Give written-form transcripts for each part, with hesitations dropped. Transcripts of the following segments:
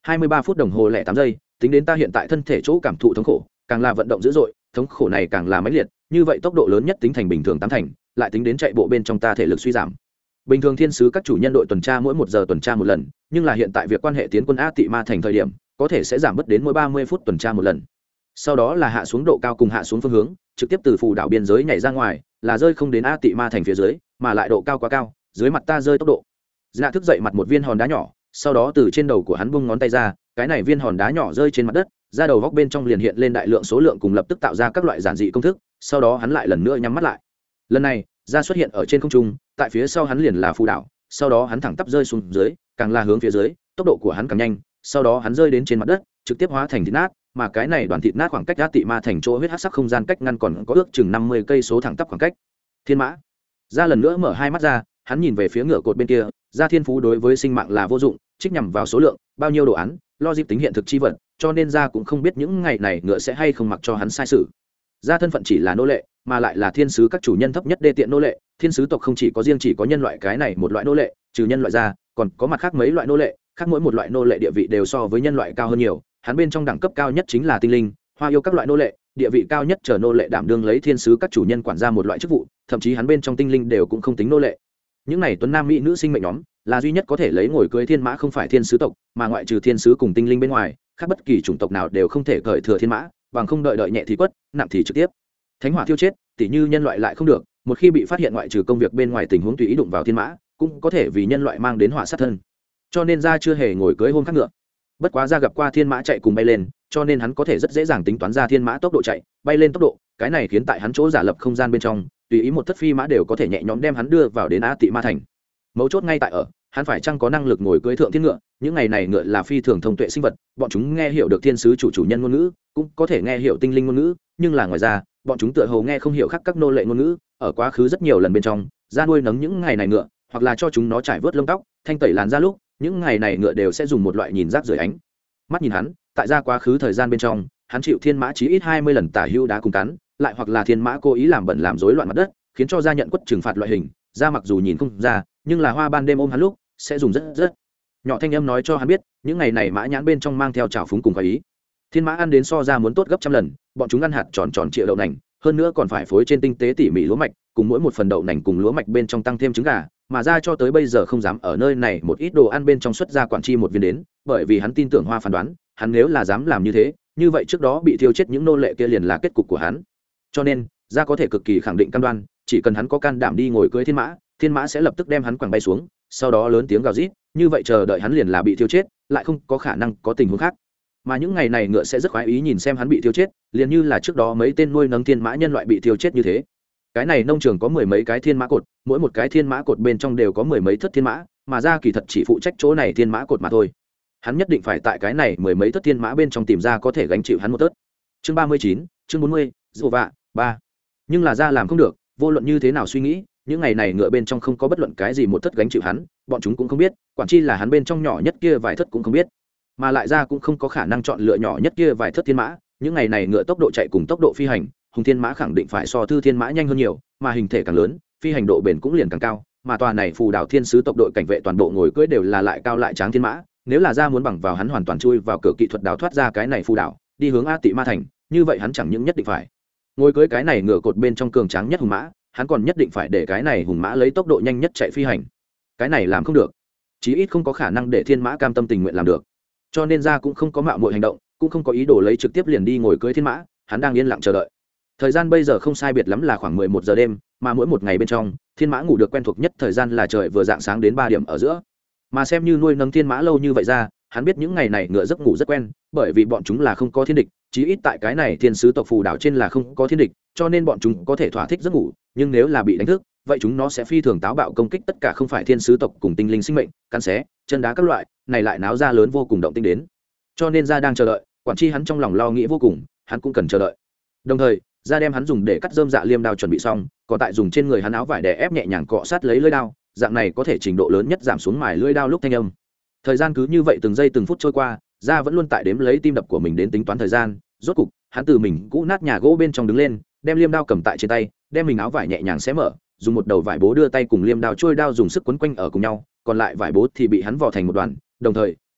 23 phút đồng hồ lẻ 8 giây, tính đến ta hiện tại thân thể chỗ cảm thụ thống khổ, càng là vận động dữ dội, thống khổ này càng là mãnh liệt, như vậy tốc độ lớn nhất tính thành bình thường 8 thành, lại tính đến chạy bộ bên trong ta thể lực suy giảm. Bình thường thiên sứ các chủ nhân đội tuần tra mỗi 1 giờ tuần tra một lần, nhưng là hiện tại việc quan hệ tiến quân A Tị Ma thành thời điểm, có thể sẽ giảm bớt đến mỗi 30 phút tuần tra một lần. Sau đó là hạ xuống độ cao cùng hạ xuống phương hướng, trực tiếp từ phù đảo biên giới nhảy ra ngoài, là rơi không đến A Tị Ma thành phía dưới, mà lại độ cao quá cao, dưới mặt ta rơi tốc độ. Dạ thức dậy mặt một viên hòn đá nhỏ, sau đó từ trên đầu của hắn buông ngón tay ra, cái này viên hòn đá nhỏ rơi trên mặt đất, ra đầu góc bên trong liền hiện lên đại lượng số lượng cùng lập tức tạo ra các loại giản dị công thức, sau đó hắn lại lần nữa nhắm mắt lại. Lần này, ra xuất hiện ở trên không trung, tại phía sau hắn liền là phù đảo, sau đó hắn thẳng tắp rơi xuống dưới, càng là hướng phía dưới, tốc độ của hắn càng nhanh, sau đó hắn rơi đến trên mặt đất, trực tiếp hóa thành thịt nát, mà cái này đoàn thịt nát khoảng cách A Tị Ma thành chỗ huyết hắc sắc không gian cách ngăn còn có ước chừng 50 cây số thẳng tắp khoảng cách. Thiên mã. Ra lần nữa mở hai mắt ra, hắn nhìn về phía ngựa cột bên kia, ra thiên phú đối với sinh mạng là vô dụng, trích nhằm vào số lượng, bao nhiêu đồ án, logic tính hiện thực chi vật, cho nên ra cũng không biết những ngày này ngựa sẽ hay không mặc cho hắn sai sự. Ra thân phận chỉ là nô lệ, mà lại là thiên sứ các chủ nhân thấp nhất đê tiện nô lệ, thiên sứ tộc không chỉ có riêng chỉ có nhân loại cái này một loại nô lệ, trừ nhân loại ra, còn có mặt khác mấy loại nô lệ, khác mỗi một loại nô lệ địa vị đều so với nhân loại cao hơn nhiều, hắn bên trong đẳng cấp cao nhất chính là tinh linh, hoa yêu các loại nô lệ, địa vị cao nhất chờ nô lệ đảm đương lấy thiên sứ các chủ nhân quản gia một loại chức vụ, thậm chí hắn bên trong tinh linh đều cũng không tính nô lệ. Những này tuấn nam mỹ nữ sinh mệnh nhóm là duy nhất có thể lấy ngồi cưới thiên mã không phải thiên sứ tộc, mà ngoại trừ thiên sứ cùng tinh linh bên ngoài, khác bất kỳ chủng tộc nào đều không thể cởi thừa thiên mã, bằng không đợi nhẹ thì quất, nặng thì trực tiếp thánh hỏa thiêu chết, tỉ như nhân loại lại không được, một khi bị phát hiện ngoại trừ công việc bên ngoài tình huống tùy ý đụng vào thiên mã, cũng có thể vì nhân loại mang đến họa sát thân. Cho nên ra chưa hề ngồi cưới hôn khác ngựa. Bất quá ra gặp qua thiên mã chạy cùng bay lên, cho nên hắn có thể rất dễ dàng tính toán ra thiên mã tốc độ chạy, bay lên tốc độ, cái này khiến tại hắn chỗ giả lập không gian bên trong, tùy ý một thất phi mã đều có thể nhẹ nhõm đem hắn đưa vào đến A Tị Ma thành. Mấu chốt ngay tại ở, hắn phải chăng có năng lực ngồi cưỡi thượng thiên ngựa, những ngày này ngựa là phi thường thông tuệ sinh vật, bọn chúng nghe hiểu được thiên sứ chủ nhân ngôn ngữ, cũng có thể nghe hiểu tinh linh ngôn ngữ, nhưng là ngoài ra, bọn chúng tựa hồ nghe không hiểu khác các nô lệ ngôn ngữ, ở quá khứ rất nhiều lần bên trong, ra nuôi nấng những ngày này ngựa, hoặc là cho chúng nó trải vớt lông tóc, thanh tẩy làn da lúc, những ngày này ngựa đều sẽ dùng một loại nhìn rác rưởi ánh mắt nhìn hắn, tại ra quá khứ thời gian bên trong, hắn chịu thiên mã chí ít 20 lần tả hữu đá cùng cắn, lại hoặc là thiên mã cố ý làm bẩn làm rối loạn mặt đất, khiến cho ra nhận quất trừng phạt loại hình, ra mặc dù nhìn không ra, nhưng là hoa ban đêm ôm hắn lúc sẽ dùng rất nhỏ thanh âm nói cho hắn biết, những ngày này mã nhãn bên trong mang theo trào phúng cùng khoái ý. Thiên mã ăn đến so ra muốn tốt gấp trăm lần, bọn chúng ăn hạt tròn tròn trịa đậu nành, hơn nữa còn phải phối trên tinh tế tỉ mỉ lúa mạch, cùng mỗi một phần đậu nành cùng lúa mạch bên trong tăng thêm trứng gà, mà ra cho tới bây giờ không dám ở nơi này một ít đồ ăn bên trong xuất ra quản chi một viên đến, bởi vì hắn tin tưởng hoa phán đoán, hắn nếu là dám làm như thế, như vậy trước đó bị thiêu chết những nô lệ kia liền là kết cục của hắn. Cho nên, ra có thể cực kỳ khẳng định cam đoan, chỉ cần hắn có can đảm đi ngồi cưỡi thiên mã sẽ lập tức đem hắn quẳng bay xuống, sau đó lớn tiếng gào rít, như vậy chờ đợi hắn liền là bị thiêu chết, lại không có khả năng có tình huống khác. Mà những ngày này ngựa sẽ rất khoái ý nhìn xem hắn bị thiêu chết, liền như là trước đó mấy tên nuôi nấng thiên mã nhân loại bị thiêu chết như thế. Cái này nông trường có 10 mấy cái thiên mã cột, mỗi một cái thiên mã cột bên trong đều có 10 mấy thất thiên mã, mà ra kỳ thật chỉ phụ trách chỗ này thiên mã cột mà thôi. Hắn nhất định phải tại cái này 10 mấy thất thiên mã bên trong tìm ra có thể gánh chịu hắn một tớt. Chương 39, chương 40, dù vạ 3. Nhưng là ra làm không được, vô luận như thế nào suy nghĩ, những ngày này ngựa bên trong không có bất luận cái gì một thất gánh chịu hắn, bọn chúng cũng không biết, quản chi là hắn bên trong nhỏ nhất kia vài thất cũng không biết, mà lại ra cũng không có khả năng chọn lựa nhỏ nhất kia vài thất thiên mã, những ngày này ngựa tốc độ chạy cùng tốc độ phi hành, hùng thiên mã khẳng định phải so thư thiên mã nhanh hơn nhiều, mà hình thể càng lớn, phi hành độ bền cũng liền càng cao, mà tòa này phù đảo thiên sứ tộc đội cảnh vệ toàn bộ ngồi cưỡi đều là lại cao lại tráng thiên mã, nếu là ra muốn bằng vào hắn hoàn toàn chui vào cửa kỹ thuật đào thoát ra cái này phù đảo, đi hướng A Tị Ma thành, như vậy hắn chẳng những nhất định phải ngồi cưỡi cái này ngựa cột bên trong cường tráng nhất hùng mã, hắn còn nhất định phải để cái này hùng mã lấy tốc độ nhanh nhất chạy phi hành. Cái này làm không được, chí ít không có khả năng để thiên mã cam tâm tình nguyện làm được. Cho nên ra cũng không có mạo muội hành động, cũng không có ý đồ lấy trực tiếp liền đi ngồi cưỡi thiên mã, hắn đang yên lặng chờ đợi. Thời gian bây giờ không sai biệt lắm là khoảng 11 giờ đêm, mà mỗi một ngày bên trong, thiên mã ngủ được quen thuộc nhất thời gian là trời vừa rạng sáng đến 3 điểm ở giữa. Mà xem như nuôi nấng thiên mã lâu như vậy ra, hắn biết những ngày này ngựa giấc ngủ rất quen, bởi vì bọn chúng là không có thiên địch, chí ít tại cái này thiên sứ tộc phù đảo trên là không có thiên địch, cho nên bọn chúng có thể thỏa thích giấc ngủ, nhưng nếu là bị đánh thức, vậy chúng nó sẽ phi thường táo bạo công kích tất cả không phải thiên sứ tộc cùng tinh linh sinh mệnh, cắn xé, chân đá các loại, này lại náo ra lớn vô cùng động tĩnh đến. Cho nên ra đang chờ đợi, quản chi hắn trong lòng lo nghĩ vô cùng, hắn cũng cần chờ đợi. Đồng thời, ra đem hắn dùng để cắt dơm dạ liêm đao chuẩn bị xong, còn tại dùng trên người hắn áo vải để ép nhẹ nhàng cọ sát lấy lưỡi đao, dạng này có thể trình độ lớn nhất giảm xuống mài lưỡi đao lúc thanh âm. Thời gian cứ như vậy từng giây từng phút trôi qua, ra vẫn luôn tại đếm lấy tim đập của mình đến tính toán thời gian, rốt cục, hắn từ mình cũ nát nhà gỗ bên trong đứng lên, đem liêm đao cầm tại trên tay, đem mình áo vải nhẹ nhàng xé mở, dùng một đầu vải bố đưa tay cùng liêm đao trôi đao dùng sức quấn quanh ở cùng nhau, còn lại vải bố thì bị hắn vò thành một đoàn, đồng thời,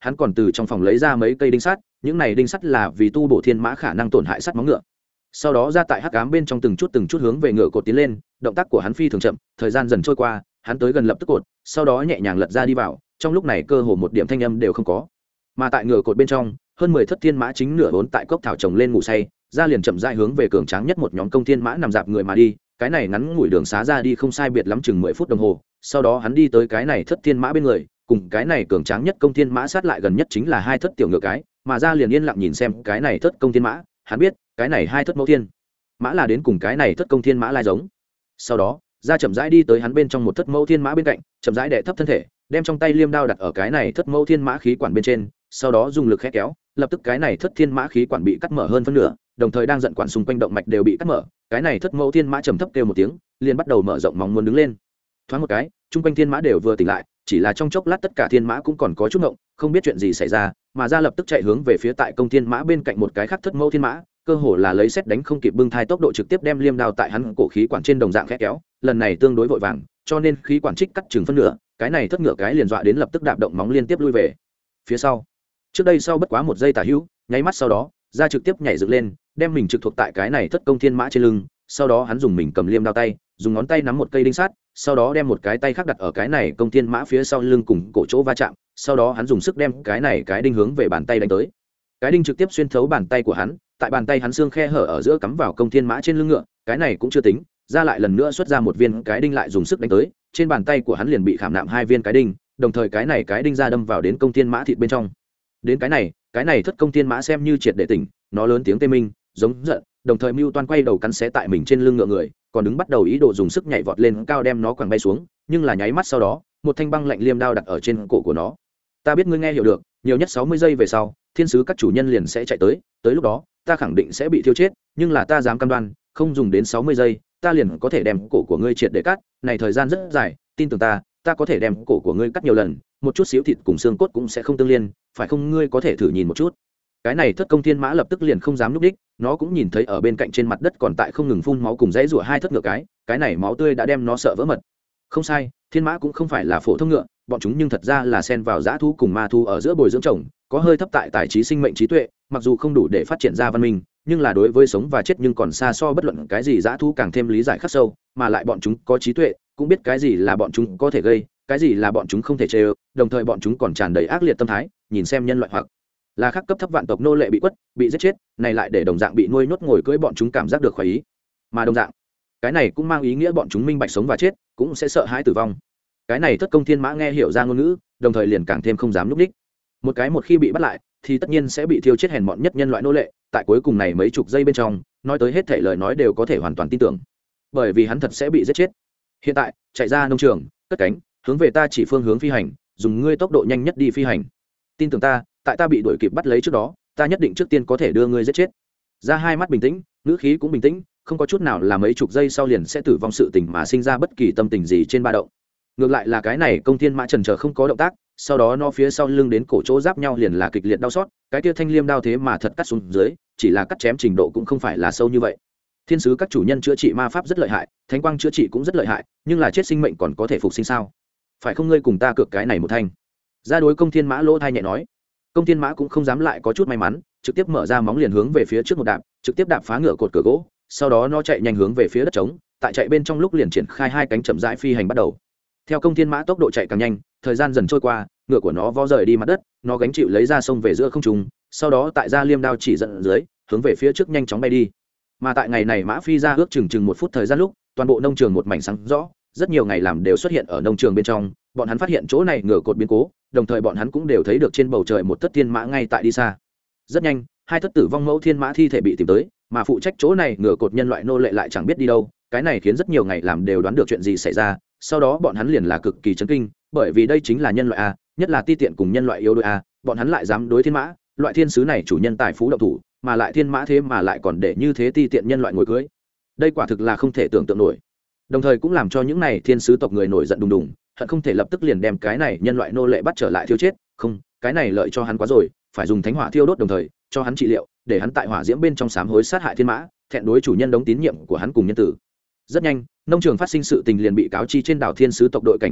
hắn còn từ trong phòng lấy ra mấy cây đinh sắt, những này đinh sắt là vì tu bổ thiên mã khả năng tổn hại sắt móng ngựa. Sau đó ra tại hắc ám bên trong từng chút hướng về ngựa cột tiến lên, động tác của hắn phi thường chậm, thời gian dần trôi qua, hắn tới gần lập tức cột, sau đó nhẹ nhàng lật ra đi vào, trong lúc này cơ hồ một điểm thanh âm đều không có. Mà tại ngựa cột bên trong, hơn 10 thất thiên mã chính nửa vốn tại cốc thảo trồng lên ngủ say, ra liền chậm rãi hướng về cường tráng nhất một nhóm công thiên mã nằm dạp người mà đi, cái này ngắn ngủi đường xá ra đi không sai biệt lắm chừng 10 phút đồng hồ, sau đó hắn đi tới cái này thất thiên mã bên người, cùng cái này cường tráng nhất công thiên mã sát lại gần nhất chính là hai thất tiểu ngựa cái, mà ra liền yên lặng nhìn xem cái này thất công thiên mã, hắn biết, cái này hai thất mẫu thiên mã là đến cùng cái này thất công thiên mã lai giống. Sau đó, ra chậm rãi đi tới hắn bên trong một thất mẫu thiên mã bên cạnh, chậm rãi đè thấp thân thể, đem trong tay liêm đao đặt ở cái này thất mẫu thiên mã khí quản bên trên, sau đó dùng lực khẽ kéo, lập tức cái này thất thiên mã khí quản bị cắt mở hơn phân nửa, đồng thời đang giận quản xung quanh động mạch đều bị cắt mở, cái này thất mẫu thiên mã trầm thấp kêu một tiếng, liền bắt đầu mở rộng móng muốn đứng lên. Thoáng một cái, chung quanh thiên mã đều vừa tỉnh lại, chỉ là trong chốc lát tất cả thiên mã cũng còn có chút ngộng, không biết chuyện gì xảy ra, mà ra lập tức chạy hướng về phía tại công thiên mã bên cạnh một cái khác thất mẫu thiên mã, cơ hồ là lấy xét đánh không kịp bưng thai tốc độ trực tiếp đem liêm đao tại hắn cổ khí quản trên đồng dạng khẽ kéo, lần này tương đối vội vàng, cho nên khí quản trích cắt chừng phân nửa, cái này thất ngựa cái liền dọa đến lập tức đạp động móng liên tiếp lui về phía sau. Trước đây sau bất quá một giây tả hữu, nháy mắt sau đó, ra trực tiếp nhảy dựng lên, đem mình trực thuộc tại cái này thất công thiên mã trên lưng, sau đó hắn dùng mình cầm liêm đao tay, dùng ngón tay nắm một cây đinh sắt, sau đó đem một cái tay khác đặt ở cái này công thiên mã phía sau lưng cùng cổ chỗ va chạm, sau đó hắn dùng sức đem cái này cái đinh hướng về bàn tay đánh tới. Cái đinh trực tiếp xuyên thấu bàn tay của hắn, tại bàn tay hắn xương khe hở ở giữa cắm vào công thiên mã trên lưng ngựa, cái này cũng chưa tính, ra lại lần nữa xuất ra một viên cái đinh lại dùng sức đánh tới, trên bàn tay của hắn liền bị khảm nạm hai viên cái đinh, đồng thời cái này cái đinh ra đâm vào đến công thiên mã thịt bên trong. Đến cái này thất công thiên mã xem như triệt để tỉnh, nó lớn tiếng tê minh, giống giận, đồng thời mưu toan quay đầu cắn xé tại mình trên lưng ngựa người, còn đứng bắt đầu ý đồ dùng sức nhảy vọt lên cao đem nó quẳng bay xuống, nhưng là nháy mắt sau đó, một thanh băng lạnh liêm đao đặt ở trên cổ của nó. Ta biết ngươi nghe hiểu được, nhiều nhất 60 giây về sau, thiên sứ các chủ nhân liền sẽ chạy tới, tới lúc đó, ta khẳng định sẽ bị thiêu chết, nhưng là ta dám cam đoan, không dùng đến 60 giây, ta liền có thể đem cổ của ngươi triệt để cắt, này thời gian rất dài, tin tưởng ta có thể đem cổ của ngươi cắt nhiều lần, một chút xíu thịt cùng xương cốt cũng sẽ không tương liên, phải không, ngươi có thể thử nhìn một chút. Cái này thất công thiên mã lập tức liền không dám núp đích, nó cũng nhìn thấy ở bên cạnh trên mặt đất còn tại không ngừng phun máu cùng dãy rủa hai thất ngựa cái này máu tươi đã đem nó sợ vỡ mật. Không sai, thiên mã cũng không phải là phổ thông ngựa, bọn chúng nhưng thật ra là xen vào dã thú cùng ma thú ở giữa bồi dưỡng chồng, có hơi thấp tại tài trí sinh mệnh trí tuệ, mặc dù không đủ để phát triển ra văn minh, nhưng là đối với sống và chết nhưng còn xa so bất luận cái gì dã thú càng thêm lý giải khắc sâu, mà lại bọn chúng có trí tuệ, cũng biết cái gì là bọn chúng có thể gây, cái gì là bọn chúng không thể chê, đồng thời bọn chúng còn tràn đầy ác liệt tâm thái, nhìn xem nhân loại hoặc là khác cấp thấp vạn tộc nô lệ bị quất, bị giết chết, này lại để đồng dạng bị nuôi nhốt ngồi cưỡi bọn chúng cảm giác được khoái ý, mà đồng dạng cái này cũng mang ý nghĩa bọn chúng minh bạch sống và chết cũng sẽ sợ hãi tử vong. Cái này thất công thiên mã nghe hiểu ra ngôn ngữ, đồng thời liền càng thêm không dám núp đích. Một khi bị bắt lại thì tất nhiên sẽ bị thiêu chết hèn mọn nhất nhân loại nô lệ, tại cuối cùng này mấy chục giây bên trong, nói tới hết thảy lời nói đều có thể hoàn toàn tin tưởng, bởi vì hắn thật sẽ bị giết chết. Hiện tại, chạy ra nông trường, cất cánh, hướng về ta chỉ phương hướng phi hành, dùng ngươi tốc độ nhanh nhất đi phi hành. Tin tưởng ta, tại ta bị đuổi kịp bắt lấy trước đó, ta nhất định trước tiên có thể đưa ngươi giết chết. Ra hai mắt bình tĩnh, ngữ khí cũng bình tĩnh, không có chút nào là mấy chục giây sau liền sẽ tử vong sự tình mà sinh ra bất kỳ tâm tình gì trên ba động. Ngược lại là cái này công thiên mã trần chờ không có động tác, sau đó nó phía sau lưng đến cổ chỗ giáp nhau liền là kịch liệt đau xót, cái kia thanh liêm đao thế mà thật cắt xuống dưới, chỉ là cắt chém trình độ cũng không phải là sâu như vậy. Thiên sứ các chủ nhân chữa trị ma pháp rất lợi hại, thánh quang chữa trị cũng rất lợi hại, nhưng là chết sinh mệnh còn có thể phục sinh sao? Phải không, ngươi cùng ta cược cái này một thanh? Ra đối công thiên mã lỗ thai nhẹ nói. Công thiên mã cũng không dám lại có chút may mắn, trực tiếp mở ra móng liền hướng về phía trước một đạp, trực tiếp đạp phá ngựa cột cửa gỗ, sau đó nó chạy nhanh hướng về phía đất trống, tại chạy bên trong lúc liền triển khai hai cánh chậm rãi phi hành bắt đầu. Theo công thiên mã tốc độ chạy càng nhanh, thời gian dần trôi qua, ngựa của nó vó rời đi mặt đất, nó gánh chịu lấy ra sông về giữa không trung, sau đó tại ra liêm đao chỉ dẫn dưới, hướng về phía trước nhanh chóng bay đi. Mà tại ngày này mã phi ra ước chừng 1 phút thời gian lúc, toàn bộ nông trường một mảnh sáng rõ, rất nhiều ngày làm đều xuất hiện ở nông trường bên trong, bọn hắn phát hiện chỗ này ngựa cột biến cố, đồng thời bọn hắn cũng đều thấy được trên bầu trời một thất thiên mã ngay tại đi xa. Rất nhanh, hai thất tử vong mẫu thiên mã thi thể bị tìm tới, mà phụ trách chỗ này ngựa cột nhân loại nô lệ lại chẳng biết đi đâu, cái này khiến rất nhiều ngày làm đều đoán được chuyện gì xảy ra. Sau đó bọn hắn liền là cực kỳ chấn kinh, bởi vì đây chính là nhân loại a, nhất là ti tiện cùng nhân loại yếu đuối a, bọn hắn lại dám đối thiên mã, loại thiên sứ này chủ nhân tài phú động thủ, mà lại thiên mã thế mà lại còn để như thế ti tiện nhân loại ngồi cưới. Đây quả thực là không thể tưởng tượng nổi. Đồng thời cũng làm cho những này thiên sứ tộc người nổi giận đùng đùng, hận không thể lập tức liền đem cái này nhân loại nô lệ bắt trở lại thiêu chết, không, cái này lợi cho hắn quá rồi, phải dùng thánh hỏa thiêu đốt đồng thời cho hắn trị liệu, để hắn tại hỏa diễm bên trong sám hối sát hại thiên mã, thẹn đối chủ nhân đóng tín nhiệm của hắn cùng nhân tử. Rất nhanh, nông trường phát sinh sự tình liền bị cáo chi trên đảo thiên sứ tộc đội cảnh vệ đội,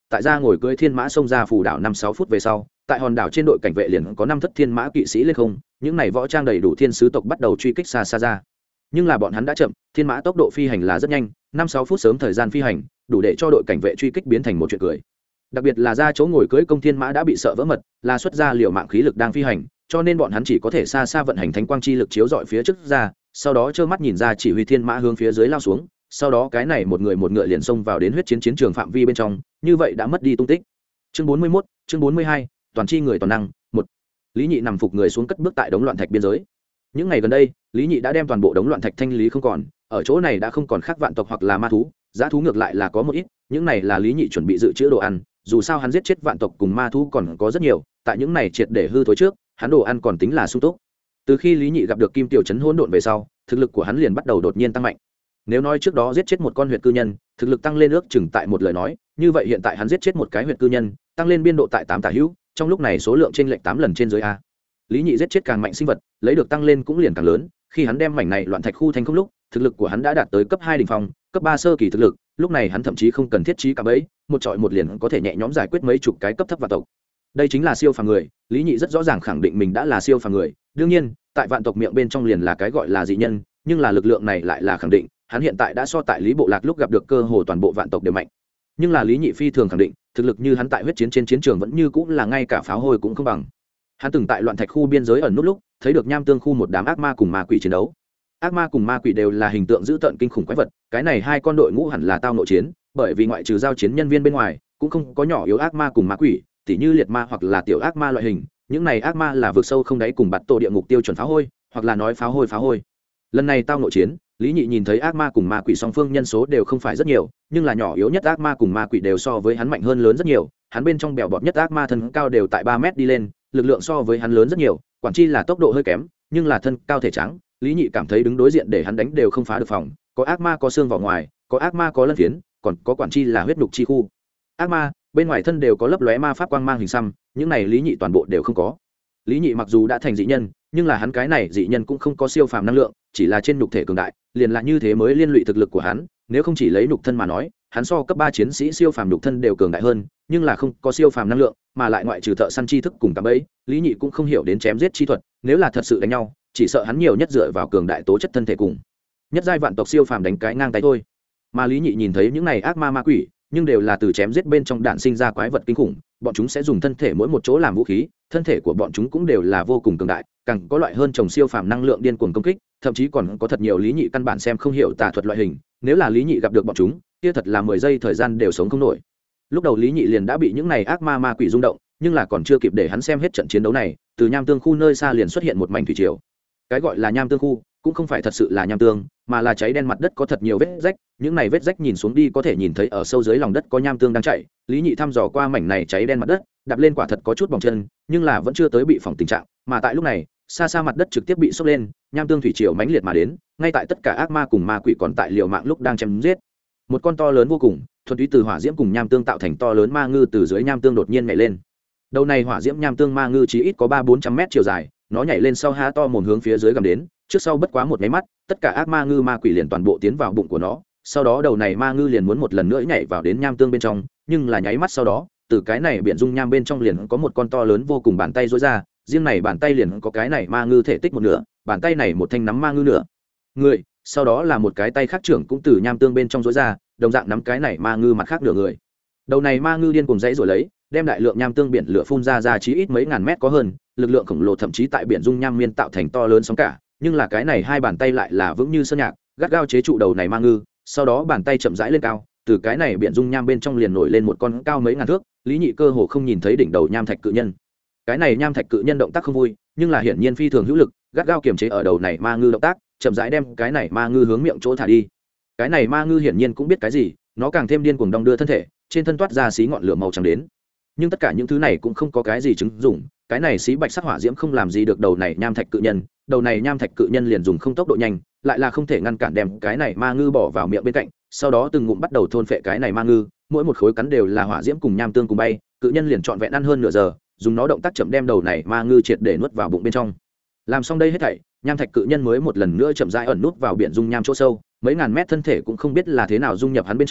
tại ra ngồi cưỡi thiên mã xông ra phù đảo 5-6 phút về sau, tại hòn đảo trên đội cảnh vệ liền có 5 thất thiên mã kỵ sĩ lên không, những này võ trang đầy đủ thiên sứ tộc bắt đầu truy kích xa xa ra. Nhưng là bọn hắn đã chậm, thiên mã tốc độ phi hành là rất nhanh, 5-6 phút sớm thời gian phi hành, đủ để cho đội cảnh vệ truy kích biến thành một chuyện cười. Đặc biệt là ra chỗ ngồi cưỡi công thiên mã đã bị sợ vỡ mật, là xuất ra liều mạng khí lực đang phi hành, cho nên bọn hắn chỉ có thể xa xa vận hành thánh quang chi lực chiếu dọi phía trước ra, sau đó trơ mắt nhìn ra chỉ huy thiên mã hướng phía dưới lao xuống, sau đó cái này một người một ngựa liền xông vào đến huyết chiến chiến trường phạm vi bên trong, như vậy đã mất đi tung tích. Chương 41, chương 42, toàn chi người toàn năng, 1. Lý Nhị nằm phục người xuống cất bước tại đống loạn thạch biên giới. Những ngày gần đây, Lý Nhị đã đem toàn bộ đống loạn thạch thanh lý không còn, ở chỗ này đã không còn khác vạn tộc hoặc là ma thú, dã thú ngược lại là có một ít, những này là Lý Nhị chuẩn bị dự trữ đồ ăn, dù sao hắn giết chết vạn tộc cùng ma thú còn có rất nhiều, tại những này triệt để hư thối trước, hắn đồ ăn còn tính là sung túc. Từ khi Lý Nhị gặp được Kim Tiểu Trấn hỗn độn về sau, thực lực của hắn liền bắt đầu đột nhiên tăng mạnh. Nếu nói trước đó giết chết một con huyệt cư nhân, thực lực tăng lên ước chừng tại một lời nói, như vậy hiện tại hắn giết chết một cái huyệt cư nhân, tăng lên biên độ tại 8 tả hữu, trong lúc này số lượng trên lệch 8 lần trên dưới a. Lý Nhị giết chết càng mạnh sinh vật, lấy được tăng lên cũng liền càng lớn, khi hắn đem mảnh này loạn thạch khu thành không lúc, thực lực của hắn đã đạt tới cấp 2 đỉnh phong, cấp 3 sơ kỳ thực lực, lúc này hắn thậm chí không cần thiết trí cả bẫy, một trọi một liền có thể nhẹ nhõm giải quyết mấy chục cái cấp thấp vạn tộc. Đây chính là siêu phàm người, Lý Nhị rất rõ ràng khẳng định mình đã là siêu phàm người, đương nhiên, tại vạn tộc miệng bên trong liền là cái gọi là dị nhân, nhưng là lực lượng này lại là khẳng định, hắn hiện tại đã so tại Lý Bộ Lạc lúc gặp được cơ hồ toàn bộ vạn tộc đều mạnh. Nhưng là Lý Nhị phi thường khẳng định, thực lực như hắn tại huyết chiến trên chiến trường vẫn như cũng là ngay cả pháo hôi cũng không bằng. Hắn từng tại loạn thạch khu biên giới ẩn nút lúc, thấy được nham tương khu một đám ác ma cùng ma quỷ chiến đấu. Ác ma cùng ma quỷ đều là hình tượng dữ tợn kinh khủng quái vật, cái này hai con đội ngũ hẳn là tao nội chiến, bởi vì ngoại trừ giao chiến nhân viên bên ngoài, cũng không có nhỏ yếu ác ma cùng ma quỷ, tỉ như liệt ma hoặc là tiểu ác ma loại hình, những này ác ma là vượt sâu không đáy cùng bạt tổ địa ngục tiêu chuẩn pháo hôi, hoặc là nói pháo hôi. Lần này tao nội chiến, Lý Nhị nhìn thấy ác ma cùng ma quỷ song phương nhân số đều không phải rất nhiều, nhưng là nhỏ yếu nhất ác ma cùng ma quỷ đều so với hắn mạnh hơn lớn rất nhiều, hắn bên trong bèo bọt nhất ác ma thân cao đều tại 3 mét đi lên, lực lượng so với hắn lớn rất nhiều, quản chi là tốc độ hơi kém, nhưng là thân cao thể trắng, Lý Nhị cảm thấy đứng đối diện để hắn đánh đều không phá được phòng, có ác ma có xương vào ngoài, có ác ma có lân phiến, còn có quản chi là huyết nhục chi khu. Ác ma bên ngoài thân đều có lấp lóe ma pháp quang mang hình xăm, những này Lý Nhị toàn bộ đều không có. Lý Nhị mặc dù đã thành dị nhân, nhưng là hắn cái này dị nhân cũng không có siêu phàm năng lượng, chỉ là trên nhục thể cường đại, liền là như thế mới liên lụy thực lực của hắn, nếu không chỉ lấy nhục thân mà nói, hắn so cấp 3 chiến sĩ siêu phàm nhục thân đều cường đại hơn, nhưng là không có siêu phàm năng lượng, mà lại ngoại trừ thợ săn chi thức cùng cạm bẫy, Lý Nhị cũng không hiểu đến chém giết chi thuật, nếu là thật sự đánh nhau, chỉ sợ hắn nhiều nhất dựa vào cường đại tố chất thân thể cùng nhất giai vạn tộc siêu phàm đánh cái ngang tay thôi. Mà Lý Nhị nhìn thấy những này ác ma ma quỷ, nhưng đều là từ chém giết bên trong đạn sinh ra quái vật kinh khủng, bọn chúng sẽ dùng thân thể mỗi một chỗ làm vũ khí, thân thể của bọn chúng cũng đều là vô cùng cường đại, càng có loại hơn trồng siêu phàm năng lượng điên cuồng công kích, thậm chí còn có thật nhiều Lý Nhị căn bản xem không hiểu tà thuật loại hình, nếu là Lý Nhị gặp được bọn chúng, kia thật là 10 giây thời gian đều sống không nổi. Lúc đầu Lý Nhị liền đã bị những này ác ma ma quỷ rung động, nhưng là còn chưa kịp để hắn xem hết trận chiến đấu này, từ nham tương khu nơi xa liền xuất hiện một mảnh thủy triều. Cái gọi là nham tương khu cũng không phải thật sự là nham tương, mà là cháy đen mặt đất có thật nhiều vết rách, những này vết rách nhìn xuống đi có thể nhìn thấy ở sâu dưới lòng đất có nham tương đang chảy. Lý Nhị thăm dò qua mảnh này cháy đen mặt đất, đạp lên quả thật có chút bỏng chân, nhưng là vẫn chưa tới bị phỏng tình trạng, mà tại lúc này, xa xa mặt đất trực tiếp bị sốc lên, nham tương thủy triều mãnh liệt mà đến, ngay tại tất cả ác ma cùng ma quỷ còn tại liều mạng lúc đang chém giết. Một con to lớn vô cùng, thuần túy từ hỏa diễm cùng nham tương tạo thành to lớn ma ngư từ dưới nham tương đột nhiên nhảy lên. Đầu này hỏa diễm nham tương ma ngư chỉ ít có 300-400 mét chiều dài, nó nhảy lên sau há to mồm hướng phía dưới gầm đến, trước sau bất quá một cái mắt, tất cả ác ma ngư ma quỷ liền toàn bộ tiến vào bụng của nó, sau đó đầu này ma ngư liền muốn một lần nữa nhảy vào đến nham tương bên trong, nhưng là nháy mắt sau đó, từ cái này biển dung nham bên trong liền có một con to lớn vô cùng bàn tay duỗi ra, riêng này bàn tay liền có cái này ma ngư thể tích một nửa, bàn tay này một thanh nắm ma ngư nửa người, sau đó là một cái tay khác trưởng cũng từ nham tương bên trong duỗi ra, đồng dạng nắm cái này ma ngư mặt khác nửa người. Đầu này ma ngư điên cuồng dãy rồi lấy, đem đại lượng nham tương biển lửa phun ra chí ít mấy ngàn mét có hơn, lực lượng khổng lồ thậm chí tại biển dung nham miên tạo thành to lớn sóng cả, nhưng là cái này hai bàn tay lại là vững như sơn nhạc, gắt gao chế trụ đầu này ma ngư, sau đó bàn tay chậm rãi lên cao, từ cái này biển dung nham bên trong liền nổi lên một con cao mấy ngàn thước, Lý Nhị cơ hồ không nhìn thấy đỉnh đầu nham thạch cự nhân. Cái này nham thạch cự nhân động tác không vui, nhưng là hiển nhiên phi thường hữu lực, gắt gao kiềm chế ở đầu này ma ngư động tác, chậm rãi đem cái này ma ngư hướng miệng chỗ thả đi. Cái này ma ngư hiển nhiên cũng biết cái gì, nó càng thêm điên cuồng đong đưa thân thể, trên thân toát ra xí ngọn lửa màu trắng đến. Nhưng tất cả những thứ này cũng không có cái gì chứng dụng, cái này xí bạch sắc hỏa diễm không làm gì được đầu này nham thạch cự nhân, đầu này nham thạch cự nhân liền dùng không tốc độ nhanh, lại là không thể ngăn cản đem cái này ma ngư bỏ vào miệng bên cạnh, sau đó từng ngụm bắt đầu thôn phệ cái này ma ngư, mỗi một khối cắn đều là hỏa diễm cùng nham tương cùng bay, cự nhân liền trọn vẹn ăn hơn nửa giờ, dùng nó động tác chậm đem đầu này ma ngư triệt để nuốt vào bụng bên trong. Làm xong đây hết thảy, nham thạch cự nhân mới một lần nữa chậm rãi ẩn nút vào biển dung nham chỗ sâu, mấy ngàn mét thân thể cũng không biết là thế nào dung nhập hắn bên trong,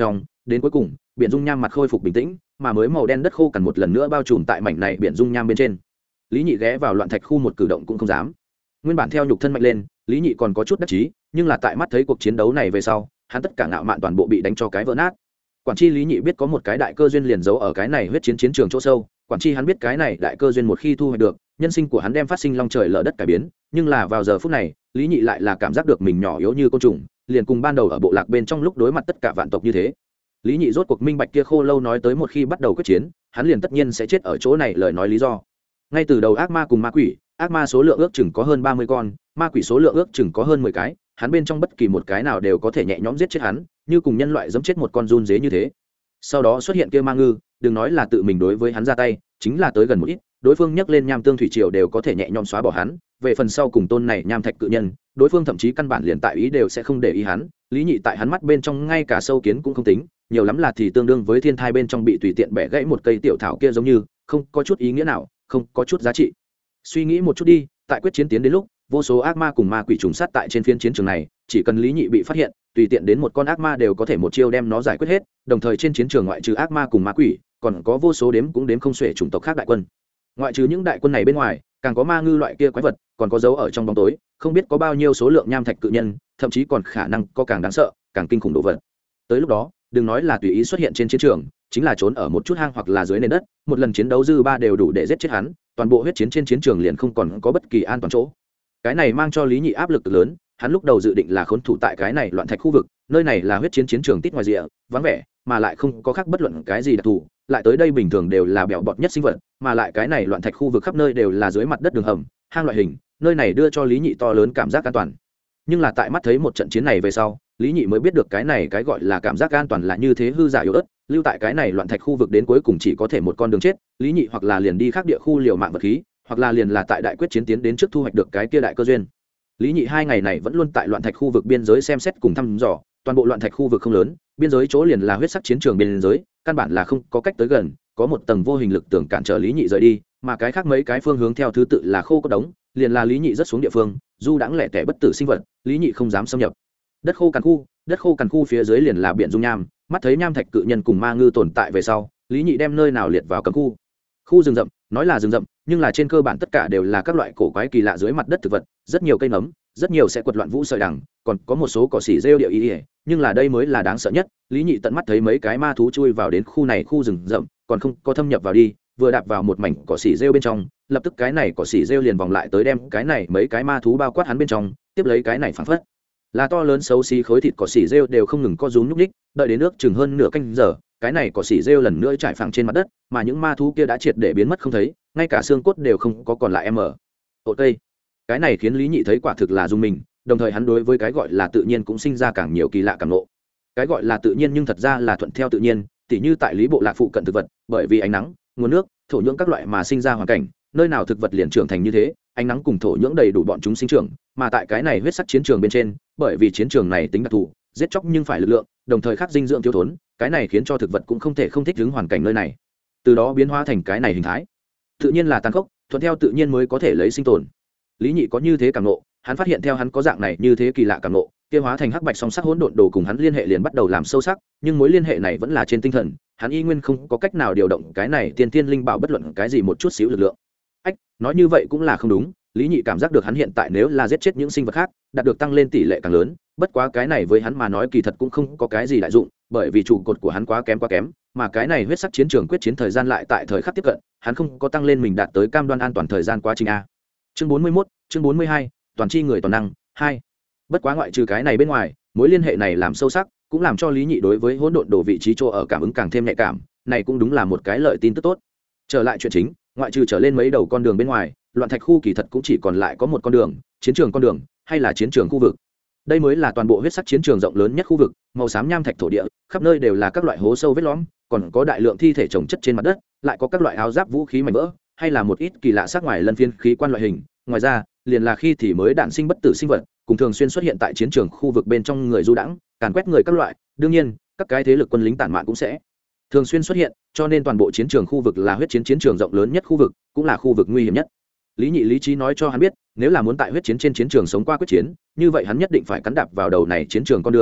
đến cuối cùng biển dung nham mặt khôi phục bình tĩnh, mà mới màu đen đất khô cằn một lần nữa bao trùm tại mảnh này biển dung nham bên trên. Lý Nhị ghé vào loạn thạch khu một cử động cũng không dám. Nguyên bản theo nhục thân mạnh lên, Lý Nhị còn có chút đắc chí, nhưng là tại mắt thấy cuộc chiến đấu này về sau, hắn tất cả ngạo mạn toàn bộ bị đánh cho cái vỡ nát. Quản tri Lý Nhị biết có một cái đại cơ duyên liền giấu ở cái này huyết chiến chiến trường chỗ sâu, quản tri hắn biết cái này đại cơ duyên một khi thu hoạch được, nhân sinh của hắn đem phát sinh long trời lở đất cải biến, nhưng là vào giờ phút này, Lý Nhị lại là cảm giác được mình nhỏ yếu như côn trùng, liền cùng ban đầu ở bộ lạc bên trong lúc đối mặt tất cả vạn tộc như thế. Lý Nhị rốt cuộc minh bạch kia Khô Lâu nói tới một khi bắt đầu quyết chiến, hắn liền tất nhiên sẽ chết ở chỗ này lời nói lý do. Ngay từ đầu ác ma cùng ma quỷ, ác ma số lượng ước chừng có hơn 30 con, ma quỷ số lượng ước chừng có hơn 10 cái, hắn bên trong bất kỳ một cái nào đều có thể nhẹ nhõm giết chết hắn, như cùng nhân loại giẫm chết một con giun dế như thế. Sau đó xuất hiện kia ma ngư, đừng nói là tự mình đối với hắn ra tay, chính là tới gần một ít, đối phương nhấc lên nham tương thủy triều đều có thể nhẹ nhõm xóa bỏ hắn. Về phần sau cùng tôn này nham thạch cự nhân, đối phương thậm chí căn bản liền tại ý đều sẽ không để ý hắn. Lý Nhị tại hắn mắt bên trong ngay cả sâu kiến cũng không tính, nhiều lắm là thì tương đương với thiên thai bên trong bị tùy tiện bẻ gãy một cây tiểu thảo kia giống như, không có chút ý nghĩa nào, không có chút giá trị. Suy nghĩ một chút đi, tại quyết chiến tiến đến lúc, vô số ác ma cùng ma quỷ trùng sát tại trên phiên chiến trường này, chỉ cần Lý Nhị bị phát hiện, tùy tiện đến một con ác ma đều có thể một chiêu đem nó giải quyết hết, đồng thời trên chiến trường ngoại trừ ác ma cùng ma quỷ, còn có vô số đếm cũng đếm không xuể chủng tộc khác đại quân. Ngoại trừ những đại quân này bên ngoài, càng có ma ngư loại kia quái vật, còn có dấu ở trong bóng tối, không biết có bao nhiêu số lượng nham thạch cự nhân, thậm chí còn khả năng có càng đáng sợ, càng kinh khủng đồ vật. Tới lúc đó, đừng nói là tùy ý xuất hiện trên chiến trường, chính là trốn ở một chút hang hoặc là dưới nền đất, một lần chiến đấu dư ba đều đủ để giết chết hắn, toàn bộ huyết chiến trên chiến trường liền không còn có bất kỳ an toàn chỗ. Cái này mang cho Lý Nhị áp lực lớn, hắn lúc đầu dự định là khốn thủ tại cái này loạn thạch khu vực, nơi này là huyết chiến chiến trường tít ngoài rìa, vắng vẻ, mà lại không có khác bất luận cái gì đặc thù, lại tới đây bình thường đều là bèo bọt nhất sinh vật, mà lại cái này loạn thạch khu vực khắp nơi đều là dưới mặt đất đường hầm, hang loại hình, nơi này đưa cho Lý Nhị to lớn cảm giác an toàn. Nhưng là tại mắt thấy một trận chiến này về sau, Lý Nhị mới biết được cái này cái gọi là cảm giác an toàn là như thế hư giả yếu ớt, lưu tại cái này loạn thạch khu vực đến cuối cùng chỉ có thể một con đường chết, Lý Nhị hoặc là liền đi khác địa khu liều mạng vật khí, hoặc là liền là tại đại quyết chiến tiến đến trước thu hoạch được cái kia đại cơ duyên. Lý Nhị 2 ngày này vẫn luôn tại loạn thạch khu vực biên giới xem xét cùng thăm dò, toàn bộ loạn thạch khu vực không lớn, biên giới chỗ liền là huyết sắc chiến trường biên giới, căn bản là không có cách tới gần, có một tầng vô hình lực tưởng cản trở Lý Nhị rời đi, mà cái khác mấy cái phương hướng theo thứ tự là khô cốt đống, liền là Lý Nhị rất xuống địa phương, du đãng lẻ tẻ bất tử sinh vật, Lý Nhị không dám xâm nhập. Đất khô cằn khu phía dưới liền là biển dung nham, mắt thấy nham thạch cự nhân cùng ma ngư tồn tại về sau, Lý Nhị đem nơi nào liệt vào cấm khu. Khu rừng rậm, nói là rừng rậm, nhưng là trên cơ bản tất cả đều là các loại cổ quái kỳ lạ dưới mặt đất thực vật, rất nhiều cây nấm, rất nhiều sẽ quật loạn vũ sợi đằng, còn có một số cỏ xỉ rêu địa ý, nhưng là đây mới là đáng sợ nhất. Lý Nhị tận mắt thấy mấy cái ma thú chui vào đến khu này khu rừng rậm, còn không có thâm nhập vào đi, vừa đạp vào một mảnh cỏ xỉ rêu bên trong, lập tức cái này cỏ xỉ rêu liền vòng lại tới đem cái này mấy cái ma thú bao quát hắn bên trong, tiếp lấy cái này phảng phất là to lớn xấu xí khối thịt cỏ xỉ rêu đều không ngừng co rúm nhúc nhích, đợi đến nước chừng hơn nửa canh giờ, cái này cỏ xỉ rêu lần nữa trải phẳng trên mặt đất, mà những ma thú kia đã triệt để biến mất không thấy, ngay cả xương cốt đều không có còn lại em ở. Ồ tây, cái này khiến Lý Nhị thấy quả thực là rung mình, đồng thời hắn đối với cái gọi là tự nhiên cũng sinh ra càng nhiều kỳ lạ cảm ngộ. Cái gọi là tự nhiên nhưng thật ra là thuận theo tự nhiên, tỉ như tại Lý Bộ Lạc phụ cận thực vật, bởi vì ánh nắng, nguồn nước, thổ nhưỡng các loại mà sinh ra hoàn cảnh, nơi nào thực vật liền trưởng thành như thế, ánh nắng cùng thổ nhưỡng đầy đủ bọn chúng sinh trưởng, mà tại cái này huyết sắc chiến trường bên trên, bởi vì chiến trường này tính đặc thù, giết chóc nhưng phải lực lượng, đồng thời khác dinh dưỡng thiếu thốn, cái này khiến cho thực vật cũng không thể không thích ứng hoàn cảnh nơi này, từ đó biến hóa thành cái này hình thái. Tự nhiên là tàn khốc, thuận theo tự nhiên mới có thể lấy sinh tồn. Lý Nhị có như thế cảm ngộ, hắn phát hiện theo hắn có dạng này như thế kỳ lạ cảm ngộ, kia hóa thành hắc bạch song sắc hỗn độn đồ cùng hắn liên hệ liền bắt đầu làm sâu sắc, nhưng mối liên hệ này vẫn là trên tinh thần, hắn y nguyên không có cách nào điều động cái này tiên thiên linh bảo bất luận cái gì một chút xíu lực lượng. Ách, nói như vậy cũng là không đúng, Lý Nhị cảm giác được hắn hiện tại nếu là giết chết những sinh vật khác, đạt được tăng lên tỷ lệ càng lớn, bất quá cái này với hắn mà nói kỳ thật cũng không có cái gì đại dụng, bởi vì trụ cột của hắn quá kém, mà cái này huyết sắc chiến trường quyết chiến thời gian lại tại thời khắc tiếp cận, hắn không có tăng lên mình đạt tới cam đoan an toàn thời gian quá trình a. Chương 41, chương 42, toàn chi người toàn năng 2. Bất quá ngoại trừ cái này bên ngoài, mối liên hệ này làm sâu sắc, cũng làm cho Lý Nhị đối với hỗn độn đồ vị trí chỗ ở cảm ứng càng thêm nhạy cảm, này cũng đúng là một cái lợi tin tức tốt. Trở lại chuyện chính, ngoại trừ trở lên mấy đầu con đường bên ngoài, loạn thạch khu kỳ thật cũng chỉ còn lại có một con đường, chiến trường con đường, hay là chiến trường khu vực. Đây mới là toàn bộ huyết sắc chiến trường rộng lớn nhất khu vực, màu xám nham thạch thổ địa, khắp nơi đều là các loại hố sâu vết lõm, còn có đại lượng thi thể chồng chất trên mặt đất, lại có các loại áo giáp vũ khí mảnh vỡ, hay là một ít kỳ lạ sắc ngoài lân phiên khí quan loại hình. Ngoài ra, liền là khi thì mới đản sinh bất tử sinh vật, cùng thường xuyên xuất hiện tại chiến trường khu vực bên trong người du đãng, càn quét người các loại. Đương nhiên, các cái thế lực quân lính tản mạn cũng sẽ thường xuyên xuất hiện, cho nên toàn bộ chiến trường khu vực là huyết chiến chiến trường rộng lớn nhất khu vực, cũng là khu vực nguy hiểm nhất. Lý Nhị lý trí nói cho hắn biết, nếu là muốn tại huyết chiến trên chiến trường sống qua quyết chiến, như vậy hắn nhất định phải cắn đạp vào đầu này chiến trường con đường,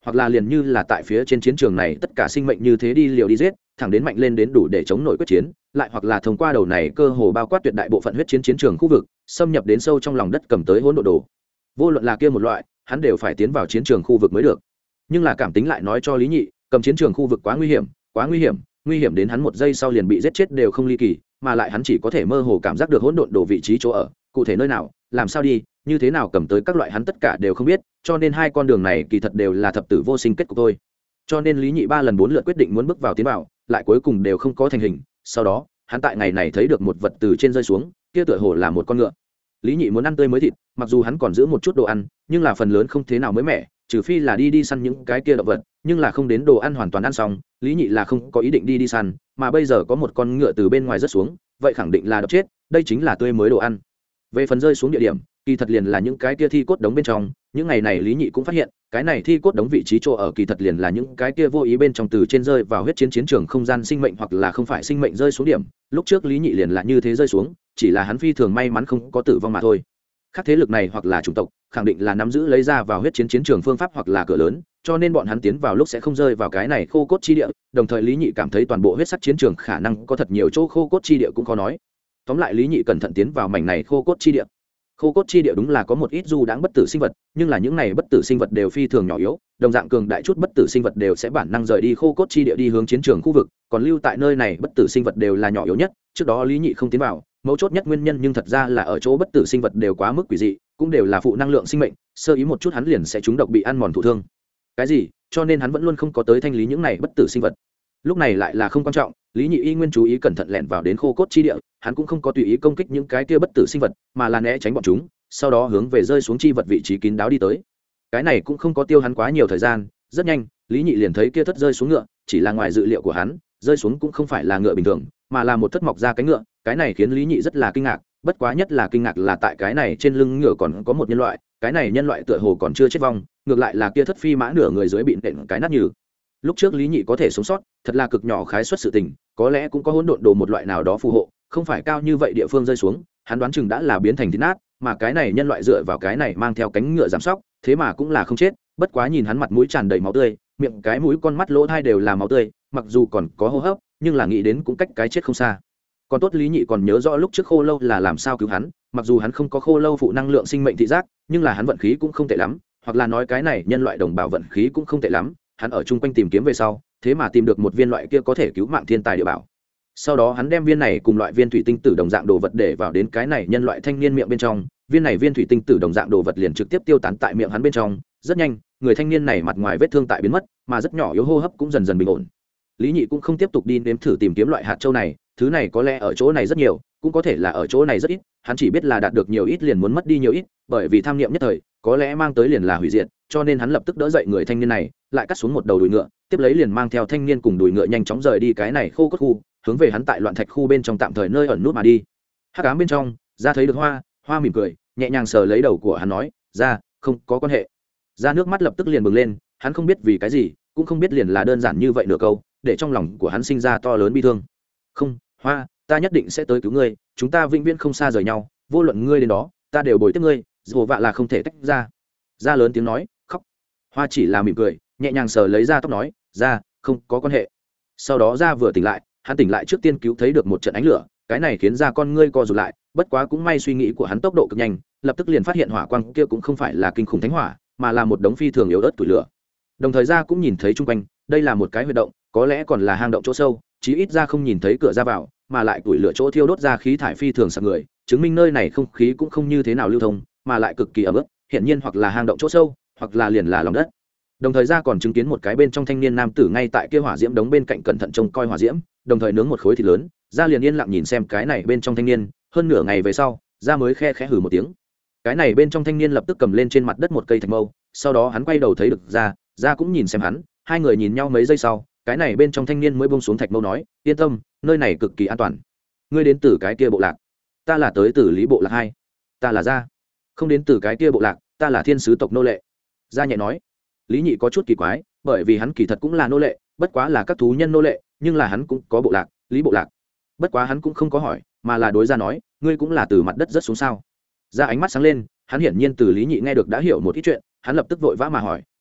hoặc là liền như là tại phía trên chiến trường này tất cả sinh mệnh như thế đi liều đi giết, thẳng đến mạnh lên đến đủ để chống nổi quyết chiến, lại hoặc là thông qua đầu này cơ hồ bao quát tuyệt đại bộ phận huyết chiến chiến trường khu vực, xâm nhập đến sâu trong lòng đất cầm tới hỗn độn đồ. Vô luận là kia một loại, hắn đều phải tiến vào chiến trường khu vực mới được. Nhưng là cảm tính lại nói cho Lý Nhị, cầm chiến trường khu vực quá nguy hiểm, quá nguy hiểm, nguy hiểm đến hắn một giây sau liền bị giết chết đều không ly kỳ, mà lại hắn chỉ có thể mơ hồ cảm giác được hỗn độn đồ vị trí chỗ ở, cụ thể nơi nào, làm sao đi, như thế nào cầm tới các loại hắn tất cả đều không biết, cho nên hai con đường này kỳ thật đều là thập tử vô sinh kết cục thôi. Cho nên Lý Nhị 3 lần 4 lượt quyết định muốn bước vào tiến vào, lại cuối cùng đều không có thành hình. Sau đó, hắn tại ngày này thấy được một vật từ trên rơi xuống, kia tựa hồ là một con ngựa. Lý Nhị muốn ăn tươi mới thịt, mặc dù hắn còn giữ một chút đồ ăn, nhưng là phần lớn không thế nào mới mẻ, trừ phi là đi săn những cái kia động vật, nhưng là không đến đồ ăn hoàn toàn ăn xong, Lý Nhị là không có ý định đi săn, mà bây giờ có một con ngựa từ bên ngoài rớt xuống, vậy khẳng định là độc chết, đây chính là tươi mới đồ ăn. Về phần rơi xuống địa điểm, kỳ thật liền là những cái kia thi cốt đống bên trong, những ngày này Lý Nhị cũng phát hiện, cái này thi cốt đống vị trí chỗ ở kỳ thật liền là những cái kia vô ý bên trong từ trên rơi vào huyết chiến chiến trường không gian sinh mệnh hoặc là không phải sinh mệnh rơi xuống điểm, lúc trước Lý Nhị liền là như thế rơi xuống, chỉ là hắn phi thường may mắn không có tử vong mà thôi. Các thế lực này hoặc là chủng tộc, khẳng định là nắm giữ lấy ra vào huyết chiến chiến trường phương pháp hoặc là cửa lớn, cho nên bọn hắn tiến vào lúc sẽ không rơi vào cái này khô cốt chi địa, đồng thời Lý Nhị cảm thấy toàn bộ huyết sắc chiến trường khả năng có thật nhiều chỗ khô cốt chi địa cũng khó nói. Tóm lại Lý Nhị cẩn thận tiến vào mảnh này khô cốt chi địa. Khô cốt chi địa đúng là có một ít du đãng bất tử sinh vật, nhưng là những này bất tử sinh vật đều phi thường nhỏ yếu, đồng dạng cường đại chút bất tử sinh vật đều sẽ bản năng rời đi khô cốt chi địa đi hướng chiến trường khu vực, còn lưu tại nơi này bất tử sinh vật đều là nhỏ yếu nhất, trước đó Lý Nhị không tiến vào, mấu chốt nhất nguyên nhân nhưng thật ra là ở chỗ bất tử sinh vật đều quá mức quỷ dị, cũng đều là phụ năng lượng sinh mệnh, sơ ý một chút hắn liền sẽ trúng độc bị ăn mòn thụ thương. Cái gì? Cho nên hắn vẫn luôn không có tới thanh lý những này bất tử sinh vật. Lúc này lại là không quan trọng, Lý Nhị y nguyên chú ý cẩn thận lẻn vào đến khô cốt chi địa, hắn cũng không có tùy ý công kích những cái kia bất tử sinh vật, mà là né tránh bọn chúng, sau đó hướng về rơi xuống chi vật vị trí kín đáo đi tới. Cái này cũng không có tiêu hắn quá nhiều thời gian, rất nhanh, Lý Nhị liền thấy kia thất rơi xuống ngựa, chỉ là ngoài dự liệu của hắn, rơi xuống cũng không phải là ngựa bình thường, mà là một thất mọc ra cánh ngựa, cái này khiến Lý Nhị rất là kinh ngạc, bất quá nhất là kinh ngạc là tại cái này trên lưng ngựa còn có một nhân loại, cái này nhân loại tựa hồ còn chưa chết vong, ngược lại là kia thất phi mã nửa người dưới bị nện cái nát nhừ. Lúc trước Lý Nhị có thể sống sót, thật là cực nhỏ khái suất sự tình, có lẽ cũng có hỗn độn đồ một loại nào đó phù hộ, không phải cao như vậy địa phương rơi xuống, hắn đoán chừng đã là biến thành thịt nát, mà cái này nhân loại dựa vào cái này mang theo cánh ngựa giảm sóc, thế mà cũng là không chết, bất quá nhìn hắn mặt mũi tràn đầy máu tươi, miệng cái mũi con mắt lỗ tai đều là máu tươi, mặc dù còn có hô hấp, nhưng là nghĩ đến cũng cách cái chết không xa. Còn tốt Lý Nhị còn nhớ rõ lúc trước Khô Lâu là làm sao cứu hắn, mặc dù hắn không có Khô Lâu phụ năng lượng sinh mệnh thị giác, nhưng là hắn vận khí cũng không tệ lắm, hoặc là nói cái này nhân loại đồng bào vận khí cũng không tệ lắm, hắn ở chung quanh tìm kiếm về sau, thế mà tìm được một viên loại kia có thể cứu mạng thiên tài địa bảo. Sau đó hắn đem viên này cùng loại viên thủy tinh tử đồng dạng đồ vật để vào đến cái này nhân loại thanh niên miệng bên trong, viên này viên thủy tinh tử đồng dạng đồ vật liền trực tiếp tiêu tán tại miệng hắn bên trong, rất nhanh, người thanh niên này mặt ngoài vết thương tại biến mất, mà rất nhỏ yếu hô hấp cũng dần dần bình ổn. Lý Nhị cũng không tiếp tục đi nếm thử tìm kiếm loại hạt châu này, thứ này có lẽ ở chỗ này rất nhiều, cũng có thể là ở chỗ này rất ít, hắn chỉ biết là đạt được nhiều ít liền muốn mất đi nhiều ít, bởi vì tham niệm nhất thời, có lẽ mang tới liền là hủy diệt, cho nên hắn lập tức đỡ dậy người thanh niên này, lại cắt xuống một đầu đùi ngựa, tiếp lấy liền mang theo thanh niên cùng đùi ngựa nhanh chóng rời đi cái này khô cốt khu, hướng về hắn tại loạn thạch khu bên trong tạm thời nơi ẩn nút mà đi. Hắc ám bên trong, ra thấy được Hoa mỉm cười, nhẹ nhàng sờ lấy đầu của hắn nói, "Ra, không có quan hệ." Ra nước mắt lập tức liền bừng lên, hắn không biết vì cái gì, cũng không biết liền là đơn giản như vậy nửa câu, để trong lòng của hắn sinh ra to lớn bi thương. "Không, Hoa, ta nhất định sẽ tới cứu ngươi, chúng ta vĩnh viễn không xa rời nhau, vô luận ngươi đến đó, ta đều bồi tiếp ngươi, dù vạ là không thể tách ra." Ra lớn tiếng nói, khóc. Hoa chỉ là mỉm cười, nhẹ nhàng sờ lấy Ra tóc nói, "Ra, không có quan hệ." Sau đó Ra vừa tỉnh lại, hắn tỉnh lại trước tiên cứu thấy được một trận ánh lửa, cái này khiến Ra con ngươi co rụt lại, bất quá cũng may suy nghĩ của hắn tốc độ cực nhanh, lập tức liền phát hiện hỏa quang kia cũng không phải là kinh khủng thánh hỏa, mà là một đống phi thường yếu ớt tuổi lửa. Đồng thời Ra cũng nhìn thấy chung quanh, đây là một cái huyệt động, có lẽ còn là hang động chỗ sâu, chí ít Ra không nhìn thấy cửa ra vào, mà lại tuổi lửa chỗ thiêu đốt ra khí thải phi thường sặc người, chứng minh nơi này không khí cũng không như thế nào lưu thông, mà lại cực kỳ ẩm ướt, hiện nhiên hoặc là hang động chỗ sâu, hoặc là liền là lòng đất. Đồng thời Ra còn chứng kiến một cái bên trong thanh niên nam tử ngay tại kia hỏa diễm đống bên cạnh cẩn thận trông coi hỏa diễm, đồng thời nướng một khối thịt lớn. Ra liền yên lặng nhìn xem cái này bên trong thanh niên, hơn nửa ngày về sau, Ra mới khe khẽ hừ một tiếng. Cái này bên trong thanh niên lập tức cầm lên trên mặt đất một cây thạch mâu, sau đó hắn quay đầu thấy được Ra cũng nhìn xem hắn, hai người nhìn nhau mấy giây sau, cái này bên trong thanh niên mới buông xuống thạch mâu nói, "Yên tâm, nơi này cực kỳ an toàn. Ngươi đến từ cái kia bộ lạc?" "Ta là tới từ Lý bộ lạc 2." "Ta là Ra." "Không đến từ cái kia bộ lạc, ta là thiên sứ tộc nô lệ." Ra nhẹ nói. Lý Nhị có chút kỳ quái, bởi vì hắn kỳ thật cũng là nô lệ, bất quá là các thú nhân nô lệ, nhưng là hắn cũng có bộ lạc, Lý bộ lạc. Bất quá hắn cũng không có hỏi, mà là đối Ra nói, "Ngươi cũng là từ mặt đất rớt xuống sao?" Ra ánh mắt sáng lên, hắn hiển nhiên từ Lý Nhị nghe được đã hiểu một ít chuyện, hắn lập tức vội vã mà hỏi,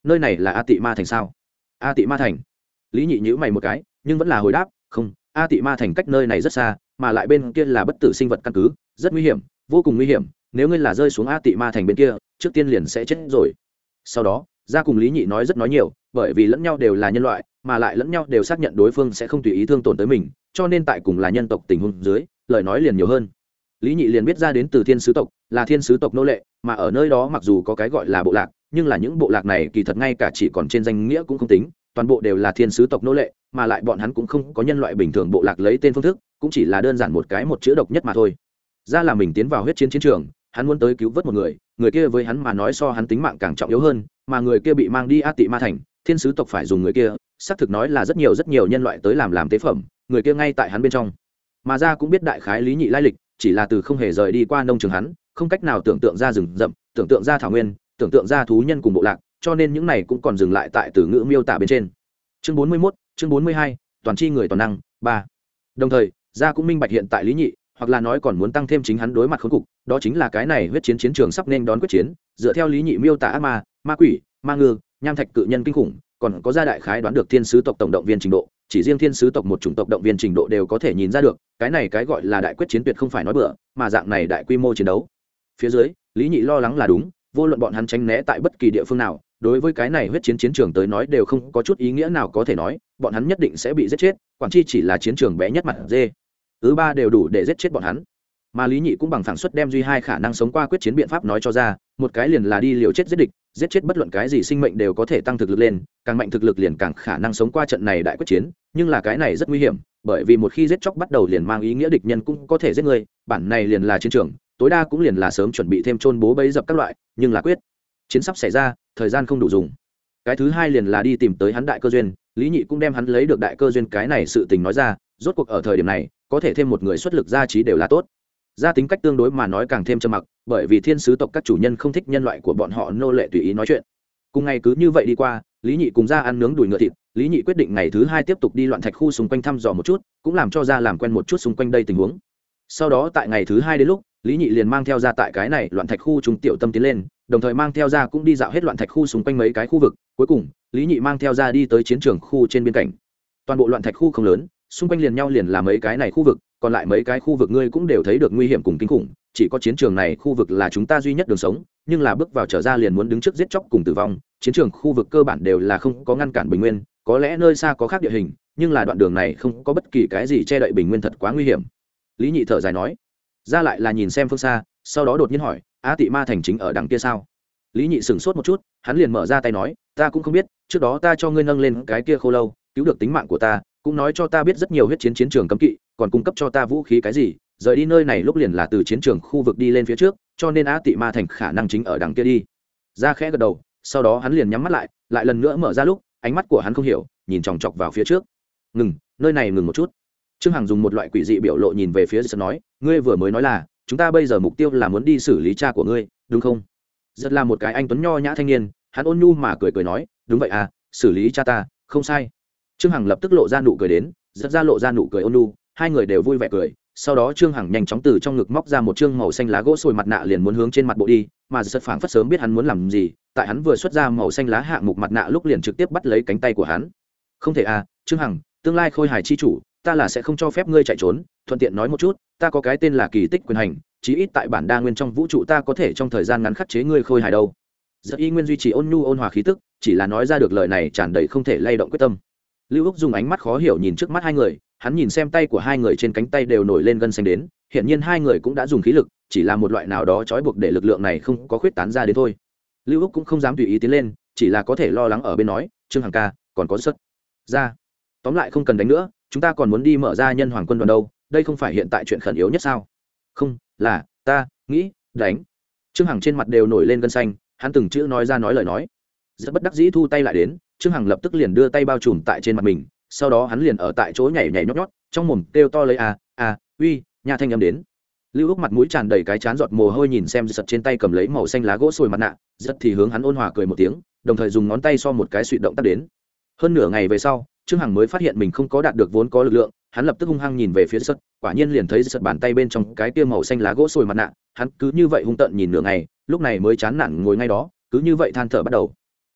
nơi này là A Tị Ma thành sao? A Tị Ma thành? Lý Nhị nhíu mày một cái, nhưng vẫn là hồi đáp, không, A Tị Ma thành cách nơi này rất xa, mà lại bên kia là bất tử sinh vật căn cứ, rất nguy hiểm, vô cùng nguy hiểm, nếu ngươi là rơi xuống A Tị Ma thành bên kia, trước tiên liền sẽ chết rồi. Sau đó, Gia cùng Lý Nhị nói rất nói nhiều, bởi vì lẫn nhau đều là nhân loại, mà lại lẫn nhau đều xác nhận đối phương sẽ không tùy ý thương tổn tới mình, cho nên tại cùng là nhân tộc tình huống dưới, lời nói liền nhiều hơn. Lý Nhị liền biết ra đến từ thiên sứ tộc, là thiên sứ tộc nô lệ, mà ở nơi đó mặc dù có cái gọi là bộ lạc, nhưng là những bộ lạc này kỳ thật ngay cả chỉ còn trên danh nghĩa cũng không tính, toàn bộ đều là thiên sứ tộc nô lệ, mà lại bọn hắn cũng không có nhân loại bình thường bộ lạc lấy tên phương thức, cũng chỉ là đơn giản một cái một chữ độc nhất mà thôi. Ra là mình tiến vào huyết chiến chiến trường, hắn muốn tới cứu vớt một người, người kia với hắn mà nói so hắn tính mạng càng trọng yếu hơn, mà người kia bị mang đi A Tị Ma thành, thiên sứ tộc phải dùng người kia, xác thực nói là rất nhiều nhân loại tới làm tế phẩm, người kia ngay tại hắn bên trong. Mà Ra cũng biết đại khái Lý Nhị lai lịch, chỉ là từ không hề rời đi qua nông trường hắn, không cách nào tưởng tượng ra rừng rậm, tưởng tượng ra thảo nguyên, tưởng tượng ra thú nhân cùng bộ lạc, cho nên những này cũng còn dừng lại tại từ ngữ miêu tả bên trên. Chương 41, chương 42, toàn chi người toàn năng 3. Đồng thời, Gia cũng minh bạch hiện tại Lý Nhị, hoặc là nói còn muốn tăng thêm chính hắn đối mặt khốn cục, đó chính là cái này huyết chiến chiến trường sắp nên đón quyết chiến, dựa theo Lý Nhị miêu tả ác ma, ma quỷ, ma ngư, nham thạch cự nhân kinh khủng, còn có gia đại khái đoán được thiên sứ tộc tổng động viên trình độ, chỉ riêng thiên sứ tộc một chủng tộc động viên trình độ đều có thể nhìn ra được, cái này cái gọi là đại quyết chiến tuyệt không phải nói bừa, mà dạng này đại quy mô chiến đấu. Phía dưới, Lý Nhị lo lắng là đúng, vô luận bọn hắn tránh né tại bất kỳ địa phương nào, đối với cái này huyết chiến chiến trường tới nói đều không có chút ý nghĩa nào có thể nói, bọn hắn nhất định sẽ bị giết chết, quản chi chỉ là chiến trường bé nhất mặt dê. Ba đều đủ để giết chết bọn hắn. Mà Lý Nhị cũng bằng phẳng suất đem duy hai khả năng sống qua quyết chiến biện pháp nói cho ra, một cái liền là đi liều chết giết địch, giết chết bất luận cái gì sinh mệnh đều có thể tăng thực lực lên, càng mạnh thực lực liền càng khả năng sống qua trận này đại quyết chiến, nhưng là cái này rất nguy hiểm, bởi vì một khi giết chóc bắt đầu liền mang ý nghĩa địch nhân cũng có thể giết người, bản này liền là chiến trường, tối đa cũng liền là sớm chuẩn bị thêm chôn bố bẫy dập các loại, nhưng là quyết chiến sắp xảy ra, thời gian không đủ dùng. Cái thứ hai liền là đi tìm tới hắn đại cơ duyên, Lý Nhị cũng đem hắn lấy được đại cơ duyên cái này sự tình nói ra, rốt cuộc ở thời điểm này, có thể thêm một người xuất lực gia trí đều là tốt. Gia tính cách tương đối mà nói càng thêm trầm mặc, bởi vì thiên sứ tộc các chủ nhân không thích nhân loại của bọn họ nô lệ tùy ý nói chuyện. Cùng ngày cứ như vậy đi qua, Lý Nhị cùng Gia ăn nướng đùi ngựa thịt, Lý Nhị quyết định ngày thứ hai tiếp tục đi loạn thạch khu xung quanh thăm dò một chút, cũng làm cho Gia làm quen một chút xung quanh đây tình huống. Sau đó tại ngày thứ hai đến lúc, Lý Nhị liền mang theo Gia tại cái này loạn thạch khu trung tiểu tâm tiến lên, đồng thời mang theo Gia cũng đi dạo hết loạn thạch khu xung quanh mấy cái khu vực, cuối cùng, Lý Nhị mang theo Gia đi tới chiến trường khu trên biên cảnh. Toàn bộ loạn thạch khu không lớn, xung quanh liền nhau liền là mấy cái này khu vực, còn lại mấy cái khu vực ngươi cũng đều thấy được nguy hiểm cùng kinh khủng, chỉ có chiến trường này khu vực là chúng ta duy nhất đường sống, nhưng là bước vào trở ra liền muốn đứng trước giết chóc cùng tử vong, chiến trường khu vực cơ bản đều là không có ngăn cản bình nguyên, có lẽ nơi xa có khác địa hình, nhưng là đoạn đường này không có bất kỳ cái gì che đậy bình nguyên thật quá nguy hiểm. Lý Nhị thở dài nói. Ra lại là nhìn xem phương xa, sau đó đột nhiên hỏi, A Tị Ma thành chính ở đằng kia sao? Lý Nhị sửng sốt một chút, hắn liền mở ra tay nói, ta cũng không biết, trước đó ta cho ngươi nâng lên cái kia khô lâu, cứu được tính mạng của ta, cũng nói cho ta biết rất nhiều huyết chiến chiến trường cấm kỵ, còn cung cấp cho ta vũ khí cái gì, rời đi nơi này lúc liền là từ chiến trường khu vực đi lên phía trước, cho nên A Tị Ma thành khả năng chính ở đằng kia đi. Ra khẽ gật đầu, sau đó hắn liền nhắm mắt lại, lại lần nữa mở ra lúc, ánh mắt của hắn không hiểu, nhìn chòng chọc vào phía trước. Ngừng, nơi này ngừng một chút. Trương Hằng dùng một loại quỷ dị biểu lộ nhìn về phía Giật nói, ngươi vừa mới nói là, chúng ta bây giờ mục tiêu là muốn đi xử lý cha của ngươi, đúng không? Giật là một cái anh tuấn nho nhã thanh niên, hắn ôn nhu mà cười nói, đúng vậy à, xử lý cha ta, không sai. Trương Hằng lập tức lộ ra nụ cười đến, Giật ra lộ ra nụ cười ôn nhu, hai người đều vui vẻ cười. Sau đó Trương Hằng nhanh chóng từ trong ngực móc ra một trương màu xanh lá gỗ sồi mặt nạ liền muốn hướng trên mặt bộ đi, mà Giật phảng phất sớm biết hắn muốn làm gì, tại hắn vừa xuất ra màu xanh lá hạng mục mặt nạ lúc liền trực tiếp bắt lấy cánh tay của hắn. Không thể à, Trương Hằng, tương lai khôi hài chi chủ, ta là sẽ không cho phép ngươi chạy trốn, thuận tiện nói một chút, ta có cái tên là kỳ tích quyền hành, chí ít tại bản đa nguyên trong vũ trụ ta có thể trong thời gian ngắn khắc chế ngươi khôi hài đâu. Giật y nguyên duy trì ôn nhu ôn hòa khí tức, chỉ là nói ra được lời này tràn đầy không thể lay động quyết tâm. Lưu Úc dùng ánh mắt khó hiểu nhìn trước mắt hai người, hắn nhìn xem tay của hai người trên cánh tay đều nổi lên gân xanh đến, hiển nhiên hai người cũng đã dùng khí lực, chỉ là một loại nào đó trói buộc để lực lượng này không có khuyết tán ra đến thôi. Lưu Úc cũng không dám tùy ý tiến lên, chỉ là có thể lo lắng ở bên nói, Trương Hằng ca, còn có xuất ra. Tóm lại không cần đánh nữa, chúng ta còn muốn đi mở ra nhân hoàng quân đoàn đâu, đây không phải hiện tại chuyện khẩn yếu nhất sao? Không, là ta nghĩ đánh. Trương Hằng trên mặt đều nổi lên gân xanh, hắn từng chữ nói ra nói lời nói. Rất bất đắc dĩ thu tay lại đến, Trương Hằng lập tức liền đưa tay bao trùm tại trên mặt mình, sau đó hắn liền ở tại chỗ nhảy nhảy nhót nhót, trong mồm kêu to lấy uy, nhà thanh âm đến. Lưu Úc mặt mũi tràn đầy cái chán giọt mồ hôi nhìn xem Giật trên tay cầm lấy màu xanh lá gỗ sồi mặt nạ, Giật thì hướng hắn ôn hòa cười một tiếng, đồng thời dùng ngón tay so một cái suy động tác đến. Hơn nửa ngày về sau, Trương Hằng mới phát hiện mình không có đạt được vốn có lực lượng, hắn lập tức hung hăng nhìn về phía Giật, quả nhiên liền thấy Giật bàn tay bên trong cái kia màu xanh lá gỗ sồi mặt nạ, hắn cứ như vậy hung tợn nhìn nửa ngày, lúc này mới chán nản ngồi ngay đó, cứ như vậy than thở bắt đầu.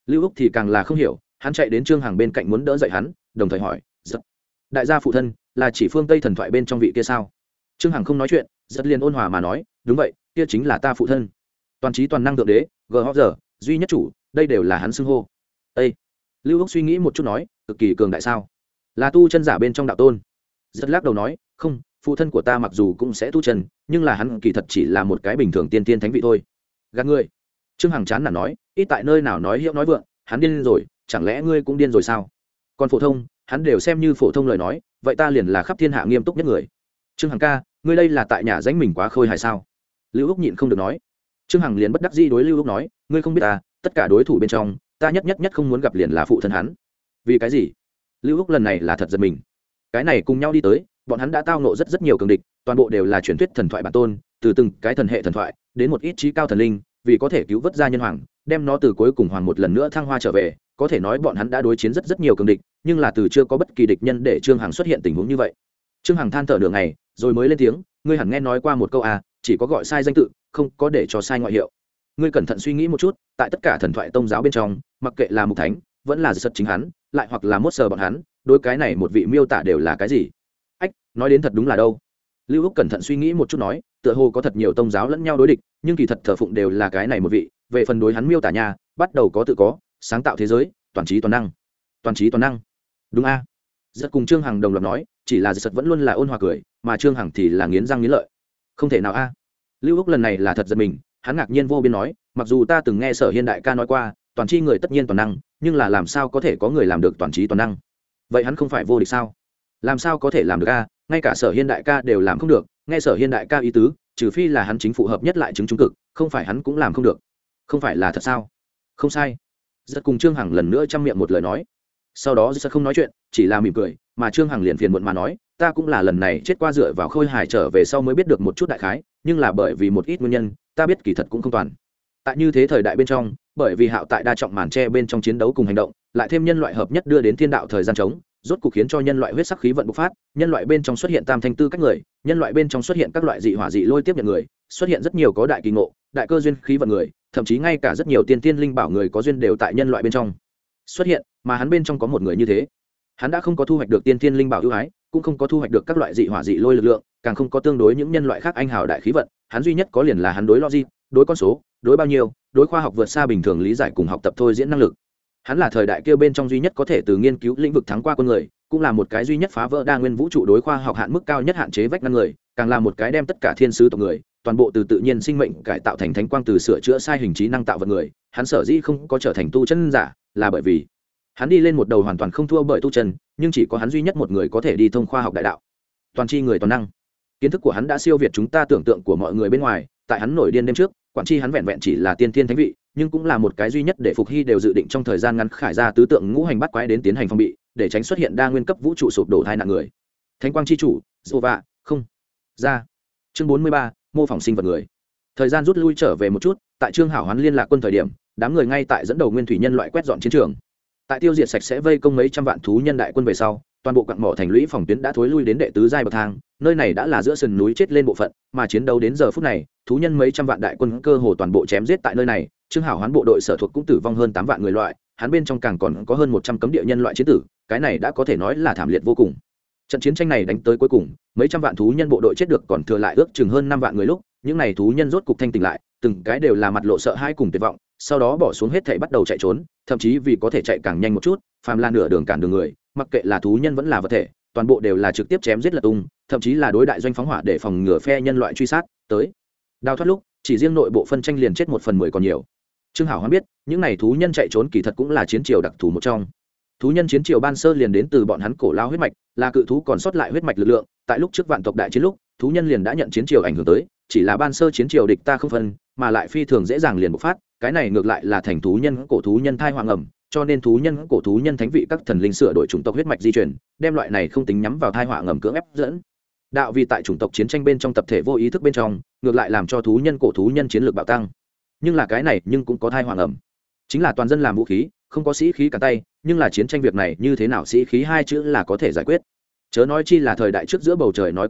Lưu Úc thì càng là không hiểu, hắn chạy đến Trương Hằng bên cạnh muốn đỡ dậy hắn, đồng thời hỏi, "Giật, đại gia phụ thân là chỉ phương Tây thần thoại bên trong vị kia sao?" Trương Hằng không nói chuyện, giật liền ôn hòa mà nói, "Đúng vậy, kia chính là ta phụ thân. Toàn trí toàn năng thượng đế, Gờ duy nhất chủ, đây đều là hắn xưng hô." Ê! Lưu Úc suy nghĩ một chút nói, "Cực kỳ cường đại sao? Là tu chân giả bên trong đạo tôn?" Giật lắc đầu nói, "Không, phụ thân của ta mặc dù cũng sẽ tu chân, nhưng là hắn kỳ thật chỉ là một cái bình thường tiên tiên thánh vị thôi." Gạt ngươi. Trương Hằng chán nản nói, "Ít tại nơi nào nói hiệu nói vượng, hắn điên rồi, chẳng lẽ ngươi cũng điên rồi sao? Còn phổ thông, hắn đều xem như phổ thông lời nói, vậy ta liền là khắp thiên hạ nghiêm túc nhất người." Trương Hằng ca, ngươi đây là tại nhà danh mình quá khôi hài sao? Lưu Úc nhịn không được nói. Trương Hằng liền bất đắc dĩ đối Lưu Úc nói, "Ngươi không biết ta, tất cả đối thủ bên trong, ta nhất không muốn gặp liền là phụ thân hắn." Vì cái gì? Lưu Úc lần này là thật giật mình. Cái này cùng nhau đi tới, bọn hắn đã tao nộ rất nhiều cường địch, toàn bộ đều là truyền thuyết thần thoại bản tôn, từ từng cái thần hệ thần thoại đến một ít trí cao thần linh, vì có thể cứu vớt gia nhân hoàng, đem nó từ cuối cùng hoàn một lần nữa thăng hoa trở về, có thể nói bọn hắn đã đối chiến rất nhiều cường địch, nhưng là từ chưa có bất kỳ địch nhân để Trương Hằng xuất hiện tình huống như vậy. Trương Hằng than thở nửa ngày, rồi mới lên tiếng, "Ngươi hẳn nghe nói qua một câu à, chỉ có gọi sai danh tự, không có để cho sai ngoại hiệu. Ngươi cẩn thận suy nghĩ một chút, tại tất cả thần thoại tông giáo bên trong, mặc kệ là mục thánh, vẫn là giật chính hắn, lại hoặc là mốt sờ bọn hắn, đối cái này một vị miêu tả đều là cái gì?" Ách, nói đến thật đúng là đâu. Lưu Úc cẩn thận suy nghĩ một chút nói, tựa hồ có thật nhiều tông giáo lẫn nhau đối địch, nhưng kỳ thật thờ phụng đều là cái này một vị. Về phần đối hắn miêu tả nhà, bắt đầu có tự có, sáng tạo thế giới, toàn trí toàn năng. Toàn trí toàn năng. Đúng a. Giật cùng Trương Hằng đồng loạt nói, chỉ là giật vẫn luôn là ôn hòa cười, mà Trương Hằng thì là nghiến răng nghiến lợi. Không thể nào a. Lưu Úc lần này là thật giật mình, hắn ngạc nhiên vô biên nói, mặc dù ta từng nghe Sở Hiên đại ca nói qua, toàn trí người tất nhiên toàn năng, nhưng là làm sao có thể có người làm được toàn trí toàn năng? Vậy hắn không phải vô địch sao? Làm sao có thể làm được a? Ngay cả Sở Hiên đại ca đều làm không được, nghe Sở Hiên đại ca ý tứ, trừ phi là hắn chính phù hợp nhất lại chứng trung cực, không phải hắn cũng làm không được. Không phải là thật sao? Không sai. Giật cùng Trương Hằng lần nữa chăm miệng một lời nói. Sau đó giật không nói chuyện, chỉ là mỉm cười, mà Trương Hằng liền phiền muộn mà nói, "Ta cũng là lần này chết qua dựa vào khôi hài trở về sau mới biết được một chút đại khái, nhưng là bởi vì một ít nguyên nhân, ta biết kỳ thật cũng không toàn." Tại như thế thời đại bên trong, bởi vì Hạo tại đa trọng màn che bên trong chiến đấu cùng hành động, lại thêm nhân loại hợp nhất đưa đến thiên đạo thời gian trống, rốt cục khiến cho nhân loại huyết sắc khí vận bộc phát, nhân loại bên trong xuất hiện tam thanh tư cách người, nhân loại bên trong xuất hiện các loại dị hỏa dị lôi tiếp nhận người, xuất hiện rất nhiều có đại kỳ ngộ, đại cơ duyên khí vận người, thậm chí ngay cả rất nhiều tiên tiên linh bảo người có duyên đều tại nhân loại bên trong xuất hiện, mà hắn bên trong có một người như thế. Hắn đã không có thu hoạch được tiên tiên linh bảo ưu ái, cũng không có thu hoạch được các loại dị hỏa dị lôi lực lượng, càng không có tương đối những nhân loại khác anh hào đại khí vận, hắn duy nhất có liền là hắn đối logic, đối con số, đối bao nhiêu, đối khoa học vượt xa bình thường lý giải cùng học tập thôi diễn năng lực. Hắn là thời đại kia bên trong duy nhất có thể từ nghiên cứu lĩnh vực thắng qua con người, cũng là một cái duy nhất phá vỡ đa nguyên vũ trụ đối khoa học hạn mức cao nhất hạn chế vách ngăn người, càng là một cái đem tất cả thiên sứ tộc người, toàn bộ từ tự nhiên sinh mệnh cải tạo thành thánh quang từ sửa chữa sai hình trí năng tạo vật người. Hắn sở dĩ không có trở thành tu chân giả, là bởi vì hắn đi lên một đầu hoàn toàn không thua bởi tu chân, nhưng chỉ có hắn duy nhất một người có thể đi thông khoa học đại đạo. Toàn chi người toàn năng. Kiến thức của hắn đã siêu việt chúng ta tưởng tượng của mọi người bên ngoài, tại hắn nổi điên đêm trước, quản chi hắn vẹn vẹn chỉ là tiên thiên thánh vị, nhưng cũng là một cái duy nhất để Phục Hy đều dự định trong thời gian ngắn khải ra tứ tượng ngũ hành bắt quái đến tiến hành phòng bị, để tránh xuất hiện đa nguyên cấp vũ trụ sụp đổ tai nạn người. Thánh quang chi chủ, Jova, không. Ra. Chương 43, mô phỏng sinh vật người. Thời gian rút lui trở về một chút, tại Trương Hảo Hoán liên lạc quân thời điểm, đám người ngay tại dẫn đầu nguyên thủy nhân loại quét dọn chiến trường. Tại tiêu diệt sạch sẽ vây công mấy trăm vạn thú nhân đại quân về sau, toàn bộ quặng mỏ thành lũy phòng tuyến đã thối lui đến đệ tứ giai bậc thang, nơi này đã là giữa sườn núi chết lên bộ phận, mà chiến đấu đến giờ phút này, thú nhân mấy trăm vạn đại quân cơ hồ toàn bộ chém giết tại nơi này. Trương Hảo Hoán bộ đội sở thuộc cũng tử vong hơn 8 vạn người loại, hắn bên trong càng còn có hơn 100 cấm địa nhân loại chiến tử, cái này đã có thể nói là thảm liệt vô cùng. Trận chiến tranh này đánh tới cuối cùng, mấy trăm vạn thú nhân bộ đội chết được còn thừa lại ước chừng hơn 5 vạn người lúc, những này thú nhân rốt cục thanh tỉnh lại, từng cái đều là mặt lộ sợ hãi cùng tuyệt vọng, sau đó bỏ xuống hết thảy bắt đầu chạy trốn, thậm chí vì có thể chạy càng nhanh một chút, phàm là nửa đường cản đường người, mặc kệ là thú nhân vẫn là vật thể, toàn bộ đều là trực tiếp chém giết lật tung, thậm chí là đối đại doanh phóng hỏa để phòng ngừa phe nhân loại truy sát tới. Đào thoát lúc, chỉ riêng nội bộ phân tranh liền chết 1/10 còn nhiều. Trương Hảo Hoán biết, những này thú nhân chạy trốn kỳ thật cũng là chiến triều đặc thù một trong. Thú nhân chiến triều ban sơ liền đến từ bọn hắn cổ lao huyết mạch, là cự thú còn sót lại huyết mạch lực lượng, tại lúc trước vạn tộc đại chiến lúc, thú nhân liền đã nhận chiến triều ảnh hưởng tới, chỉ là ban sơ chiến triều địch ta không phân, mà lại phi thường dễ dàng liền bộc phát, cái này ngược lại là thành thú nhân cổ thú nhân thai hoàng ẩm, cho nên thú nhân cổ thú nhân thánh vị các thần linh sửa đổi chủng tộc huyết mạch di chuyển, đem loại này không tính nhắm vào thai họa ngầm cưỡng ép dẫn đạo, vì tại chủng tộc chiến tranh bên trong tập thể vô ý thức bên trong, ngược lại làm cho thú nhân cổ thú nhân chiến lược bạo tăng. Nhưng là cái này nhưng cũng có thai họa ngầm, chính là toàn dân làm vũ khí, không có sĩ khí cả tay, nhưng là chiến tranh việc này như thế nào sĩ khí hai chữ là có thể giải quyết. Chớ nói chi là thời đại trước giữa bầu trời nói còn tại,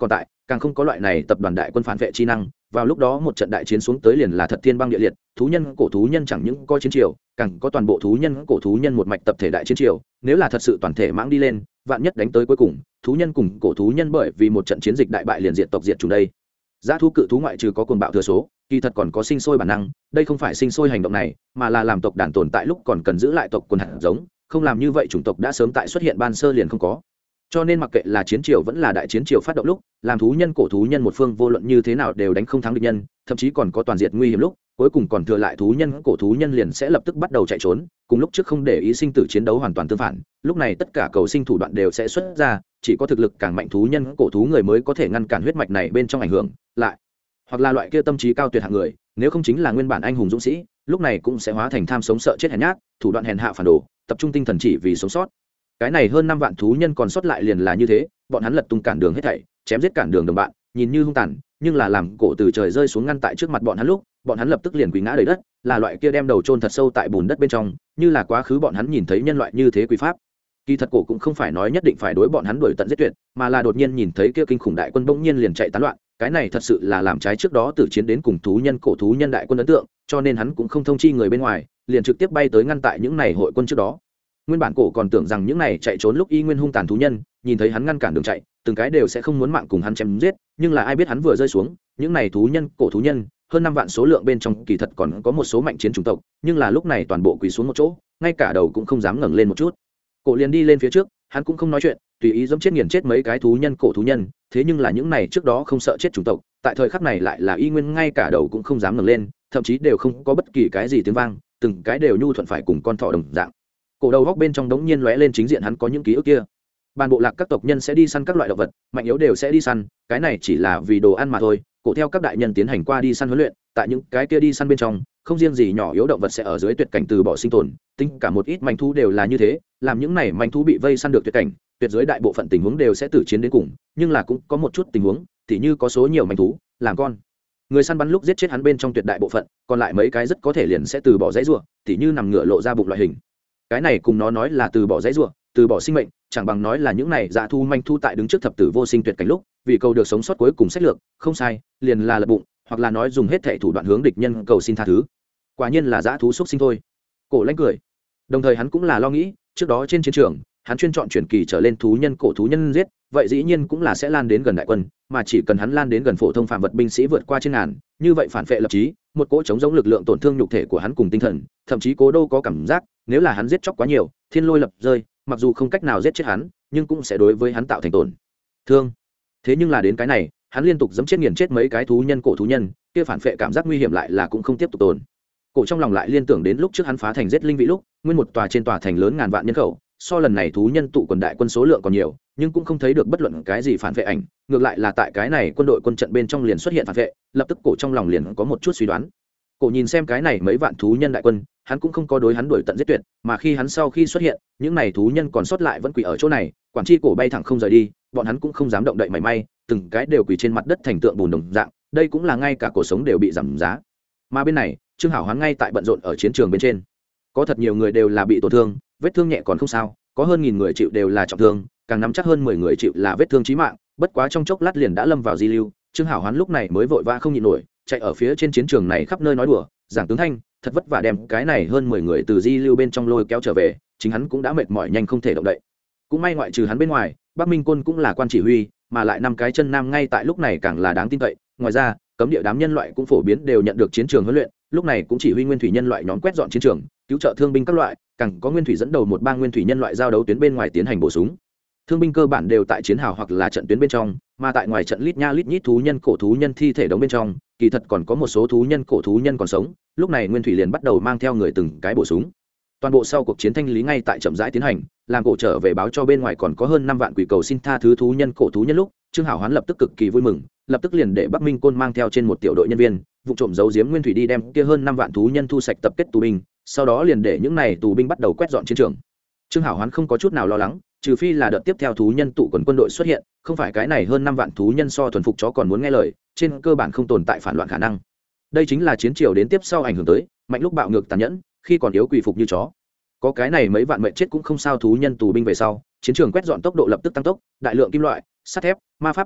càng không có loại này tập đoàn đại quân phản vệ chi năng. Vào lúc đó một trận đại chiến xuống tới liền là thật thiên băng địa liệt, thú nhân cổ thú nhân chẳng những có chiến triều, càng có toàn bộ thú nhân cổ thú nhân một mạch tập thể đại chiến triều. Nếu là thật sự toàn thể mãng đi lên, vạn nhất đánh tới cuối cùng, thú nhân cùng cổ thú nhân bởi vì một trận chiến dịch đại bại liền diệt tộc diệt chủng đây. Dã thú cự thú ngoại trừ có cuồng bạo thừa số, kỳ thật còn có sinh sôi bản năng, đây không phải sinh sôi hành động này, mà là làm tộc đàn tồn tại lúc còn cần giữ lại tộc quần hạt giống, không làm như vậy chủng tộc đã sớm tại xuất hiện ban sơ liền không có. Cho nên mặc kệ là chiến triều vẫn là đại chiến triều phát động lúc, làm thú nhân cổ thú nhân một phương vô luận như thế nào đều đánh không thắng địch nhân, thậm chí còn có toàn diệt nguy hiểm lúc, cuối cùng còn thừa lại thú nhân cổ thú nhân liền sẽ lập tức bắt đầu chạy trốn, cùng lúc trước không để ý sinh tử chiến đấu hoàn toàn tương phản, lúc này tất cả cầu sinh thủ đoạn đều sẽ xuất ra, chỉ có thực lực càng mạnh thú nhân cổ thú người mới có thể ngăn cản huyết mạch này bên trong ảnh hưởng lại, hoặc là loại kia tâm trí cao tuyệt hạng người, nếu không chính là nguyên bản anh hùng dũng sĩ, lúc này cũng sẽ hóa thành tham sống sợ chết hèn nhát, thủ đoạn hèn hạ phản đồ, tập trung tinh thần chỉ vì sống sót. Cái này hơn 5 vạn thú nhân còn sót lại liền là như thế, bọn hắn lật tung cản đường hết thảy, chém giết cản đường đồng bạn, nhìn như hung tàn, nhưng là làm cổ từ trời rơi xuống ngăn tại trước mặt bọn hắn lúc, bọn hắn lập tức liền quỳ ngã đầy đất, là loại kia đem đầu chôn thật sâu tại bùn đất bên trong, như là quá khứ bọn hắn nhìn thấy nhân loại như thế quy pháp. Kỳ thật cổ cũng không phải nói nhất định phải đối bọn hắn đuổi tận giết tuyệt, mà là đột nhiên nhìn thấy kia kinh khủng đại quân bỗng nhiên liền chạy tán loạn, cái này thật sự là làm trái trước đó tử chiến đến cùng thú nhân cổ thú nhân đại quân ấn tượng, cho nên hắn cũng không thông chi người bên ngoài, liền trực tiếp bay tới ngăn tại những này hội quân trước đó. Nguyên bản cổ còn tưởng rằng những này chạy trốn lúc y nguyên hung tàn thú nhân, nhìn thấy hắn ngăn cản đường chạy, từng cái đều sẽ không muốn mạng cùng hắn chém giết, nhưng là ai biết hắn vừa rơi xuống, những này thú nhân cổ thú nhân hơn 5 vạn số lượng bên trong kỳ thật còn có một số mạnh chiến chủng tộc, nhưng là lúc này toàn bộ quỳ xuống một chỗ, ngay cả đầu cũng không dám ngẩng lên một chút. Cổ liền đi lên phía trước, hắn cũng không nói chuyện, tùy ý giẫm chết nghiền chết mấy cái thú nhân cổ thú nhân, thế nhưng là những này trước đó không sợ chết chủng tộc, tại thời khắc này lại là y nguyên ngay cả đầu cũng không dám ngẩng lên, thậm chí đều không có bất kỳ cái gì tiếng vang, từng cái đều nhu thuận phải cùng con thỏ đồng dạng. Cổ đầu góc bên trong đống nhiên lóe lên chính diện hắn có những ký ức kia. Ban bộ lạc các tộc nhân sẽ đi săn các loại động vật, mạnh yếu đều sẽ đi săn, cái này chỉ là vì đồ ăn mà thôi. Cổ theo các đại nhân tiến hành qua đi săn huấn luyện, tại những cái kia đi săn bên trong, không riêng gì nhỏ yếu động vật sẽ ở dưới tuyệt cảnh từ bỏ sinh tồn, tính cả một ít manh thú đều là như thế, làm những này manh thú bị vây săn được tuyệt cảnh, tuyệt dưới đại bộ phận tình huống đều sẽ tử chiến đến cùng, nhưng là cũng có một chút tình huống, tỉ như có số nhiều manh thú, làm con người săn bắn lúc giết chết hắn bên trong tuyệt đại bộ phận, còn lại mấy cái rất có thể liền sẽ từ bỏ dãy rủa, tỉ như nằm ngửa lộ ra bụng loại hình. Cái này cùng nó nói là từ bỏ dãy rủa, từ bỏ sinh mệnh, chẳng bằng nói là những này dã thu manh thu tại đứng trước thập tử vô sinh tuyệt cảnh lúc, vì cầu được sống sót cuối cùng sách lược, không sai, liền là lật bụng, hoặc là nói dùng hết thảy thủ đoạn hướng địch nhân cầu xin tha thứ. Quả nhiên là dã thú xuất sinh thôi. Cổ lãnh cười. Đồng thời hắn cũng là lo nghĩ, trước đó trên chiến trường, hắn chuyên chọn chuyển kỳ trở lên thú nhân cổ thú nhân giết, vậy dĩ nhiên cũng là sẽ lan đến gần đại quân, mà chỉ cần hắn lan đến gần phổ thông phạm vật binh sĩ vượt qua trên ngàn, như vậy phản phệ lập chí, một cỗ chống giống lực lượng tổn thương nhục thể của hắn cùng tinh thần, thậm chí Cố Đô có cảm giác, nếu là hắn giết chóc quá nhiều, thiên lôi lập rơi, mặc dù không cách nào giết chết hắn, nhưng cũng sẽ đối với hắn tạo thành tổn thương. Thế nhưng là đến cái này, hắn liên tục giẫm chết nghiền chết mấy cái thú nhân cổ thú nhân, kia phản phệ cảm giác nguy hiểm lại là cũng không tiếp tục tồn. Cổ trong lòng lại liên tưởng đến lúc trước hắn phá thành giết linh vị lúc, nguyên một tòa trên tòa thành lớn ngàn vạn nhân khẩu, so lần này thú nhân tụ quần đại quân số lượng còn nhiều, nhưng cũng không thấy được bất luận cái gì phản vệ ảnh, ngược lại là tại cái này quân đội quân trận bên trong liền xuất hiện phản vệ, lập tức cổ trong lòng liền có một chút suy đoán. Cổ nhìn xem cái này mấy vạn thú nhân đại quân, hắn cũng không có đối hắn đuổi tận giết tuyệt, mà khi hắn sau khi xuất hiện, những này thú nhân còn sót lại vẫn quỳ ở chỗ này, quản chi cổ bay thẳng không rời đi, bọn hắn cũng không dám động đậy mảy may, từng cái đều quỳ trên mặt đất thành tượng bùn đồng dạng, đây cũng là ngay cả cổ sống đều bị giảm giá. Mà bên này, Trương Hảo Hoán ngay tại bận rộn ở chiến trường bên trên, có thật nhiều người đều là bị tổn thương, vết thương nhẹ còn không sao, có hơn 1000 người chịu đều là trọng thương, càng nắm chắc hơn 10 người chịu là vết thương chí mạng, bất quá trong chốc lát liền đã lâm vào di lưu. Trương Hảo Hoán lúc này mới vội vã không nhịn nổi, chạy ở phía trên chiến trường này khắp nơi nói đùa, giảng tướng thanh, thật vất vả đem cái này hơn 10 người từ di lưu bên trong lôi kéo trở về, chính hắn cũng đã mệt mỏi nhanh không thể động đậy. Cũng may ngoại trừ hắn bên ngoài, Bắc Minh Côn cũng là quan chỉ huy, mà lại 5 cái chân nam ngay tại lúc này càng là đáng tin cậy, ngoài ra, cấm địa đám nhân loại cũng phổ biến đều nhận được chiến trường huấn luyện, lúc này cũng chỉ huy nguyên thủy nhân loại nhóm quét dọn chiến trường, cứu trợ thương binh các loại, càng có nguyên thủy dẫn đầu một bang nguyên thủy nhân loại giao đấu tuyến bên ngoài tiến hành bổ sung. Thương binh cơ bản đều tại chiến hào hoặc là trận tuyến bên trong, mà tại ngoài trận lít nha lít nhít thú nhân cổ thú nhân thi thể đống bên trong, kỳ thật còn có một số thú nhân cổ thú nhân còn sống, lúc này nguyên thủy liền bắt đầu mang theo người từng cái bổ sung. Toàn bộ sau cuộc chiến thanh lý ngay tại chậm rãi tiến hành, làm cổ trở về báo cho bên ngoài còn có hơn 5 vạn quỷ cầu xin tha thứ thú nhân cổ thú nhân lúc, Trương Hảo Hoán lập tức cực kỳ vui mừng, lập tức liền để Bắc Minh Côn mang theo trên một tiểu đội nhân viên, vụ trộm giấu giếm nguyên thủy đi đem kia hơn 5 vạn thú nhân thu sạch tập kết tù binh, sau đó liền để những này tù binh bắt đầu quét dọn chiến trường. Trương Hảo Hoán không có chút nào lo lắng, trừ phi là đợt tiếp theo thú nhân tụ quần quân đội xuất hiện, không phải cái này hơn 5 vạn thú nhân so thuần phục chó còn muốn nghe lời, trên cơ bản không tồn tại phản loạn khả năng. Đây chính là chiến triều đến tiếp sau ảnh hưởng tới, mạnh lúc bạo ngược tàn nhẫn, khi còn yếu quỳ phục như chó. Có cái này mấy vạn mệnh chết cũng không sao thú nhân tù binh về sau, chiến trường quét dọn tốc độ lập tức tăng tốc, đại lượng kim loại, sắt thép, ma pháp tạo vật,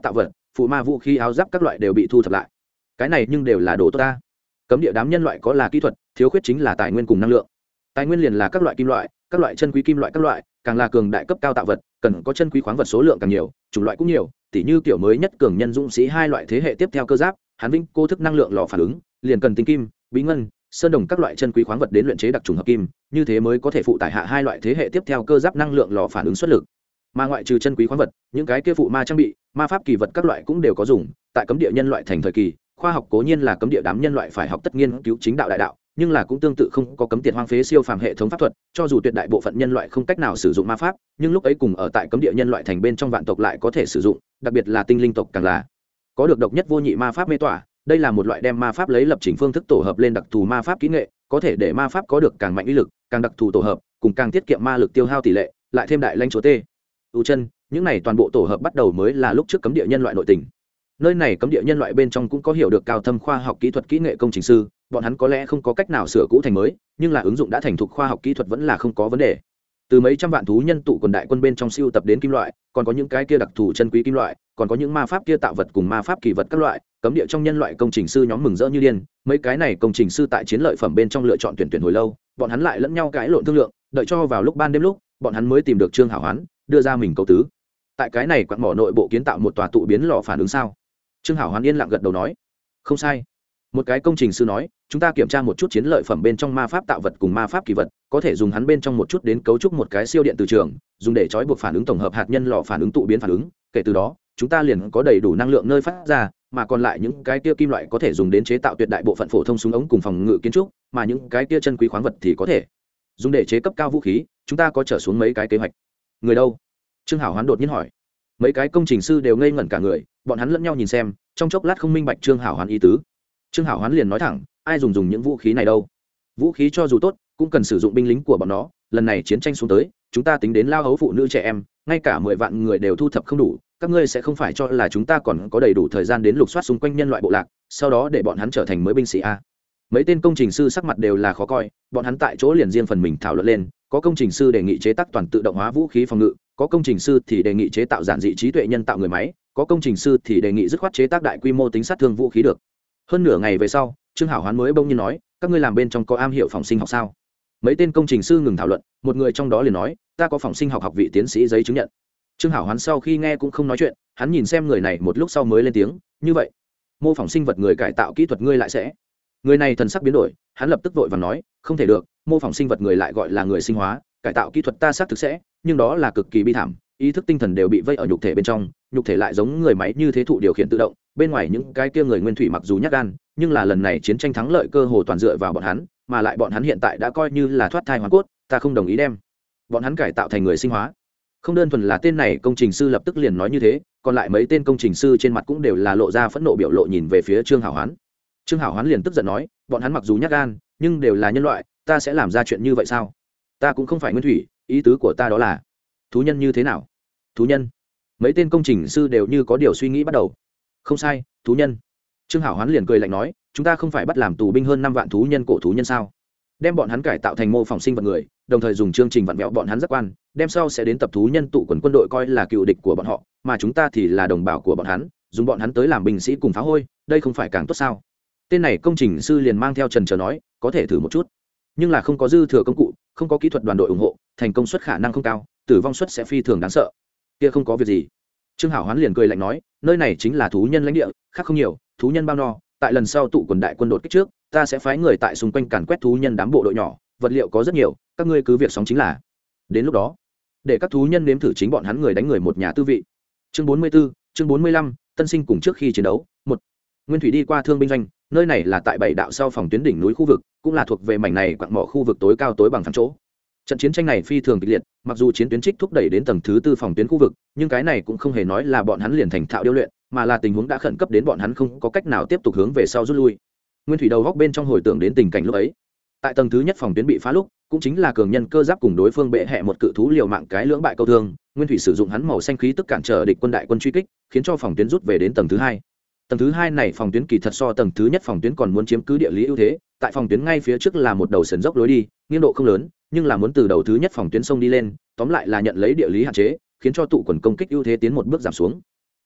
phụ ma vũ khí áo giáp các loại đều bị thu thập lại. Cái này nhưng đều là đồ tốt ta. Cấm địa đám nhân loại có là kỹ thuật, thiếu khuyết chính là tài nguyên cùng năng lượng. Tài nguyên liền là các loại kim loại, các loại chân quý kim loại các loại, càng là cường đại cấp cao tạo vật, cần có chân quý khoáng vật số lượng càng nhiều, chủng loại cũng nhiều, tỉ như kiểu mới nhất cường nhân dũng sĩ hai loại thế hệ tiếp theo cơ giáp, hàn vinh cô thức năng lượng lò phản ứng, liền cần tinh kim, bí ngân, sơn đồng các loại chân quý khoáng vật đến luyện chế đặc trùng hợp kim, như thế mới có thể phụ tải hạ hai loại thế hệ tiếp theo cơ giáp năng lượng lò phản ứng xuất lực. Mà ngoại trừ chân quý khoáng vật, những cái kia phụ ma trang bị, ma pháp kỳ vật các loại cũng đều có dùng. Tại cấm địa nhân loại thành thời kỳ, khoa học cố nhiên là cấm địa đám nhân loại phải học tất nghiên cứu chính đạo đại đạo, nhưng là cũng tương tự không có cấm tiệt hoang phế siêu phàm hệ thống pháp thuật, cho dù tuyệt đại bộ phận nhân loại không cách nào sử dụng ma pháp, nhưng lúc ấy cùng ở tại cấm địa nhân loại thành bên trong vạn tộc lại có thể sử dụng, đặc biệt là tinh linh tộc càng là có được độc nhất vô nhị ma pháp mê tỏa. Đây là một loại đem ma pháp lấy lập trình phương thức tổ hợp lên đặc thù ma pháp kỹ nghệ, có thể để ma pháp có được càng mạnh uy lực, càng đặc thù tổ hợp, cùng càng tiết kiệm ma lực tiêu hao tỷ lệ, lại thêm đại lãnh chúa tê u chân, những này toàn bộ tổ hợp bắt đầu mới là lúc trước cấm địa nhân loại nội tình. Nơi này cấm địa nhân loại bên trong cũng có hiểu được cao thâm khoa học kỹ thuật kỹ nghệ công trình sư, bọn hắn có lẽ không có cách nào sửa cũ thành mới, nhưng là ứng dụng đã thành thục khoa học kỹ thuật vẫn là không có vấn đề. Từ mấy trăm vạn thú nhân tụ quần đại quân bên trong siêu tập đến kim loại, còn có những cái kia đặc thù chân quý kim loại, còn có những ma pháp kia tạo vật cùng ma pháp kỳ vật các loại, cấm địa trong nhân loại công trình sư nhóm mừng rỡ như điên. Mấy cái này công trình sư tại chiến lợi phẩm bên trong lựa chọn tuyển hồi lâu, bọn hắn lại lẫn nhau cãi lộn thương lượng, đợi cho vào lúc ban đêm lúc, bọn hắn mới tìm được Trương Hảo Hoán, đưa ra mình cầu tứ. Tại cái này quặng mỏ nội bộ kiến tạo một tòa tụ biến lò phản ứng sao? Trương Hảo Hoán yên lặng gật đầu nói, không sai. Một cái công trình sư nói, chúng ta kiểm tra một chút chiến lợi phẩm bên trong ma pháp tạo vật cùng ma pháp kỳ vật, có thể dùng hắn bên trong một chút đến cấu trúc một cái siêu điện từ trường, dùng để trói buộc phản ứng tổng hợp hạt nhân lò phản ứng tụ biến phản ứng. Kể từ đó, chúng ta liền có đầy đủ năng lượng nơi phát ra, mà còn lại những cái kia kim loại có thể dùng đến chế tạo tuyệt đại bộ phận phổ thông súng ống cùng phòng ngự kiến trúc, mà những cái kia chân quý khoáng vật thì có thể dùng để chế cấp cao vũ khí. Chúng ta có trở xuống mấy cái kế hoạch. Người đâu? Trương Hảo Hoán đột nhiên hỏi. Mấy cái công trình sư đều ngây ngẩn cả người, bọn hắn lẫn nhau nhìn xem, trong chốc lát không minh bạch Trương Hảo Hoán ý tứ. Trương Hảo Hoán liền nói thẳng, ai dùng những vũ khí này đâu? Vũ khí cho dù tốt, cũng cần sử dụng binh lính của bọn nó. Lần này chiến tranh xuống tới, chúng ta tính đến lao hấu phụ nữ trẻ em, ngay cả 10 vạn người đều thu thập không đủ. Các ngươi sẽ không phải cho là chúng ta còn có đầy đủ thời gian đến lục soát xung quanh nhân loại bộ lạc, sau đó để bọn hắn trở thành mới binh sĩ a? Mấy tên công trình sư sắc mặt đều là khó coi, bọn hắn tại chỗ liền riêng phần mình thảo luận lên. Có công trình sư đề nghị chế tác toàn tự động hóa vũ khí phòng ngự, có công trình sư thì đề nghị chế tạo giản dị trí tuệ nhân tạo người máy, có công trình sư thì đề nghị dứt khoát chế tác đại quy mô tính sát thương vũ khí được. Hơn nửa ngày về sau, Trương Hảo Hoán mới bỗng nhiên nói, các ngươi làm bên trong có am hiểu phòng sinh học sao? Mấy tên công trình sư ngừng thảo luận, một người trong đó liền nói, ta có phòng sinh học học vị tiến sĩ giấy chứng nhận. Trương Hảo Hoán sau khi nghe cũng không nói chuyện, hắn nhìn xem người này một lúc sau mới lên tiếng, như vậy mô phỏng sinh vật người cải tạo kỹ thuật ngươi lại sẽ? Người này thần sắc biến đổi, hắn lập tức vội vàng nói, không thể được, mô phỏng sinh vật người lại gọi là người sinh hóa, cải tạo kỹ thuật ta xác thực sẽ, nhưng đó là cực kỳ bi thảm, ý thức tinh thần đều bị vây ở nhục thể bên trong, nhục thể lại giống người máy như thế thụ điều khiển tự động, bên ngoài những cái kia người nguyên thủy mặc dù nhát gan, nhưng là lần này chiến tranh thắng lợi cơ hồ toàn dựa vào bọn hắn, mà lại bọn hắn hiện tại đã coi như là thoát thai hoàn cốt, ta không đồng ý đem bọn hắn cải tạo thành người sinh hóa. Không đơn thuần là tên này công trình sư lập tức liền nói như thế, còn lại mấy tên công trình sư trên mặt cũng đều là lộ ra phẫn nộ biểu lộ nhìn về phía Trương Hảo Hoán. Trương Hảo Hoán liền tức giận nói, bọn hắn mặc dù nhát gan, nhưng đều là nhân loại, ta sẽ làm ra chuyện như vậy sao? Ta cũng không phải nguyên thủy, ý tứ của ta đó là thú nhân như thế nào? Thú nhân? Mấy tên công trình sư đều như có điều suy nghĩ bắt đầu. Không sai, thú nhân. Trương Hảo Hoán liền cười lạnh nói, chúng ta không phải bắt làm tù binh hơn 5 vạn thú nhân cổ thú nhân sao? Đem bọn hắn cải tạo thành mô phỏng sinh vật người, đồng thời dùng chương trình vặn vẹo bọn hắn giác quan, đem sau sẽ đến tập thú nhân tụ quần quân đội coi là cựu địch của bọn họ, mà chúng ta thì là đồng bào của bọn hắn, dùng bọn hắn tới làm binh sĩ cùng phá hôi, đây không phải càng tốt sao? Tên này công trình sư liền mang theo trần trờ nói, có thể thử một chút, nhưng là không có dư thừa công cụ, không có kỹ thuật đoàn đội ủng hộ, thành công suất khả năng không cao, tử vong suất sẽ phi thường đáng sợ. Kia không có việc gì. Trương Hảo Hoán liền cười lạnh nói, nơi này chính là thú nhân lãnh địa, khác không nhiều, thú nhân bao no, tại lần sau tụ quần đại quân đột kích trước, ta sẽ phái người tại xung quanh càn quét thú nhân đám bộ đội nhỏ, vật liệu có rất nhiều, các ngươi cứ việc sóng chính là. Đến lúc đó, để các thú nhân nếm thử chính bọn hắn người đánh người một nhà tư vị. Chương 44, chương 45, tân sinh cùng trước khi chiến đấu. Một, Nguyên Thủy đi qua thương binh doanh, nơi này là tại bảy đạo sau phòng tuyến đỉnh núi khu vực, cũng là thuộc về mảnh này quặng mỏ khu vực tối cao tối bằng phẳng chỗ. Trận chiến tranh này phi thường kịch liệt, mặc dù chiến tuyến trích thúc đẩy đến tầng thứ 4 phòng tuyến khu vực, nhưng cái này cũng không hề nói là bọn hắn liền thành thạo điêu luyện, mà là tình huống đã khẩn cấp đến bọn hắn không có cách nào tiếp tục hướng về sau rút lui. Nguyên Thủy đầu góc bên trong hồi tưởng đến tình cảnh lúc ấy. Tại tầng thứ nhất phòng tuyến bị phá lúc, cũng chính là cường nhân cơ giáp cùng đối phương bệ hệ một cự thú liều mạng cái lưỡng bại câu thương, Nguyên Thủy sử dụng hắn màu xanh khí tức cản trở địch quân đại quân truy kích, khiến cho phòng tuyến rút về đến tầng thứ 2. Tầng thứ 2 này phòng tuyến kỳ thật so tầng thứ nhất phòng tuyến còn muốn chiếm cứ địa lý ưu thế, tại phòng tuyến ngay phía trước là một đầu sườn dốc lối đi, nghiêng độ không lớn, nhưng là muốn từ đầu thứ nhất phòng tuyến sông đi lên, tóm lại là nhận lấy địa lý hạn chế, khiến cho tụ quần công kích ưu thế tiến một bước giảm xuống.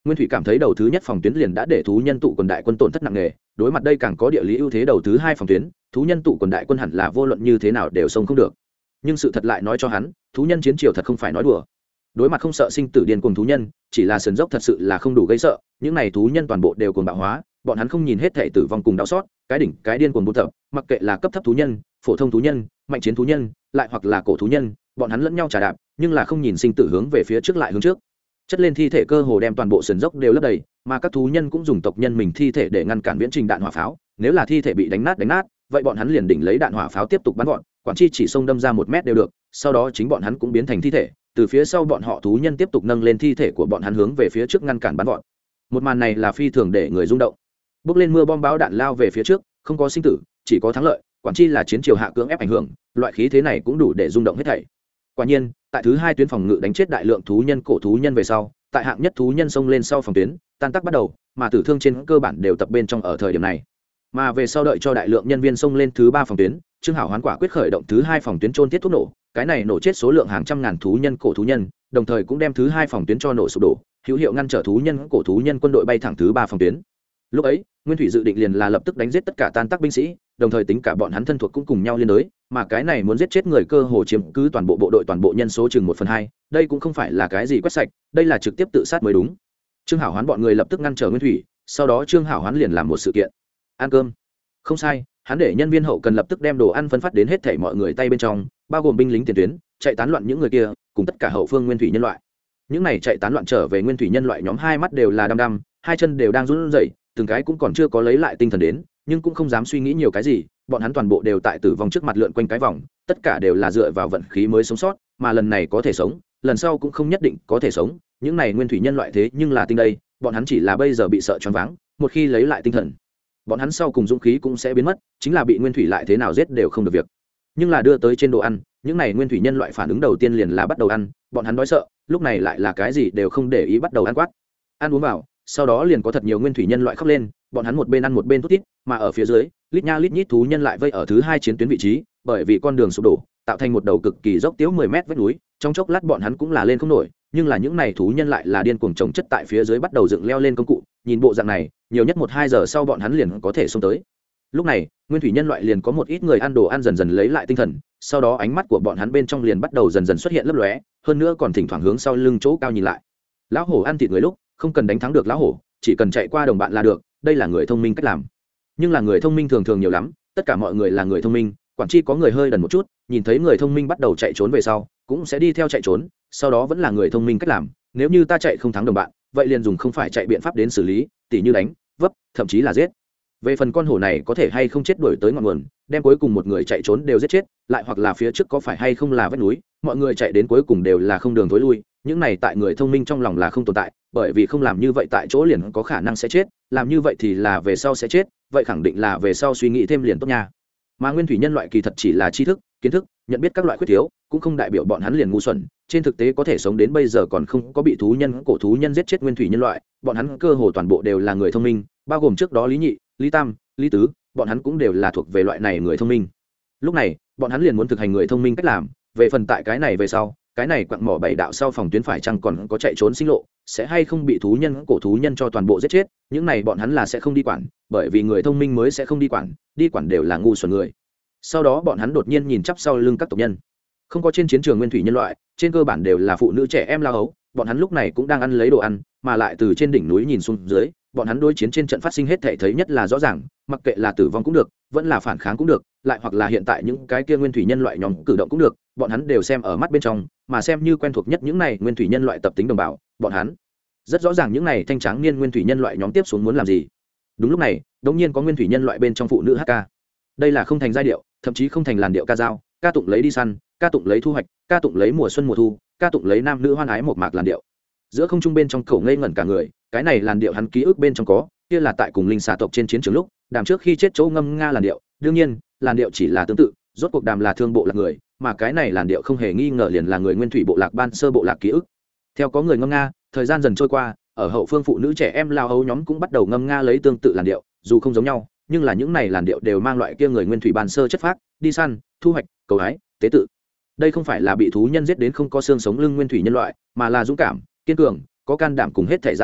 Nguyên Thủy cảm thấy đầu thứ nhất phòng tuyến liền đã để thú nhân tụ quần đại quân tổn thất nặng nề, đối mặt đây càng có địa lý ưu thế đầu thứ hai phòng tuyến, thú nhân tụ quần đại quân hẳn là vô luận như thế nào đều xông không được. Nhưng sự thật lại nói cho hắn, thú nhân chiến triều thật không phải nói đùa. Đối mặt không sợ sinh tử điên cuồng thú nhân, chỉ là sườn dốc thật sự là không đủ gây sợ, những này thú nhân toàn bộ đều cuồng bạo hóa, bọn hắn không nhìn hết thể tử vong cùng đau xót, cái đỉnh cái điên cuồng buôn tập, mặc kệ là cấp thấp thú nhân, phổ thông thú nhân, mạnh chiến thú nhân, lại hoặc là cổ thú nhân, bọn hắn lẫn nhau trả đạp, nhưng là không nhìn sinh tử hướng về phía trước lại hướng trước. Chất lên thi thể cơ hồ đem toàn bộ sườn dốc đều lấp đầy, mà các thú nhân cũng dùng tộc nhân mình thi thể để ngăn cản viễn trình đạn hỏa pháo, nếu là thi thể bị đánh nát, vậy bọn hắn liền đỉnh lấy đạn hỏa pháo tiếp tục bắn gọn, quản chi chỉ xông đâm ra 1 mét đều được, sau đó chính bọn hắn cũng biến thành thi thể, từ phía sau bọn họ thú nhân tiếp tục nâng lên thi thể của bọn hắn hướng về phía trước ngăn cản bắn gọn. Một màn này là phi thường để người rung động. Bước lên mưa bom bão đạn lao về phía trước, không có sinh tử, chỉ có thắng lợi, quản chi là chiến triều hạ cưỡng ép ảnh hưởng, loại khí thế này cũng đủ để rung động hết thảy. Quả nhiên, tại thứ hai tuyến phòng ngự đánh chết đại lượng thú nhân cổ thú nhân về sau, tại hạng nhất thú nhân xông lên sau phòng tuyến, tan tác bắt đầu, mà tử thương trên cơ bản đều tập bên trong ở thời điểm này. Mà về sau đợi cho đại lượng nhân viên xông lên thứ ba phòng tuyến, Trương Hảo hoán quả quyết khởi động thứ hai phòng tuyến trôn thiết thuốc nổ, cái này nổ chết số lượng hàng trăm ngàn thú nhân cổ thú nhân, đồng thời cũng đem thứ hai phòng tuyến cho nổ sụp đổ, hữu hiệu ngăn trở thú nhân cổ thú nhân quân đội bay thẳng thứ ba phòng tuyến. Lúc ấy, Nguyên Thủy dự định liền là lập tức đánh giết tất cả tan tác binh sĩ, đồng thời tính cả bọn hắn thân thuộc cũng cùng nhau liên đới, mà cái này muốn giết chết người cơ hồ chiếm cứ toàn bộ bộ đội toàn bộ nhân số chừng 1/2, đây cũng không phải là cái gì quét sạch, đây là trực tiếp tự sát mới đúng. Trương Hảo hoán bọn người lập tức ngăn trở Nguyên Thủy, sau đó Trương Hảo hoán liền làm một sự kiện. Ăn cơm. Không sai, hắn để nhân viên hậu cần lập tức đem đồ ăn phân phát đến hết thảy mọi người tay bên trong, bao gồm binh lính tiền tuyến, chạy tán loạn những người kia, cùng tất cả hậu phương Nguyên Thủy nhân loại. Những này chạy tán loạn trở về Nguyên Thủy nhân loại nhóm hai mắt đều là đăm đăm, hai chân đều đang run rẩy, từng cái cũng còn chưa có lấy lại tinh thần đến, nhưng cũng không dám suy nghĩ nhiều cái gì, bọn hắn toàn bộ đều tại tử vong trước mặt lượn quanh cái vòng, tất cả đều là dựa vào vận khí mới sống sót, mà lần này có thể sống, lần sau cũng không nhất định có thể sống, những này Nguyên Thủy nhân loại thế nhưng là tinh đây, bọn hắn chỉ là bây giờ bị sợ choáng váng, một khi lấy lại tinh thần, bọn hắn sau cùng dũng khí cũng sẽ biến mất, chính là bị Nguyên Thủy lại thế nào giết đều không được việc. Nhưng là đưa tới trên đồ ăn, những này Nguyên Thủy nhân loại phản ứng đầu tiên liền là bắt đầu ăn, bọn hắn đói sợ, lúc này lại là cái gì đều không để ý bắt đầu ăn quát. Ăn uống vào, sau đó liền có thật nhiều Nguyên Thủy nhân loại khóc lên, bọn hắn một bên ăn một bên thút thít, mà ở phía dưới, lít nha lít nhít thú nhân lại vây ở thứ hai chiến tuyến vị trí, bởi vì con đường sụp đổ, tạo thành một đầu cực kỳ dốc tiếu 10 mét vách núi, trong chốc lát bọn hắn cũng là lên không nổi, nhưng là những này thú nhân lại là điên cuồng chồng chất tại phía dưới bắt đầu dựng leo lên công cụ, nhìn bộ dạng này, nhiều nhất 1-2 giờ sau bọn hắn liền có thể xông tới. Lúc này, Nguyên Thủy nhân loại liền có một ít người ăn đồ ăn dần dần lấy lại tinh thần, sau đó ánh mắt của bọn hắn bên trong liền bắt đầu dần dần xuất hiện lấp lóe, hơn nữa còn thỉnh thoảng hướng sau lưng chỗ cao nhìn lại. Lão hổ ăn thịt người lúc, không cần đánh thắng được lão hổ, chỉ cần chạy qua đồng bạn là được, đây là người thông minh cách làm. Nhưng là người thông minh thường thường nhiều lắm, tất cả mọi người là người thông minh, quản chi có người hơi đần một chút, nhìn thấy người thông minh bắt đầu chạy trốn về sau, cũng sẽ đi theo chạy trốn, sau đó vẫn là người thông minh cách làm, nếu như ta chạy không thắng đồng bạn, vậy liền dùng không phải chạy biện pháp đến xử lý, tỉ như đánh, vấp, thậm chí là giết. Về phần con hổ này có thể hay không chết đuổi tới ngọn nguồn, đem cuối cùng một người chạy trốn đều giết chết, lại hoặc là phía trước có phải hay không là vách núi, mọi người chạy đến cuối cùng đều là không đường thối lui, những này tại người thông minh trong lòng là không tồn tại, bởi vì không làm như vậy tại chỗ liền có khả năng sẽ chết, làm như vậy thì là về sau sẽ chết, vậy khẳng định là về sau suy nghĩ thêm liền tốt nha. Mà Nguyên Thủy nhân loại kỳ thật chỉ là tri thức, kiến thức, nhận biết các loại khuyết thiếu, cũng không đại biểu bọn hắn liền ngu xuẩn, trên thực tế có thể sống đến bây giờ còn không có bị thú nhân cổ thú nhân giết chết Nguyên Thủy nhân loại, bọn hắn cơ hồ toàn bộ đều là người thông minh, bao gồm trước đó Lý Nhị, Lý Tam, Lý Tứ, bọn hắn cũng đều là thuộc về loại này người thông minh. Lúc này, bọn hắn liền muốn thực hành người thông minh cách làm, về phần tại cái này về sau, cái này quặng mỏ bảy đạo sau phòng tuyến phải chăng còn có chạy trốn sinh lộ, sẽ hay không bị thú nhân cổ thú nhân cho toàn bộ giết chết, những này bọn hắn là sẽ không đi quản, bởi vì người thông minh mới sẽ không đi quản đều là ngu xuẩn người. Sau đó bọn hắn đột nhiên nhìn chắp sau lưng các tộc nhân, không có trên chiến trường Nguyên Thủy nhân loại, trên cơ bản đều là phụ nữ trẻ em lao hấu, bọn hắn lúc này cũng đang ăn lấy đồ ăn, mà lại từ trên đỉnh núi nhìn xuống dưới, bọn hắn đối chiến trên trận phát sinh hết thể thấy nhất là rõ ràng, mặc kệ là tử vong cũng được, vẫn là phản kháng cũng được, lại hoặc là hiện tại những cái kia Nguyên Thủy nhân loại nhóm cử động cũng được, bọn hắn đều xem ở mắt bên trong, mà xem như quen thuộc nhất những này Nguyên Thủy nhân loại tập tính đồng bào, bọn hắn rất rõ ràng những này thanh tráng niên Nguyên Thủy nhân loại nhóm tiếp xuống muốn làm gì. Đúng lúc này, đột nhiên có Nguyên Thủy nhân loại bên trong phụ nữ hát ca. Đây là không thành giai điệu, thậm chí không thành làn điệu ca dao, ca tụng lấy đi săn, ca tụng lấy thu hoạch, ca tụng lấy mùa xuân mùa thu, ca tụng lấy nam nữ hoan ái một mạc làn điệu. Giữa không trung bên trong cổ ngây ngẩn cả người, cái này làn điệu hắn ký ức bên trong có, kia là tại cùng linh xà tộc trên chiến trường lúc, Đàm trước khi chết chỗ ngâm nga làn điệu, đương nhiên, làn điệu chỉ là tương tự, rốt cuộc Đàm là thương bộ lạc người, mà cái này làn điệu không hề nghi ngờ liền là người Nguyên Thủy bộ lạc ban sơ bộ lạc ký ức. Theo có người ngâm nga, thời gian dần trôi qua, ở hậu phương phụ nữ trẻ em lao hấu nhóm cũng bắt đầu ngâm nga lấy tương tự làn điệu, dù không giống nhau, nhưng là những này làn điệu đều mang loại kia người Nguyên Thủy ban sơ chất phác, đi săn, thu hoạch, cầu hái, tế tự. Đây không phải là bị thú nhân giết đến không có xương sống lưng Nguyên Thủy nhân loại, mà là dũng cảm, kiên cường, có can đảm cùng hết thể dã thú,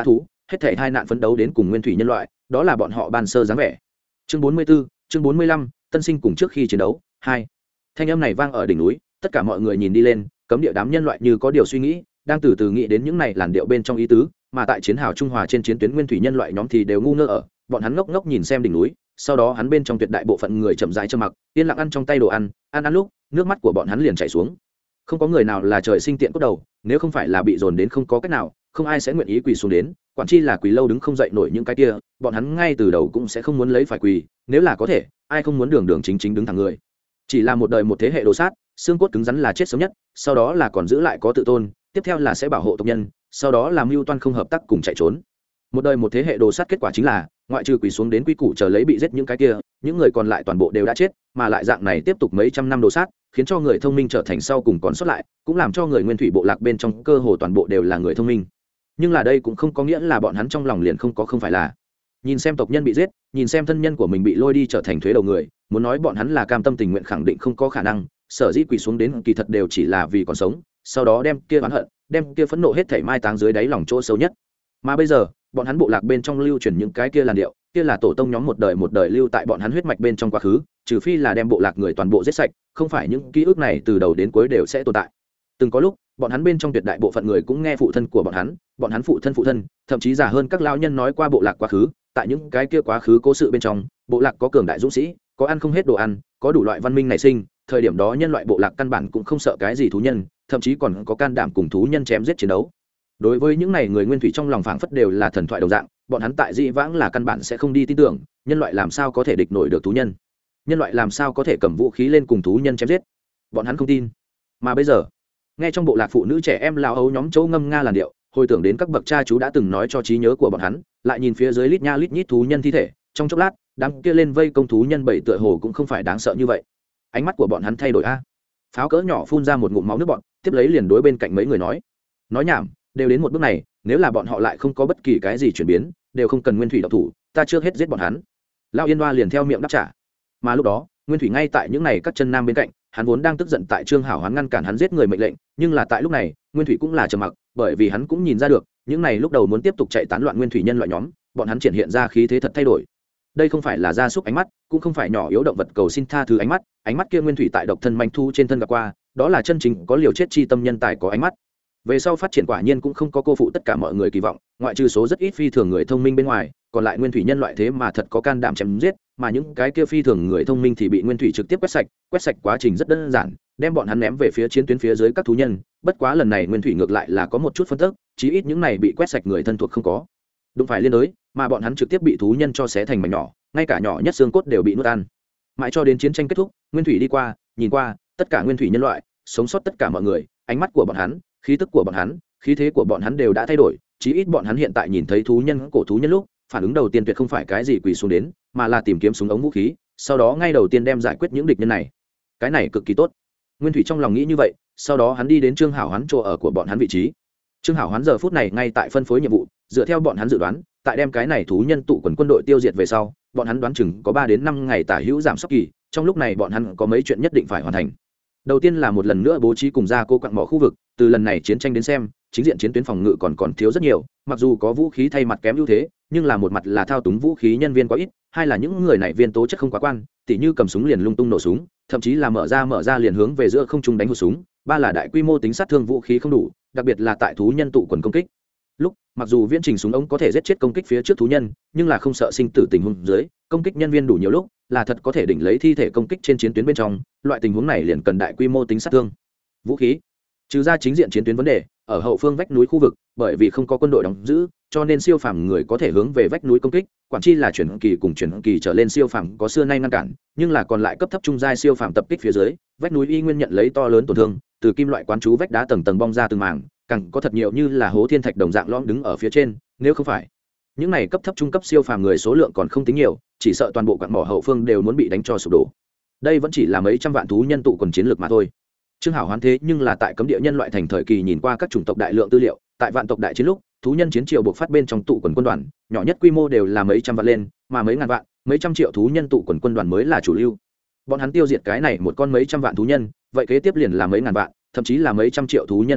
hết thảy hai nạn phấn đấu đến cùng nguyên thủy nhân loại, đó là bọn họ ban sơ dáng vẻ. Chương 44, chương 45, tân sinh cùng trước khi chiến đấu 2. Thanh âm này vang ở đỉnh núi, tất cả mọi người nhìn đi lên, cấm địa đám nhân loại như có điều suy nghĩ, đang từ từ nghĩ đến những này làn điệu bên trong ý tứ, mà tại chiến hào trung hòa trên chiến tuyến nguyên thủy nhân loại nhóm thì đều ngu ngơ ở, bọn hắn ngốc ngốc nhìn xem đỉnh núi, sau đó hắn bên trong tuyệt đại bộ phận người chậm rãi trầm mặc, yên lặng ăn trong tay đồ ăn, ăn lúc, nước mắt của bọn hắn liền chảy xuống. Không có người nào là trời sinh tiện cốt đầu, nếu không phải là bị dồn đến không có cách nào, không ai sẽ nguyện ý quỳ xuống đến, quản chi là quỳ lâu đứng không dậy nổi những cái kia, bọn hắn ngay từ đầu cũng sẽ không muốn lấy phải quỳ, nếu là có thể, ai không muốn đường đường chính chính đứng thẳng người. Chỉ là một đời một thế hệ đồ sát, xương cốt cứng rắn là chết sớm nhất, sau đó là còn giữ lại có tự tôn, tiếp theo là sẽ bảo hộ tộc nhân, sau đó là mưu toan không hợp tác cùng chạy trốn. Một đời một thế hệ đồ sát kết quả chính là, ngoại trừ quỳ xuống đến quy củ chờ lấy bị giết những cái kia, những người còn lại toàn bộ đều đã chết, mà lại dạng này tiếp tục mấy trăm năm đồ sát, khiến cho người thông minh trở thành sau cùng còn sót lại, cũng làm cho người nguyên thủy bộ lạc bên trong cơ hồ toàn bộ đều là người thông minh. Nhưng là đây cũng không có nghĩa là bọn hắn trong lòng liền không phải là. Nhìn xem tộc nhân bị giết, nhìn xem thân nhân của mình bị lôi đi trở thành thuế đầu người, muốn nói bọn hắn là cam tâm tình nguyện khẳng định không có khả năng, sở dĩ quỳ xuống đến kỳ thật đều chỉ là vì còn sống, sau đó đem kia oán hận, đem kia phẫn nộ hết thảy mai táng dưới đáy lòng chỗ sâu nhất. Mà bây giờ, bọn hắn bộ lạc bên trong lưu truyền những cái kia làn điệu, kia là tổ tông nhóm một đời lưu tại bọn hắn huyết mạch bên trong quá khứ, trừ phi là đem bộ lạc người toàn bộ giết sạch, không phải những ký ức này từ đầu đến cuối đều sẽ tồn tại. Từng có lúc, bọn hắn bên trong tuyệt đại bộ phận người cũng nghe phụ thân của bọn hắn phụ thân, thậm chí già hơn các lão nhân nói qua bộ lạc quá khứ, tại những cái kia quá khứ cố sự bên trong, bộ lạc có cường đại dũng sĩ, có ăn không hết đồ ăn, có đủ loại văn minh nảy sinh, thời điểm đó nhân loại bộ lạc căn bản cũng không sợ cái gì thú nhân, thậm chí còn có can đảm cùng thú nhân chém giết chiến đấu. Đối với những này người nguyên thủy trong lòng phảng phất đều là thần thoại đồng dạng, bọn hắn tại dĩ vãng là căn bản sẽ không đi tin tưởng, nhân loại làm sao có thể địch nổi được thú nhân, nhân loại làm sao có thể cầm vũ khí lên cùng thú nhân chém giết, bọn hắn không tin. Mà bây giờ, nghe trong bộ lạc phụ nữ trẻ em lao ấu nhóm châu ngâm nga làn điệu, hồi tưởng đến các bậc cha chú đã từng nói cho trí nhớ của bọn hắn, lại nhìn phía dưới lít nha lít nhít thú nhân thi thể, trong chốc lát đám kia lên vây công thú nhân bảy tựa hồ cũng không phải đáng sợ như vậy. Ánh mắt của bọn hắn thay đổi a. Pháo cỡ nhỏ phun ra một ngụm máu nước bọn, tiếp lấy liền đối bên cạnh mấy người nói nhảm, đều đến một bước này, nếu là bọn họ lại không có bất kỳ cái gì chuyển biến, đều không cần nguyên thủy độc thủ, ta trước hết giết bọn hắn. Lão Yên Hoa liền theo miệng đáp trả. Mà lúc đó, nguyên thủy ngay tại những này các chân nam bên cạnh, hắn vốn đang tức giận tại Trương Hảo Hoán ngăn cản hắn giết người mệnh lệnh, nhưng là tại lúc này, nguyên thủy cũng là trầm mặc, bởi vì hắn cũng nhìn ra được, những này lúc đầu muốn tiếp tục chạy tán loạn nguyên thủy nhân loại nhóm, bọn hắn triển hiện ra khí thế thật thay đổi. Đây không phải là gia súc ánh mắt, cũng không phải nhỏ yếu động vật cầu xin tha thứ ánh mắt kia nguyên thủy tại độc thân manh thu trên thân gặp qua, đó là chân chính có liều chết chi tâm nhân tài có ánh mắt. Về sau phát triển quả nhiên cũng không có cô phụ tất cả mọi người kỳ vọng, ngoại trừ số rất ít phi thường người thông minh bên ngoài, còn lại nguyên thủy nhân loại thế mà thật có can đảm chém giết, mà những cái kia phi thường người thông minh thì bị nguyên thủy trực tiếp quét sạch quá trình rất đơn giản, đem bọn hắn ném về phía chiến tuyến phía dưới các thú nhân. Bất quá lần này nguyên thủy ngược lại là có một chút phân tức, chí ít những này bị quét sạch người thân thuộc không có đụng phải liên đối, mà bọn hắn trực tiếp bị thú nhân cho xé thành mảnh nhỏ, ngay cả nhỏ nhất xương cốt đều bị nuốt ăn. Mãi cho đến chiến tranh kết thúc, nguyên thủy đi qua, nhìn qua tất cả nguyên thủy nhân loại, sống sót tất cả mọi người, ánh mắt của bọn hắn, khí tức của bọn hắn, khí thế của bọn hắn đều đã thay đổi, chí ít bọn hắn hiện tại nhìn thấy thú nhân cổ thú nhân lúc, phản ứng đầu tiên tuyệt không phải cái gì quỳ xuống đến, mà là tìm kiếm súng ống vũ khí, sau đó ngay đầu tiên đem giải quyết những địch nhân này. Cái này cực kỳ tốt. Nguyên thủy trong lòng nghĩ như vậy, sau đó hắn đi đến Trương Hảo Hoán chỗ ở của bọn hắn vị trí. Trương Hảo Hoán giờ phút này ngay tại phân phối nhiệm vụ, dựa theo bọn hắn dự đoán, tại đem cái này thú nhân tụ quần quân đội tiêu diệt về sau, bọn hắn đoán chừng có 3 đến 5 ngày tả hữu giảm sốc kỳ, trong lúc này bọn hắn có mấy chuyện nhất định phải hoàn thành. Đầu tiên là một lần nữa bố trí cùng ra cô quặng mỏ khu vực, từ lần này chiến tranh đến xem, chính diện chiến tuyến phòng ngự còn thiếu rất nhiều, mặc dù có vũ khí thay mặt kém ưu thế, nhưng là một mặt là thao túng vũ khí nhân viên quá ít, hai là những người này viên tố chất không quá quan, tỉ như cầm súng liền lung tung nổ súng, thậm chí là mở ra liền hướng về giữa không trung đánh hụt súng, ba là đại quy mô tính sát thương vũ khí không đủ, đặc biệt là tại thú nhân tụ quần công kích lúc, mặc dù viễn trình súng ống có thể giết chết công kích phía trước thú nhân, nhưng là không sợ sinh tử tình huống dưới, công kích nhân viên đủ nhiều lúc là thật có thể đỉnh lấy thi thể công kích trên chiến tuyến bên trong, loại tình huống này liền cần đại quy mô tính sát thương vũ khí. Trừ ra chính diện chiến tuyến vấn đề, ở hậu phương vách núi khu vực, bởi vì không có quân đội đóng giữ, cho nên siêu phàm người có thể hướng về vách núi công kích, quản chi là chuyển kỳ cùng chuyển kỳ trở lên siêu phàm có xưa nay ngăn cản, nhưng là còn lại cấp thấp trung giai siêu phàm tập kích phía dưới, vách núi y nguyên nhận lấy to lớn tổn thương, từ kim loại quán chú vách đá tầng tầng bong ra từng mảng, càng có thật nhiều như là hố thiên thạch đồng dạng lõm đứng ở phía trên, nếu không phải những này cấp thấp trung cấp siêu phàm người số lượng còn không tính nhiều, chỉ sợ toàn bộ quặng mỏ hậu phương đều muốn bị đánh cho sụp đổ. Đây vẫn chỉ là mấy trăm vạn thú nhân tụ quần chiến lược mà thôi. Trương Hảo Hoán thế nhưng là tại cấm địa nhân loại thành thời kỳ nhìn qua các chủng tộc đại lượng tư liệu, tại vạn tộc đại chiến lúc, thú nhân chiến triều buộc phát bên trong tụ quần quân đoàn, nhỏ nhất quy mô đều là mấy trăm vạn lên, mà mấy ngàn vạn, mấy trăm triệu thú nhân tụ quần quân đoàn mới là chủ lưu. Bọn hắn tiêu diệt cái này một con mấy trăm vạn thú nhân, vậy kế tiếp liền là mấy ngàn vạn, thậm chí là mấy trăm triệu thú nhân đột kích,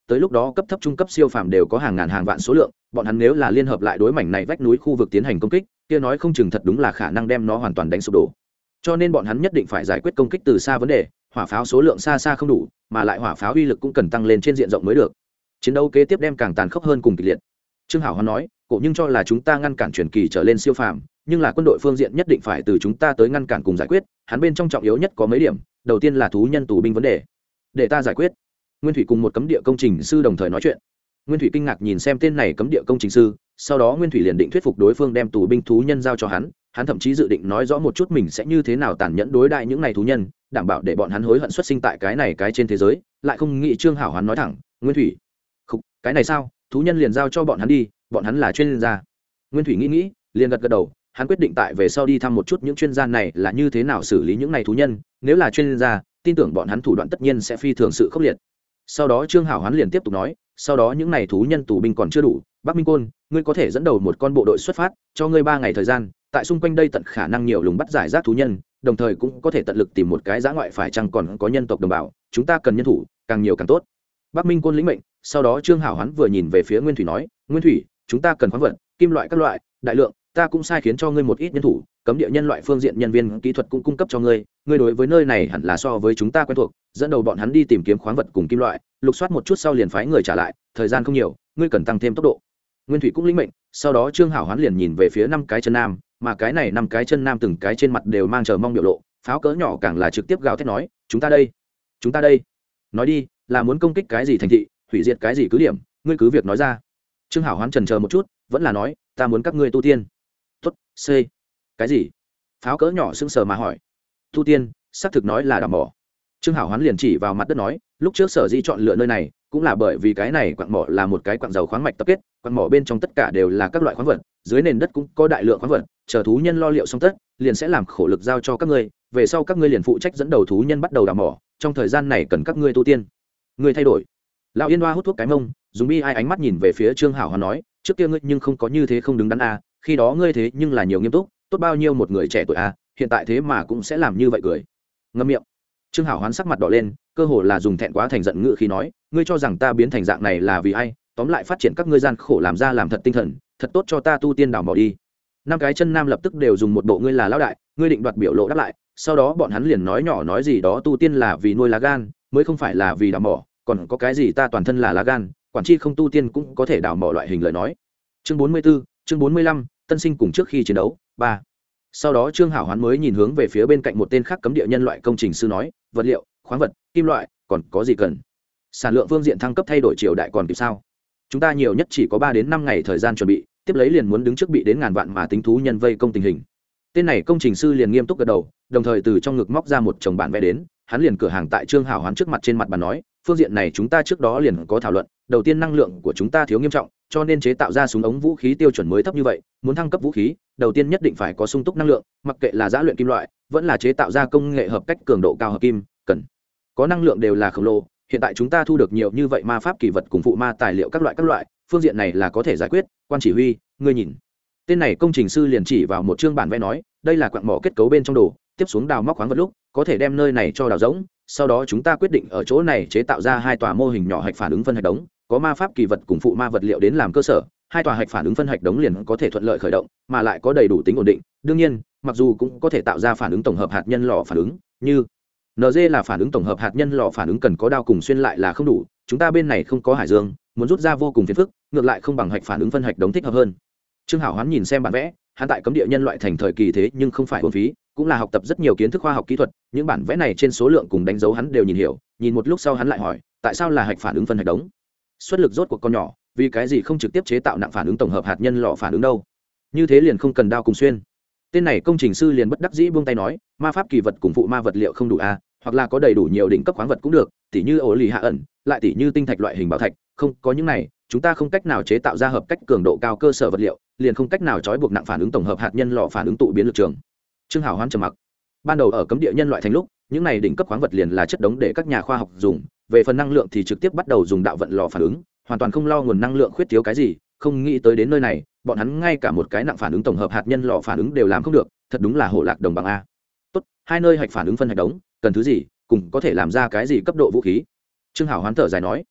tới lúc đó cấp thấp trung cấp siêu phàm đều có hàng ngàn hàng vạn số lượng, bọn hắn nếu là liên hợp lại đối mảnh này vách núi khu vực tiến hành công kích, kia nói không chừng thật đúng là khả năng đem nó hoàn toàn đánh sụp đổ. Cho nên bọn hắn nhất định phải giải quyết công kích từ xa vấn đề, hỏa pháo số lượng xa xa không đủ, mà lại hỏa pháo uy lực cũng cần tăng lên trên diện rộng mới được. Chiến đấu kế tiếp đem càng tàn khốc hơn cùng kịch liệt. Trương Hảo Hoán nói, cổ nhưng cho là chúng ta ngăn cản truyền kỳ trở lên siêu phàm, nhưng là quân đội phương diện nhất định phải từ chúng ta tới ngăn cản cùng giải quyết, hắn bên trong trọng yếu nhất có mấy điểm, đầu tiên là thú nhân tù binh vấn đề, để ta giải quyết. Nguyên Thủy cùng một cấm địa công trình sư đồng thời nói chuyện. Nguyên Thủy kinh ngạc nhìn xem tên này cấm địa công trình sư, sau đó Nguyên Thủy liền định thuyết phục đối phương đem tù binh thú nhân giao cho hắn thậm chí dự định nói rõ một chút mình sẽ như thế nào tàn nhẫn đối đại những này thú nhân, đảm bảo để bọn hắn hối hận xuất sinh tại cái này cái trên thế giới, lại không nghĩ Trương Hảo Hoán nói thẳng, Nguyên Thủy, không, cái này sao, thú nhân liền giao cho bọn hắn đi, bọn hắn là chuyên gia. Nguyên Thủy nghĩ liền gật đầu, hắn quyết định tại về sau đi thăm một chút những chuyên gia này là như thế nào xử lý những này thú nhân, nếu là chuyên gia, tin tưởng bọn hắn thủ đoạn tất nhiên sẽ phi thường sự khốc liệt. Sau đó Trương Hảo Hoán liền tiếp tục nói, sau đó những này thú nhân tù binh còn chưa đủ, Bắc Minh Côn, ngươi có thể dẫn đầu một con bộ đội xuất phát, cho ngươi 3 ngày thời gian, tại xung quanh đây tận khả năng nhiều lùng bắt giải rác thú nhân, đồng thời cũng có thể tận lực tìm một cái dã ngoại phải chăng còn có nhân tộc đồng bào, chúng ta cần nhân thủ, càng nhiều càng tốt. Bắc Minh Côn lĩnh mệnh. Sau đó Trương Hảo Hoán vừa nhìn về phía Nguyên Thủy nói, Nguyên Thủy, chúng ta cần khoáng vật, kim loại các loại, đại lượng, ta cũng sai khiến cho ngươi một ít nhân thủ, cấm địa nhân loại phương diện nhân viên kỹ thuật cũng cung cấp cho ngươi, ngươi đối với nơi này hẳn là so với chúng ta quen thuộc, dẫn đầu bọn hắn đi tìm kiếm khoáng vật cùng kim loại, lục soát một chút sau liền phái người trả lại, thời gian không nhiều, ngươi cần tăng thêm tốc độ. Nguyên Thủy cũng lĩnh mệnh. Sau đó Trương Hảo Hoán liền nhìn về phía 5 cái chân nam, mà cái này 5 cái chân nam từng cái trên mặt đều mang chờ mong biểu lộ, pháo cỡ nhỏ càng là trực tiếp gào thét nói, chúng ta đây, nói đi, là muốn công kích cái gì thành thị, hủy diệt cái gì cứ điểm, ngươi cứ việc nói ra. Trương Hảo Hoán chần chờ một chút, vẫn là nói, ta muốn các ngươi tu tiên. Tốt, C. Cái gì? Pháo cỡ nhỏ sững sờ mà hỏi. Tu tiên, xác thực nói là đào mỏ. Trương Hảo Hoán liền chỉ vào mặt đất nói, lúc trước sở dĩ chọn lựa nơi này, cũng là bởi vì cái này quặng mỏ là một cái quặng dầu khoáng mạch tập kết, quặng mỏ bên trong tất cả đều là các loại khoáng vật, dưới nền đất cũng có đại lượng khoáng vật, chờ thú nhân lo liệu xong tất, liền sẽ làm khổ lực giao cho các ngươi, về sau các ngươi liền phụ trách dẫn đầu thú nhân bắt đầu đào mỏ, trong thời gian này cần các ngươi tu tiên. Ngươi thay đổi. Lão Yên Hoa hút thuốc cái mông, dùng bi ai ánh mắt nhìn về phía Trương Hảo Hoán nói, trước kia ngươi nhưng không có như thế không đứng đắn a, khi đó ngươi thế nhưng là nhiều nghiêm túc, tốt bao nhiêu một người trẻ tuổi a, hiện tại thế mà cũng sẽ làm như vậy cười. Ngậm miệng. Trương Hảo Hoán sắc mặt đỏ lên, cơ hồ là dùng thẹn quá thành giận ngữ khí nói, ngươi cho rằng ta biến thành dạng này là vì ai, tóm lại phát triển các ngươi gian khổ làm ra làm thật tinh thần, thật tốt cho ta tu tiên đào mỏ đi. 5 cái chân nam lập tức đều dùng một bộ ngươi là lão đại, ngươi định đoạt biểu lộ đáp lại, sau đó bọn hắn liền nói nhỏ nói gì đó tu tiên là vì nuôi lá gan, mới không phải là vì đào mỏ, còn có cái gì ta toàn thân là lá gan, quản chi không tu tiên cũng có thể đào mỏ loại hình lời nói. Chương 44, chương 45, tân sinh cùng trước khi chiến đấu 3. Sau đó Trương Hảo Hoán mới nhìn hướng về phía bên cạnh một tên khác cấm địa nhân loại công trình sư nói, vật liệu, khoáng vật, kim loại, còn có gì cần? Sản lượng phương diện thăng cấp thay đổi triều đại còn kịp sao? Chúng ta nhiều nhất chỉ có 3 đến 5 ngày thời gian chuẩn bị, tiếp lấy liền muốn đứng trước bị đến ngàn vạn mà tính thú nhân vây công tình hình. Tên này công trình sư liền nghiêm túc gật đầu, đồng thời từ trong ngực móc ra một chồng bản vẽ đến, hắn liền cửa hàng tại Trương Hảo Hoán trước mặt trên mặt bàn nói, phương diện này chúng ta trước đó liền có thảo luận, đầu tiên năng lượng của chúng ta thiếu nghiêm trọng, cho nên chế tạo ra súng ống vũ khí tiêu chuẩn mới thấp như vậy, muốn thăng cấp vũ khí, đầu tiên nhất định phải có sung túc năng lượng, mặc kệ là giã luyện kim loại, vẫn là chế tạo ra công nghệ hợp cách cường độ cao hợp kim, cần có năng lượng đều là khổng lồ. Hiện tại chúng ta thu được nhiều như vậy ma pháp kỳ vật cùng phụ ma tài liệu các loại, phương diện này là có thể giải quyết. Quan chỉ huy, ngươi nhìn. Tên này công trình sư liền chỉ vào một chương bản vẽ nói, đây là quặng mỏ kết cấu bên trong đồ, tiếp xuống đào móc khoáng vật lúc, có thể đem nơi này cho đào rỗng, sau đó chúng ta quyết định ở chỗ này chế tạo ra 2 tòa mô hình nhỏ hạch phản ứng phân hạch đống, có ma pháp kỳ vật cùng phụ ma vật liệu đến làm cơ sở, 2 tòa hạch phản ứng phân hạch đống liền có thể thuận lợi khởi động, mà lại có đầy đủ tính ổn định. Đương nhiên, mặc dù cũng có thể tạo ra phản ứng tổng hợp hạt nhân lò phản ứng, như NG là phản ứng tổng hợp hạt nhân lò phản ứng cần có đao cùng xuyên lại là không đủ, chúng ta bên này không có hải dương, muốn rút ra vô cùng phiền phức, ngược lại không bằng hạch phản ứng phân hạch đống thích hợp hơn. Trương Hảo Hoán nhìn xem bản vẽ, hắn tại cấm địa nhân loại thành thời kỳ thế nhưng không phải uổng phí, cũng là học tập rất nhiều kiến thức khoa học kỹ thuật, những bản vẽ này trên số lượng cùng đánh dấu hắn đều nhìn hiểu, nhìn một lúc sau hắn lại hỏi, tại sao là hạch phản ứng phân hạch đống? Xuất lực rốt cuộc con nhỏ, vì cái gì không trực tiếp chế tạo nặng phản ứng tổng hợp hạt nhân lò phản ứng đâu? Như thế liền không cần đao cùng xuyên. Tên này công trình sư liền bất đắc dĩ buông tay nói, ma pháp kỳ vật cùng phụ ma vật liệu không đủ a, hoặc là có đầy đủ nhiều đỉnh cấp khoáng vật cũng được, tỉ như ổ lì hạ ẩn, lại tỉ như tinh thạch loại hình bảo thạch, không có những này, chúng ta không cách nào chế tạo ra hợp cách cường độ cao cơ sở vật liệu, liền không cách nào trói buộc nặng phản ứng tổng hợp hạt nhân lò phản ứng tụ biến lực trường. Trương Hảo Hoán trầm mặc. Ban đầu ở cấm địa nhân loại thành lúc, những này đỉnh cấp khoáng vật liền là chất đống để các nhà khoa học dùng, về phần năng lượng thì trực tiếp bắt đầu dùng đạo vận lò phản ứng, hoàn toàn không lo nguồn năng lượng khuyết thiếu cái gì. Không nghĩ tới đến nơi này, bọn hắn ngay cả một cái nặng phản ứng tổng hợp hạt nhân lò phản ứng đều làm không được, thật đúng là hổ lạc đồng bằng a. Tốt, 2 nơi hạch phản ứng phân hạch đống, cần thứ gì, cùng có thể làm ra cái gì cấp độ vũ khí? Trương Hảo Hoán thở dài nói,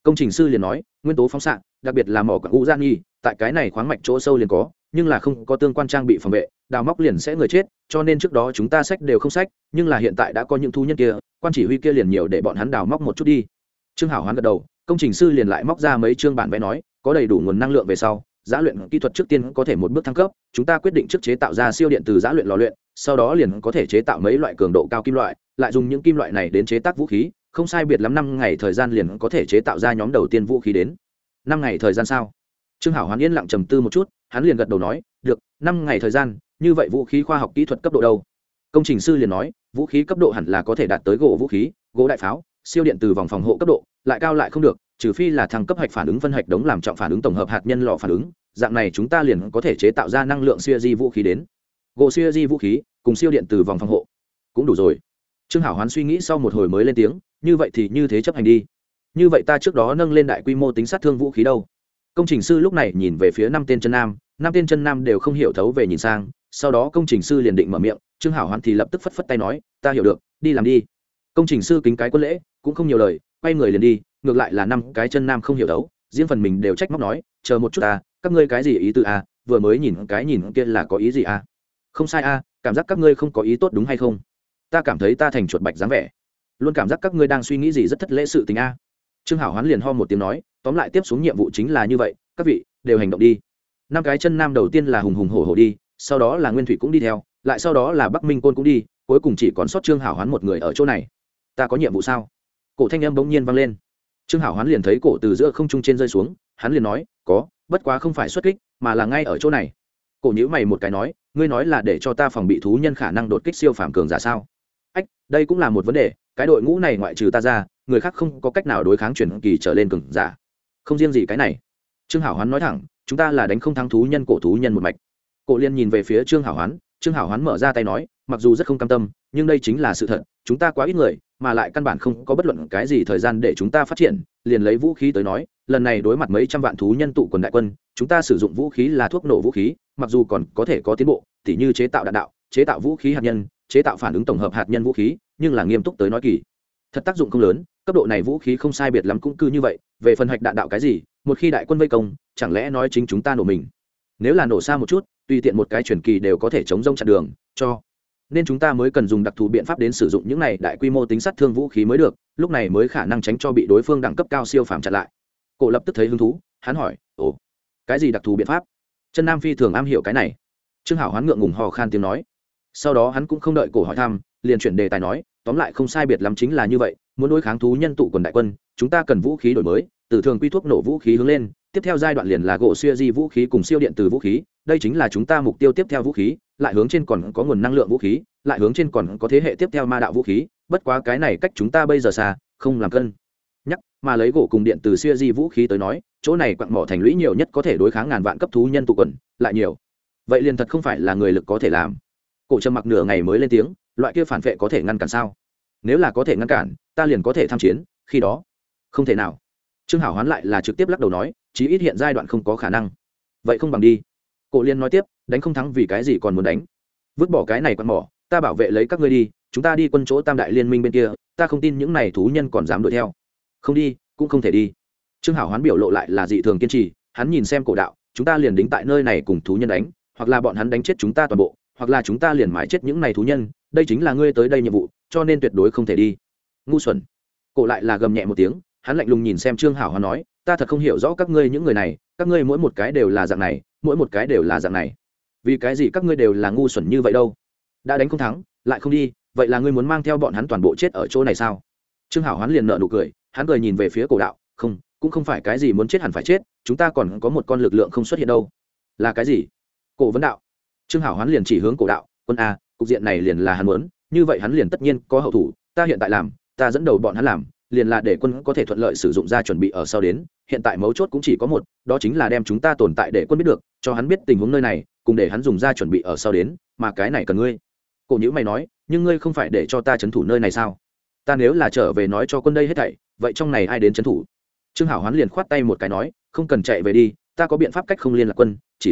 Công trình sư liền nói, nguyên tố phóng xạ, đặc biệt là mỏ quặng urani, tại cái này khoáng mạch chỗ sâu liền có, nhưng là không có tương quan trang bị phòng vệ, đào móc liền sẽ người chết, cho nên trước đó chúng ta sách đều không sách, nhưng là hiện tại đã có những thú nhân kia, quan chỉ huy kia liền nhiều để bọn hắn đào móc một chút đi. Trương Hảo Hoán gật đầu, công trình sư liền lại móc ra mấy chương bản vẽ nói, có đầy đủ nguồn năng lượng về sau, giã luyện kỹ thuật trước tiên có thể một bước thăng cấp, chúng ta quyết định trước chế tạo ra siêu điện từ giã luyện lò luyện, sau đó liền có thể chế tạo mấy loại cường độ cao kim loại, lại dùng những kim loại này đến chế tác vũ khí, không sai biệt lắm 5 ngày thời gian liền có thể chế tạo ra nhóm đầu tiên vũ khí đến. 5 ngày thời gian sao? Trương Hảo Hoán yên lặng trầm tư một chút, hắn liền gật đầu nói, được, 5 ngày thời gian, như vậy vũ khí khoa học kỹ thuật cấp độ đâu? Công trình sư liền nói, vũ khí cấp độ hẳn là có thể đạt tới gỗ vũ khí, gỗ đại pháo, siêu điện từ vòng phòng hộ cấp độ, lại cao lại không được, trừ phi là thăng cấp hạch phản ứng phân hạch đống làm trọng phản ứng tổng hợp hạt nhân lò phản ứng, dạng này chúng ta liền có thể chế tạo ra năng lượng siêu di vũ khí đến. Gỗ siêu di vũ khí cùng siêu điện từ vòng phòng hộ cũng đủ rồi. Trương Hảo Hoán suy nghĩ sau một hồi mới lên tiếng, như vậy thì như thế chấp hành đi. Như vậy ta trước đó nâng lên đại quy mô tính sát thương vũ khí đâu? Công trình sư lúc này nhìn về phía 5 tên chân nam, 5 tên chân nam đều không hiểu thấu về nhìn sang, sau đó công trình sư liền định mở miệng, Trương Hảo Hoán thì lập tức phất phất tay nói, ta hiểu được, đi làm đi. Công trình sư kính cái quân lễ, cũng không nhiều lời, quay người liền đi, ngược lại là 5 cái chân nam không hiểu thấu, riêng phần mình đều trách móc nói, chờ một chút ta, các ngươi cái gì ý tư a, vừa mới nhìn cái nhìn kia là có ý gì a? Không sai a, cảm giác các ngươi không có ý tốt đúng hay không? Ta cảm thấy ta thành chuột bạch dáng vẻ, luôn cảm giác các ngươi đang suy nghĩ gì rất thất lễ sự tình a. Trương Hảo Hoán liền ho một tiếng nói, tóm lại tiếp xuống nhiệm vụ chính là như vậy, các vị đều hành động đi. 5 cái chân nam đầu tiên là hùng hùng hổ hổ đi, sau đó là Nguyên Thủy cũng đi theo, lại sau đó là Bắc Minh Côn cũng đi, cuối cùng chỉ còn sót Trương Hảo Hoán một người ở chỗ này. Ta có nhiệm vụ sao? Cổ thanh âm bỗng nhiên vang lên. Trương Hảo Hoán liền thấy cổ từ giữa không trung trên rơi xuống, hắn liền nói, có, bất quá không phải xuất kích, mà là ngay ở chỗ này. Cổ nhíu mày một cái nói, ngươi nói là để cho ta phòng bị thú nhân khả năng đột kích siêu phàm cường giả sao? Ách, đây cũng là một vấn đề, cái đội ngũ này ngoại trừ ta ra, người khác không có cách nào đối kháng chuyển kỳ trở lên cường giả. Không riêng gì cái này. Trương Hảo Hoán nói thẳng, chúng ta là đánh không thắng thú nhân cổ thú nhân một mạch. Cổ Liên nhìn về phía Trương Hảo Hoán, Trương Hảo Hoán mở ra tay nói, mặc dù rất không cam tâm, nhưng đây chính là sự thật, chúng ta quá ít người, mà lại căn bản không có bất luận cái gì thời gian để chúng ta phát triển, liền lấy vũ khí tới nói, lần này đối mặt mấy trăm vạn thú nhân tụ quần đại quân, chúng ta sử dụng vũ khí là thuốc nổ vũ khí, mặc dù còn có thể có tiến bộ, tỉ như chế tạo đạn đạo, chế tạo vũ khí hạt nhân, chế tạo phản ứng tổng hợp hạt nhân vũ khí, nhưng là nghiêm túc tới nói kỳ thật tác dụng không lớn, cấp độ này vũ khí không sai biệt lắm cũng cứ như vậy, về phần hạch đạn đạo cái gì, một khi đại quân vây công, chẳng lẽ nói chính chúng ta nổ mình? Nếu là nổ xa một chút, tùy tiện một cái truyền kỳ đều có thể chống rông chặn đường, cho nên chúng ta mới cần dùng đặc thù biện pháp đến sử dụng những này đại quy mô tính sát thương vũ khí mới được, lúc này mới khả năng tránh cho bị đối phương đẳng cấp cao siêu phàm chặn lại. Cổ lập tức thấy hứng thú, hắn hỏi, ồ, cái gì đặc thù biện pháp? Chân nam phi thường am hiểu cái này. Trương Hảo Hoán ngượng ngùng hò khan tiếng nói. Sau đó hắn cũng không đợi cổ hỏi thăm, liền chuyển đề tài nói, tóm lại không sai biệt lắm chính là như vậy, muốn đối kháng thú nhân tụ quần đại quân, chúng ta cần vũ khí đổi mới, từ thường quy thuốc nổ vũ khí hướng lên, tiếp theo giai đoạn liền là gỗ siêu di vũ khí cùng siêu điện từ vũ khí, đây chính là chúng ta mục tiêu tiếp theo vũ khí, lại hướng trên còn có nguồn năng lượng vũ khí, lại hướng trên còn có thế hệ tiếp theo ma đạo vũ khí, bất quá cái này cách chúng ta bây giờ xa, không làm cân nhắc, mà lấy gỗ cùng điện từ siêu di vũ khí tới nói, chỗ này quặng mỏ thành lũy nhiều nhất có thể đối kháng ngàn vạn cấp thú nhân tụ quần, lại nhiều. Vậy liền thật không phải là người lực có thể làm. Cổ trầm mặc nửa ngày mới lên tiếng, loại kia phản vệ có thể ngăn cản sao? Nếu là có thể ngăn cản, ta liền có thể tham chiến, khi đó không thể nào. Trương Hảo Hoán lại là trực tiếp lắc đầu nói, chí ít hiện giai đoạn không có khả năng. Vậy không bằng đi. Cổ Liên nói tiếp, đánh không thắng vì cái gì còn muốn đánh? Vứt bỏ cái này quặng mỏ, ta bảo vệ lấy các ngươi đi, chúng ta đi quân chỗ Tam đại liên minh bên kia, ta không tin những này thú nhân còn dám đuổi theo. Không đi, cũng không thể đi. Trương Hảo Hoán biểu lộ lại là dị thường kiên trì, hắn nhìn xem Cổ đạo, chúng ta liền đính tại nơi này cùng thú nhân đánh, hoặc là bọn hắn đánh chết chúng ta toàn bộ, hoặc là chúng ta liền mãi chết những này thú nhân, đây chính là ngươi tới đây nhiệm vụ, cho nên tuyệt đối không thể đi. Ngu xuẩn. Cổ lại là gầm nhẹ một tiếng, hắn lạnh lùng nhìn xem Trương Hảo Hoán nói, ta thật không hiểu rõ các ngươi những người này, các ngươi mỗi một cái đều là dạng này, mỗi một cái đều là dạng này, vì cái gì các ngươi đều là ngu xuẩn như vậy đâu? Đã đánh không thắng lại không đi, vậy là ngươi muốn mang theo bọn hắn toàn bộ chết ở chỗ này sao? Trương Hảo Hoán liền nở nụ cười, hắn cười nhìn về phía Cổ đạo, không, cũng không phải cái gì muốn chết hẳn phải chết, chúng ta còn có một con lực lượng không xuất hiện đâu. Là cái gì? Cổ vấn đạo. Trương Hảo Hoán liền chỉ hướng Cổ đạo, quân a, cục diện này liền là hắn muốn, như vậy hắn liền tất nhiên có hậu thủ, ta hiện tại làm, ta dẫn đầu bọn hắn làm, liền là để quân có thể thuận lợi sử dụng ra chuẩn bị ở sau đến, hiện tại mấu chốt cũng chỉ có một, đó chính là đem chúng ta tồn tại để quân biết được, cho hắn biết tình huống nơi này, cùng để hắn dùng ra chuẩn bị ở sau đến, mà cái này cần ngươi. Cổ Nhữ mày nói, nhưng ngươi không phải để cho ta trấn thủ nơi này sao? Ta nếu là trở về nói cho quân đây hết thảy, vậy trong này ai đến trấn thủ? Trương Hảo Hoán liền khoát tay một cái nói, không cần chạy về đi, ta có biện pháp cách không liên lạc quân, chỉ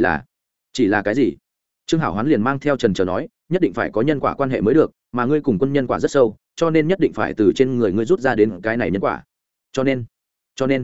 là cái gì? Trương Hảo Hoán liền mang theo trần trờ nói, nhất định phải có nhân quả quan hệ mới được, mà ngươi cùng quân nhân quả rất sâu, cho nên nhất định phải từ trên người ngươi rút ra đến cái này nhân quả. Cho nên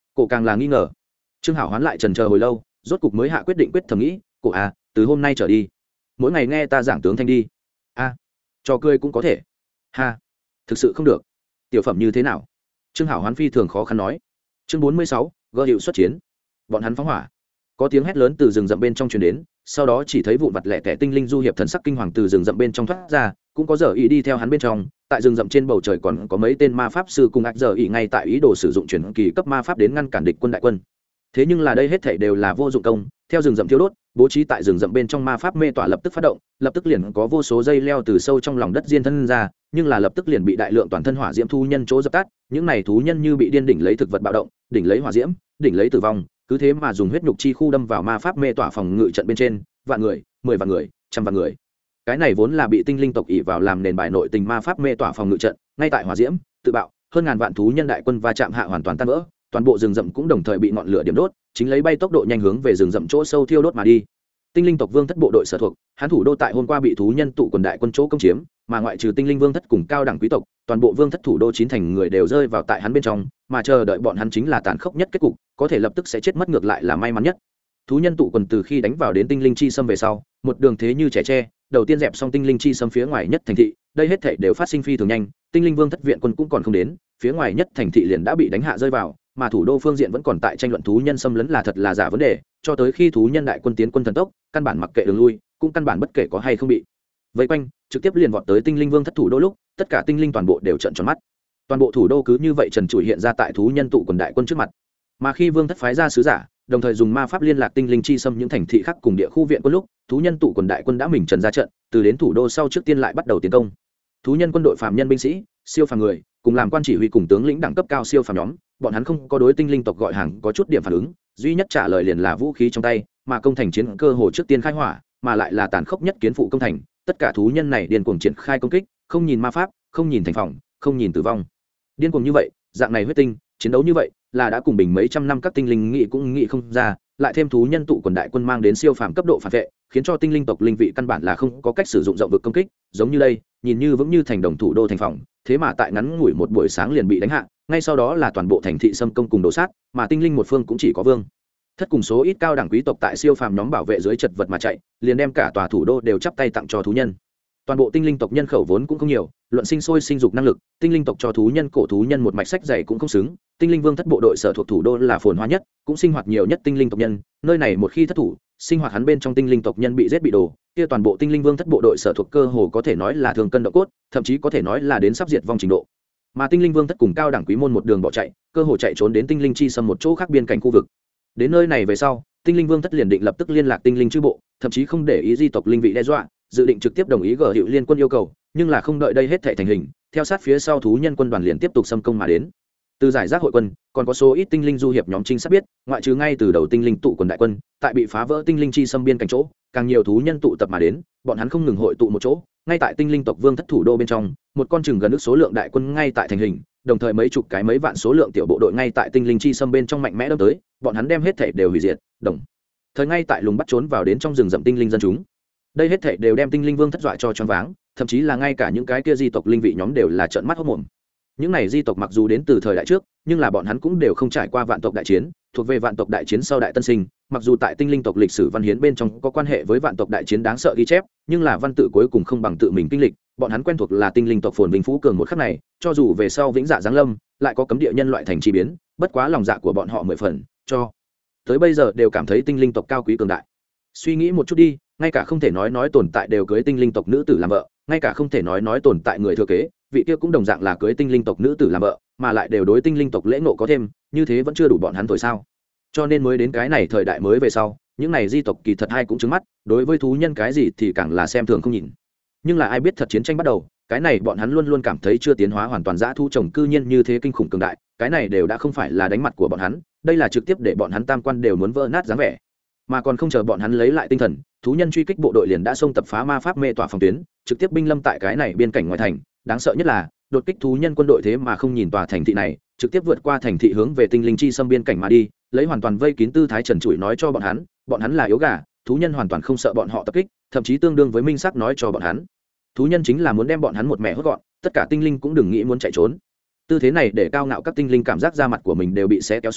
cổ càng là nghi ngờ. Trương Hảo Hoán lại trần chờ hồi lâu, rốt cục mới hạ quyết định, quyết thầm nghĩ, cổ à, từ hôm nay trở đi mỗi ngày nghe ta giảng tướng thanh đi. A, trò cười cũng có thể. Ha, thực sự không được. Tiểu phẩm như thế nào? Trương Hảo Hoán phi thường khó khăn nói. Chương 46, gơ hiệu xuất chiến. Bọn hắn phóng hỏa. Có tiếng hét lớn từ rừng rậm bên trong truyền đến, sau đó chỉ thấy vụn vặt lẻ tẻ tinh linh du hiệp thần sắc kinh hoàng từ rừng rậm bên trong thoát ra, cũng có giờ ý đi theo hắn bên trong. Tại rừng rậm trên bầu trời còn có mấy tên ma pháp sư cùng ác giờ ý ngay tại ý đồ sử dụng chuyển kỳ cấp ma pháp đến ngăn cản địch quân đại quân. Thế nhưng là đây hết thảy đều là vô dụng công, theo rừng rậm thiêu đốt, bố trí tại rừng rậm bên trong ma pháp mê tỏa lập tức phát động, lập tức liền có vô số dây leo từ sâu trong lòng đất diên thân ra, nhưng là lập tức liền bị đại lượng toàn thân hỏa diễm thú nhân chỗ dập tắt. Những này thú nhân như bị điên đỉnh lấy thực vật bạo động, đỉnh lấy hỏa diễm, đỉnh lấy tử vong, cứ thế mà dùng huyết nhục chi khu đâm vào ma pháp mê tỏa phòng ngự trận bên trên, vạn người, 10 vạn người, trăm vạn người. Cái này vốn là bị tinh linh tộc ỷ vào làm nền bài nội tình ma pháp mê tỏa phòng ngự trận, ngay tại hỏa diễm, tự bạo, hơn ngàn vạn thú nhân đại quân va chạm hạ hoàn toàn tan vỡ, toàn bộ rừng rậm cũng đồng thời bị ngọn lửa điểm đốt, chính lấy bay tốc độ nhanh hướng về rừng rậm chỗ sâu thiêu đốt mà đi. Tinh linh tộc vương thất bộ đội sở thuộc, hắn thủ đô tại hôm qua bị thú nhân tụ quần đại quân chỗ công chiếm, mà ngoại trừ tinh linh vương thất cùng cao đẳng quý tộc, toàn bộ vương thất thủ đô chín thành người đều rơi vào tại hắn bên trong, mà chờ đợi bọn hắn chính là tàn khốc nhất kết cục, có thể lập tức sẽ chết mất ngược lại là may mắn nhất. Thú nhân tụ quần từ khi đánh vào đến tinh linh chi xâm về sau, một đường thế như trẻ tre, đầu tiên dẹp xong tinh linh chi xâm phía ngoài nhất thành thị, đây hết thảy đều phát sinh phi thường nhanh, tinh linh vương thất viện quân cũng còn không đến, phía ngoài nhất thành thị liền đã bị đánh hạ rơi vào, mà thủ đô phương diện vẫn còn tại tranh luận thú nhân xâm lấn là thật là giả vấn đề, cho tới khi thú nhân đại quân tiến quân thần tốc, căn bản mặc kệ đường lui, cũng căn bản bất kể có hay không bị vây quanh, trực tiếp liền vọt tới tinh linh vương thất thủ đô lúc, tất cả tinh linh toàn bộ đều trợn tròn mắt. Toàn bộ thủ đô cứ như vậy trần trụi hiện ra tại thú nhân tụ quần đại quân trước mặt. Mà khi vương thất phái ra sứ giả, đồng thời dùng ma pháp liên lạc tinh linh chi xâm những thành thị khác cùng địa khu viện quân lúc, thú nhân tụ quần đại quân đã mình trần ra trận, từ đến thủ đô sau trước tiên lại bắt đầu tiến công. Thú nhân quân đội phàm nhân binh sĩ, siêu phàm người, cùng làm quan chỉ huy cùng tướng lĩnh đẳng cấp cao siêu phàm nhóm, bọn hắn không có đối tinh linh tộc gọi hàng có chút điểm phản ứng, duy nhất trả lời liền là vũ khí trong tay, mà công thành chiến cơ hồ trước tiên khai hỏa, mà lại là tàn khốc nhất kiến phụ công thành, tất cả thú nhân này điên cuồng triển khai công kích, không nhìn ma pháp, không nhìn thành phòng, không nhìn tử vong. Điên cuồng như vậy, dạng này huyết tinh, chiến đấu như vậy, là đã cùng bình mấy trăm năm các tinh linh nghị cũng nghị không ra, lại thêm thú nhân tụ quần đại quân mang đến siêu phàm cấp độ phản vệ, khiến cho tinh linh tộc linh vị căn bản là không có cách sử dụng rộng vực công kích, giống như đây, nhìn như vững như thành đồng thủ đô thành phòng, thế mà tại ngắn ngủi một buổi sáng liền bị đánh hạ, ngay sau đó là toàn bộ thành thị xâm công cùng đổ sát, mà tinh linh một phương cũng chỉ có vương thất cùng số ít cao đẳng quý tộc tại siêu phàm nhóm bảo vệ dưới chật vật mà chạy, liền đem cả tòa thủ đô đều chắp tay tặng cho thú nhân. Toàn bộ tinh linh tộc nhân khẩu vốn cũng không nhiều, luận sinh sôi sinh dục năng lực, tinh linh tộc cho thú nhân cổ thú nhân một mạch sách dày cũng không xứng. Tinh linh vương thất bộ đội sở thuộc thủ đô là phồn hoa nhất, cũng sinh hoạt nhiều nhất tinh linh tộc nhân, nơi này một khi thất thủ, sinh hoạt hắn bên trong tinh linh tộc nhân bị giết bị đổ, kia toàn bộ tinh linh vương thất bộ đội sở thuộc cơ hồ có thể nói là thường cân độ cốt, thậm chí có thể nói là đến sắp diệt vong trình độ. Mà tinh linh vương thất cùng cao đẳng quý môn một đường bỏ chạy, cơ hồ chạy trốn đến tinh linh chi xâm một chỗ khác biên cảnh khu vực. Đến nơi này về sau, tinh linh vương thất liền định lập tức liên lạc tinh linh chư bộ, thậm chí không để ý di tộc linh vị đe dọa, dự định trực tiếp đồng ý gở hiệu liên quân yêu cầu, nhưng là không đợi đây hết thảy thành hình, theo sát phía sau thú nhân quân đoàn liền tiếp tục xâm công mà đến. Từ giải rác hội quân, còn có số ít tinh linh du hiệp nhóm trinh sát biết, ngoại trừ ngay từ đầu tinh linh tụ quần đại quân, tại bị phá vỡ tinh linh chi xâm biên cảnh chỗ, càng nhiều thú nhân tụ tập mà đến, bọn hắn không ngừng hội tụ một chỗ, ngay tại tinh linh tộc vương thất thủ đô bên trong, một con chừng gần ước số lượng đại quân ngay tại thành hình, đồng thời mấy chục cái mấy vạn số lượng tiểu bộ đội ngay tại tinh linh chi xâm bên trong mạnh mẽ đâm tới, bọn hắn đem hết thảy đều hủy diệt, đồng thời ngay tại lùng bắt trốn vào đến trong rừng rậm tinh linh dân chúng. Đây hết thảy đều đem tinh linh vương thất dọa cho choáng váng, thậm chí là ngay cả những cái kia di tộc linh vị nhóm đều là trợn mắt hốt mồm. Những này di tộc mặc dù đến từ thời đại trước, nhưng là bọn hắn cũng đều không trải qua vạn tộc đại chiến, thuộc về vạn tộc đại chiến sau đại tân sinh, mặc dù tại tinh linh tộc lịch sử văn hiến bên trong có quan hệ với vạn tộc đại chiến đáng sợ ghi chép, nhưng là văn tự cuối cùng không bằng tự mình kinh lịch, bọn hắn quen thuộc là tinh linh tộc phồn vinh phú cường một khắc này, cho dù về sau vĩnh dạ giáng lâm, lại có cấm địa nhân loại thành chi biến, bất quá lòng dạ của bọn họ 10 phần, cho tới bây giờ đều cảm thấy tinh linh tộc cao quý cường đại. Suy nghĩ một chút đi, ngay cả không thể nói tồn tại đều cưới tinh linh tộc nữ tử làm vợ, ngay cả không thể nói tồn tại người thừa kế, vị kia cũng đồng dạng là cưới tinh linh tộc nữ tử làm vợ, mà lại đều đối tinh linh tộc lễ ngộ có thêm, như thế vẫn chưa đủ bọn hắn thôi sao? Cho nên mới đến cái này thời đại mới về sau, những này di tộc kỳ thật hai cũng trứng mắt, đối với thú nhân cái gì thì càng là xem thường không nhìn. Nhưng là ai biết thật chiến tranh bắt đầu, cái này bọn hắn luôn luôn cảm thấy chưa tiến hóa hoàn toàn dã thu trồng cư nhiên như thế kinh khủng cường đại, cái này đều đã không phải là đánh mặt của bọn hắn, đây là trực tiếp để bọn hắn tam quan đều muốn vỡ nát dáng vẻ. Mà còn không chờ bọn hắn lấy lại tinh thần, thú nhân truy kích bộ đội liền đã xông tập phá ma pháp mê tỏa phòng tuyến, trực tiếp binh lâm tại cái này biên cảnh ngoài thành. Đáng sợ nhất là đột kích thú nhân quân đội thế mà không nhìn tòa thành thị này, trực tiếp vượt qua thành thị hướng về tinh linh chi xâm biên cảnh mà đi, lấy hoàn toàn vây kín tư thái trần trụi nói cho bọn hắn là yếu gà, thú nhân hoàn toàn không sợ bọn họ tập kích, thậm chí tương đương với minh xác nói cho bọn hắn, thú nhân chính là muốn đem bọn hắn một mẹ hốt gọn, tất cả tinh linh cũng đừng nghĩ muốn chạy trốn. Tư thế này để cao ngạo các tinh linh cảm giác da mặt của mình đều bị xé kéo xuống,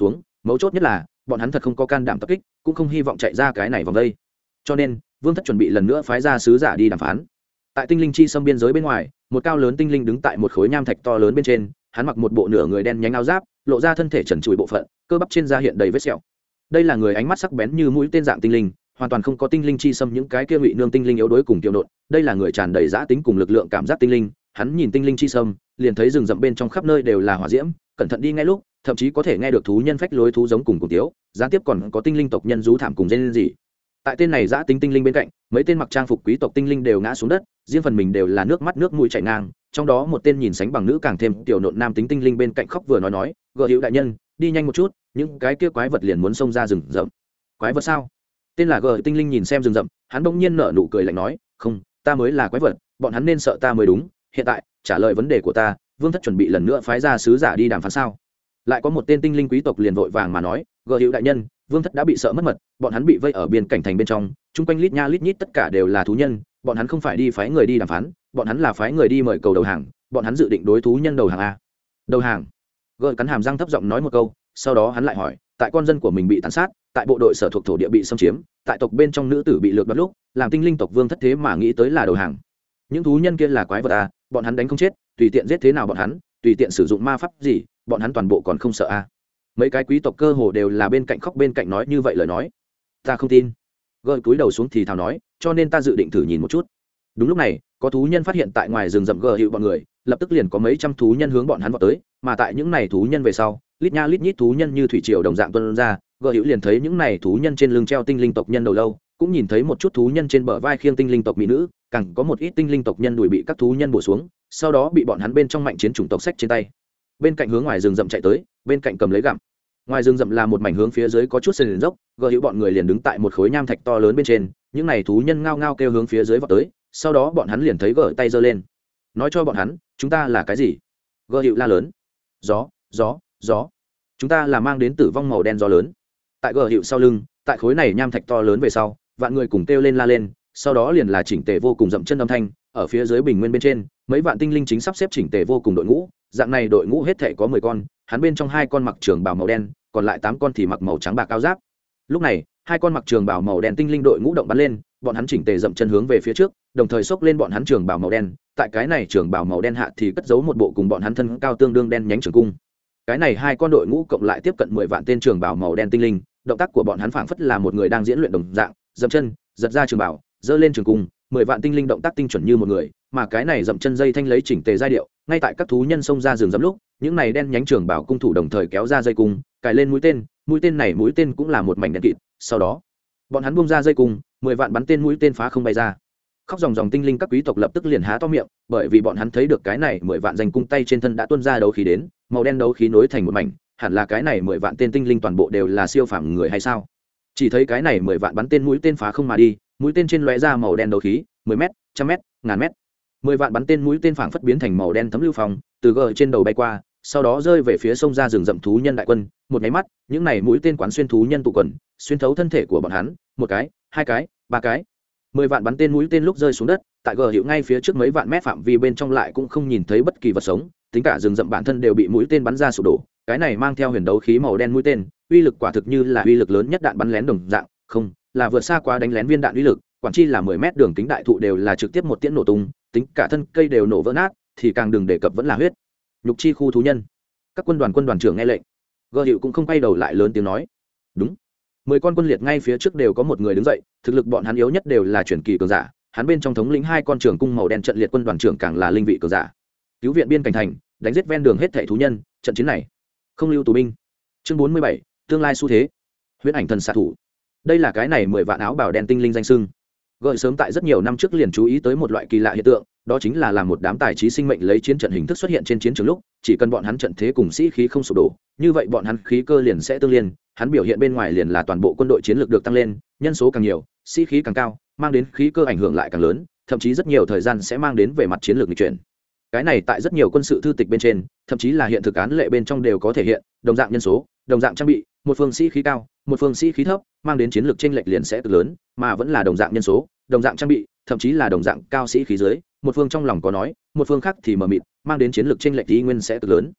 mấu chốt nhất là bọn hắn thật không có can đảm tập kích, cũng không hy vọng chạy ra cái này vòng đây. Cho nên vương thất chuẩn bị lần nữa phái ra sứ giả đi đàm phán. Tại tinh linh chi xâm biên giới bên ngoài, một cao lớn tinh linh đứng tại một khối nham thạch to lớn bên trên, hắn mặc một bộ nửa người đen nhánh áo giáp, lộ ra thân thể trần trụi bộ phận, cơ bắp trên da hiện đầy vết sẹo. Đây là người ánh mắt sắc bén như mũi tên dạng tinh linh, hoàn toàn không có tinh linh chi xâm những cái kia ngụy nương tinh linh yếu đuối cùng tiêu nộn. Đây là người tràn đầy dã tính cùng lực lượng cảm giác tinh linh. Hắn nhìn tinh linh chi xâm, liền thấy rừng rậm bên trong khắp nơi đều là hỏa diễm, cẩn thận đi ngay lúc, thậm chí có thể nghe được thú nhân phách lối thú giống cùng cùng tiếu, gián tiếp còn có tinh linh tộc nhân rú thảm cùng rên rỉ. Tại tên này dã tính tinh linh bên cạnh, mấy tên mặc trang phục quý tộc tinh linh đều ngã xuống đất, riêng phần mình đều là nước mắt nước mũi chảy ngang. Trong đó một tên nhìn sánh bằng nữ càng thêm tiểu nộn nam tính tinh linh bên cạnh khóc vừa nói, gợ hữu đại nhân, đi nhanh một chút, những cái kia quái vật liền muốn xông ra rừng rậm. Quái vật sao? Tên là gợ tinh linh nhìn xem rừng rậm, hắn bỗng nhiên nở nụ cười lạnh nói, không, ta mới là quái vật, bọn hắn nên sợ ta mới đúng. Hiện tại trả lời vấn đề của ta, vương thất chuẩn bị lần nữa phái ra sứ giả đi đàm phán sao? Lại có một tên tinh linh quý tộc liền vội vàng mà nói, gợ hữu đại nhân, vương thất đã bị sợ mất mật, bọn hắn bị vây ở biên cảnh thành bên trong, chung quanh lít nha lít nhít tất cả đều là thú nhân, bọn hắn không phải đi phái người đi đàm phán, bọn hắn là phái người đi mời cầu đầu hàng, bọn hắn dự định đối thú nhân đầu hàng a. Đầu hàng? Gợ cắn hàm răng thấp giọng nói một câu, sau đó hắn lại hỏi, tại con dân của mình bị tàn sát, tại bộ đội sở thuộc thổ địa bị xâm chiếm, tại tộc bên trong nữ tử bị lược đoạt lúc, làm tinh linh tộc vương thất thế mà nghĩ tới là đầu hàng. Những thú nhân kia là quái vật a, bọn hắn đánh không chết, tùy tiện giết thế nào bọn hắn, tùy tiện sử dụng ma pháp gì, bọn hắn toàn bộ còn không sợ a. Mấy cái quý tộc cơ hồ đều là bên cạnh khóc bên cạnh nói như vậy lời nói. Ta không tin. Gợi cúi đầu xuống thì thào nói, cho nên ta dự định thử nhìn một chút. Đúng lúc này, có thú nhân phát hiện tại ngoài rừng rậm gờ hiệu bọn người, lập tức liền có mấy trăm thú nhân hướng bọn hắn vọt tới, mà tại những này thú nhân về sau, lít nha lít nhít thú nhân như thủy triều đồng dạng tuôn ra, gờ hiệu liền thấy những này thú nhân trên lưng treo tinh linh tộc nhân đầu lâu, cũng nhìn thấy một chút thú nhân trên bờ vai khiêng tinh linh tộc mỹ nữ, càng có một ít tinh linh tộc nhân đuổi bị các thú nhân bổ xuống, sau đó bị bọn hắn bên trong mạnh chiến chủng tộc xách trên tay. Bên cạnh hướng ngoài rừng rậm chạy tới, bên cạnh cầm lấy gặm. Ngoài rừng rậm là một mảnh hướng phía dưới có chút sườn dốc, gờ hữu bọn người liền đứng tại một khối nham thạch to lớn bên trên, những này thú nhân ngao ngao kêu hướng phía dưới vọt tới, sau đó bọn hắn liền thấy gờ tay giơ lên, nói cho bọn hắn, chúng ta là cái gì? Gờ hữu la lớn, gió, gió, gió, chúng ta là mang đến tử vong màu đen gió lớn. Tại gờ hữu sau lưng, tại khối này nham thạch to lớn về sau, vạn người cùng kêu lên la lên, sau đó liền là chỉnh tề vô cùng dậm chân âm thanh, ở phía dưới bình nguyên bên trên, mấy vạn tinh linh chính sắp xếp chỉnh tề vô cùng đội ngũ, dạng này đội ngũ hết thảy có 10 con, hắn bên trong 2 con mặc trường bào màu đen, còn lại 8 con thì mặc màu trắng bạc áo giáp. Lúc này, 2 con mặc trường bào màu đen tinh linh đội ngũ động bắn lên, bọn hắn chỉnh tề dậm chân hướng về phía trước, đồng thời xốc lên bọn hắn trường bào màu đen, tại cái này trường bào màu đen hạ thì cất giấu một bộ cùng bọn hắn thân cao tương đương đen nhánh trường cung. Cái này 2 con đội ngũ cộng lại tiếp cận 10 vạn tên trường bào màu đen tinh linh, động tác của bọn hắn phảng phất là một người đang diễn luyện đồng dạng, dậm chân, giật ra trường bào, giơ lên trường cung, 10 vạn tinh linh động tác tinh chuẩn như một người, mà cái này dậm chân dây thanh lấy chỉnh tề giai điệu, ngay tại các thú nhân xông ra rừng rậm lúc, những này đen nhánh trường bảo cung thủ đồng thời kéo ra dây cung, cài lên mũi tên này mũi tên cũng là một mảnh đen kịt, sau đó, bọn hắn buông ra dây cung, 10 vạn bắn tên mũi tên phá không bay ra. Khóc ròng ròng tinh linh các quý tộc lập tức liền há to miệng, bởi vì bọn hắn thấy được cái này 10 vạn danh cung tay trên thân đã tuôn ra đấu khí đến, màu đen đấu khí nối thành một mảnh, hẳn là cái này 10 vạn tên tinh linh toàn bộ đều là siêu phàm người hay sao? Chỉ thấy cái này 10 vạn bắn tên mũi tên phá không mà đi, mũi tên trên lóe ra màu đen đấu khí, 10 m, 100 m, ngàn mét. 10 vạn bắn tên mũi tên phảng phất biến thành màu đen thấm lưu phong, từ gờ trên đầu bay qua, sau đó rơi về phía sông ra rừng rậm thú nhân đại quân, một cái mắt, những này mũi tên quán xuyên thú nhân tụ quần, xuyên thấu thân thể của bọn hắn, một cái, 2 cái, 3 cái. 10 vạn bắn tên mũi tên lúc rơi xuống đất, tại gờ hiệu ngay phía trước mấy vạn mét phạm vi bên trong lại cũng không nhìn thấy bất kỳ vật sống, tính cả rừng rậm bản thân đều bị mũi tên bắn ra sụp đổ. Cái này mang theo huyền đấu khí màu đen mũi tên, uy lực quả thực như là uy lực lớn nhất đạn bắn lén đồng dạng, không, là vượt xa quá đánh lén viên đạn uy lực, quản chi là 10 mét đường kính đại thụ đều là trực tiếp một tiễn nổ tung, tính cả thân cây đều nổ vỡ nát, thì càng đừng đề cập vẫn là huyết nhục chi khu thú nhân. Các quân đoàn trưởng nghe lệnh, gờ hiệu cũng không quay đầu lại lớn tiếng nói, đúng. 10 con quân liệt ngay phía trước đều có một người đứng dậy, thực lực bọn hắn yếu nhất đều là chuyển kỳ cường giả, hắn bên trong thống lĩnh 2 con trưởng cung màu đen trận liệt quân đoàn trưởng càng là linh vị cường giả. Cứu viện biên cảnh thành, đánh giết ven đường hết thảy thú nhân, trận chiến này không lưu tù binh. Chương 47, tương lai xu thế. Huyễn ảnh thần xạ thủ. Đây là cái này 10 vạn áo bào đen tinh linh danh xưng. Gợi sớm tại rất nhiều năm trước liền chú ý tới một loại kỳ lạ hiện tượng, đó chính là làm một đám tài trí sinh mệnh lấy chiến trận hình thức xuất hiện trên chiến trường lúc, chỉ cần bọn hắn trận thế cùng sĩ khí không sụp đổ, như vậy bọn hắn khí cơ liền sẽ tương liên, hắn biểu hiện bên ngoài liền là toàn bộ quân đội chiến lược được tăng lên, nhân số càng nhiều, sĩ khí càng cao, mang đến khí cơ ảnh hưởng lại càng lớn, thậm chí rất nhiều thời gian sẽ mang đến về mặt chiến lược nghịch chuyển. Cái này tại rất nhiều quân sự thư tịch bên trên, thậm chí là hiện thực án lệ bên trong đều có thể hiện, đồng dạng nhân số, đồng dạng trang bị, một phương sĩ khí cao, một phương sĩ khí thấp, mang đến chiến lược chênh lệch liền sẽ cực lớn, mà vẫn là đồng dạng nhân số, đồng dạng trang bị, thậm chí là đồng dạng cao sĩ khí dưới, một phương trong lòng có nói, một phương khác thì mờ mịt, mang đến chiến lược chênh lệch ý nguyên sẽ cực lớn.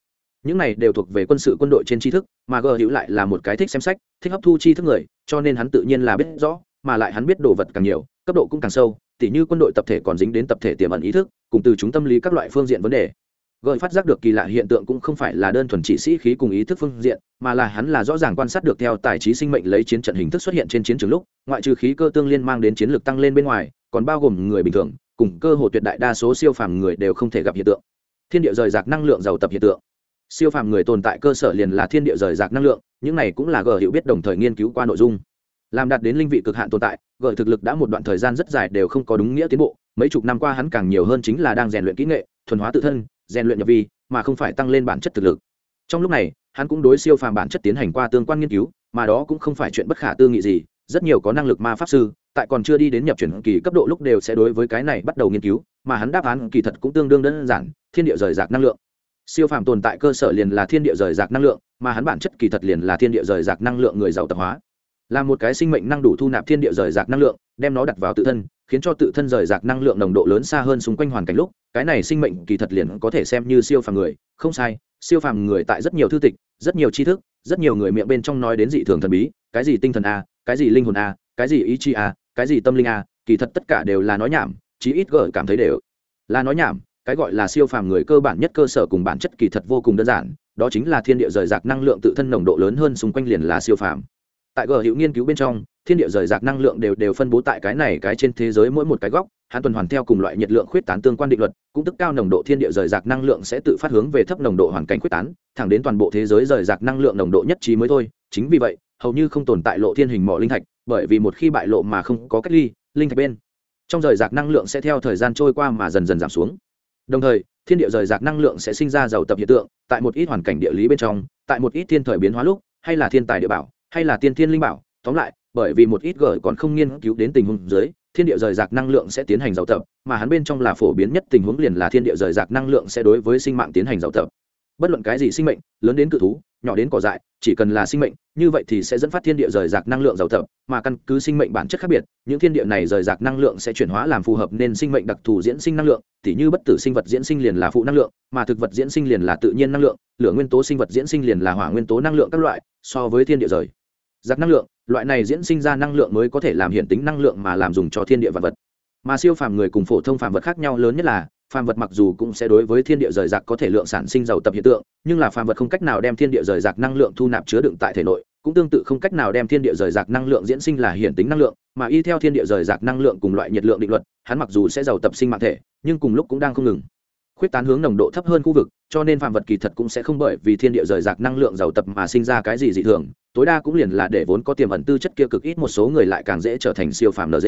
những này đều thuộc về quân sự quân đội trên tri thức, mà gờ hữu lại là một cái thích xem sách, thích hấp thu tri thức người, cho nên hắn tự nhiên là biết rõ, mà lại hắn biết đồ vật càng nhiều cấp độ cũng càng sâu, tỉ như quân đội tập thể còn dính đến tập thể tiềm ẩn ý thức cùng từ chúng tâm lý các loại phương diện vấn đề. Gợi phát giác được kỳ lạ hiện tượng cũng không phải là đơn thuần chỉ sĩ khí cùng ý thức phương diện, mà là hắn là rõ ràng quan sát được theo tài trí sinh mệnh lấy chiến trận hình thức xuất hiện trên chiến trường lúc, ngoại trừ khí cơ tương liên mang đến chiến lược tăng lên bên ngoài, còn bao gồm người bình thường cùng cơ hồ tuyệt đại đa số siêu phàm người đều không thể gặp hiện tượng. Thiên địa rời rạc năng lượng giàu tập hiện tượng. Siêu phàm người tồn tại cơ sở liền là thiên địa rời rạc năng lượng, những này cũng là gờ hiểu biết đồng thời nghiên cứu qua nội dung. Làm đạt đến linh vị cực hạn tồn tại, gợi thực lực đã một đoạn thời gian rất dài đều không có đúng nghĩa tiến bộ, mấy chục năm qua hắn càng nhiều hơn chính là đang rèn luyện kỹ nghệ, thuần hóa tự thân, rèn luyện nhập vi, mà không phải tăng lên bản chất thực lực. Trong lúc này, hắn cũng đối siêu phàm bản chất tiến hành qua tương quan nghiên cứu, mà đó cũng không phải chuyện bất khả tư nghị gì, rất nhiều có năng lực ma pháp sư, tại còn chưa đi đến nhập chuyển kỳ cấp độ lúc đều sẽ đối với cái này bắt đầu nghiên cứu, mà hắn đáp án kỳ thật cũng tương đương đơn giản, thiên địa rời rạc năng lượng. Siêu phàm tồn tại cơ sở liền là thiên địa rời rạc năng lượng, mà hắn bản chất kỳ thật liền là thiên địa rời rạc năng lượng người giàu tập hóa. Là một cái sinh mệnh năng đủ thu nạp thiên địa rời rạc năng lượng, đem nó đặt vào tự thân, khiến cho tự thân rời rạc năng lượng nồng độ lớn xa hơn xung quanh hoàn cảnh lúc, cái này sinh mệnh kỳ thật liền có thể xem như siêu phàm người, không sai, siêu phàm người tại rất nhiều thư tịch, rất nhiều tri thức, rất nhiều người miệng bên trong nói đến dị thường thần bí, cái gì tinh thần a, cái gì linh hồn a, cái gì ý chí a, cái gì tâm linh a, kỳ thật tất cả đều là nói nhảm, chí ít gợi cảm thấy đều là nói nhảm. Cái gọi là siêu phàm người cơ bản nhất cơ sở cùng bản chất kỳ thật vô cùng đơn giản, đó chính là thiên địa rời rạc năng lượng tự thân nồng độ lớn hơn xung quanh liền là siêu phàm. Tại gờ hữu nghiên cứu bên trong, thiên địa rời rạc năng lượng đều phân bố tại cái trên thế giới mỗi một cái góc, hắn tuần hoàn theo cùng loại nhiệt lượng khuyết tán tương quan định luật, cũng tức cao nồng độ thiên địa rời rạc năng lượng sẽ tự phát hướng về thấp nồng độ hoàn cảnh khuyết tán, thẳng đến toàn bộ thế giới rời rạc năng lượng nồng độ nhất trí mới thôi. Chính vì vậy, hầu như không tồn tại lộ thiên hình mỏ linh thạch, bởi vì một khi bại lộ mà không có cách ly, linh thạch bên trong rời rạc năng lượng sẽ theo thời gian trôi qua mà dần dần giảm xuống. Đồng thời, thiên địa rời rạc năng lượng sẽ sinh ra giàu tập hiện tượng, tại một ít hoàn cảnh địa lý bên trong, tại một ít thiên thời biến hóa lúc, hay là thiên tài địa bảo, hay là tiên thiên linh bảo, tóm lại, bởi vì một ít gở còn không nghiên cứu đến tình huống dưới, thiên địa rời rạc năng lượng sẽ tiến hành giàu tập, mà hắn bên trong là phổ biến nhất tình huống liền là thiên địa rời rạc năng lượng sẽ đối với sinh mạng tiến hành giàu tập. Bất luận cái gì sinh mệnh, lớn đến cự thú, nhỏ đến cỏ dại, chỉ cần là sinh mệnh, như vậy thì sẽ dẫn phát thiên địa rời rạc năng lượng giàu tập, mà căn cứ sinh mệnh bản chất khác biệt, những thiên địa này rời rạc năng lượng sẽ chuyển hóa làm phù hợp nên sinh mệnh đặc thù diễn sinh năng lượng, tỉ như bất tử sinh vật diễn sinh liền là phụ năng lượng, mà thực vật diễn sinh liền là tự nhiên năng lượng, lửa nguyên tố sinh vật diễn sinh liền là hỏa nguyên tố năng lượng các loại, so với thiên địa rời rạc năng lượng, loại này diễn sinh ra năng lượng mới có thể làm hiện tính năng lượng mà làm dùng cho thiên địa vạn vật. Mà siêu phàm người cùng phổ thông phàm vật khác nhau lớn nhất là, phàm vật mặc dù cũng sẽ đối với thiên địa rời rạc có thể lượng sản sinh giàu tập hiện tượng, nhưng là phàm vật không cách nào đem thiên địa rời rạc năng lượng thu nạp chứa đựng tại thể nội, cũng tương tự không cách nào đem thiên địa rời rạc năng lượng diễn sinh là hiện tính năng lượng, mà y theo thiên địa rời rạc năng lượng cùng loại nhiệt lượng định luật, hắn mặc dù sẽ giàu tập sinh mạng thể, nhưng cùng lúc cũng đang không ngừng khuyết tán hướng nồng độ thấp hơn khu vực, cho nên phàm vật kỳ thật cũng sẽ không bởi vì thiên địa rời rạc năng lượng giàu tập mà sinh ra cái gì dị thường, tối đa cũng liền là để vốn có tiềm ẩn tư chất kia cực ít một số người lại càng dễ trở thành siêu phàm NG.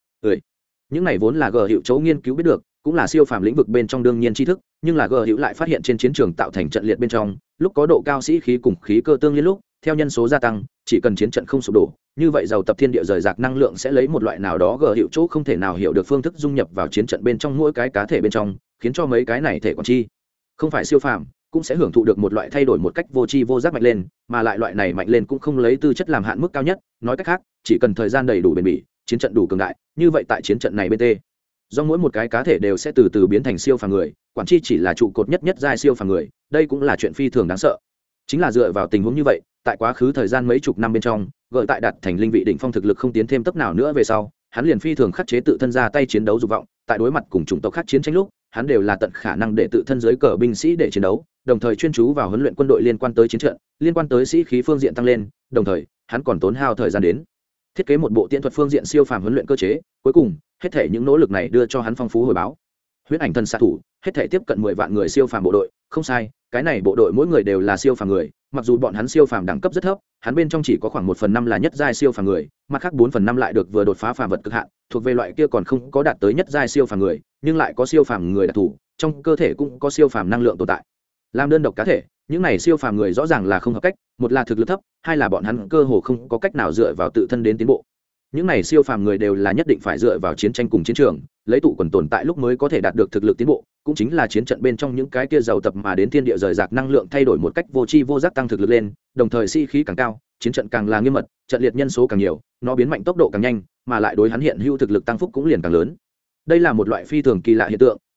Những này vốn là gờ hiệu chấu nghiên cứu biết được, cũng là siêu phàm lĩnh vực bên trong đương nhiên tri thức, nhưng là gờ hiệu lại phát hiện trên chiến trường tạo thành trận liệt bên trong, lúc có độ cao sĩ khí cùng khí cơ tương liên lúc, theo nhân số gia tăng, chỉ cần chiến trận không sụp đổ, như vậy giàu tập thiên địa rời rạc năng lượng sẽ lấy một loại nào đó gờ hiệu chỗ không thể nào hiểu được phương thức dung nhập vào chiến trận bên trong mỗi cái cá thể bên trong, khiến cho mấy cái này thể quản chi không phải siêu phàm cũng sẽ hưởng thụ được một loại thay đổi một cách vô tri vô giác mạnh lên, mà lại loại này mạnh lên cũng không lấy tư chất làm hạn mức cao nhất, nói cách khác, chỉ cần thời gian đầy đủ bền bỉ, chiến trận đủ cường đại, như vậy tại chiến trận này bên t do mỗi một cái cá thể đều sẽ từ từ biến thành siêu phàm người, quản chi chỉ là trụ cột nhất giai siêu phàm người, đây cũng là chuyện phi thường đáng sợ. Chính là dựa vào tình huống như vậy, tại quá khứ thời gian mấy chục năm bên trong, gợi tại đạt thành linh vị đỉnh phong thực lực không tiến thêm tấp nào nữa về sau, hắn liền phi thường khắc chế tự thân ra tay chiến đấu dục vọng, tại đối mặt cùng chủng tộc khác chiến tranh lúc, hắn đều là tận khả năng để tự thân dưới cờ binh sĩ để chiến đấu, đồng thời chuyên chú vào huấn luyện quân đội liên quan tới chiến trận, liên quan tới sĩ khí phương diện tăng lên, đồng thời, hắn còn tốn hao thời gian đến thiết kế một bộ tiễn thuật phương diện siêu phàm huấn luyện cơ chế, cuối cùng, hết thể những nỗ lực này đưa cho hắn phong phú hồi báo. Huyễn ảnh thần xạ thủ, hết thể tiếp cận 10 vạn người siêu phàm bộ đội, không sai, cái này bộ đội mỗi người đều là siêu phàm người, mặc dù bọn hắn siêu phàm đẳng cấp rất thấp, hắn bên trong chỉ có khoảng 1/5 là nhất giai siêu phàm người, mặt khác 4/5 lại được vừa đột phá phàm vật cực hạn, thuộc về loại kia còn không có đạt tới nhất giai siêu phàm người, nhưng lại có siêu phàm người đặc thù, trong cơ thể cũng có siêu phàm năng lượng tồn tại. Làm đơn độc cá thể, những này siêu phàm người rõ ràng là không hợp cách, một là thực lực thấp, hai là bọn hắn cơ hồ không có cách nào dựa vào tự thân đến tiến bộ. Những này siêu phàm người đều là nhất định phải dựa vào chiến tranh cùng chiến trường, lấy tụ quần tồn tại lúc mới có thể đạt được thực lực tiến bộ, cũng chính là chiến trận bên trong những cái kia giàu tập mà đến thiên địa rời rạc năng lượng thay đổi một cách vô tri vô giác tăng thực lực lên, đồng thời sĩ khí càng cao, chiến trận càng là nghiêm mật, trận liệt nhân số càng nhiều, nó biến mạnh tốc độ càng nhanh, mà lại đối hắn hiện hữu thực lực tăng phúc cũng liền càng lớn. Đây là một loại phi thường kỳ lạ hiện tượng,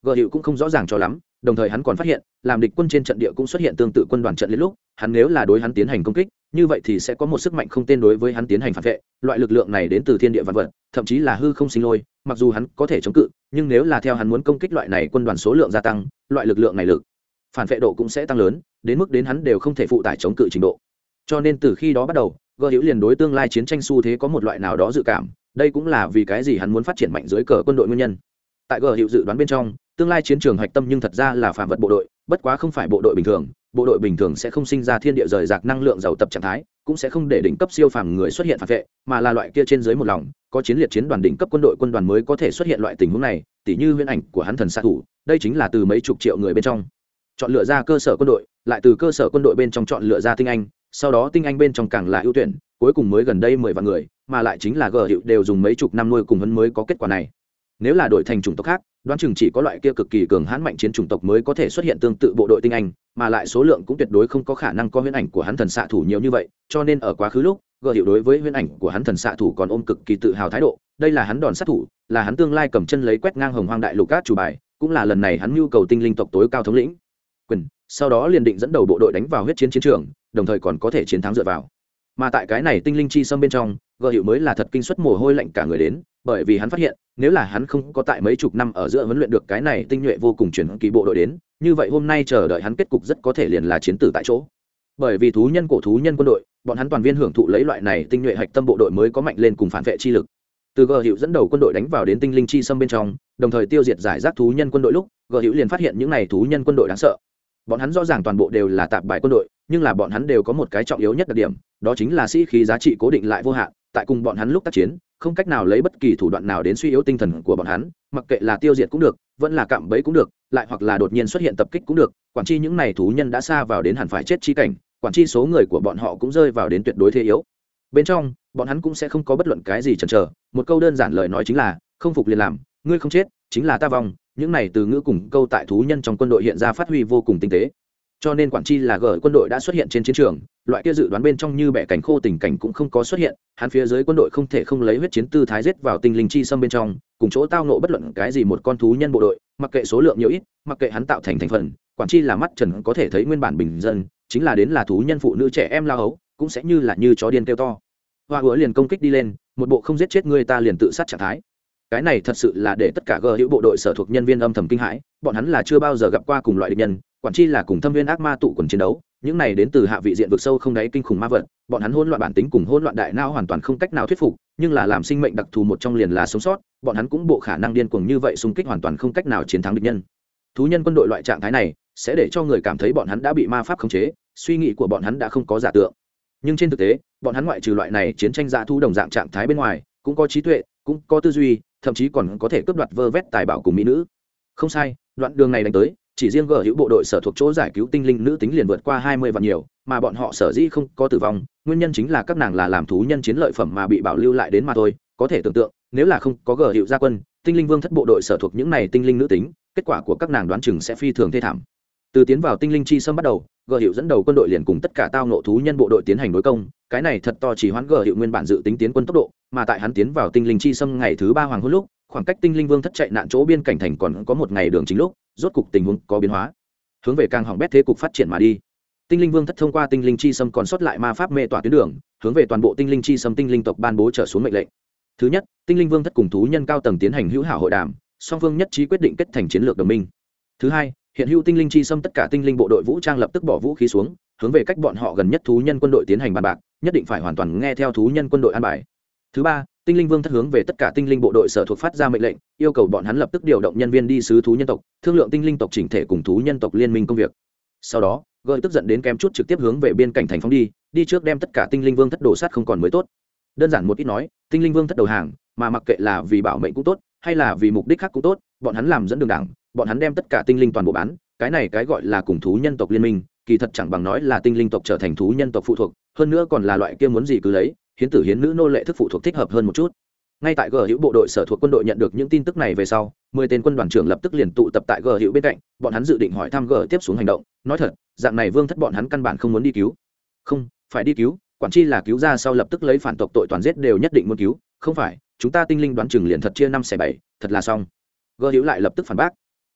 gợ hiệu cũng không rõ ràng cho lắm, đồng thời hắn còn phát hiện làm địch quân trên trận địa cũng xuất hiện tương tự quân đoàn trận liên lúc hắn nếu là đối hắn tiến hành công kích như vậy thì sẽ có một sức mạnh không tên đối với hắn tiến hành phản vệ. Loại lực lượng này đến từ thiên địa vạn vật, thậm chí là hư không sinh lôi, mặc dù hắn có thể chống cự nhưng nếu là theo hắn muốn công kích loại này quân đoàn số lượng gia tăng, loại lực lượng này lực phản vệ độ cũng sẽ tăng lớn đến mức đến hắn đều không thể phụ tải chống cự trình độ. Cho nên từ khi đó bắt đầu gợ hữu liền đối tương lai chiến tranh xu thế có một loại nào đó dự cảm, đây cũng là vì cái gì hắn muốn phát triển mạnh dưới cờ quân đội nguyên nhân. Tại gợ hữu dự đoán bên trong, tương lai chiến trường hạch tâm nhưng thật ra là phàm vật bộ đội, bất quá không phải bộ đội bình thường. Bộ đội bình thường sẽ không sinh ra thiên địa rời rạc năng lượng giàu tập trạng thái, cũng sẽ không để đỉnh cấp siêu phàm người xuất hiện phản vệ, mà là loại kia trên dưới một lòng có chiến liệt chiến đoàn đỉnh cấp quân đoàn mới có thể xuất hiện loại tình huống này. Tỷ như huyễn ảnh của hắn thần xạ thủ, đây chính là từ mấy chục triệu người bên trong chọn lựa ra cơ sở quân đội, lại từ cơ sở quân đội bên trong chọn lựa ra tinh anh, sau đó tinh anh bên trong càng là ưu tuyển, cuối cùng mới gần đây 10 vạn người, mà lại chính là gờ hiệu đều dùng mấy chục năm nuôi cùng hắn mới có kết quả này. Nếu là đổi thành chủng tộc khác, đoán chừng chỉ có loại kia cực kỳ cường hãn mạnh chiến chủng tộc mới có thể xuất hiện tương tự bộ đội tinh anh, mà lại số lượng cũng tuyệt đối không có khả năng có huyễn ảnh của hắn thần xạ thủ nhiều như vậy, cho nên ở quá khứ lúc, gờ hiệu đối với huyễn ảnh của hắn thần xạ thủ còn ôm cực kỳ tự hào thái độ, đây là hắn đòn sát thủ, là hắn tương lai cầm chân lấy quét ngang hồng hoang đại lục cát chủ bài, cũng là lần này hắn nhu cầu tinh linh tộc tối cao thống lĩnh quyền, sau đó liền định dẫn đầu bộ đội đánh vào huyết chiến chiến trường, đồng thời còn có thể chiến thắng dựa vào. Mà tại cái này tinh linh chi xâm bên trong, gợ hiệu mới là thật kinh suất mồ hôi lạnh cả người đến, bởi vì hắn phát hiện nếu là hắn không có tại mấy chục năm ở giữa huấn luyện được cái này tinh nhuệ vô cùng truyền kỳ bộ đội đến, như vậy hôm nay chờ đợi hắn kết cục rất có thể liền là chiến tử tại chỗ. Bởi vì thú nhân quân đội, bọn hắn toàn viên hưởng thụ lấy loại này tinh nhuệ hạch tâm bộ đội mới có mạnh lên cùng phản vệ chi lực. Từ gợ hiệu dẫn đầu quân đội đánh vào đến tinh linh chi xâm bên trong, đồng thời tiêu diệt giải rác thú nhân quân đội lúc, gợ hiệu liền phát hiện những này thú nhân quân đội đáng sợ. Bọn hắn rõ ràng toàn bộ đều là tạp bài quân đội, nhưng là bọn hắn đều có một cái trọng yếu nhất đặc điểm, đó chính là sĩ khí giá trị cố định lại vô hạn. Tại cùng bọn hắn lúc tác chiến, không cách nào lấy bất kỳ thủ đoạn nào đến suy yếu tinh thần của bọn hắn, mặc kệ là tiêu diệt cũng được, vẫn là cạm bẫy cũng được, lại hoặc là đột nhiên xuất hiện tập kích cũng được. Quản chi những này thú nhân đã xa vào đến hẳn phải chết chi cảnh, quản chi số người của bọn họ cũng rơi vào đến tuyệt đối thế yếu. Bên trong, bọn hắn cũng sẽ không có bất luận cái gì chần chờ, một câu đơn giản lời nói chính là không phục liền làm, ngươi không chết chính là ta vong. Những này từ ngữ cùng câu tại thú nhân trong quân đội hiện ra phát huy vô cùng tinh tế. Cho nên quản chi là gở quân đội đã xuất hiện trên chiến trường, loại kia dự đoán bên trong như bẻ cảnh khô tình cảnh cũng không có xuất hiện. Hắn phía dưới quân đội không thể không lấy huyết chiến tư thái giết vào tinh linh chi xâm bên trong, cùng chỗ tao nộ bất luận cái gì một con thú nhân bộ đội, mặc kệ số lượng nhiều ít, mặc kệ hắn tạo thành thành phần, quản chi là mắt trần có thể thấy nguyên bản bình dân, chính là đến là thú nhân phụ nữ trẻ em lao hấu, cũng sẽ như chó điên kêu to. Hoa hứa liền công kích đi lên, một bộ không giết chết ngươi ta liền tự sát trạng thái. Cái này thật sự là để tất cả gờ hữu bộ đội sở thuộc nhân viên âm thầm kinh hãi, bọn hắn là chưa bao giờ gặp qua cùng loại địch nhân, quản chi là cùng thâm viên ác ma tụ quần chiến đấu, những này đến từ hạ vị diện vực sâu không đáy kinh khủng ma vật, bọn hắn hỗn loạn bản tính cùng hỗn loạn đại não hoàn toàn không cách nào thuyết phục, nhưng là làm sinh mệnh đặc thù một trong liền là sống sót, bọn hắn cũng bộ khả năng điên cuồng như vậy xung kích hoàn toàn không cách nào chiến thắng địch nhân. Thú nhân quân đội loại trạng thái này sẽ để cho người cảm thấy bọn hắn đã bị ma pháp khống chế, suy nghĩ của bọn hắn đã không có giả tượng. Nhưng trên thực tế, bọn hắn ngoại trừ loại này chiến tranh dã thú đồng dạng trạng thái bên ngoài, cũng có trí tuệ, cũng có tư duy, thậm chí còn có thể cướp đoạt vơ vét tài bảo cùng mỹ nữ. Không sai, đoạn đường này đánh tới, chỉ riêng gở hữu bộ đội sở thuộc chỗ giải cứu tinh linh nữ tính liền vượt qua 20 vạn nhiều, mà bọn họ sở dĩ không có tử vong, nguyên nhân chính là các nàng là làm thú nhân chiến lợi phẩm mà bị bảo lưu lại đến mà thôi. Có thể tưởng tượng, nếu là không có gở hữu gia quân, tinh linh vương thất bộ đội sở thuộc những này tinh linh nữ tính, kết quả của các nàng đoán chừng sẽ phi thường thê thảm. Từ tiến vào tinh linh chi sâm bắt đầu, gở hiệu dẫn đầu quân đội liền cùng tất cả tao nộ thú nhân bộ đội tiến hành đối công, cái này thật to chỉ hoãn gở hiệu nguyên bản dự tính tiến quân tốc độ, mà tại hắn tiến vào tinh linh chi sâm ngày thứ 3 hoàng hôn lúc, khoảng cách tinh linh vương thất chạy nạn chỗ biên cảnh thành còn có một ngày đường chính lúc, rốt cục tình huống có biến hóa, hướng về càng hỏng bét thế cục phát triển mà đi. Tinh linh vương thất thông qua tinh linh chi sâm còn sót lại ma pháp mê tỏa tuyến đường, hướng về toàn bộ tinh linh chi sâm tinh linh tộc ban bố trở xuống mệnh lệnh. Thứ nhất, tinh linh vương thất cùng thú nhân cao tầng tiến hành hữu hảo hội đàm, song phương nhất trí quyết định kết thành chiến lược đồng minh. Thứ hai, hiện hữu tinh linh chi xâm tất cả tinh linh bộ đội vũ trang lập tức bỏ vũ khí xuống, hướng về cách bọn họ gần nhất thú nhân quân đội tiến hành bàn bạc, nhất định phải hoàn toàn nghe theo thú nhân quân đội an bài. Thứ ba, tinh linh vương thất hướng về tất cả tinh linh bộ đội sở thuộc phát ra mệnh lệnh, yêu cầu bọn hắn lập tức điều động nhân viên đi sứ thú nhân tộc, thương lượng tinh linh tộc chỉnh thể cùng thú nhân tộc liên minh công việc. Sau đó, gợi tức giận đến kém chút trực tiếp hướng về biên cảnh thành phóng đi trước đem tất cả tinh linh vương thất đổ sát không còn mới tốt. Đơn giản một ít nói, tinh linh vương thất đầu hàng, mà mặc kệ là vì bảo mệnh cũng tốt, hay là vì mục đích khác cũng tốt, bọn hắn làm dẫn đường đảng, bọn hắn đem tất cả tinh linh toàn bộ bán, cái này cái gọi là cùng thú nhân tộc liên minh, kỳ thật chẳng bằng nói là tinh linh tộc trở thành thú nhân tộc phụ thuộc, hơn nữa còn là loại kia muốn gì cứ lấy, hiến tử hiến nữ nô lệ thức phụ thuộc thích hợp hơn một chút. Ngay tại G Hữu bộ đội sở thuộc quân đội nhận được những tin tức này về sau, 10 tên quân đoàn trưởng lập tức liền tụ tập tại G Hữu bên cạnh, bọn hắn dự định hỏi thăm G tiếp xuống hành động, nói thật, dạng này vương thất bọn hắn căn bản không muốn đi cứu. Không, phải đi cứu, quản chi là cứu ra sau lập tức lấy phản tộc tội toàn giết đều nhất định muốn cứu, không phải, chúng ta tinh linh đoán chừng liền thật chia 5/7, thật là xong. G Hữu lại lập tức phản bác.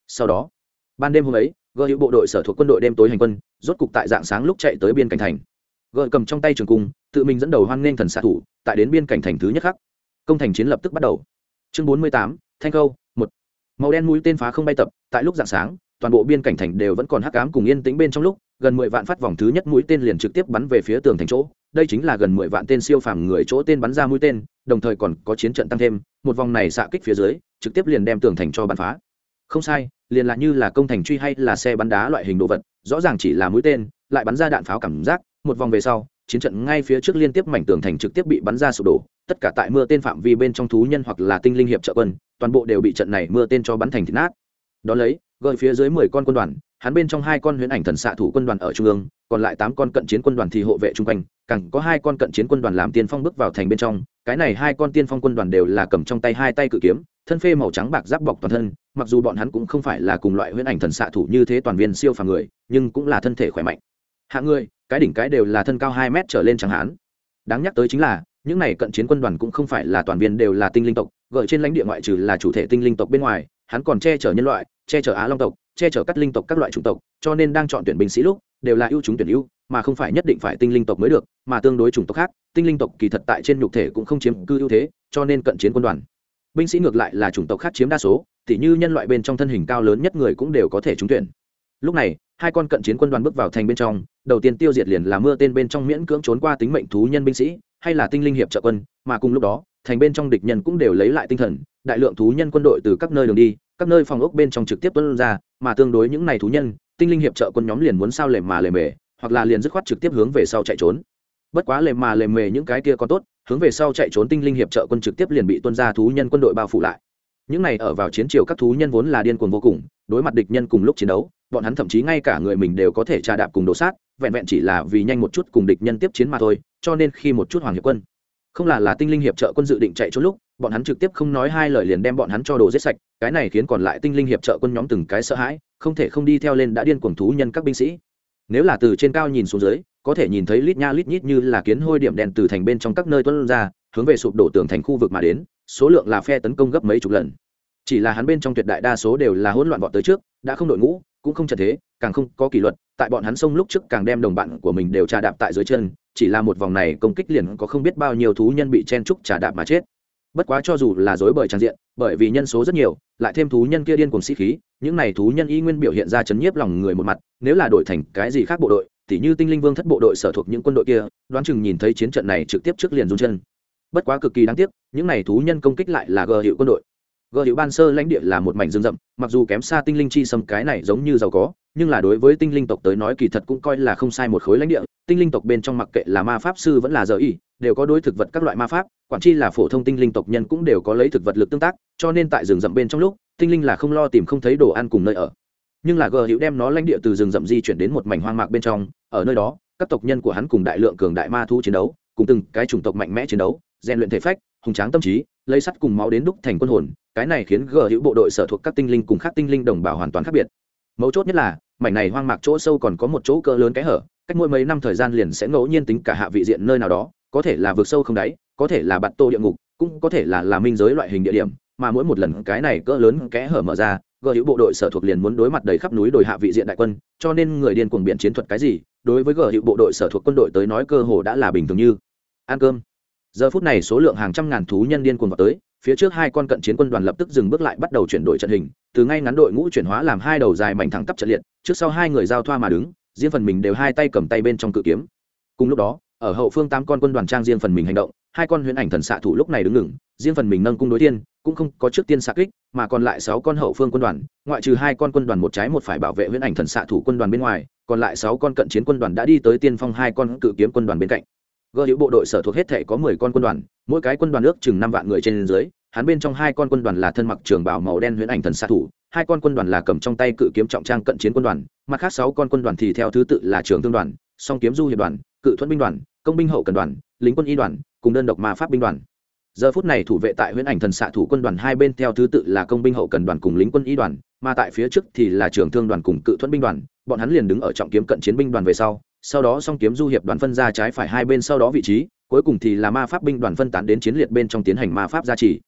Sau đó ban đêm hôm ấy, gợ hữu bộ đội sở thuộc quân đội đêm tối hành quân, rốt cục tại dạng sáng lúc chạy tới biên cảnh thành. Gợ cầm trong tay trường cung, tự mình dẫn đầu hoan nghênh thần xạ thủ, tại đến biên cảnh thành thứ nhất khắc, công thành chiến lập tức bắt đầu. Chương 48, Thanh Câu 1. Màu đen mũi tên phá không bay tập, tại lúc dạng sáng, toàn bộ biên cảnh thành đều vẫn còn hắc ám cùng yên tĩnh bên trong lúc, gần 10 vạn phát vòng thứ nhất mũi tên liền trực tiếp bắn về phía tường thành chỗ. Đây chính là gần 10 vạn tên siêu phàm người chỗ tên bắn ra mũi tên, đồng thời còn có chiến trận tăng thêm, một vòng này xạ kích phía dưới, trực tiếp liền đem tường thành cho bắn phá. Không sai, liền là như là công thành truy hay là xe bắn đá loại hình đồ vật, rõ ràng chỉ là mũi tên, lại bắn ra đạn pháo cảm giác, một vòng về sau, chiến trận ngay phía trước liên tiếp mảnh tường thành trực tiếp bị bắn ra sụp đổ, tất cả tại mưa tên phạm vi bên trong thú nhân hoặc là tinh linh hiệp trợ quân, toàn bộ đều bị trận này mưa tên cho bắn thành thịt nát. Đó lấy, gợi phía dưới 10 con quân đoàn, hắn bên trong 2 con huyễn ảnh thần xạ thủ quân đoàn ở trung ương, còn lại 8 con cận chiến quân đoàn thì hộ vệ chung quanh, càng có 2 con cận chiến quân đoàn làm tiên phong bước vào thành bên trong. Cái này 2 con tiên phong quân đoàn đều là cầm trong tay 2 tay cự kiếm, thân phê màu trắng bạc giáp bọc toàn thân, mặc dù bọn hắn cũng không phải là cùng loại huyễn ảnh thần xạ thủ như thế toàn viên siêu phàm người, nhưng cũng là thân thể khỏe mạnh. Hạng người, cái đỉnh cái đều là thân cao 2 mét trở lên chẳng hạn. Đáng nhắc tới chính là, những này cận chiến quân đoàn cũng không phải là toàn viên đều là tinh linh tộc, gợi trên lãnh địa ngoại trừ là chủ thể tinh linh tộc bên ngoài, hắn còn che chở nhân loại, che chở á long tộc, che chở các linh tộc các loại chủng tộc, cho nên đang chọn tuyển binh sĩ lúc đều là ưu chúng tuyển ưu, mà không phải nhất định phải tinh linh tộc mới được, mà tương đối chủng tộc khác, tinh linh tộc kỳ thật tại trên nhục thể cũng không chiếm cư ưu thế, cho nên cận chiến quân đoàn binh sĩ ngược lại là chủng tộc khác chiếm đa số, tỉ như nhân loại bên trong thân hình cao lớn nhất người cũng đều có thể trúng tuyển. Lúc này, 2 con cận chiến quân đoàn bước vào thành bên trong, đầu tiên tiêu diệt liền là mưa tên bên trong miễn cưỡng trốn qua tính mệnh thú nhân binh sĩ, hay là tinh linh hiệp trợ quân, mà cùng lúc đó, thành bên trong địch nhân cũng đều lấy lại tinh thần, đại lượng thú nhân quân đội từ các nơi đường đi, các nơi phòng ốc bên trong trực tiếp tuôn ra, mà tương đối những này thú nhân, tinh linh hiệp trợ quân nhóm liền muốn sao lề mà lề mề, hoặc là liền dứt khoát trực tiếp hướng về sau chạy trốn. Bất quá lề mà lề mề những cái kia còn tốt, hướng về sau chạy trốn tinh linh hiệp trợ quân trực tiếp liền bị tuôn ra thú nhân quân đội bao phủ lại. Những này ở vào chiến trường các thú nhân vốn là điên cuồng vô cùng, đối mặt địch nhân cùng lúc chiến đấu, bọn hắn thậm chí ngay cả người mình đều có thể trà đạp cùng đổ sát, vẹn vẹn chỉ là vì nhanh một chút cùng địch nhân tiếp chiến mà thôi, cho nên khi một chút hoàng hiệp quân không là tinh linh hiệp trợ quân dự định chạy trốn lúc, bọn hắn trực tiếp không nói hai lời liền đem bọn hắn cho đồ giết sạch, cái này khiến còn lại tinh linh hiệp trợ quân nhóm từng cái sợ hãi, không thể không đi theo lên đã điên cuồng thú nhân các binh sĩ. Nếu là từ trên cao nhìn xuống dưới, có thể nhìn thấy lít nha lít nhít như là kiến hôi điểm đen từ thành bên trong các nơi tuôn ra, hướng về sụp đổ tường thành khu vực mà đến, số lượng là phe tấn công gấp mấy chục lần. Chỉ là hắn bên trong tuyệt đại đa số đều là hỗn loạn vọt tới trước, đã không đội ngũ, cũng không trận thế, càng không có kỷ luật, tại bọn hắn xông lúc trước càng đem đồng bạn của mình đều trà đạp tại dưới chân, chỉ là một vòng này công kích liền có không biết bao nhiêu thú nhân bị chen trúc trà đạp mà chết. Bất quá cho dù là dối bời tràn diện, bởi vì nhân số rất nhiều, lại thêm thú nhân kia điên cuồng sĩ khí, những này thú nhân y nguyên biểu hiện ra chấn nhiếp lòng người một mặt, nếu là đổi thành cái gì khác bộ đội, tỉ như tinh linh vương thất bộ đội sở thuộc những quân đội kia, đoán chừng nhìn thấy chiến trận này trực tiếp trước liền run chân. Bất quá cực kỳ đáng tiếc, những này thú nhân công kích lại là gờ hiệu quân đội. Gờ hiệu ban sơ lãnh địa là một mảnh rừng rậm, mặc dù kém xa tinh linh chi sâm cái này giống như giàu có, nhưng là đối với tinh linh tộc tới nói kỳ thật cũng coi là không sai một khối lãnh địa. Tinh linh tộc bên trong mặc kệ là ma pháp sư vẫn là giờ y, đều có đối thực vật các loại ma pháp, quản chi là phổ thông tinh linh tộc nhân cũng đều có lấy thực vật lực tương tác, cho nên tại rừng rậm bên trong lúc, tinh linh là không lo tìm không thấy đồ ăn cùng nơi ở. Nhưng là gờ hiệu đem nó lãnh địa từ rừng rậm di chuyển đến một mảnh hoang mạc bên trong, ở nơi đó, các tộc nhân của hắn cùng đại lượng cường đại ma thú chiến đấu, cùng từng cái chủng tộc mạnh mẽ chiến đấu, rèn luyện thể phách, hùng tráng tâm trí, lấy sắt cùng máu đến đúc thành quân hồn, cái này khiến gờ hữu bộ đội sở thuộc các tinh linh cùng khác tinh linh đồng bào hoàn toàn khác biệt. Mấu chốt nhất là mảnh này hoang mạc chỗ sâu còn có một chỗ cỡ lớn cái hở, cách mỗi mấy năm thời gian liền sẽ ngẫu nhiên tính cả hạ vị diện nơi nào đó, có thể là vực sâu không đáy, có thể là bạt tô địa ngục, cũng có thể là minh giới loại hình địa điểm, mà mỗi một lần cái này cỡ lớn kẽ hở mở ra, gờ hữu bộ đội sở thuộc liền muốn đối mặt đầy khắp núi đồi hạ vị diện đại quân, cho nên người điên cuồng biện chiến thuật cái gì, đối với gờ hữu bộ đội sở thuộc quân đội tới nói cơ hồ đã là bình thường như ăn cơm. Giờ phút này số lượng hàng trăm ngàn thú nhân điên cuồng vào tới, phía trước 2 con cận chiến quân đoàn lập tức dừng bước lại bắt đầu chuyển đổi trận hình, từ ngay ngắn đội ngũ chuyển hóa làm 2 đầu dài mảnh thẳng tắp trận liệt, trước sau 2 người giao thoa mà đứng, riêng phần mình đều 2 tay cầm tay bên trong cự kiếm. Cùng lúc đó, ở hậu phương 8 con quân đoàn trang riêng phần mình hành động, 2 con huyễn ảnh thần xạ thủ lúc này đứng ngừng, riêng phần mình nâng cung đối tiên, cũng không có trước tiên xạ kích, mà còn lại 6 con hậu phương quân đoàn, ngoại trừ 2 con quân đoàn một trái một phải bảo vệ huyễn ảnh thần xạ thủ quân đoàn bên ngoài, còn lại 6 con cận chiến quân đoàn đã đi tới tiên phong 2 con cự kiếm quân đoàn bên cạnh. Gờ hữu bộ đội sở thuộc hết thể có 10 con quân đoàn, mỗi cái quân đoàn ước chừng 5 vạn người trên dưới, hắn bên trong 2 con quân đoàn là thân mặc trường bào màu đen huyễn ảnh thần xạ thủ, 2 con quân đoàn là cầm trong tay cự kiếm trọng trang cận chiến quân đoàn, mặt khác 6 con quân đoàn thì theo thứ tự là trường thương đoàn, song kiếm du hiệp đoàn, cự thuẫn binh đoàn, công binh hậu cần đoàn, lính quân y đoàn, cùng đơn độc ma pháp binh đoàn. Giờ phút này thủ vệ tại huyễn ảnh thần xạ thủ quân đoàn hai bên theo thứ tự là công binh hậu cần đoàn cùng lính quân y đoàn, mà tại phía trước thì là trường thương đoàn cùng cự thuẫn binh đoàn, bọn hắn liền đứng ở trọng kiếm cận chiến binh đoàn về sau đó song kiếm du hiệp đoàn phân ra trái phải hai bên sau đó vị trí, cuối cùng thì là ma pháp binh đoàn phân tán đến chiến liệt bên trong tiến hành ma pháp gia trì.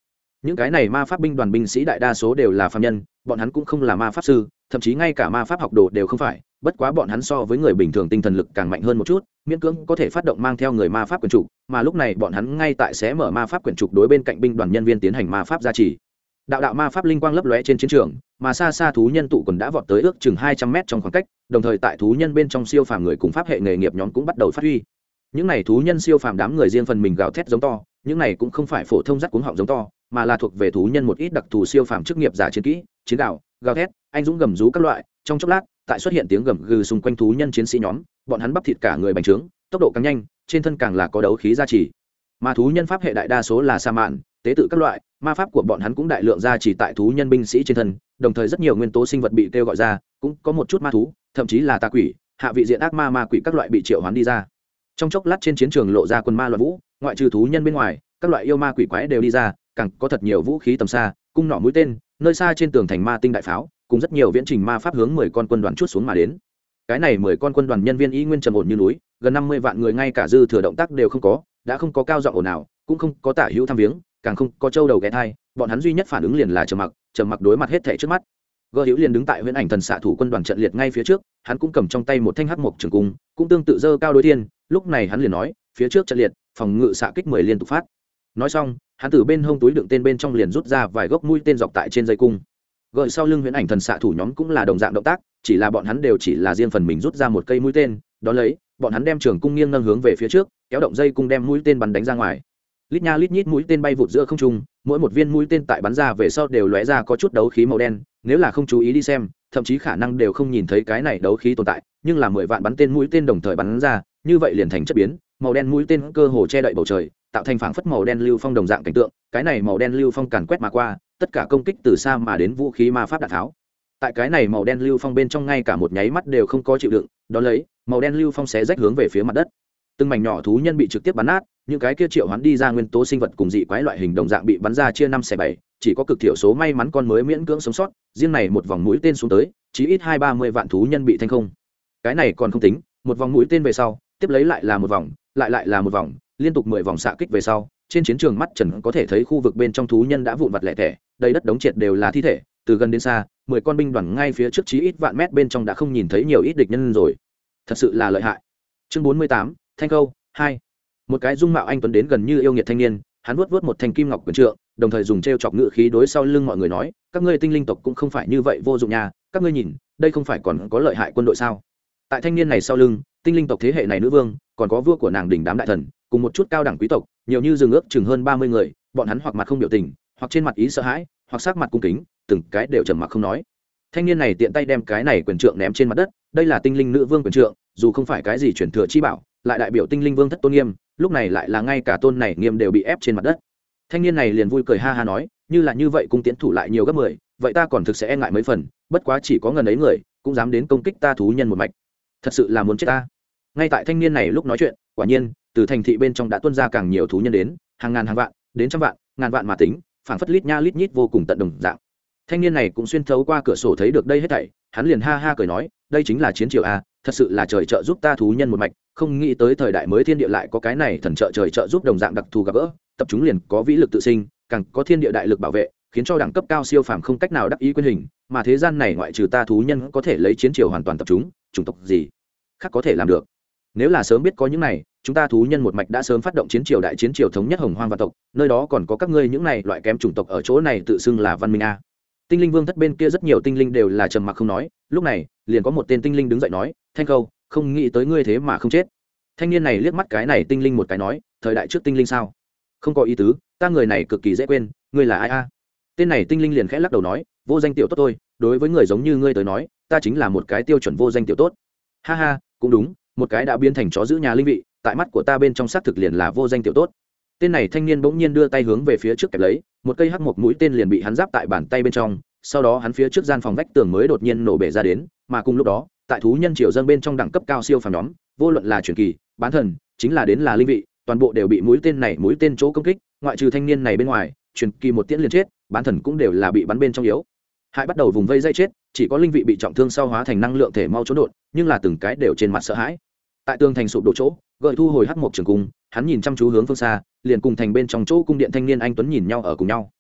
những cái này ma pháp binh đoàn binh sĩ đại đa số đều là phàm nhân, bọn hắn cũng không là ma pháp sư, thậm chí ngay cả ma pháp học đồ đều không phải, bất quá bọn hắn so với người bình thường tinh thần lực càng mạnh hơn một chút, miễn cưỡng có thể phát động mang theo người ma pháp quyển trục, mà lúc này bọn hắn ngay tại xé mở ma pháp quyển trục đối bên cạnh binh đoàn nhân viên tiến hành ma pháp gia trì. Đạo ma pháp linh quang lấp lóe trên chiến trường, mà xa xa thú nhân tụ quần đã vọt tới ước chừng 200 mét trong khoảng cách, đồng thời tại thú nhân bên trong siêu phàm người cùng pháp hệ nghề nghiệp nhóm cũng bắt đầu phát huy. Những này thú nhân siêu phàm đám người riêng phần mình gào thét giống to, những này cũng không phải phổ thông rắc cuống họng giống to, mà là thuộc về thú nhân một ít đặc thù siêu phàm chức nghiệp giả chiến kỹ, chiến gào thét, anh dũng gầm rú các loại, trong chốc lát, tại xuất hiện tiếng gầm gừ xung quanh thú nhân chiến sĩ nhóm, bọn hắn bắp thịt cả người bành trướng, tốc độ càng nhanh, trên thân càng là có đấu khí gia trì. Mà thú nhân pháp hệ đại đa số là sa mạn, tế tự các loại, ma pháp của bọn hắn cũng đại lượng gia trì tại thú nhân binh sĩ trên thân, đồng thời rất nhiều nguyên tố sinh vật bị kêu gọi ra, cũng có một chút ma thú, thậm chí là tà quỷ, hạ vị diện ác ma quỷ các loại bị triệu hoán đi ra. Trong chốc lát trên chiến trường lộ ra quân ma loạn vũ, ngoại trừ thú nhân bên ngoài, các loại yêu ma quỷ quái đều đi ra, càng có thật nhiều vũ khí tầm xa, cung nỏ mũi tên, nơi xa trên tường thành ma tinh đại pháo, cùng rất nhiều viễn trình ma pháp hướng 10 con quân đoàn chuốt xuống mà đến. Cái này 10 con quân đoàn nhân viên y nguyên trầm ổn như núi, gần 50 vạn người ngay cả dư thừa động tác đều không có, đã không có cao giọng ồn nào, cũng không có tả hữu tham viếng, càng không có châu đầu ghé thai, bọn hắn duy nhất phản ứng liền là trầm mặc đối mặt hết thảy trước mắt. Gơ Hữu liền đứng tại huyễn ảnh thần xạ thủ quân đoàn trận liệt ngay phía trước, hắn cũng cầm trong tay một thanh hắc mộc trường cung, cũng tương tự giơ cao đối thiên, lúc này hắn liền nói, phía trước trận liệt, phòng ngự xạ kích 10 liên tục phát. Nói xong, hắn từ bên hông túi đựng tên bên trong liền rút ra vài gốc mũi tên dọc tại trên dây cung. Gợi sau lưng huyễn ảnh thần xạ thủ nhóm cũng là đồng dạng động tác, chỉ là bọn hắn đều chỉ là riêng phần mình rút ra một cây mũi tên, đó lấy, bọn hắn đem trường cung nghiêng nâng hướng về phía trước, kéo động dây cung đem mũi tên bắn đánh ra ngoài. Lít nha lít nhít mũi tên bay vụt giữa không trung, mỗi một viên mũi tên tại bắn ra về sau đều lóe ra có chút đấu khí màu đen, nếu là không chú ý đi xem, thậm chí khả năng đều không nhìn thấy cái này đấu khí tồn tại, nhưng là 10 vạn bắn tên mũi tên đồng thời bắn ra, như vậy liền thành chất biến, màu đen mũi tên cơ hồ che đậy bầu trời, tạo thành phảng phất màu đen lưu phong đồng dạng cảnh tượng, cái này màu đen lưu phong càn quét mà qua, tất cả công kích từ xa mà đến vũ khí ma pháp đạn tháo. Tại cái này màu đen lưu phong bên trong ngay cả một nháy mắt đều không có chịu đựng, đó lấy, màu đen lưu phong xé rách hướng về phía mặt đất. Từng mảnh nhỏ thú nhân bị trực tiếp bắn nát, những cái kia triệu hoán đi ra nguyên tố sinh vật cùng dị quái loại hình đồng dạng bị bắn ra chia 5/7, chỉ có cực thiểu số may mắn con mới miễn cưỡng sống sót, riêng này một vòng mũi tên xuống tới, chí ít 20-30 vạn thú nhân bị thanh không. Cái này còn không tính, một vòng mũi tên về sau, tiếp lấy lại là một vòng, lại là một vòng, liên tục 10 vòng xạ kích về sau, trên chiến trường mắt trần có thể thấy khu vực bên trong thú nhân đã vụn vặt lẻ tẻ, đầy đất đống triệt đều là thi thể, từ gần đến xa, 10 con binh đoàn ngay phía trước chí ít vạn mét bên trong đã không nhìn thấy nhiều ít địch nhân rồi. Thật sự là lợi hại. Chương 48, Thanh câu 2. Một cái dung mạo anh tuấn đến gần như yêu nghiệt thanh niên, hắn vuốt một thanh kim ngọc quyền trượng, đồng thời dùng trêu chọc ngữ khí đối sau lưng mọi người nói, các ngươi tinh linh tộc cũng không phải như vậy vô dụng nha, các ngươi nhìn, đây không phải còn có lợi hại quân đội sao? Tại thanh niên này sau lưng, tinh linh tộc thế hệ này nữ vương, còn có vua của nàng đỉnh đám đại thần, cùng một chút cao đẳng quý tộc, nhiều như dừng ước chừng hơn 30 người, bọn hắn hoặc mặt không biểu tình, hoặc trên mặt ý sợ hãi, hoặc sắc mặt cung kính, từng cái đều trầm mặc không nói. Thanh niên này tiện tay đem cái này quyền trượng ném trên mặt đất, đây là tinh linh nữ vương quyền trượng, dù không phải cái gì truyền thừa chi bảo, lại đại biểu tinh linh vương thất tôn nghiêm, lúc này lại là ngay cả tôn này nghiêm đều bị ép trên mặt đất. Thanh niên này liền vui cười ha ha nói, như là như vậy cung tiến thủ lại nhiều gấp 10, vậy ta còn thực sẽ e ngại mấy phần, bất quá chỉ có ngần ấy người, cũng dám đến công kích ta thú nhân một mạch, thật sự là muốn chết ta. Ngay tại thanh niên này lúc nói chuyện, quả nhiên, từ thành thị bên trong đã tuôn ra càng nhiều thú nhân đến, hàng ngàn hàng vạn, đến trăm vạn, ngàn vạn mà tính, phảng phất lít nha lít nhít vô cùng tận đồng dạng. Thanh niên này cũng xuyên thấu qua cửa sổ thấy được đây hết thảy, hắn liền ha ha cười nói, đây chính là chiến triều a, thật sự là trời trợ giúp ta thú nhân một mạch, không nghĩ tới thời đại mới thiên địa lại có cái này thần trợ trời trợ giúp đồng dạng đặc thù gặp gỡ, tập chúng liền có vĩ lực tự sinh, càng có thiên địa đại lực bảo vệ, khiến cho đẳng cấp cao siêu phàm không cách nào đắc ý quyền hình, mà thế gian này ngoại trừ ta thú nhân có thể lấy chiến triều hoàn toàn tập chúng, chủng tộc gì khác có thể làm được. Nếu là sớm biết có những này, chúng ta thú nhân một mạch đã sớm phát động chiến triều đại chiến triều thống nhất hồng hoang vạn tộc, nơi đó còn có các ngươi những này loại kém chủng tộc ở chỗ này tự xưng là văn minh a. Tinh linh vương thất bên kia rất nhiều tinh linh đều là trầm mặc không nói, lúc này liền có một tên tinh linh đứng dậy nói, Thanh Câu, không nghĩ tới ngươi thế mà không chết. Thanh niên này liếc mắt cái này tinh linh một cái nói, thời đại trước tinh linh sao? Không có ý tứ, ta người này cực kỳ dễ quên, ngươi là ai a? Tên này tinh linh liền khẽ lắc đầu nói, vô danh tiểu tốt tôi, đối với người giống như ngươi tới nói, ta chính là một cái tiêu chuẩn vô danh tiểu tốt. Ha ha, cũng đúng, một cái đã biến thành chó giữ nhà linh vị, tại mắt của ta bên trong xác thực liền là vô danh tiểu tốt. Tên này thanh niên bỗng nhiên đưa tay hướng về phía trước kẹp lấy, một cây hắc một mũi tên liền bị hắn giáp tại bàn tay bên trong, sau đó hắn phía trước gian phòng vách tường mới đột nhiên nổ bể ra đến, mà cùng lúc đó, tại thú nhân triều dân bên trong đẳng cấp cao siêu phàm nhóm, vô luận là truyền kỳ, bán thần, chính là đến là linh vị, toàn bộ đều bị mũi tên chỗ công kích, ngoại trừ thanh niên này bên ngoài, truyền kỳ một tiễn liền chết, bán thần cũng đều là bị bắn bên trong yếu. Hại bắt đầu vùng vây dây chết, chỉ có linh vị bị trọng thương sau hóa thành năng lượng thể mau trốn đột, nhưng là từng cái đều trên mặt sợ hãi. Tại tường thành sụp đổ chỗ, gợi thu hồi hắc một trường cung, hắn nhìn chăm chú hướng phương xa, liền cùng thành bên trong chỗ cung điện thanh niên anh tuấn nhìn nhau ở cùng nhau.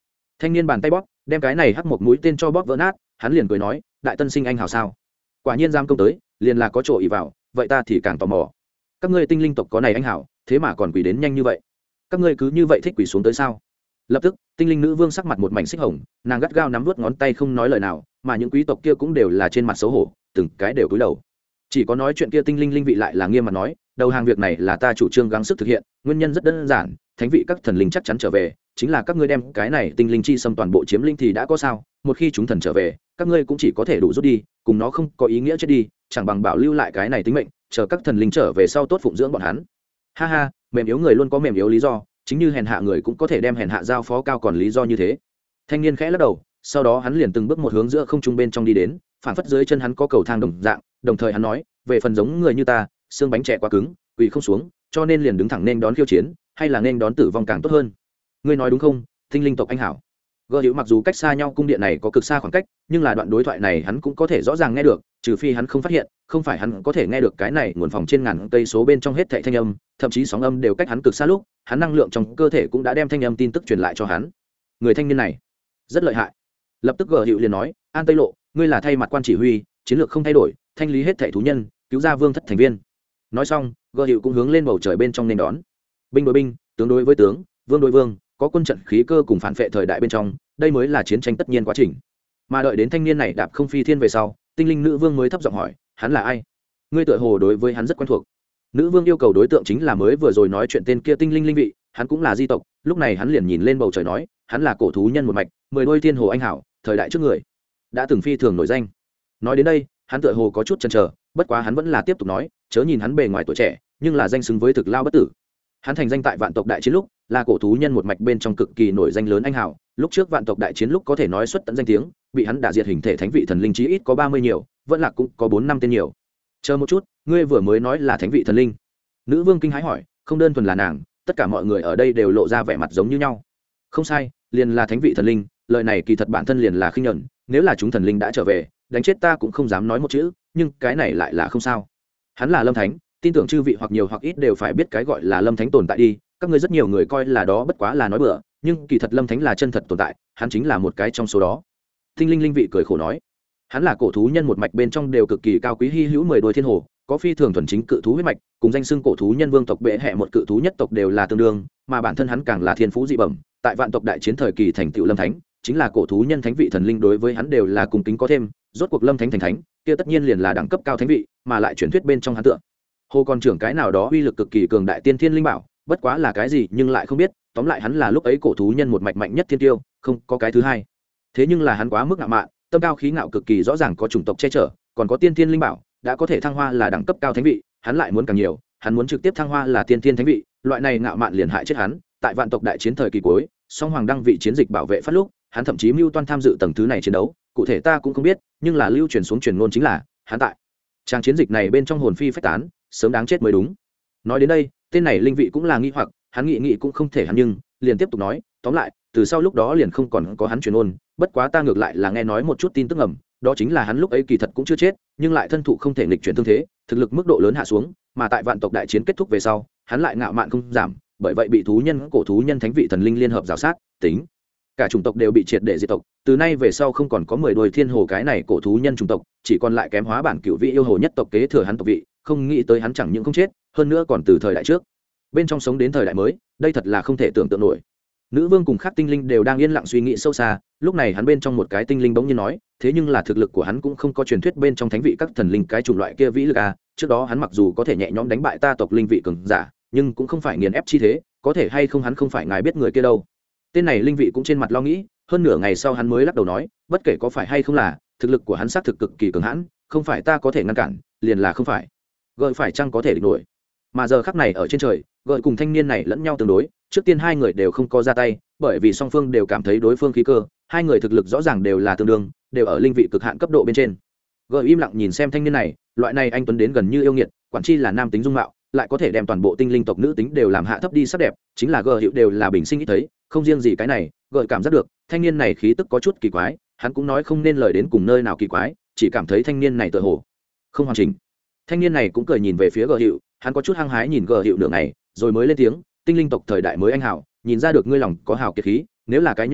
thanh niên bàn tay bóp đem cái này hắc một mũi tên cho bóp vỡ nát, hắn liền cười nói, đại tân sinh anh hào sao, quả nhiên giam công tới liền là có chỗ ỉ vào, vậy ta thì càng tò mò, các ngươi tinh linh tộc có này anh hảo thế mà còn quỳ đến nhanh như vậy, các ngươi cứ như vậy thích quỳ xuống tới sao? Lập tức tinh linh nữ vương sắc mặt một mảnh xích hồng, nàng gắt gao nắm vút ngón tay không nói lời nào, mà những quý tộc kia cũng đều là trên mặt xấu hổ, từng cái đều cúi đầu. Chỉ có nói chuyện kia tinh linh linh vị lại là nghiêm mặt nói, đầu hàng việc này là ta chủ trương gắng sức thực hiện, nguyên nhân rất đơn giản, thánh vị các thần linh chắc chắn trở về, chính là các ngươi đem cái này tinh linh chi xâm toàn bộ chiếm linh thì đã có sao, một khi chúng thần trở về các ngươi cũng chỉ có thể đủ rút đi, cùng nó không có ý nghĩa chết đi, chẳng bằng bảo lưu lại cái này tính mệnh, chờ các thần linh trở về sau tốt phụng dưỡng bọn hắn. Ha ha, mềm yếu người luôn có mềm yếu lý do, chính như hèn hạ người cũng có thể đem hèn hạ giao phó cao còn lý do như thế. Thanh niên khẽ lắc đầu, sau đó hắn liền từng bước một hướng giữa không trung bên trong đi đến, phản phất dưới chân hắn có cầu thang đồng dạng, đồng thời hắn nói, về phần giống người như ta xương bánh trẻ quá cứng quỳ không xuống, cho nên liền đứng thẳng nên đón khiêu chiến, hay là nên đón tử vong càng tốt hơn. Ngươi nói đúng không, tinh linh tộc anh hảo? Gơ Hữu mặc dù cách xa nhau cung điện này có cực xa khoảng cách, nhưng là đoạn đối thoại này hắn cũng có thể rõ ràng nghe được, trừ phi hắn không phát hiện, không phải hắn có thể nghe được cái này nguồn phòng trên ngàn cây số bên trong hết thảy thanh âm, thậm chí sóng âm đều cách hắn cực xa lúc, hắn năng lượng trong cơ thể cũng đã đem thanh âm tin tức truyền lại cho hắn. Người thanh niên này rất lợi hại. Lập tức Gơ Hữu liền nói, An Tây Lộ, ngươi là thay mặt quan chỉ huy, chiến lược không thay đổi, thanh lý hết thảy thú nhân, cứu ra vương thất thành viên. Nói xong, Gơ Hữu cũng hướng lên bầu trời bên trong nên đón. Binh đối binh, tướng đối với tướng, vương đối vương, có quân trận khí cơ cùng phản phệ thời đại bên trong, đây mới là chiến tranh tất nhiên quá trình. Mà đợi đến thanh niên này đạp không phi thiên về sau, tinh linh nữ vương mới thấp giọng hỏi, hắn là ai? Ngươi tựa hồ đối với hắn rất quen thuộc. Nữ vương yêu cầu đối tượng chính là mới vừa rồi nói chuyện tên kia tinh linh linh vị, hắn cũng là di tộc. Lúc này hắn liền nhìn lên bầu trời nói, hắn là cổ thú nhân một mạch, 10 đôi thiên hồ anh hảo, thời đại trước người, đã từng phi thường nổi danh. Nói đến đây, hắn tựa hồ có chút chần chờ, bất quá hắn vẫn là tiếp tục nói, chớ nhìn hắn bề ngoài tuổi trẻ, nhưng là danh xứng với thực lao bất tử. Hắn thành danh tại vạn tộc đại chiến lúc, là cổ thú nhân một mạch bên trong cực kỳ nổi danh lớn anh hảo, lúc trước vạn tộc đại chiến lúc có thể nói xuất tận danh tiếng, bị hắn đả diệt hình thể thánh vị thần linh chí ít có 30 nhiều, vẫn là cũng có 4 năm tên nhiều. Chờ một chút, ngươi vừa mới nói là thánh vị thần linh? Nữ vương kinh hãi hỏi, không đơn thuần là nàng, tất cả mọi người ở đây đều lộ ra vẻ mặt giống như nhau. Không sai, liền là thánh vị thần linh, lời này kỳ thật bản thân liền là khinh nhẫn, nếu là chúng thần linh đã trở về, đánh chết ta cũng không dám nói một chữ, nhưng cái này lại là không sao. Hắn là lâm thánh, tin tưởng chư vị hoặc nhiều hoặc ít đều phải biết cái gọi là lâm thánh tồn tại đi, các ngươi rất nhiều người coi là đó bất quá là nói bừa, nhưng kỳ thật lâm thánh là chân thật tồn tại, hắn chính là một cái trong số đó. Tinh linh linh vị cười khổ nói, hắn là cổ thú nhân một mạch bên trong đều cực kỳ cao quý hy hữu 10 đôi thiên hồ, có phi thường thuần chính cự thú huyết mạch, cùng danh xưng cổ thú nhân vương tộc bệ hệ một cự thú nhất tộc đều là tương đương, mà bản thân hắn càng là thiên phú dị bẩm, tại vạn tộc đại chiến thời kỳ thành tựu lâm thánh, chính là cổ thú nhân thánh vị thần linh đối với hắn đều là cùng kính có thêm, rốt cuộc lâm thánh thành thánh, kia tất nhiên liền là đẳng cấp cao thánh vị, mà lại truyền thuyết bên trong hắn tượng hồ còn trưởng cái nào đó uy lực cực kỳ cường đại tiên thiên linh bảo, bất quá là cái gì nhưng lại không biết, tóm lại hắn là lúc ấy cổ thú nhân một mạch mạnh nhất thiên tiêu, không có cái thứ hai. Thế nhưng là hắn quá mức ngạo mạn, tâm cao khí ngạo cực kỳ rõ ràng, có chủng tộc che chở, còn có tiên thiên linh bảo, đã có thể thăng hoa là đẳng cấp cao thánh vị, hắn lại muốn càng nhiều, hắn muốn trực tiếp thăng hoa là tiên thiên thánh vị, loại này ngạo mạn liền hại chết hắn. Tại vạn tộc đại chiến thời kỳ cuối, song hoàng đăng vị chiến dịch bảo vệ phát lúc, hắn thậm chí mưu toan tham dự tầng thứ này chiến đấu, cụ thể ta cũng không biết, nhưng là lưu truyền xuống truyền ngôn chính là hắn tại trang chiến dịch này bên trong hồn phi phách tán, sớm đáng chết mới đúng. Nói đến đây, tên này linh vị cũng là nghi hoặc, hắn nghĩ cũng không thể hắn, nhưng liền tiếp tục nói, tóm lại từ sau lúc đó liền không còn có hắn truyền ôn, bất quá ta ngược lại là nghe nói một chút tin tức ngầm, đó chính là hắn lúc ấy kỳ thật cũng chưa chết, nhưng lại thân thụ không thể nghịch chuyển thương thế, thực lực mức độ lớn hạ xuống, mà tại vạn tộc đại chiến kết thúc về sau, hắn lại ngạo mạn không giảm, bởi vậy bị thú nhân cổ thú nhân thánh vị thần linh liên hợp rào sát, tính cả chủng tộc đều bị triệt để diệt tộc, từ nay về sau không còn có 10 đôi thiên hồ cái này cổ thú nhân chủng tộc, chỉ còn lại kém hóa bản cửu vị yêu hồ nhất tộc kế thừa hắn tộc vị, không nghĩ tới hắn chẳng những không chết, hơn nữa còn từ thời đại trước bên trong sống đến thời đại mới, đây thật là không thể tưởng tượng nổi. Nữ vương cùng khác tinh linh đều đang yên lặng suy nghĩ sâu xa, lúc này hắn bên trong một cái tinh linh bỗng nhiên nói, thế nhưng là thực lực của hắn cũng không có truyền thuyết bên trong thánh vị các thần linh cái chủng loại kia vĩ lực à, trước đó hắn mặc dù có thể nhẹ nhõm đánh bại ta tộc linh vị cường giả, nhưng cũng không phải nghiền ép chi thế, có thể hay không hắn không phải ngài biết người kia đâu. Tên này linh vị cũng trên mặt lo nghĩ, hơn nửa ngày sau hắn mới lắc đầu nói, bất kể có phải hay không là, thực lực của hắn xác thực cực kỳ cường hãn, không phải ta có thể ngăn cản, liền là không phải gợi phải chăng có thể địch nổi. Mà giờ khắc này ở trên trời, gợi cùng thanh niên này lẫn nhau tương đối, trước tiên hai người đều không có ra tay, bởi vì song phương đều cảm thấy đối phương khí cơ, hai người thực lực rõ ràng đều là tương đương, đều ở linh vị cực hạn cấp độ bên trên. Gợi im lặng nhìn xem thanh niên này, loại này anh tuấn đến gần như yêu nghiệt, quản chi là nam tính dung mạo, lại có thể đem toàn bộ tinh linh tộc nữ tính đều làm hạ thấp đi sắc đẹp, chính là gợi hiệu đều là bình sinh ít thấy, không riêng gì cái này, gợi cảm giác được thanh niên này khí tức có chút kỳ quái, hắn cũng nói không nên lời đến cùng nơi nào kỳ quái, chỉ cảm thấy thanh niên này tựa hồ không hoàn chỉnh. Thanh niên này cũng cười nhìn về phía gợi hiệu, hắn có chút hăng hái nhìn gợi hiệu nửa ngày, rồi mới lên tiếng, tinh linh tộc thời đại mới anh hảo, nhìn ra được ngươi lòng có hào kiệt khí, nếu là cái nhuyễn đản,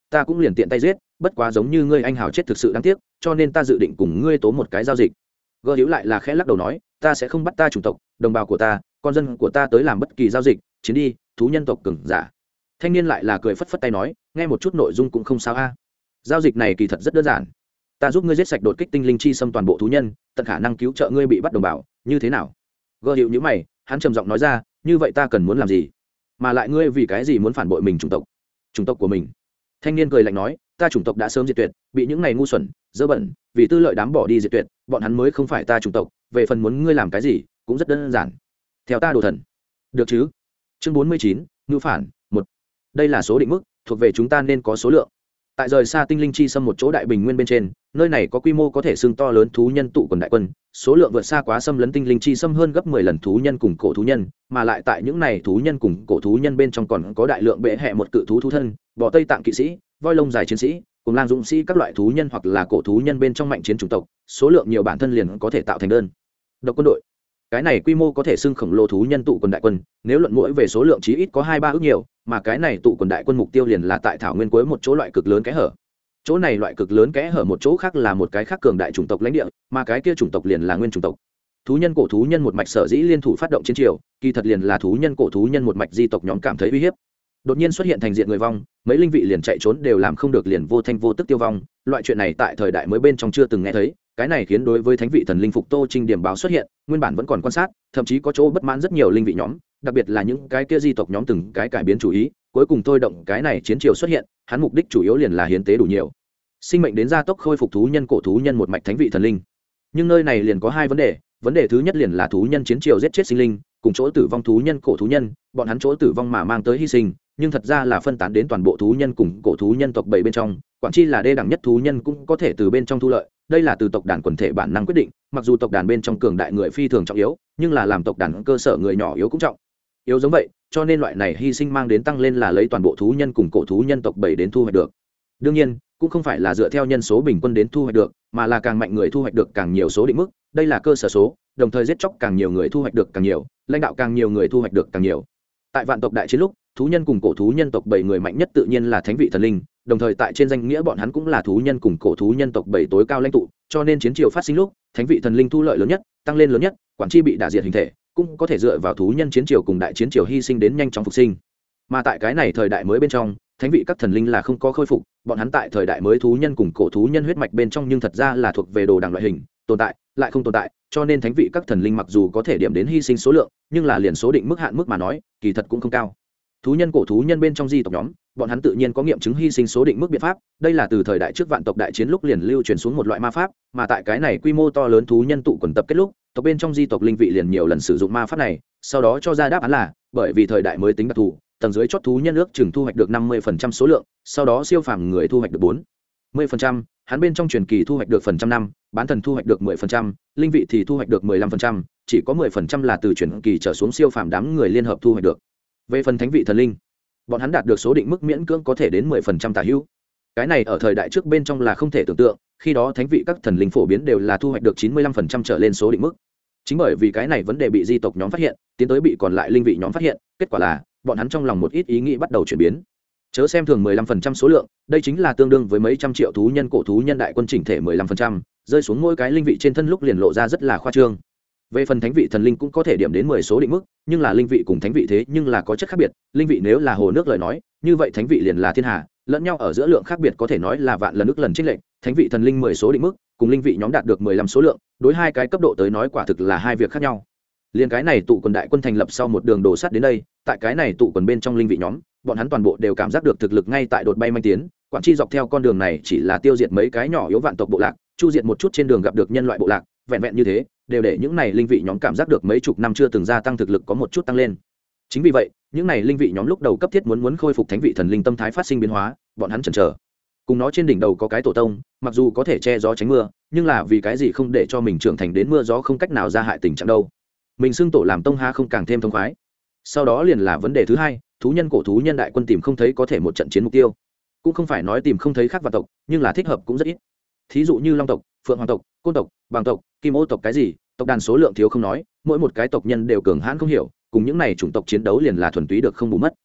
ta cũng liền tiện tay giết, bất quá giống như ngươi anh hào chết thực sự đáng tiếc, cho nên ta dự định cùng ngươi tố một cái giao dịch. Gơ Hữu lại là khẽ lắc đầu nói, ta sẽ không bắt ta chủng tộc, đồng bào của ta, con dân của ta tới làm bất kỳ giao dịch, chiến đi, thú nhân tộc cường giả. Thanh niên lại là cười phất phất tay nói, nghe một chút nội dung cũng không sao a. Giao dịch này kỳ thật rất đơn giản, ta giúp ngươi giết sạch đột kích tinh linh chi xâm toàn bộ thú nhân, tận khả năng cứu trợ ngươi bị bắt đồng bào, như thế nào? Gơ Hữu nhíu mày, hắn trầm giọng nói ra, như vậy ta cần muốn làm gì? Mà lại ngươi vì cái gì muốn phản bội mình chủng tộc? Chủng tộc của mình? Thanh niên cười lạnh nói, ta chủng tộc đã sớm diệt tuyệt, bị những này ngu xuẩn dơ bẩn vì tư lợi đám bỏ đi diệt tuyệt, bọn hắn mới không phải ta chủng tộc. Về phần muốn ngươi làm cái gì cũng rất đơn giản, theo ta đồ thần, được chứ? Chương 49, ngữ phản một. Đây là số định mức, thuộc về chúng ta nên có số lượng. Tại rời xa tinh linh chi xâm một chỗ đại bình nguyên bên trên, nơi này có quy mô có thể xưng to lớn thú nhân tụ quần đại quân, số lượng vượt xa quá xâm lấn tinh linh chi xâm hơn gấp 10 lần thú nhân cùng cổ thú nhân, mà lại tại những này thú nhân cùng cổ thú nhân bên trong còn có đại lượng bệ hệ một cự thú thú thân, bò tây tạng kỵ sĩ, voi lông dài chiến sĩ, cùng lang dũng sĩ các loại thú nhân hoặc là cổ thú nhân bên trong mạnh chiến chủng tộc, số lượng nhiều bản thân liền có thể tạo thành đơn độc quân đội. Cái này quy mô có thể xưng khổng lồ thú nhân tụ quần đại quân, nếu luận mỗi về số lượng chí ít có 2-3 ước nhiều, mà cái này tụ quần đại quân mục tiêu liền là tại thảo nguyên cuối một chỗ loại cực lớn kẽ hở. Chỗ này loại cực lớn kẽ hở một chỗ khác là một cái khác cường đại chủng tộc lãnh địa, mà cái kia chủng tộc liền là nguyên chủng tộc. Thú nhân cổ thú nhân một mạch sở dĩ liên thủ phát động chiến triều, kỳ thật liền là thú nhân cổ thú nhân một mạch di tộc nhóm cảm thấy uy hiếp. Đột nhiên xuất hiện thành diện người vong, mấy linh vị liền chạy trốn đều làm không được, liền vô thanh vô tức tiêu vong, loại chuyện này tại thời đại mới bên trong chưa từng nghe thấy. Cái này khiến đối với thánh vị thần linh phục Tô Trinh điểm báo xuất hiện, nguyên bản vẫn còn quan sát, thậm chí có chỗ bất mãn rất nhiều linh vị nhóm, đặc biệt là những cái kia di tộc nhóm từng cái cải biến chủ ý, cuối cùng thôi động cái này chiến triều xuất hiện, hắn mục đích chủ yếu liền là hiến tế đủ nhiều sinh mệnh đến gia tốc khôi phục thú nhân cổ thú nhân một mạch thánh vị thần linh. Nhưng nơi này liền có hai vấn đề thứ nhất liền là thú nhân chiến triều giết chết sinh linh, cùng chỗ tử vong thú nhân cổ thú nhân, bọn hắn chỗ tử vong mà mang tới hy sinh, nhưng thật ra là phân tán đến toàn bộ thú nhân cùng cổ thú nhân tộc bảy bên trong, quản chi là đê đẳng nhất thú nhân cũng có thể từ bên trong thu lợi, đây là từ tộc đàn quần thể bản năng quyết định, mặc dù tộc đàn bên trong cường đại người phi thường trọng yếu, nhưng là làm tộc đàn cơ sở người nhỏ yếu cũng trọng yếu giống vậy, cho nên loại này hy sinh mang đến tăng lên là lấy toàn bộ thú nhân cùng cổ thú nhân tộc bảy đến thu hoạch được. Đương nhiên cũng không phải là dựa theo nhân số bình quân đến thu hoạch được, mà là càng mạnh người thu hoạch được càng nhiều số định mức, đây là cơ sở số, đồng thời giết chóc càng nhiều người thu hoạch được càng nhiều, lãnh đạo càng nhiều người thu hoạch được càng nhiều. Tại vạn tộc đại chiến lúc, thú nhân cùng cổ thú nhân tộc bảy người mạnh nhất tự nhiên là thánh vị thần linh, đồng thời tại trên danh nghĩa bọn hắn cũng là thú nhân cùng cổ thú nhân tộc bảy tối cao lãnh tụ, cho nên chiến triều phát sinh lúc, thánh vị thần linh thu lợi lớn nhất, tăng lên lớn nhất, quản chi bị đả diệt hình thể, cũng có thể dựa vào thú nhân chiến triều cùng đại chiến triều hy sinh đến nhanh chóng phục sinh. Mà tại cái này thời đại mới bên trong, thánh vị các thần linh là không có khôi phục, bọn hắn tại thời đại mới thú nhân cùng cổ thú nhân huyết mạch bên trong nhưng thật ra là thuộc về đồ đằng loại hình, tồn tại lại không tồn tại, cho nên thánh vị các thần linh mặc dù có thể điểm đến hy sinh số lượng, nhưng là liền số định mức hạn mức mà nói, kỳ thật cũng không cao. Thú nhân cổ thú nhân bên trong di tộc nhóm, bọn hắn tự nhiên có nghiệm chứng hy sinh số định mức biện pháp, đây là từ thời đại trước vạn tộc đại chiến lúc liền lưu truyền xuống một loại ma pháp, mà tại cái này quy mô to lớn thú nhân tụ quần tập kết lúc, tộc bên trong di tộc linh vị liền nhiều lần sử dụng ma pháp này, sau đó cho ra đáp án là bởi vì thời đại mới tính đặc thù, tầng dưới chót thú nhân ước chừng thu hoạch được 50% số lượng, sau đó siêu phàm người thu hoạch được 40%, hắn bên trong truyền kỳ thu hoạch được phần trăm năm, bán thần thu hoạch được 10%, linh vị thì thu hoạch được 15%, chỉ có 10% là từ truyền kỳ trở xuống siêu phàm đám người liên hợp thu hoạch được. Về phần thánh vị thần linh, bọn hắn đạt được số định mức miễn cưỡng có thể đến 10% tả hữu. Cái này ở thời đại trước bên trong là không thể tưởng tượng, khi đó thánh vị các thần linh phổ biến đều là thu hoạch được 95% trở lên số định mức. Chính bởi vì cái này vấn đề bị di tộc nhóm phát hiện, tiến tới bị còn lại linh vị nhóm phát hiện, kết quả là bọn hắn trong lòng một ít ý nghĩ bắt đầu chuyển biến. Chớ xem thường 15% số lượng, đây chính là tương đương với mấy trăm triệu thú nhân cổ thú nhân đại quân chỉnh thể 15%, rơi xuống mỗi cái linh vị trên thân lúc liền lộ ra rất là khoa trương. Về phần thánh vị thần linh cũng có thể điểm đến 10 số định mức, nhưng là linh vị cùng thánh vị thế nhưng là có chất khác biệt, linh vị nếu là hồ nước lời nói, như vậy thánh vị liền là thiên hà, lẫn nhau ở giữa lượng khác biệt có thể nói là vạn lần ức lần chênh lệch, thánh vị thần linh 10 số định mức, cùng linh vị nhóm đạt được 15 số lượng, đối hai cái cấp độ tới nói quả thực là hai việc khác nhau. Liên cái này tụ quần đại quân thành lập sau một đường đổ sắt đến đây, tại cái này tụ quần bên trong linh vị nhóm, bọn hắn toàn bộ đều cảm giác được thực lực ngay tại đột bay manh tiến, quản chi dọc theo con đường này chỉ là tiêu diệt mấy cái nhỏ yếu vạn tộc bộ lạc, chu diệt một chút trên đường gặp được nhân loại bộ lạc, vẹn vẹn như thế, đều để những này linh vị nhóm cảm giác được mấy chục năm chưa từng gia tăng thực lực có một chút tăng lên. Chính vì vậy, những này linh vị nhóm lúc đầu cấp thiết muốn khôi phục thánh vị thần linh tâm thái phát sinh biến hóa, bọn hắn chần chờ. Cùng nó trên đỉnh đầu có cái tổ tông, mặc dù có thể che gió tránh mưa, nhưng là vì cái gì không để cho mình trưởng thành đến mưa gió không cách nào ra hại tình trạng đâu? Mình xưng tổ làm tông ha không càng thêm thông khoái. Sau đó liền là vấn đề thứ hai, thú nhân cổ thú nhân đại quân tìm không thấy có thể một trận chiến mục tiêu, cũng không phải nói tìm không thấy khác vạn tộc, nhưng là thích hợp cũng rất ít. Thí dụ như long tộc, phượng hoàng tộc, côn tộc, bàng tộc, kim ô tộc cái gì, tộc đàn số lượng thiếu không nói, mỗi một cái tộc nhân đều cường hãn không hiểu, cùng những này chủng tộc chiến đấu liền là thuần túy được không bù mất.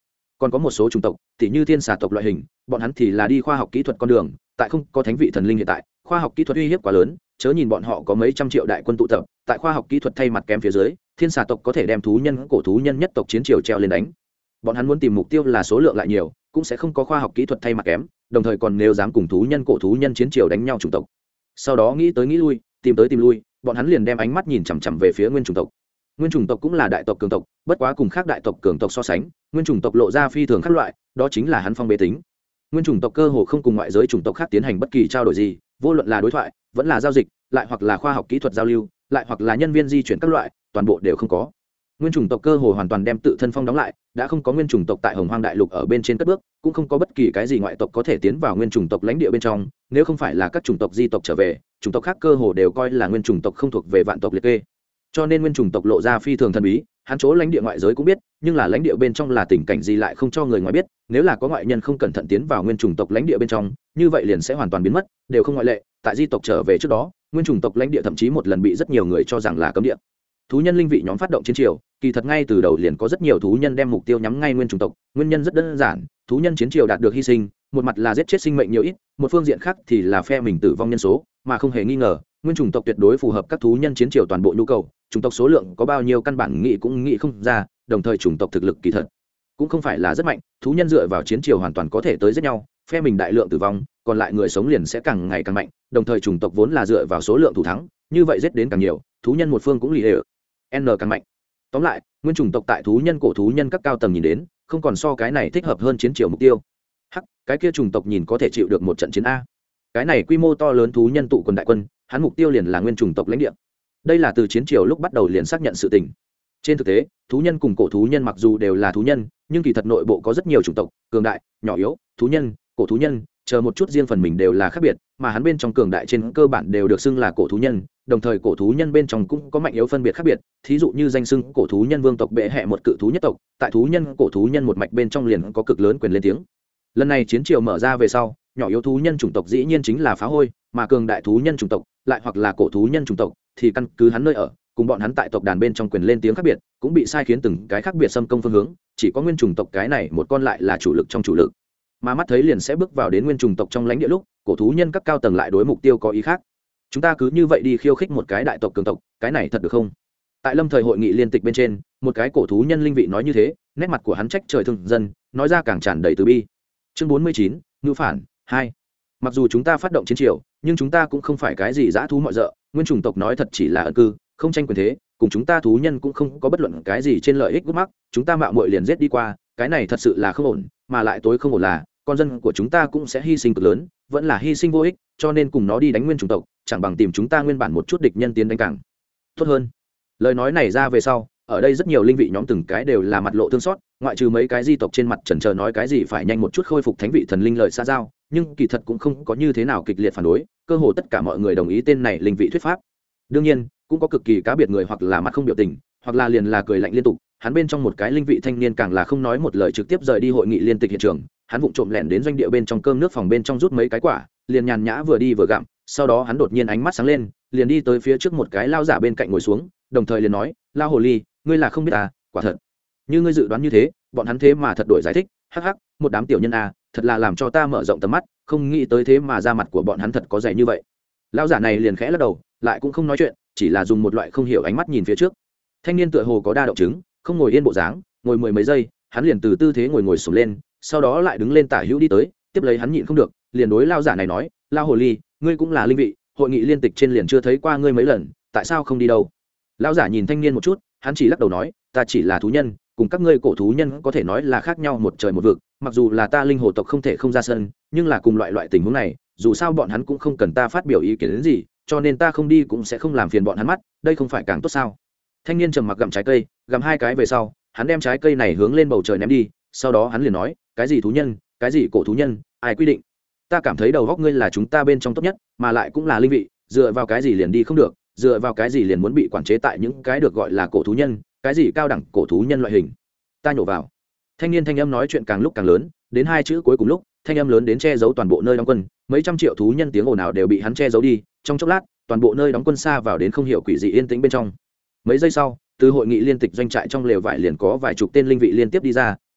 còn có một số chủng tộc thì như thiên xà tộc loại hình, bọn hắn thì là đi khoa học kỹ thuật con đường, tại không có thánh vị thần linh hiện tại, khoa học kỹ thuật uy hiếp quá lớn, chớ nhìn bọn họ có mấy trăm triệu đại quân tụ tập, tại khoa học kỹ thuật thay mặt kém phía dưới, thiên xà tộc có thể đem thú nhân cổ thú nhân nhất tộc chiến triều treo lên đánh. Bọn hắn muốn tìm mục tiêu là số lượng lại nhiều, cũng sẽ không có khoa học kỹ thuật thay mặt kém, đồng thời còn nếu dám cùng thú nhân cổ thú nhân chiến triều đánh nhau chủng tộc. Sau đó nghĩ tới nghĩ lui, tìm tới tìm lui, bọn hắn liền đem ánh mắt nhìn chằm chằm về phía nguyên chủng tộc. Nguyên chủng tộc cũng là đại tộc cường tộc, bất quá cùng khác đại tộc cường tộc so sánh, nguyên chủng tộc lộ ra phi thường khác loại, đó chính là hắn phong bế tính. Nguyên chủng tộc cơ hồ không cùng ngoại giới chủng tộc khác tiến hành bất kỳ trao đổi gì, vô luận là đối thoại, vẫn là giao dịch, lại hoặc là khoa học kỹ thuật giao lưu, lại hoặc là nhân viên di chuyển các loại, toàn bộ đều không có. Nguyên chủng tộc cơ hồ hoàn toàn đem tự thân phong đóng lại, đã không có nguyên chủng tộc tại Hồng Hoang đại lục ở bên trên cất bước, cũng không có bất kỳ cái gì ngoại tộc có thể tiến vào nguyên chủng tộc lãnh địa bên trong, nếu không phải là các chủng tộc di tộc trở về, chủng tộc khác cơ hồ đều coi là nguyên chủng tộc không thuộc về vạn tộc liệt kê. Cho nên nguyên chủng tộc lộ ra phi thường thần bí, hắn chỗ lãnh địa ngoại giới cũng biết, nhưng là lãnh địa bên trong là tình cảnh gì lại không cho người ngoài biết, nếu là có ngoại nhân không cẩn thận tiến vào nguyên chủng tộc lãnh địa bên trong, như vậy liền sẽ hoàn toàn biến mất, đều không ngoại lệ, tại di tộc trở về trước đó, nguyên chủng tộc lãnh địa thậm chí một lần bị rất nhiều người cho rằng là cấm địa. Thú nhân linh vị nhóm phát động chiến triều, kỳ thật ngay từ đầu liền có rất nhiều thú nhân đem mục tiêu nhắm ngay nguyên chủng tộc, nguyên nhân rất đơn giản, thú nhân chiến triều đạt được hy sinh, một mặt là giết chết sinh mệnh nhiều ít, một phương diện khác thì là phe mình tử vong nhân số, mà không hề nghi ngờ, nguyên chủng tộc tuyệt đối phù hợp các thú nhân chiến triều toàn bộ nhu cầu, chủng tộc số lượng có bao nhiêu căn bản nghĩ cũng nghĩ không ra, đồng thời chủng tộc thực lực kỳ thật cũng không phải là rất mạnh, thú nhân dựa vào chiến triều hoàn toàn có thể tới giết nhau, phe mình đại lượng tử vong, còn lại người sống liền sẽ càng ngày càng mạnh, đồng thời chủng tộc vốn là dựa vào số lượng thủ thắng, như vậy giết đến càng nhiều, thú nhân một phương cũng lì đều n càng mạnh. Tóm lại, nguyên chủng tộc tại thú nhân cổ thú nhân các cao tầng nhìn đến, không còn so cái này thích hợp hơn chiến triều mục tiêu. Hắc, cái kia chủng tộc nhìn có thể chịu được một trận chiến a. Cái này quy mô to lớn thú nhân tụ quân đại quân, hắn mục tiêu liền là nguyên chủng tộc lãnh địa. Đây là từ chiến triều lúc bắt đầu liền xác nhận sự tình. Trên thực tế, thú nhân cùng cổ thú nhân mặc dù đều là thú nhân, nhưng kỳ thật nội bộ có rất nhiều chủng tộc, cường đại, nhỏ yếu, thú nhân, cổ thú nhân, chờ một chút riêng phần mình đều là khác biệt, mà hắn bên trong cường đại trên cơ bản đều được xưng là cổ thú nhân, đồng thời cổ thú nhân bên trong cũng có mạnh yếu phân biệt khác biệt, thí dụ như danh xưng cổ thú nhân vương tộc bệ hệ một cự thú nhất tộc, tại thú nhân cổ thú nhân một mạch bên trong liền có cực lớn quyền lên tiếng. Lần này chiến triều mở ra về sau, nhỏ yếu thú nhân chủng tộc dĩ nhiên chính là phá hôi, mà cường đại thú nhân chủng tộc lại hoặc là cổ thú nhân chủng tộc thì căn cứ hắn nơi ở, cùng bọn hắn tại tộc đàn bên trong quyền lên tiếng khác biệt, cũng bị sai khiến từng cái khác biệt xâm công phương hướng, chỉ có nguyên chủng tộc cái này một con lại là chủ lực trong chủ lực, mà mắt thấy liền sẽ bước vào đến nguyên chủng tộc trong lãnh địa lúc, cổ thú nhân các cao tầng lại đối mục tiêu có ý khác. Chúng ta cứ như vậy đi khiêu khích một cái đại tộc cường tộc, cái này thật được không? Tại lâm thời hội nghị liên tịch bên trên, một cái cổ thú nhân linh vị nói như thế, nét mặt của hắn trách trời thương dân, nói ra càng tràn đầy từ bi. Chương 49, ngữ phản 2. Mặc dù chúng ta phát động chiến triều, nhưng chúng ta cũng không phải cái gì dã thú mọi dợ, nguyên chủng tộc nói thật chỉ là ẩn cư, không tranh quyền thế, cùng chúng ta thú nhân cũng không có bất luận cái gì trên lợi ích gút mắc, chúng ta mạo muội liền giết đi qua, cái này thật sự là không ổn, mà lại tối không ổn là con dân của chúng ta cũng sẽ hy sinh cực lớn, vẫn là hy sinh vô ích, cho nên cùng nó đi đánh nguyên chủng tộc, chẳng bằng tìm chúng ta nguyên bản một chút địch nhân tiến đánh càng tốt hơn. Lời nói này ra về sau, ở đây rất nhiều linh vị nhóm từng cái đều là mặt lộ thương xót, ngoại trừ mấy cái di tộc trên mặt chần chờ nói cái gì phải nhanh một chút khôi phục thánh vị thần linh lợi xa giao, nhưng kỳ thật cũng không có như thế nào kịch liệt phản đối, cơ hồ tất cả mọi người đồng ý tên này linh vị thuyết pháp. Đương nhiên, cũng có cực kỳ cá biệt người hoặc là mặt không biểu tình, hoặc là liền là cười lạnh liên tục. Hắn bên trong một cái linh vị thanh niên càng là không nói một lời trực tiếp rời đi hội nghị liên tịch hiện trường, hắn vụng trộm lẻn đến doanh địa bên trong cơm nước phòng bên trong rút mấy cái quả, liền nhàn nhã vừa đi vừa gặm, sau đó hắn đột nhiên ánh mắt sáng lên, liền đi tới phía trước một cái lao giả bên cạnh ngồi xuống, đồng thời liền nói, lao hồ ly, ngươi là không biết à, quả thật như ngươi dự đoán như thế, bọn hắn thế mà thật đổi giải thích, hắc hắc, một đám tiểu nhân à, thật là làm cho ta mở rộng tầm mắt, không nghĩ tới thế mà da mặt của bọn hắn thật có dày như vậy. Lao giả này liền khẽ lắc đầu, lại cũng không nói chuyện, chỉ là dùng một loại không hiểu ánh mắt nhìn phía trước. Thanh niên tựa hồ có đa động chứng, không ngồi yên bộ dáng, ngồi mười mấy giây, hắn liền từ tư thế ngồi sụp lên, sau đó lại đứng lên tả hữu đi tới, tiếp lấy hắn nhịn không được, liền đối lao giả này nói, lao hồ ly, ngươi cũng là linh vị, hội nghị liên tịch trên liền chưa thấy qua ngươi mấy lần, tại sao không đi đâu? Lao giả nhìn thanh niên một chút, hắn chỉ lắc đầu nói, ta chỉ là thú nhân, cùng các ngươi cổ thú nhân có thể nói là khác nhau một trời một vực, mặc dù là ta linh hồ tộc không thể không ra sân, nhưng là cùng loại tình huống này, dù sao bọn hắn cũng không cần ta phát biểu ý kiến đến gì, cho nên ta không đi cũng sẽ không làm phiền bọn hắn mắt, đây không phải càng tốt sao? Thanh niên trầm mặc gặm trái cây, gặm hai cái về sau, hắn đem trái cây này hướng lên bầu trời ném đi, sau đó hắn liền nói, cái gì thú nhân, cái gì cổ thú nhân, ai quy định? Ta cảm thấy đầu góc ngươi là chúng ta bên trong tốt nhất, mà lại cũng là linh vị, dựa vào cái gì liền đi không được, dựa vào cái gì liền muốn bị quản chế tại những cái được gọi là cổ thú nhân, cái gì cao đẳng cổ thú nhân loại hình. Ta nhổ vào. Thanh niên thanh âm nói chuyện càng lúc càng lớn, đến hai chữ cuối cùng lúc, thanh âm lớn đến che giấu toàn bộ nơi đóng quân, mấy trăm triệu thú nhân tiếng ồn ào đều bị hắn che giấu đi, trong chốc lát, toàn bộ nơi đóng quân xa vào đến không hiểu quỷ dị yên tĩnh bên trong. Mấy giây sau, từ hội nghị liên tịch doanh trại trong lều vải liền có vài chục tên linh vị liên tiếp đi ra,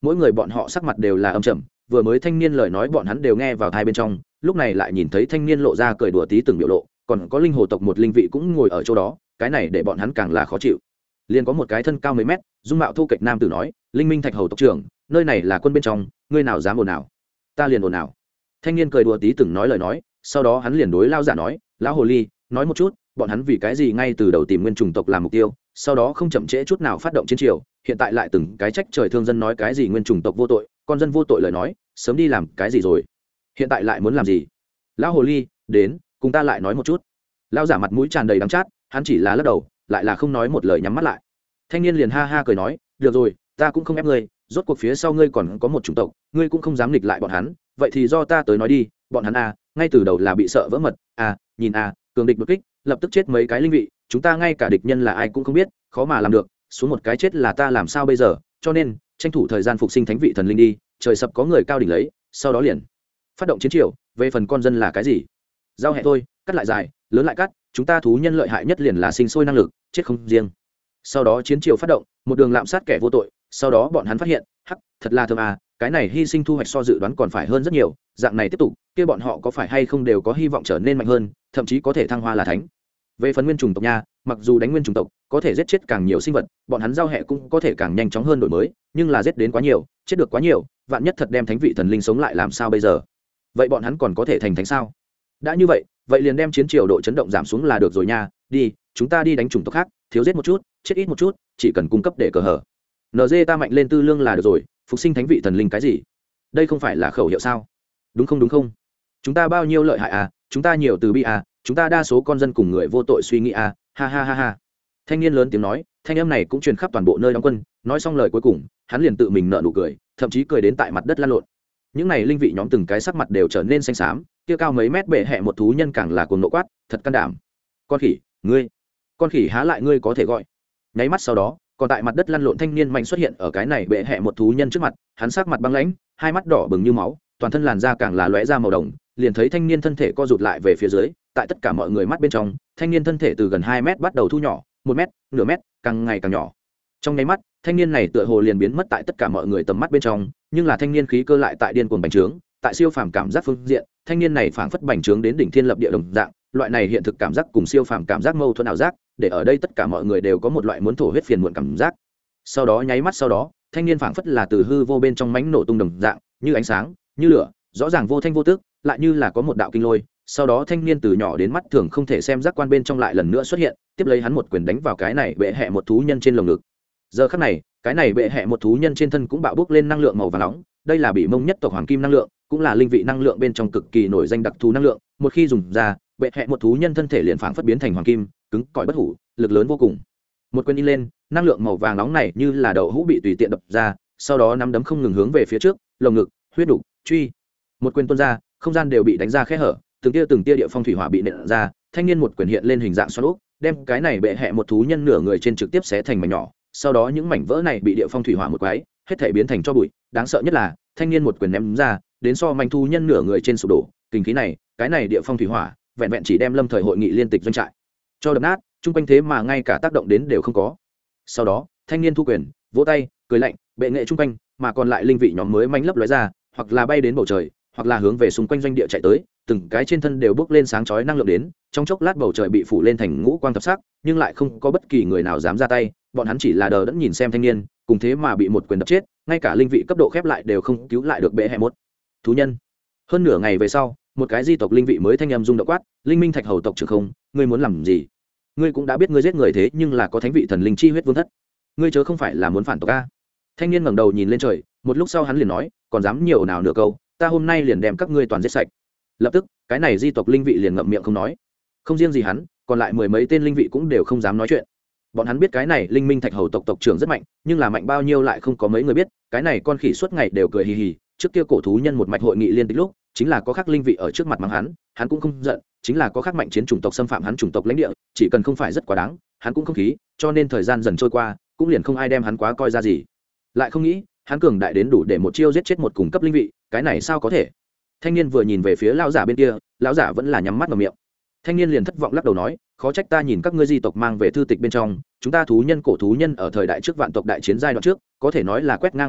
mỗi người bọn họ sắc mặt đều là âm trầm. Vừa mới thanh niên lời nói bọn hắn đều nghe vào tai bên trong, lúc này lại nhìn thấy thanh niên lộ ra cười đùa tí từng biểu lộ, còn có linh hồ tộc một linh vị cũng ngồi ở chỗ đó, cái này để bọn hắn càng là khó chịu. Liền có một cái thân cao mấy mét, dung mạo thu kịch nam tử nói, linh minh thạch hầu tộc trưởng, nơi này là quân bên trong, ngươi nào dám ồn nào? Ta liền ồn nào. Thanh niên cười đùa tí từng nói lời nói, sau đó hắn liền đối lao giả nói, lão hồ ly, nói một chút, bọn hắn vì cái gì ngay từ đầu tìm nguyên chủng tộc làm mục tiêu, sau đó không chậm trễ chút nào phát động chiến triều, hiện tại lại từng cái trách trời thương dân nói cái gì nguyên chủng tộc vô tội, con dân vô tội lời nói, sớm đi làm cái gì rồi, hiện tại lại muốn làm gì? Lão hồ ly, đến, cùng ta lại nói một chút. Lão giả mặt mũi tràn đầy đắng chát, hắn chỉ là lắc đầu, lại là không nói một lời, nhắm mắt lại. Thanh niên liền ha ha cười nói, được rồi, ta cũng không ép ngươi, rốt cuộc phía sau ngươi còn có một chủng tộc, ngươi cũng không dám nghịch lại bọn hắn, vậy thì do ta tới nói đi, bọn hắn ngay từ đầu là bị sợ vỡ mật, nhìn cường địch đột kích, lập tức chết mấy cái linh vị, chúng ta ngay cả địch nhân là ai cũng không biết, khó mà làm được, xuống một cái chết là ta làm sao bây giờ, cho nên tranh thủ thời gian phục sinh thánh vị thần linh đi, trời sập có người cao đỉnh lấy, sau đó liền phát động chiến triều. Về phần con dân là cái gì, giao hẹ thôi, cắt lại dài, lớn lại cắt, chúng ta thú nhân lợi hại nhất liền là sinh sôi năng lực, chết không riêng. Sau đó chiến triều phát động, một đường lạm sát kẻ vô tội, sau đó bọn hắn phát hiện, thật là thơm cái này hy sinh thu hoạch so dự đoán còn phải hơn rất nhiều, dạng này tiếp tục, kia bọn họ có phải hay không đều có hy vọng trở nên mạnh hơn, thậm chí có thể thăng hoa là thánh. Về phần nguyên chủng tộc nha, mặc dù đánh nguyên chủng tộc có thể giết chết càng nhiều sinh vật, bọn hắn giao hệ cũng có thể càng nhanh chóng hơn đổi mới, nhưng là giết đến quá nhiều, chết được quá nhiều, vạn nhất thật đem thánh vị thần linh sống lại làm sao bây giờ? Vậy bọn hắn còn có thể thành thánh sao? Đã như vậy, vậy liền đem chiến triều độ chấn động giảm xuống là được rồi nha, đi, chúng ta đi đánh chủng tộc khác, thiếu giết một chút, chết ít một chút, chỉ cần cung cấp để cờ hở. NG ta mạnh lên tư lương là được rồi, phục sinh thánh vị thần linh cái gì? Đây không phải là khẩu hiệu sao? Đúng không? Chúng ta bao nhiêu lợi hại chúng ta nhiều từ bi chúng ta đa số con dân cùng người vô tội suy nghĩ ha ha ha ha. Thanh niên lớn tiếng nói, thanh âm này cũng truyền khắp toàn bộ nơi đóng quân, nói xong lời cuối cùng, hắn liền tự mình nở nụ cười, thậm chí cười đến tại mặt đất lăn lộn. Những này linh vị nhóm từng cái sắc mặt đều trở nên xanh xám, kia cao mấy mét bệ hẹ một thú nhân càng là cuồng nộ quát, thật can đảm. Con khỉ, ngươi. Con khỉ há lại ngươi có thể gọi. Nháy mắt sau đó, còn tại mặt đất lăn lộn thanh niên mạnh xuất hiện ở cái này bệ hẹ một thú nhân trước mặt, hắn sắc mặt băng lãnh, hai mắt đỏ bừng như máu, toàn thân làn da càng là lóe ra màu đồng, liền thấy thanh niên thân thể co rụt lại về phía dưới, tại tất cả mọi người mắt bên trong, thanh niên thân thể từ gần 2 mét bắt đầu thu nhỏ, 1 mét, nửa mét, càng ngày càng nhỏ. Trong nháy mắt, thanh niên này tựa hồ liền biến mất tại tất cả mọi người tầm mắt bên trong, nhưng là thanh niên khí cơ lại tại điên cuồng bành trướng, tại siêu phàm cảm giác phương diện, thanh niên này phảng phất bành trướng đến đỉnh thiên lập địa đồng dạng, loại này hiện thực cảm giác cùng siêu phàm cảm giác mâu thuẫn ảo giác, để ở đây tất cả mọi người đều có một loại muốn thổ huyết phiền muộn cảm giác. Sau đó nháy mắt sau đó, thanh niên phảng phất là từ hư vô bên trong mãnh nổ tung đồng dạng, như ánh sáng, như lửa, rõ ràng vô thanh vô tức, lại như là có một đạo kinh lôi. Sau đó thanh niên từ nhỏ đến mắt thường không thể xem giác quan bên trong lại lần nữa xuất hiện, tiếp lấy hắn một quyền đánh vào cái này bệ hẹ một thú nhân trên lồng ngực. Giờ khắc này, cái này bệ hẹ một thú nhân trên thân cũng bạo bốc lên năng lượng màu vàng nóng, đây là bị mông nhất tộc hoàng kim năng lượng, cũng là linh vị năng lượng bên trong cực kỳ nổi danh đặc thù năng lượng, một khi dùng ra, bệ hẹ một thú nhân thân thể liền phảng phất biến thành hoàng kim, cứng cỏi bất hủ, lực lớn vô cùng. Một quyền in lên, năng lượng màu vàng nóng này như là đậu hũ bị tùy tiện đập ra, sau đó nắm đấm không ngừng hướng về phía trước, lồng ngực, huyết đục, truy. Một quyền tuôn ra, không gian đều bị đánh ra khe hở, từng tia địa phong thủy hỏa bị nện ra, thanh niên một quyền hiện lên hình dạng xoắn ốc, đem cái này bệ hẹ một thú nhân nửa người trên trực tiếp xé thành mảnh nhỏ, sau đó những mảnh vỡ này bị địa phong thủy hỏa một quái, hết thảy biến thành tro bụi, đáng sợ nhất là, thanh niên một quyền ném ra, đến so manh thú nhân nửa người trên sụp đổ, kinh khí này, cái này địa phong thủy hỏa, vẹn vẹn chỉ đem lâm thời hội nghị liên tịch doanh trại cho đập nát, chung quanh thế mà ngay cả tác động đến đều không có. Sau đó, thanh niên thu quyền, vỗ tay, cười lạnh, bệ nghệ chung quanh, mà còn lại linh vị nhóm mới manh lấp lóe ra, hoặc là bay đến bầu trời, hoặc là hướng về xung quanh doanh địa chạy tới, từng cái trên thân đều bốc lên sáng chói năng lượng đến, trong chốc lát bầu trời bị phủ lên thành ngũ quang thập sắc, nhưng lại không có bất kỳ người nào dám ra tay, bọn hắn chỉ là đờ đẫn nhìn xem thanh niên, cùng thế mà bị một quyền đập chết, ngay cả linh vị cấp độ khép lại đều không cứu lại được bệ hẹ một thú nhân. Hơn nửa ngày về sau, một cái di tộc linh vị mới thanh âm rung động quát, linh minh thạch hầu tộc trưởng không, ngươi muốn làm gì? Ngươi cũng đã biết ngươi giết người thế nhưng là có thánh vị thần linh chi huyết vương thất, ngươi chớ không phải là muốn phản tộc a? Thanh niên ngẩng đầu nhìn lên trời, một lúc sau hắn liền nói, còn dám nhiều nào nửa câu, ta hôm nay liền đem các ngươi toàn giết sạch. Lập tức, cái này di tộc linh vị liền ngậm miệng không nói. Không riêng gì hắn, còn lại 10 mấy tên linh vị cũng đều không dám nói chuyện. Bọn hắn biết cái này linh minh thạch hầu tộc tộc trưởng rất mạnh, nhưng là mạnh bao nhiêu lại không có mấy người biết. Cái này con khỉ suốt ngày đều cười hì hì, trước kia cổ thú nhân một mạch hội nghị liên tịch lúc, chính là có khắc linh vị ở trước mặt mắng hắn cũng không giận, chính là có khắc mạnh chiến chủng tộc xâm phạm hắn chủng tộc lãnh địa, chỉ cần không phải rất quá đáng, hắn cũng không khí, cho nên thời gian dần trôi qua, cũng liền không ai đem hắn quá coi ra gì. Lại không nghĩ, hắn cường đại đến đủ để một chiêu giết chết một cùng cấp linh vị, cái này sao có thể? Thanh niên vừa nhìn về phía lão giả bên kia, lão giả vẫn là nhắm mắt ngậm miệng. Thanh niên liền thất vọng lắc đầu nói, khó trách ta nhìn các ngươi di tộc mang về thư tịch bên trong, chúng ta thú nhân cổ thú nhân ở thời đại trước vạn tộc đại chiến giai đoạn trước, có thể nói là quét ngang vô địch,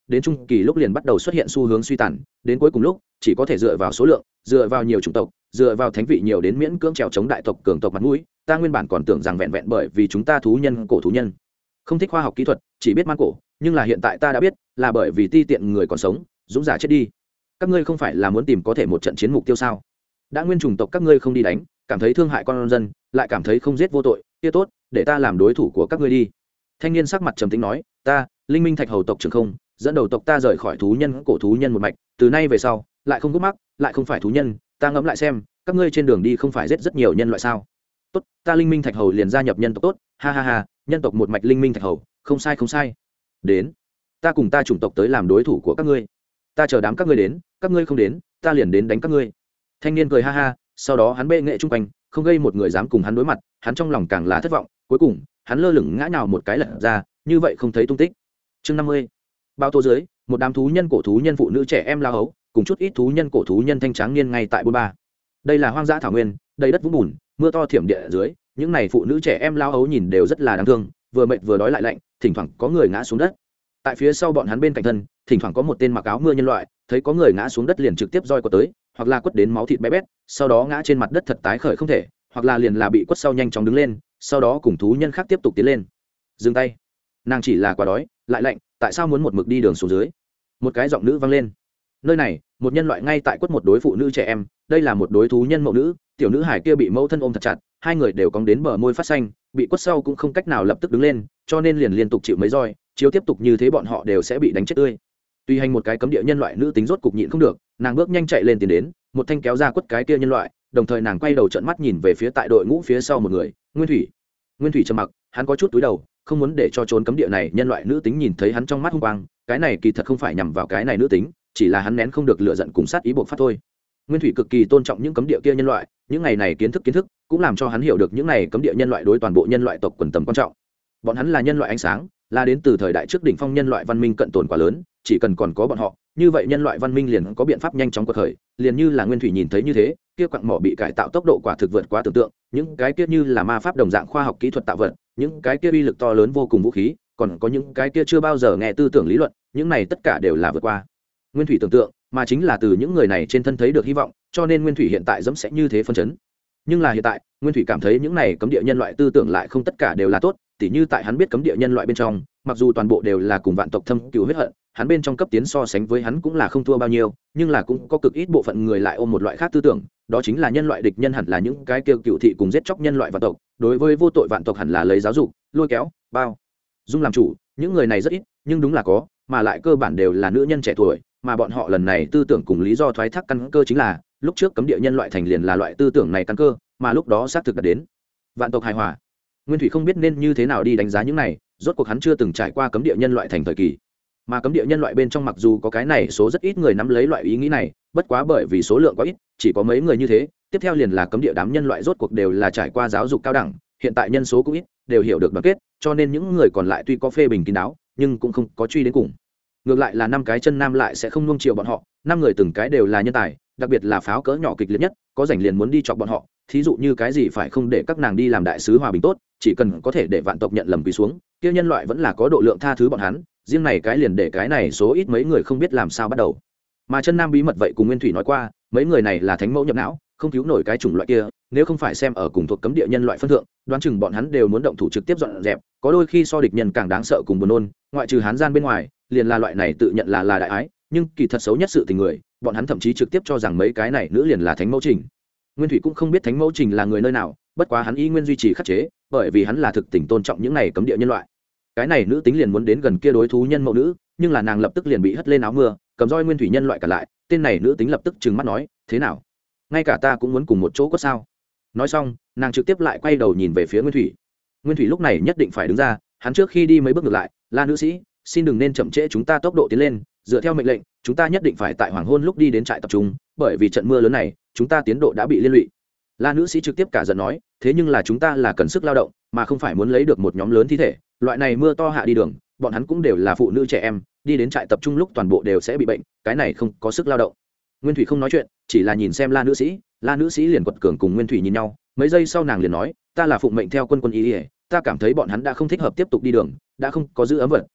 đến trung kỳ lúc liền bắt đầu xuất hiện xu hướng suy tàn, đến cuối cùng lúc chỉ có thể dựa vào số lượng, dựa vào nhiều chủng tộc, dựa vào thánh vị nhiều đến miễn cưỡng trèo chống đại tộc cường tộc mặt mũi. Ta nguyên bản còn tưởng rằng vẹn vẹn bởi vì chúng ta thú nhân cổ thú nhân không thích khoa học kỹ thuật, chỉ biết man cổ, nhưng là hiện tại ta đã biết là bởi vì ti tiện người còn sống dũng giả chết đi. Các ngươi không phải là muốn tìm có thể một trận chiến mục tiêu sao? Đã nguyên chủng tộc các ngươi không đi đánh, cảm thấy thương hại con dân, lại cảm thấy không giết vô tội, kia tốt, để ta làm đối thủ của các ngươi đi. Thanh niên sắc mặt trầm tĩnh nói, ta Linh Minh Thạch hầu tộc trưởng không dẫn đầu tộc ta rời khỏi thú nhân cổ thú nhân một mạch, từ nay về sau lại không gút mắc, lại không phải thú nhân. Ta ngẫm lại xem, các ngươi trên đường đi không phải giết rất nhiều nhân loại sao? Tốt, ta Linh Minh Thạch hầu liền gia nhập nhân tộc. Tốt, ha ha ha, nhân tộc một mạch Linh Minh Thạch hầu, không sai không sai. Đến, ta cùng ta chủng tộc tới làm đối thủ của các ngươi. Ta chờ đám các ngươi đến, các ngươi không đến, ta liền đến đánh các ngươi. Thanh niên cười ha ha, sau đó hắn bệ nghệ chung quanh, không gây một người dám cùng hắn đối mặt, hắn trong lòng càng là thất vọng. Cuối cùng hắn lơ lửng ngã nhào một cái lật ra, như vậy không thấy tung tích. Chương 50. Bao tô dưới, một đám thú nhân cổ thú nhân phụ nữ trẻ em lao hấu, cùng chút ít thú nhân cổ thú nhân thanh tráng niên ngay tại 43. Đây là hoang dã thảo nguyên, đầy đất vũng bùn, mưa to thiểm địa ở dưới, những này phụ nữ trẻ em lao hấu nhìn đều rất là đáng thương, vừa mệt vừa đói lại lạnh, thỉnh thoảng có người ngã xuống đất. Tại phía sau bọn hắn bên cạnh thân, thỉnh thoảng có một tên mặc áo mưa nhân loại, thấy có người ngã xuống đất liền trực tiếp roi qua tới, hoặc là quất đến máu thịt bé bét, sau đó ngã trên mặt đất thật tái khởi không thể, hoặc là liền là bị quất sau nhanh chóng đứng lên, sau đó cùng thú nhân khác tiếp tục tiến lên. Dừng tay, nàng chỉ là quá đói lại lạnh, tại sao muốn một mực đi đường xuống dưới? Một cái giọng nữ vang lên. Nơi này một nhân loại ngay tại quất một đối phụ nữ trẻ em, đây là một đối thú nhân mẫu nữ, tiểu nữ hải kia bị mẫu thân ôm thật chặt, hai người đều cong đến bờ môi phát xanh, bị quất sau cũng không cách nào lập tức đứng lên, cho nên liền liên tục chịu mấy roi, chiếu tiếp tục như thế bọn họ đều sẽ bị đánh chết tươi. Tuy hành một cái cấm địa nhân loại nữ tính rốt cục nhịn không được, nàng bước nhanh chạy lên tiến đến, một thanh kéo ra quất cái kia nhân loại, đồng thời nàng quay đầu trợn mắt nhìn về phía tại đội ngũ phía sau một người, Nguyên Thủy. Nguyên Thủy trầm mặc, hắn có chút túi đầu, không muốn để cho trốn cấm địa này nhân loại nữ tính nhìn thấy hắn trong mắt hung quang, cái này kỳ thật không phải nhằm vào cái này nữ tính, chỉ là hắn nén không được lửa giận cùng sát ý bộc phát thôi. Nguyên Thủy cực kỳ tôn trọng những cấm địa kia nhân loại, những ngày này kiến thức cũng làm cho hắn hiểu được những này cấm địa nhân loại đối toàn bộ nhân loại tộc quần tầm quan trọng. Bọn hắn là nhân loại ánh sáng, là đến từ thời đại trước đỉnh phong nhân loại văn minh cận tồn quá lớn, chỉ cần còn có bọn họ, như vậy nhân loại văn minh liền có biện pháp nhanh chóng quật khởi, liền như là Nguyên Thủy nhìn thấy như thế, kia quặng mỏ bị cải tạo tốc độ quả thực vượt quá tưởng tượng, những cái kia như là ma pháp đồng dạng khoa học kỹ thuật tạo vật, những cái kia uy lực to lớn vô cùng vũ khí, còn có những cái kia chưa bao giờ nghe tư tưởng lý luận, những này tất cả đều là vượt qua Nguyên Thủy tưởng tượng, mà chính là từ những người này trên thân thấy được hy vọng, cho nên Nguyên Thủy hiện tại dẫm sẽ như thế phân chấn. Nhưng là hiện tại, Nguyên Thủy cảm thấy những này cấm địa nhân loại tư tưởng lại không tất cả đều là tốt, tỉ như tại hắn biết cấm địa nhân loại bên trong, mặc dù toàn bộ đều là cùng vạn tộc thâm cừu huyết hận, hắn bên trong cấp tiến so sánh với hắn cũng là không thua bao nhiêu, nhưng là cũng có cực ít bộ phận người lại ôm một loại khác tư tưởng, đó chính là nhân loại địch nhân hẳn là những cái kêu cựu thị cùng giết chóc nhân loại vạn tộc, đối với vô tội vạn tộc hẳn là lấy giáo dục, lôi kéo, bao dung làm chủ. Những người này rất ít, nhưng đúng là có, mà lại cơ bản đều là nữ nhân trẻ tuổi, mà bọn họ lần này tư tưởng cùng lý do thoái thác căn cơ chính là lúc trước cấm địa nhân loại thành liền là loại tư tưởng này căn cơ, mà lúc đó xác thực đã đến vạn tộc hài hòa. Nguyên Thủy không biết nên như thế nào đi đánh giá những này, rốt cuộc hắn chưa từng trải qua cấm địa nhân loại thành thời kỳ, mà cấm địa nhân loại bên trong mặc dù có cái này số rất ít người nắm lấy loại ý nghĩ này, bất quá bởi vì số lượng quá ít, chỉ có mấy người như thế. Tiếp theo liền là cấm địa đám nhân loại rốt cuộc đều là trải qua giáo dục cao đẳng, hiện tại nhân số cũng ít, đều hiểu được đoàn kết, cho nên những người còn lại tuy có phê bình kín đáo, nhưng cũng không có truy đến cùng. Ngược lại là năm cái chân nam lại sẽ không nuông chiều bọn họ, năm người từng cái đều là nhân tài, đặc biệt là pháo cỡ nhỏ kịch liệt nhất, có rảnh liền muốn đi chọc bọn họ, thí dụ như cái gì phải không để các nàng đi làm đại sứ hòa bình tốt, chỉ cần có thể để vạn tộc nhận lầm quỳ xuống, kia nhân loại vẫn là có độ lượng tha thứ bọn hắn, riêng này cái liền để cái này số ít mấy người không biết làm sao bắt đầu. Mà chân nam bí mật vậy cùng Nguyên Thủy nói qua, mấy người này là thánh mẫu nhập não, không cứu nổi cái chủng loại kia, nếu không phải xem ở cùng thuộc cấm địa nhân loại phân thượng, đoán chừng bọn hắn đều muốn động thủ trực tiếp dọn dẹp, có đôi khi so địch nhân càng đáng sợ cùng buồn nôn, ngoại trừ hán gian bên ngoài, liền là loại này tự nhận là đại ái, nhưng kỳ thật xấu nhất sự tình người, bọn hắn thậm chí trực tiếp cho rằng mấy cái này nữ liền là thánh mẫu trình. Nguyên Thủy cũng không biết thánh mẫu trình là người nơi nào, bất quá hắn y nguyên duy trì khắc chế, bởi vì hắn là thực tình tôn trọng những này cấm địa nhân loại. Cái này nữ tính liền muốn đến gần kia đối thú nhân mẫu nữ, nhưng là nàng lập tức liền bị hất lên áo mưa, cầm roi Nguyên Thủy nhân loại cả lại, tên này nữ tính lập tức trừng mắt nói, thế nào, ngay cả ta cũng muốn cùng một chỗ có sao? Nói xong, nàng trực tiếp lại quay đầu nhìn về phía Nguyên Thủy. Nguyên Thủy lúc này nhất định phải đứng ra, hắn trước khi đi mấy bước ngược lại, la nữ sĩ, xin đừng nên chậm trễ chúng ta tốc độ tiến lên, dựa theo mệnh lệnh, chúng ta nhất định phải tại hoàng hôn lúc đi đến trại tập trung, bởi vì trận mưa lớn này, chúng ta tiến độ đã bị liên lụy. La nữ sĩ trực tiếp cả giận nói, thế nhưng là chúng ta là cần sức lao động, mà không phải muốn lấy được một nhóm lớn thi thể, loại này mưa to hạ đi đường, bọn hắn cũng đều là phụ nữ trẻ em, đi đến trại tập trung lúc toàn bộ đều sẽ bị bệnh, cái này không có sức lao động. Nguyên Thủy không nói chuyện, chỉ là nhìn xem La nữ sĩ liền quật cường cùng Nguyên Thủy nhìn nhau, mấy giây sau nàng liền nói, ta là phụng mệnh theo quân y, ta cảm thấy bọn hắn đã không thích hợp tiếp tục đi đường, đã không có giữ ấm vật,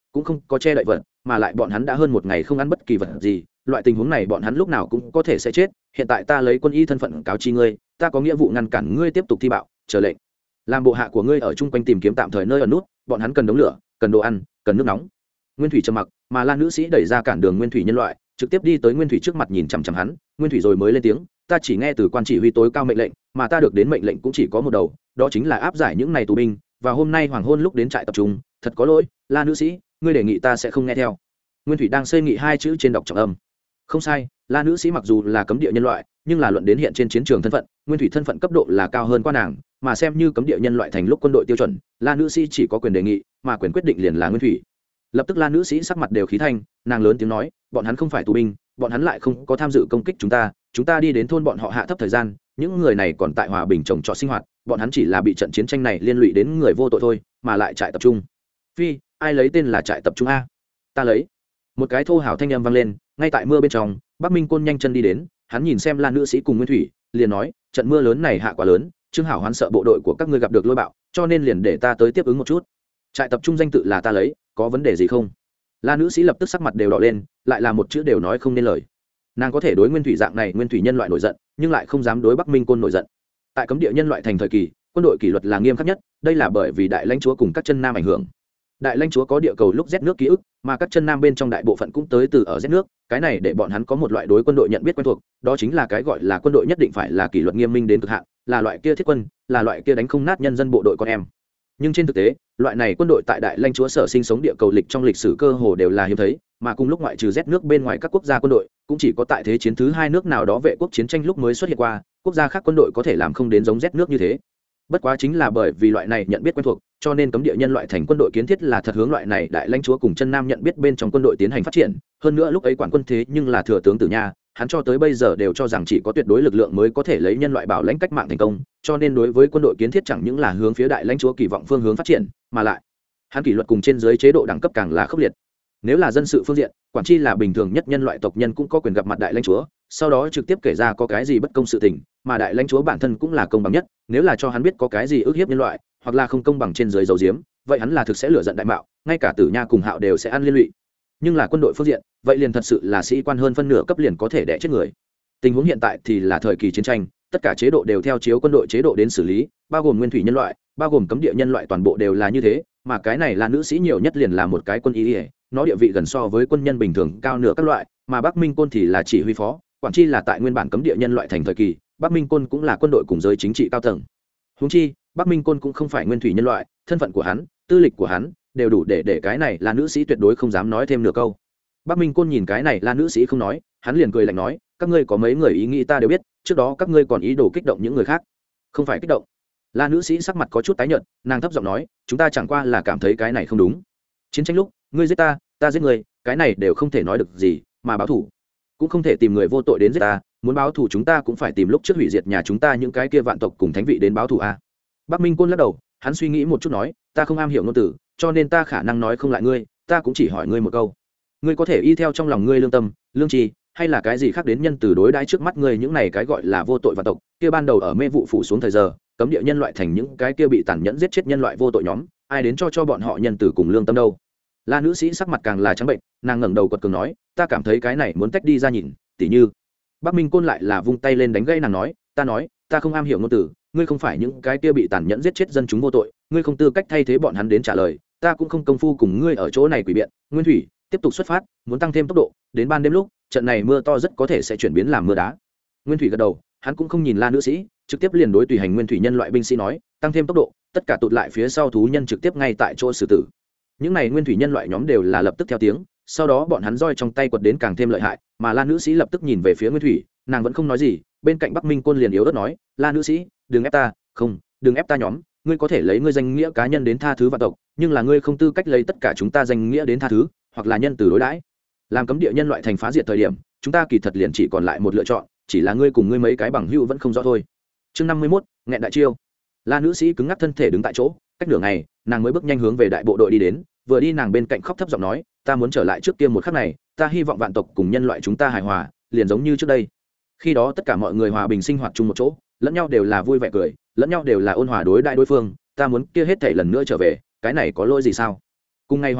cũng không có che đậy vật, mà lại bọn hắn đã hơn một ngày không ăn bất kỳ vật gì, loại tình huống này bọn hắn lúc nào cũng có thể sẽ chết. Hiện tại ta lấy quân y thân phận cáo chi ngươi, ta có nghĩa vụ ngăn cản ngươi tiếp tục thi bạo, chờ lệnh. Làm bộ hạ của ngươi ở chung quanh tìm kiếm tạm thời nơi ẩn nút, bọn hắn cần đống lửa, cần đồ ăn, cần nước nóng. Nguyên Thủy trầm mặc, mà La nữ sĩ đẩy ra cản đường Nguyên Thủy nhân loại, trực tiếp đi tới Nguyên Thủy trước mặt nhìn chằm chằm hắn. Nguyên Thủy rồi mới lên tiếng, ta chỉ nghe từ quan chỉ huy tối cao mệnh lệnh, mà ta được đến mệnh lệnh cũng chỉ có một đầu, đó chính là áp giải những này tù binh, và hôm nay hoàng hôn lúc đến trại tập trung, thật có lỗi, La nữ sĩ, ngươi đề nghị ta sẽ không nghe theo. Nguyên Thủy đang xây nghị hai chữ trên đọc trọng âm. Không sai, La nữ sĩ mặc dù là cấm địa nhân loại, nhưng là luận đến hiện trên chiến trường thân phận, Nguyên Thủy thân phận cấp độ là cao hơn qua nàng, mà xem như cấm địa nhân loại thành lúc quân đội tiêu chuẩn, La nữ sĩ chỉ có quyền đề nghị, mà quyền quyết định liền là Nguyên Thủy. Lập tức La nữ sĩ sắc mặt đều khí thanh, nàng lớn tiếng nói, bọn hắn không phải tù binh, bọn hắn lại không có tham dự công kích chúng ta đi đến thôn bọn họ hạ thấp thời gian, những người này còn tại hòa bình trồng trọt sinh hoạt, bọn hắn chỉ là bị trận chiến tranh này liên lụy đến người vô tội thôi, mà lại trại tập trung. Phi, ai lấy tên là trại tập trung a? Ta lấy. Một cái thô hào thanh âm vang lên, ngay tại mưa bên trong, Bắc Minh Côn nhanh chân đi đến, hắn nhìn xem La nữ sĩ cùng Nguyên Thủy, liền nói, trận mưa lớn này hạ quá lớn, Trương Hảo Hoán sợ bộ đội của các ngươi gặp được lôi bạo, cho nên liền để ta tới tiếp ứng một chút. Trại tập trung danh tự là ta lấy, có vấn đề gì không? La nữ sĩ lập tức sắc mặt đều đỏ lên, lại là một chữ đều nói không nên lời. Nàng có thể đối Nguyên Thủy dạng này Nguyên Thủy nhân loại nổi giận, nhưng lại không dám đối Bắc Minh Côn nổi giận. Tại cấm địa nhân loại thành thời kỳ, quân đội kỷ luật là nghiêm khắc nhất, đây là bởi vì đại lãnh chúa cùng các chân nam ảnh hưởng. Đại lãnh chúa có địa cầu lúc rét nước ký ức, mà các chân nam bên trong đại bộ phận cũng tới từ ở rét nước, cái này để bọn hắn có một loại đối quân đội nhận biết quen thuộc, đó chính là cái gọi là quân đội nhất định phải là kỷ luật nghiêm minh đến cực hạn, là loại kia thiết quân, là loại kia đánh không nát nhân dân bộ đội con em. Nhưng trên thực tế, loại này quân đội tại đại lãnh chúa sở sinh sống địa cầu lịch trong lịch sử cơ hồ đều là hiếm thấy, mà cùng lúc ngoại trừ rét nước bên ngoài các quốc gia quân đội, cũng chỉ có tại thế chiến thứ hai nước nào đó vệ quốc chiến tranh lúc mới xuất hiện qua, quốc gia khác quân đội có thể làm không đến giống rét nước như thế. Bất quá chính là bởi vì loại này nhận biết quen thuộc, cho nên cấm địa nhân loại thành quân đội kiến thiết là thật hướng loại này đại lãnh chúa cùng chân nam nhận biết bên trong quân đội tiến hành phát triển. Hơn nữa lúc ấy quản quân thế nhưng là thừa tướng Tử Nha, hắn cho tới bây giờ đều cho rằng chỉ có tuyệt đối lực lượng mới có thể lấy nhân loại bảo lãnh cách mạng thành công, cho nên đối với quân đội kiến thiết chẳng những là hướng phía đại lãnh chúa kỳ vọng phương hướng phát triển, mà lại hắn kỷ luật cùng trên dưới chế độ đẳng cấp càng là khốc liệt. Nếu là dân sự phương diện, quản chi là bình thường nhất nhân loại tộc nhân cũng có quyền gặp mặt đại lãnh chúa, sau đó trực tiếp kể ra có cái gì bất công sự tình, mà đại lãnh chúa bản thân cũng là công bằng nhất, nếu là cho hắn biết có cái gì ức hiếp nhân loại, hoặc là không công bằng trên dưới dầu diếm, vậy hắn là thực sẽ lửa giận đại mạo, ngay cả Tử Nha cùng Hạo đều sẽ ăn liên lụy. Nhưng là quân đội phương diện, vậy liền thật sự là sĩ quan hơn phân nửa cấp liền có thể đẻ chết người. Tình huống hiện tại thì là thời kỳ chiến tranh, tất cả chế độ đều theo chiếu quân đội chế độ đến xử lý, bao gồm nguyên thủy nhân loại, bao gồm cấm địa nhân loại, toàn bộ đều là như thế, mà cái này là nữ sĩ nhiều nhất liền là một cái quân y, nó địa vị gần so với quân nhân bình thường cao nửa các loại, mà Bắc Minh Côn thì là chỉ huy phó, quản chi là tại nguyên bản cấm địa nhân loại thành thời kỳ, Bắc Minh Côn cũng là quân đội cùng giới chính trị cao tầng. Huống chi, Bắc Minh Côn cũng không phải nguyên thủy nhân loại, thân phận của hắn, tư lịch của hắn đều đủ để cái này là nữ sĩ tuyệt đối không dám nói thêm nửa câu. Bắc Minh Côn nhìn cái này là nữ sĩ không nói, hắn liền cười lạnh nói, các ngươi có mấy người ý nghĩ ta đều biết, trước đó các ngươi còn ý đồ kích động những người khác. Không phải kích động. La nữ sĩ sắc mặt có chút tái nhợt, nàng thấp giọng nói, chúng ta chẳng qua là cảm thấy cái này không đúng. Chiến tranh lúc, ngươi giết ta, ta giết ngươi, cái này đều không thể nói được gì, mà báo thù cũng không thể tìm người vô tội đến giết ta, muốn báo thù chúng ta cũng phải tìm lúc trước hủy diệt nhà chúng ta những cái kia vạn tộc cùng thánh vị đến báo thù a. Bắc Minh Côn lắc đầu, hắn suy nghĩ một chút nói, ta không am hiểu ngôn từ, cho nên ta khả năng nói không lại ngươi, ta cũng chỉ hỏi ngươi một câu. Ngươi có thể y theo trong lòng ngươi lương tâm, lương tri, hay là cái gì khác đến nhân từ đối đãi trước mắt ngươi những này cái gọi là vô tội vạn tộc, kia ban đầu ở mê vụ phủ xuống thời giờ, cấm địa nhân loại thành những cái kia bị tàn nhẫn giết chết nhân loại vô tội nhóm, ai đến cho bọn họ nhân từ cùng lương tâm đâu. La nữ sĩ sắc mặt càng là trắng bệnh, nàng ngẩng đầu quật cường nói, ta cảm thấy cái này muốn tách đi ra nhìn, tỉ như. Bắc Minh Côn lại là vung tay lên đánh gây nàng nói, ta không am hiểu ngôn từ, ngươi không phải những cái kia bị tàn nhẫn giết chết dân chúng vô tội, ngươi không tư cách thay thế bọn hắn đến trả lời, ta cũng không công phu cùng ngươi ở chỗ này quỷ biện. Nguyên Thủy, tiếp tục xuất phát, muốn tăng thêm tốc độ, đến ban đêm lúc, trận này mưa to rất có thể sẽ chuyển biến làm mưa đá. Nguyên Thủy gật đầu, hắn cũng không nhìn La nữ sĩ, trực tiếp liền đối tùy hành nguyên thủy nhân loại binh sĩ nói, tăng thêm tốc độ, tất cả tụt lại phía sau thú nhân trực tiếp ngay tại chỗ xử tử. Những này nguyên thủy nhân loại nhóm đều là lập tức theo tiếng, sau đó bọn hắn roi trong tay quật đến càng thêm lợi hại, mà La nữ sĩ lập tức nhìn về phía Nguyên Thủy, nàng vẫn không nói gì, bên cạnh Bắc Minh Côn liền yếu ớt nói, La nữ sĩ, đừng ép ta, không, đừng ép ta nhóm, ngươi có thể lấy ngươi danh nghĩa cá nhân đến tha thứ vạn tộc, nhưng là ngươi không tư cách lấy tất cả chúng ta danh nghĩa đến tha thứ, hoặc là nhân từ đối đãi. Làm cấm địa nhân loại thành phá diệt thời điểm, chúng ta kỳ thật liền chỉ còn lại một lựa chọn, chỉ là ngươi cùng ngươi mấy cái bằng hữu vẫn không rõ thôi. Chương 51, nghẹn đại chiêu. La nữ sĩ cứng ngắc thân thể đứng tại chỗ, cách nửa ngày, nàng mới bước nhanh hướng về đại bộ đội đi đến, vừa đi nàng bên cạnh khóc thấp giọng nói, ta muốn trở lại trước kia một khắc này, ta hy vọng vạn tộc cùng nhân loại chúng ta hài hòa, liền giống như trước đây. Khi đó tất cả mọi người hòa bình sinh hoạt chung một chỗ, lẫn nhau đều là vui vẻ cười, lẫn nhau đều là ôn hòa đối đại đối phương, ta muốn kia hết thảy lần nữa trở về, cái này có lỗi gì sao? Cùng ngày hoàng hôn lúc,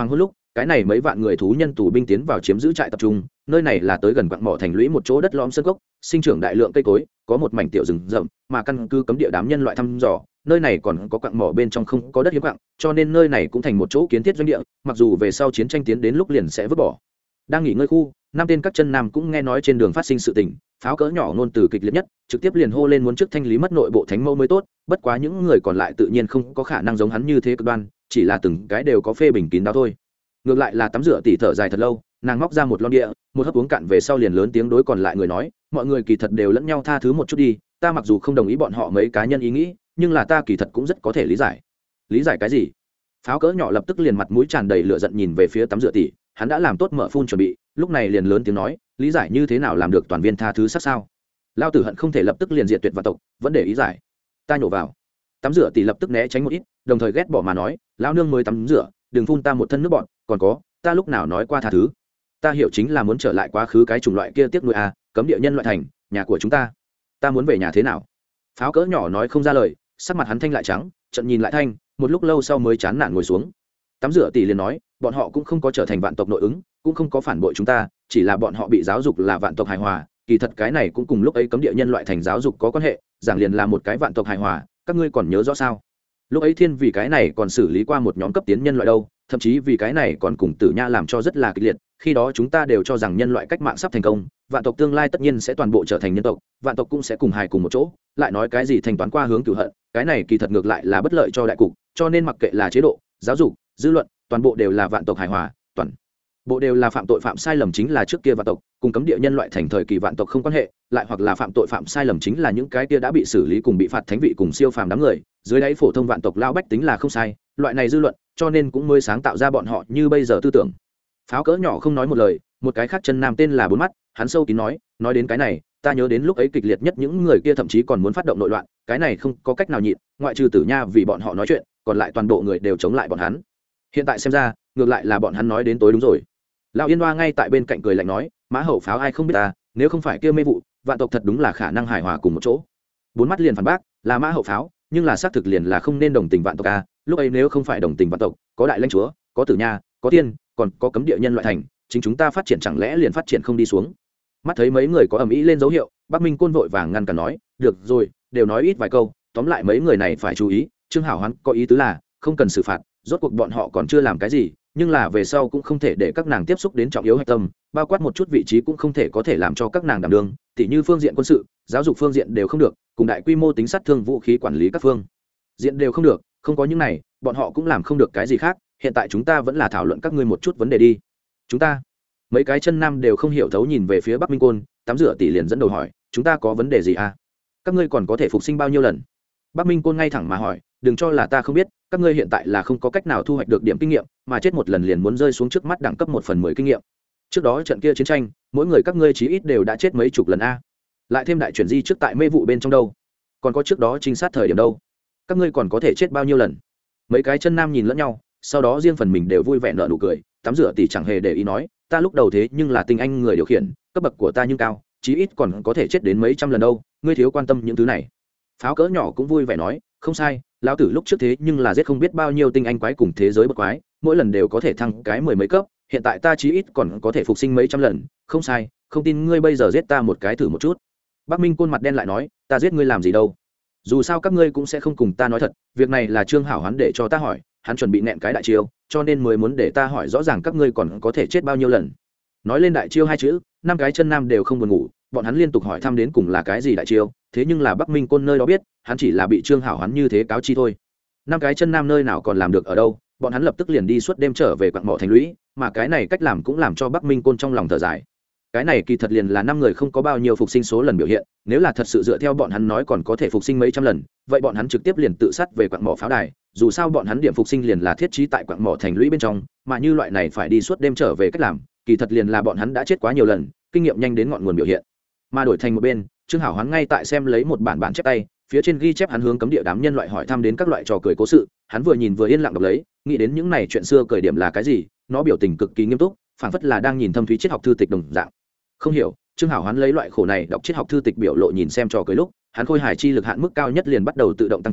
cái này mấy vạn người thú nhân tù binh tiến vào chiếm giữ trại tập trung, nơi này là tới gần quặng mỏ thành lũy một chỗ đất lõm sơn cốc, sinh trưởng đại lượng cây cối, có một mảnh tiểu rừng rậm, mà căn cứ cấm địa đám nhân loại thăm dò, nơi này còn có quặng mỏ bên trong không có đất hiếm quặng, cho nên nơi này cũng thành một chỗ kiến thiết doanh địa, mặc dù về sau chiến tranh tiến đến lúc liền sẽ vứt bỏ. Đang nghỉ ngơi khu, năm tên các chân nam cũng nghe nói trên đường phát sinh sự tình, pháo cỡ nhỏ ngôn từ kịch liệt nhất, trực tiếp liền hô lên muốn trước thanh lý mất nội bộ thánh mẫu mới tốt, bất quá những người còn lại tự nhiên không có khả năng giống hắn như thế cực đoan, chỉ là từng cái đều có phê bình kín đáo thôi. Ngược lại là tắm rửa tỉ thở dài thật lâu, nàng móc ra một lon địa, một hớp uống cạn về sau liền lớn tiếng đối còn lại người nói, mọi người kỳ thật đều lẫn nhau tha thứ một chút đi, ta mặc dù không đồng ý bọn họ mấy cá nhân ý nghĩ, nhưng là ta kỳ thật cũng rất có thể lý giải. Lý giải cái gì? Pháo cỡ nhỏ lập tức liền mặt mũi tràn đầy lửa giận nhìn về phía tắm rửa tỉ, hắn đã làm tốt mở phun chuẩn bị, lúc này liền lớn tiếng nói, lý giải như thế nào làm được toàn viên tha thứ sát sao? Lao tử hận không thể lập tức liền diệt tuyệt vạn tộc, vẫn để ý giải. Ta nhổ vào. Tắm rửa tỉ lập tức né tránh một ít, đồng thời ghét bỏ mà nói, lão nương mới tắm rửa, đừng phun ta một thân nước bọn, còn có, ta lúc nào nói qua tha thứ? Ta hiểu chính là muốn trở lại quá khứ cái chủng loại kia tiếc nuối a, cấm địa nhân loại thành, nhà của chúng ta. Ta muốn về nhà thế nào? Pháo cỡ nhỏ nói không ra lời, sắc mặt hắn thanh lại trắng, trận nhìn lại thanh, một lúc lâu sau mới chán nản ngồi xuống. Tắm rửa tỷ liền nói, bọn họ cũng không có trở thành vạn tộc nội ứng, cũng không có phản bội chúng ta, chỉ là bọn họ bị giáo dục là vạn tộc hài hòa, kỳ thật cái này cũng cùng lúc ấy cấm địa nhân loại thành giáo dục có quan hệ, giảng liền là một cái vạn tộc hài hòa, các ngươi còn nhớ rõ sao? Lúc ấy thiên vì cái này còn xử lý qua một nhóm cấp tiến nhân loại đâu, thậm chí vì cái này còn cùng Tử Nha làm cho rất là kịch liệt, khi đó chúng ta đều cho rằng nhân loại cách mạng sắp thành công, vạn tộc tương lai tất nhiên sẽ toàn bộ trở thành nhân tộc, vạn tộc cũng sẽ cùng hài cùng một chỗ, lại nói cái gì thanh toán qua hướng cửu hận, cái này kỳ thật ngược lại là bất lợi cho đại cục, cho nên mặc kệ là chế độ, giáo dục, dư luận, toàn bộ đều là vạn tộc hài hòa, toàn bộ đều là phạm tội phạm sai lầm chính là trước kia vạn tộc cùng cấm địa nhân loại thành thời kỳ vạn tộc không quan hệ, lại hoặc là phạm tội phạm sai lầm chính là những cái kia đã bị xử lý cùng bị phạt thánh vị cùng siêu phàm đám người, dưới đáy phổ thông vạn tộc lao bách tính là không sai, loại này dư luận, cho nên cũng mới sáng tạo ra bọn họ như bây giờ tư tưởng. Pháo cỡ nhỏ không nói một lời, một cái khác chân nam tên là Bốn Mắt, hắn sâu kín nói đến cái này, ta nhớ đến lúc ấy kịch liệt nhất những người kia thậm chí còn muốn phát động nội loạn, cái này không có cách nào nhịn, ngoại trừ Tử Nha vì bọn họ nói chuyện, còn lại toàn bộ người đều chống lại bọn hắn. Hiện tại xem ra, ngược lại là bọn hắn nói đến tối đúng rồi. Lão Yên Hoa ngay tại bên cạnh cười lạnh nói, Mã Hậu Pháo ai không biết ta, nếu không phải kia mê vụ, vạn tộc thật đúng là khả năng hài hòa cùng một chỗ. Bốn Mắt liền phản bác, là Mã Hậu Pháo, nhưng là xác thực liền là không nên đồng tình vạn tộc a, lúc ấy nếu không phải đồng tình vạn tộc, có đại lãnh chúa, có Tử Nha, có tiên, còn có cấm địa nhân loại thành, chính chúng ta phát triển chẳng lẽ liền phát triển không đi xuống. Mắt thấy mấy người có ầm ĩ lên dấu hiệu, Bắc Minh Côn vội vàng ngăn cản nói, được rồi, đều nói ít vài câu, tóm lại mấy người này phải chú ý, Trương Hảo Hoán có ý tứ là không cần xử phạt, rốt cuộc bọn họ còn chưa làm cái gì, nhưng là về sau cũng không thể để các nàng tiếp xúc đến trọng yếu hạch tâm, bao quát một chút vị trí cũng không thể có thể làm cho các nàng đảm đương, tỉ như phương diện quân sự, giáo dục phương diện đều không được, cùng đại quy mô tính sát thương vũ khí quản lý các phương diện đều không được, không có những này, bọn họ cũng làm không được cái gì khác, hiện tại chúng ta vẫn là thảo luận các ngươi một chút vấn đề đi. Chúng ta, mấy cái chân nam đều không hiểu thấu nhìn về phía Bắc Minh Côn, tắm rửa tỷ liền dẫn đầu hỏi, chúng ta có vấn đề gì à? Các ngươi còn có thể phục sinh bao nhiêu lần? Bắc Minh Côn ngay thẳng mà hỏi, đừng cho là ta không biết, các ngươi hiện tại là không có cách nào thu hoạch được điểm kinh nghiệm, mà chết một lần liền muốn rơi xuống trước mắt đẳng cấp 1/10 kinh nghiệm. Trước đó trận kia chiến tranh, mỗi người các ngươi chí ít đều đã chết mấy chục lần a. Lại thêm đại chuyển di trước tại mê vụ bên trong đâu, còn có trước đó trinh sát thời điểm đâu, các ngươi còn có thể chết bao nhiêu lần? Mấy cái chân nam nhìn lẫn nhau, sau đó riêng phần mình đều vui vẻ nở nụ cười, tắm rửa tỷ chẳng hề để ý nói, ta lúc đầu thế nhưng là tinh anh người điều khiển, cấp bậc của ta nhưng cao, chí ít còn có thể chết đến mấy trăm lần đâu, ngươi thiếu quan tâm những thứ này. Pháo cỡ nhỏ cũng vui vẻ nói, không sai, lão tử lúc trước thế nhưng là giết không biết bao nhiêu tinh anh quái cùng thế giới bất quái, mỗi lần đều có thể thăng cái 10 mấy cấp, hiện tại ta chí ít còn có thể phục sinh mấy trăm lần, không sai, không tin ngươi bây giờ giết ta một cái thử một chút. Bắc Minh Côn mặt đen lại nói, ta giết ngươi làm gì đâu, dù sao các ngươi cũng sẽ không cùng ta nói thật, việc này là Trương Hảo Hoán để cho ta hỏi, hắn chuẩn bị nẹn cái đại chiêu, cho nên mới muốn để ta hỏi rõ ràng các ngươi còn có thể chết bao nhiêu lần. Nói lên đại chiêu hai chữ, năm cái chân nam đều không buồn ngủ, bọn hắn liên tục hỏi thăm đến cùng là cái gì đại chiêu, thế nhưng là Bắc Minh Côn nơi đó biết, hắn chỉ là bị Trương Hảo Hoán như thế cáo chi thôi. Năm cái chân nam nơi nào còn làm được ở đâu, bọn hắn lập tức liền đi suốt đêm trở về quặng mỏ thành lũy, mà cái này cách làm cũng làm cho Bắc Minh Côn trong lòng thở dài. Cái này kỳ thật liền là năm người không có bao nhiêu phục sinh số lần biểu hiện, nếu là thật sự dựa theo bọn hắn nói còn có thể phục sinh mấy trăm lần, vậy bọn hắn trực tiếp liền tự sát về quặng mỏ pháo đài, dù sao bọn hắn điểm phục sinh liền là thiết trí tại quặng mỏ thành lũy bên trong, mà như loại này phải đi suốt đêm trở về cách làm, kỳ thật liền là bọn hắn đã chết quá nhiều lần, kinh nghiệm nhanh đến ngọn nguồn biểu hiện. Mà đổi thành một bên, Trương Hảo Hoán ngay tại xem lấy một bản chép tay, phía trên ghi chép hắn hướng cấm địa đám nhân loại hỏi thăm đến các loại trò cười cố sự, hắn vừa nhìn vừa yên lặng đọc lấy, nghĩ đến những này chuyện xưa cười điểm là cái gì, nó biểu tình cực kỳ nghiêm túc, phảng phất là đang nhìn thâm thúy triết học thư tịch đồng dạng. Không hiểu, Trương Hảo Hoán lấy loại khổ này đọc triết học thư tịch biểu lộ nhìn xem trò cười lúc, hắn khôi hài chi lực hạn mức cao nhất liền bắt đầu tự động tăng trưởng,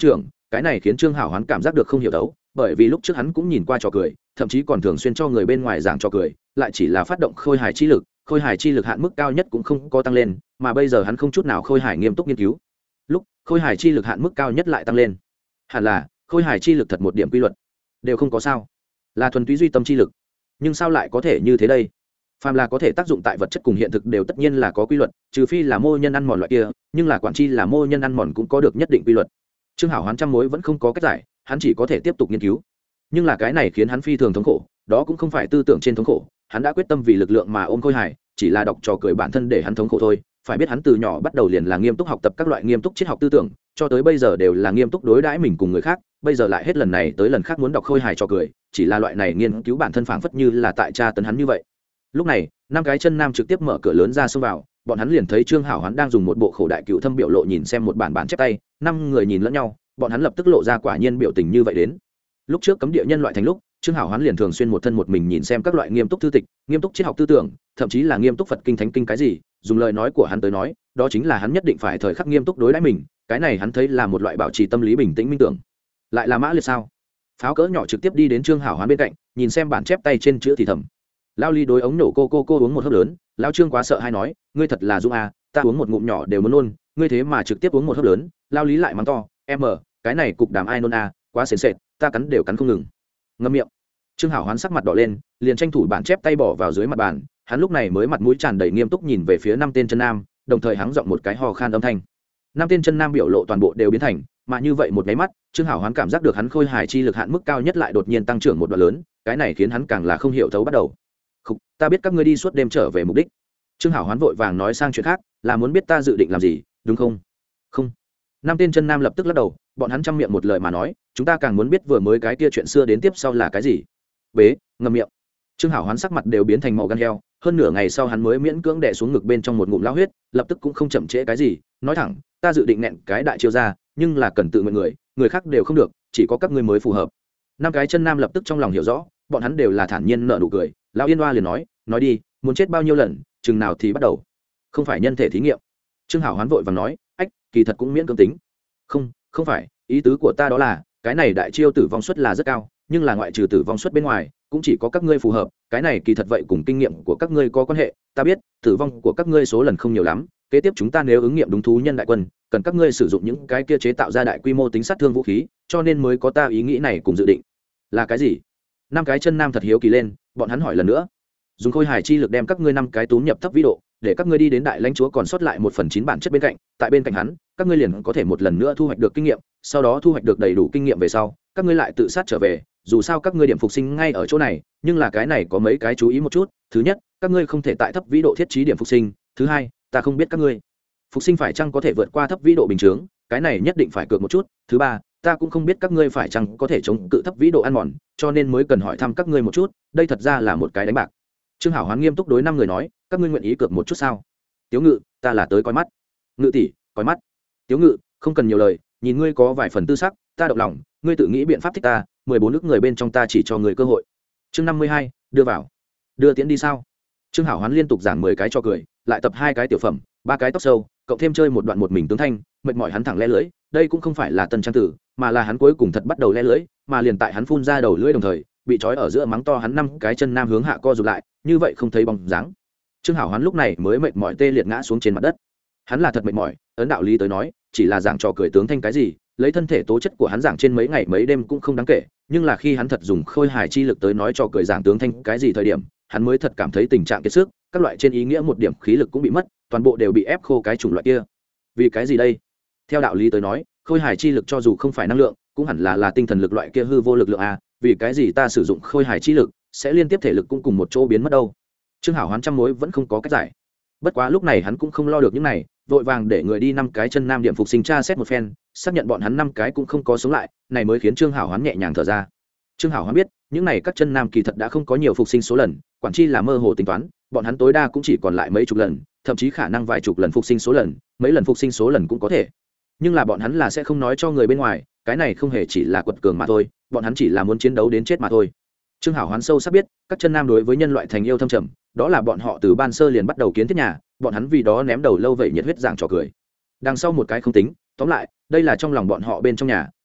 cái này khiến Trương Hảo Hoán cảm giác được không hiểu đấu, bởi vì lúc trước hắn cũng nhìn qua trò cười, thậm chí còn thường xuyên cho người bên ngoài giảng trò cười, lại chỉ là phát động khôi hài chi lực hạn mức cao nhất cũng không có tăng lên, mà bây giờ hắn không chút nào khôi hài nghiêm túc nghiên cứu. Lúc khôi hài chi lực hạn mức cao nhất lại tăng lên, hẳn là khôi hài chi lực thật một điểm quy luật đều không có sao, là thuần túy duy tâm chi lực. Nhưng sao lại có thể như thế đây? Phàm là có thể tác dụng tại vật chất cùng hiện thực đều tất nhiên là có quy luật, trừ phi là mô nhân ăn mòn loại kia, nhưng là quản chi là mô nhân ăn mòn cũng có được nhất định quy luật. Trương Hảo Hoán trăm mối vẫn không có cách giải, hắn chỉ có thể tiếp tục nghiên cứu. Nhưng là cái này khiến hắn phi thường thống khổ, đó cũng không phải tư tưởng trên thống khổ, hắn đã quyết tâm vì lực lượng mà ôm khôi hài, chỉ là đọc trò cười bản thân để hắn thống khổ thôi. Phải biết hắn từ nhỏ bắt đầu liền là nghiêm túc học tập các loại nghiêm túc triết học tư tưởng, cho tới bây giờ đều là nghiêm túc đối đãi mình cùng người khác, bây giờ lại hết lần này tới lần khác muốn đọc khôi hài trò cười, chỉ là loại này nghiên cứu bản thân phảng phất như là tại tra tấn hắn như vậy. Lúc này, năm cái chân nam trực tiếp mở cửa lớn ra xông vào, bọn hắn liền thấy Trương Hảo Hoán đang dùng một bộ khổ đại cựu thâm biểu lộ nhìn xem một bản chép tay, năm người nhìn lẫn nhau, bọn hắn lập tức lộ ra quả nhiên biểu tình như vậy đến. Lúc trước cấm địa nhân loại thành lúc, Trương Hảo Hoán liền thường xuyên một thân một mình nhìn xem các loại nghiêm túc thư tịch, nghiêm túc triết học tư tưởng, thậm chí là nghiêm túc Phật kinh thánh kinh cái gì, dùng lời nói của hắn tới nói, đó chính là hắn nhất định phải thời khắc nghiêm túc đối đãi mình, cái này hắn thấy là một loại bảo trì tâm lý bình tĩnh minh tưởng. Lại là Mã Liệt sao? Pháo cỡ nhỏ trực tiếp đi đến Trương Hảo Hoán bên cạnh, nhìn xem bản chép tay trên chữ thì thầm. Lao Ly đối ống nổ cô uống một hớp lớn, lão Trương quá sợ hay nói, ngươi thật là dũng à, ta uống một ngụm nhỏ đều muốn nôn, ngươi thế mà trực tiếp uống một hớp lớn. Lao Lý lại mắng to, em cái này cục đàm ai nôn à, quá sền sệt, ta cắn đều cắn không ngừng. Ngậm miệng. Trương Hảo Hoán sắc mặt đỏ lên, liền tranh thủ bản chép tay bỏ vào dưới mặt bàn, hắn lúc này mới mặt mũi tràn đầy nghiêm túc nhìn về phía năm tên chân nam, đồng thời hắng giọng một cái ho khan âm thanh. Năm tên chân nam biểu lộ toàn bộ đều biến thành, mà như vậy một cái mắt, Trương Hảo Hoán cảm giác được hắn khôi hài chi lực hạn mức cao nhất lại đột nhiên tăng trưởng một đoạn lớn, cái này khiến hắn càng là không hiểu thấu bắt đầu. Khục, ta biết các ngươi đi suốt đêm trở về mục đích. Trương Hảo Hoán vội vàng nói sang chuyện khác, là muốn biết ta dự định làm gì, đúng không? Không. Năm tên chân nam lập tức lắc đầu, bọn hắn trăm miệng một lời mà nói, chúng ta càng muốn biết vừa mới cái kia chuyện xưa đến tiếp sau là cái gì. Bế, ngậm miệng. Trương Hảo Hoán sắc mặt đều biến thành màu gan heo, hơn nửa ngày sau hắn mới miễn cưỡng đè xuống ngực bên trong một ngụm lao huyết, lập tức cũng không chậm trễ cái gì, nói thẳng, ta dự định nện cái đại chiêu ra, nhưng là cần tự nguyện người khác đều không được, chỉ có các ngươi mới phù hợp. Năm cái chân nam lập tức trong lòng hiểu rõ, bọn hắn đều là thản nhiên nở nụ cười. Lão Yên Hoa liền nói đi, muốn chết bao nhiêu lần, chừng nào thì bắt đầu. Không phải nhân thể thí nghiệm. Trương Hảo Hoán vội vàng nói, ách, kỳ thật cũng miễn cưỡng tính. Không phải, ý tứ của ta đó là, cái này đại chiêu tử vong suất là rất cao, nhưng là ngoại trừ tử vong suất bên ngoài, cũng chỉ có các ngươi phù hợp, cái này kỳ thật vậy cùng kinh nghiệm của các ngươi có quan hệ, ta biết, tử vong của các ngươi số lần không nhiều lắm, kế tiếp chúng ta nếu ứng nghiệm đúng thú nhân đại quân, cần các ngươi sử dụng những cái kia chế tạo ra đại quy mô tính sát thương vũ khí, cho nên mới có ta ý nghĩ này cùng dự định. Là cái gì? Năm cái chân nam thật hiếu kỳ lên, bọn hắn hỏi lần nữa. Dùng khôi hài chi lực đem các ngươi năm cái túm nhập thấp vĩ độ, để các ngươi đi đến đại lãnh chúa còn sót lại 1/9 bản chất bên cạnh, tại bên cạnh hắn, các ngươi liền có thể một lần nữa thu hoạch được kinh nghiệm, sau đó thu hoạch được đầy đủ kinh nghiệm về sau, các ngươi lại tự sát trở về, dù sao các ngươi điểm phục sinh ngay ở chỗ này, nhưng là cái này có mấy cái chú ý một chút, thứ nhất, các ngươi không thể tại thấp vĩ độ thiết trí điểm phục sinh, thứ hai, ta không biết các ngươi phục sinh phải chăng có thể vượt qua thấp vĩ độ bình thường, cái này nhất định phải cược một chút, thứ ba, ta cũng không biết các ngươi phải chăng có thể chống cự thấp vĩ độ ăn mòn, cho nên mới cần hỏi thăm các ngươi một chút, đây thật ra là một cái đánh bạc. Trương Hảo Hoán nghiêm túc đối năm người nói, các ngươi nguyện ý cược một chút sao? Tiếu Ngự, ta là tới coi mắt. Ngự tỷ, coi mắt. Tiếu Ngự, không cần nhiều lời, nhìn ngươi có vài phần tư sắc, ta động lòng, ngươi tự nghĩ biện pháp thích ta, 14 nước người bên trong ta chỉ cho ngươi cơ hội. Chương 52, đưa vào. Đưa tiễn đi sao? Trương Hảo Hoán liên tục giảng 10 cái cho cười, lại tập 2 cái tiểu phẩm, 3 cái tóc sâu, cộng thêm chơi một đoạn một mình tướng thanh, mệt mỏi hắn thẳng le lưỡi, đây cũng không phải là tân trang tử, mà là hắn cuối cùng thật bắt đầu le lưỡi, mà liền tại hắn phun ra đầu lưỡi đồng thời, bị trói ở giữa mắng to hắn 5 cái chân nam hướng hạ co rụt lại, như vậy không thấy bóng dáng. Trương Hảo Hoán lúc này mới mệt mỏi tê liệt ngã xuống trên mặt đất. Hắn là thật mệt mỏi, ấn đạo lý tới nói, chỉ là giảng trò cười tướng thanh cái gì, lấy thân thể tố chất của hắn giảng trên mấy ngày mấy đêm cũng không đáng kể, nhưng là khi hắn thật dùng khôi hài chi lực tới nói trò cười giảng tướng thanh cái gì thời điểm, hắn mới thật cảm thấy tình trạng kiệt sức, các loại trên ý nghĩa một điểm khí lực cũng bị mất, toàn bộ đều bị ép khô cái chủng loại kia. Vì cái gì đây? Theo đạo lý tới nói, khôi hài chi lực cho dù không phải năng lượng, cũng hẳn là tinh thần lực loại kia hư vô lực lượng a, vì cái gì ta sử dụng khôi hài chi lực sẽ liên tiếp thể lực cũng cùng một chỗ biến mất đâu? Trương Hảo Hoán trăm mối vẫn không có cách giải. Bất quá lúc này hắn cũng không lo được những này, vội vàng để người đi 5 cái chân nam điểm phục sinh tra xét một phen, xác nhận bọn hắn 5 cái cũng không có sống lại, này mới khiến Trương Hảo Hoán nhẹ nhàng thở ra. Trương Hảo Hoán biết, những này các chân nam kỳ thật đã không có nhiều phục sinh số lần, quản chi là mơ hồ tính toán, bọn hắn tối đa cũng chỉ còn lại mấy chục lần, thậm chí khả năng vài chục lần phục sinh số lần, mấy lần phục sinh số lần cũng có thể. Nhưng là bọn hắn là sẽ không nói cho người bên ngoài, cái này không hề chỉ là quật cường mà thôi, bọn hắn chỉ là muốn chiến đấu đến chết mà thôi. Trương Hảo Hoán sâu sắc biết, các chân nam đối với nhân loại thành yêu thâm trầm, đó là bọn họ từ ban sơ liền bắt đầu kiến thiết nhà, bọn hắn vì đó ném đầu lâu vậy nhiệt huyết giảng trò cười. Đằng sau một cái không tính, tóm lại, đây là trong lòng bọn họ bên trong nhà,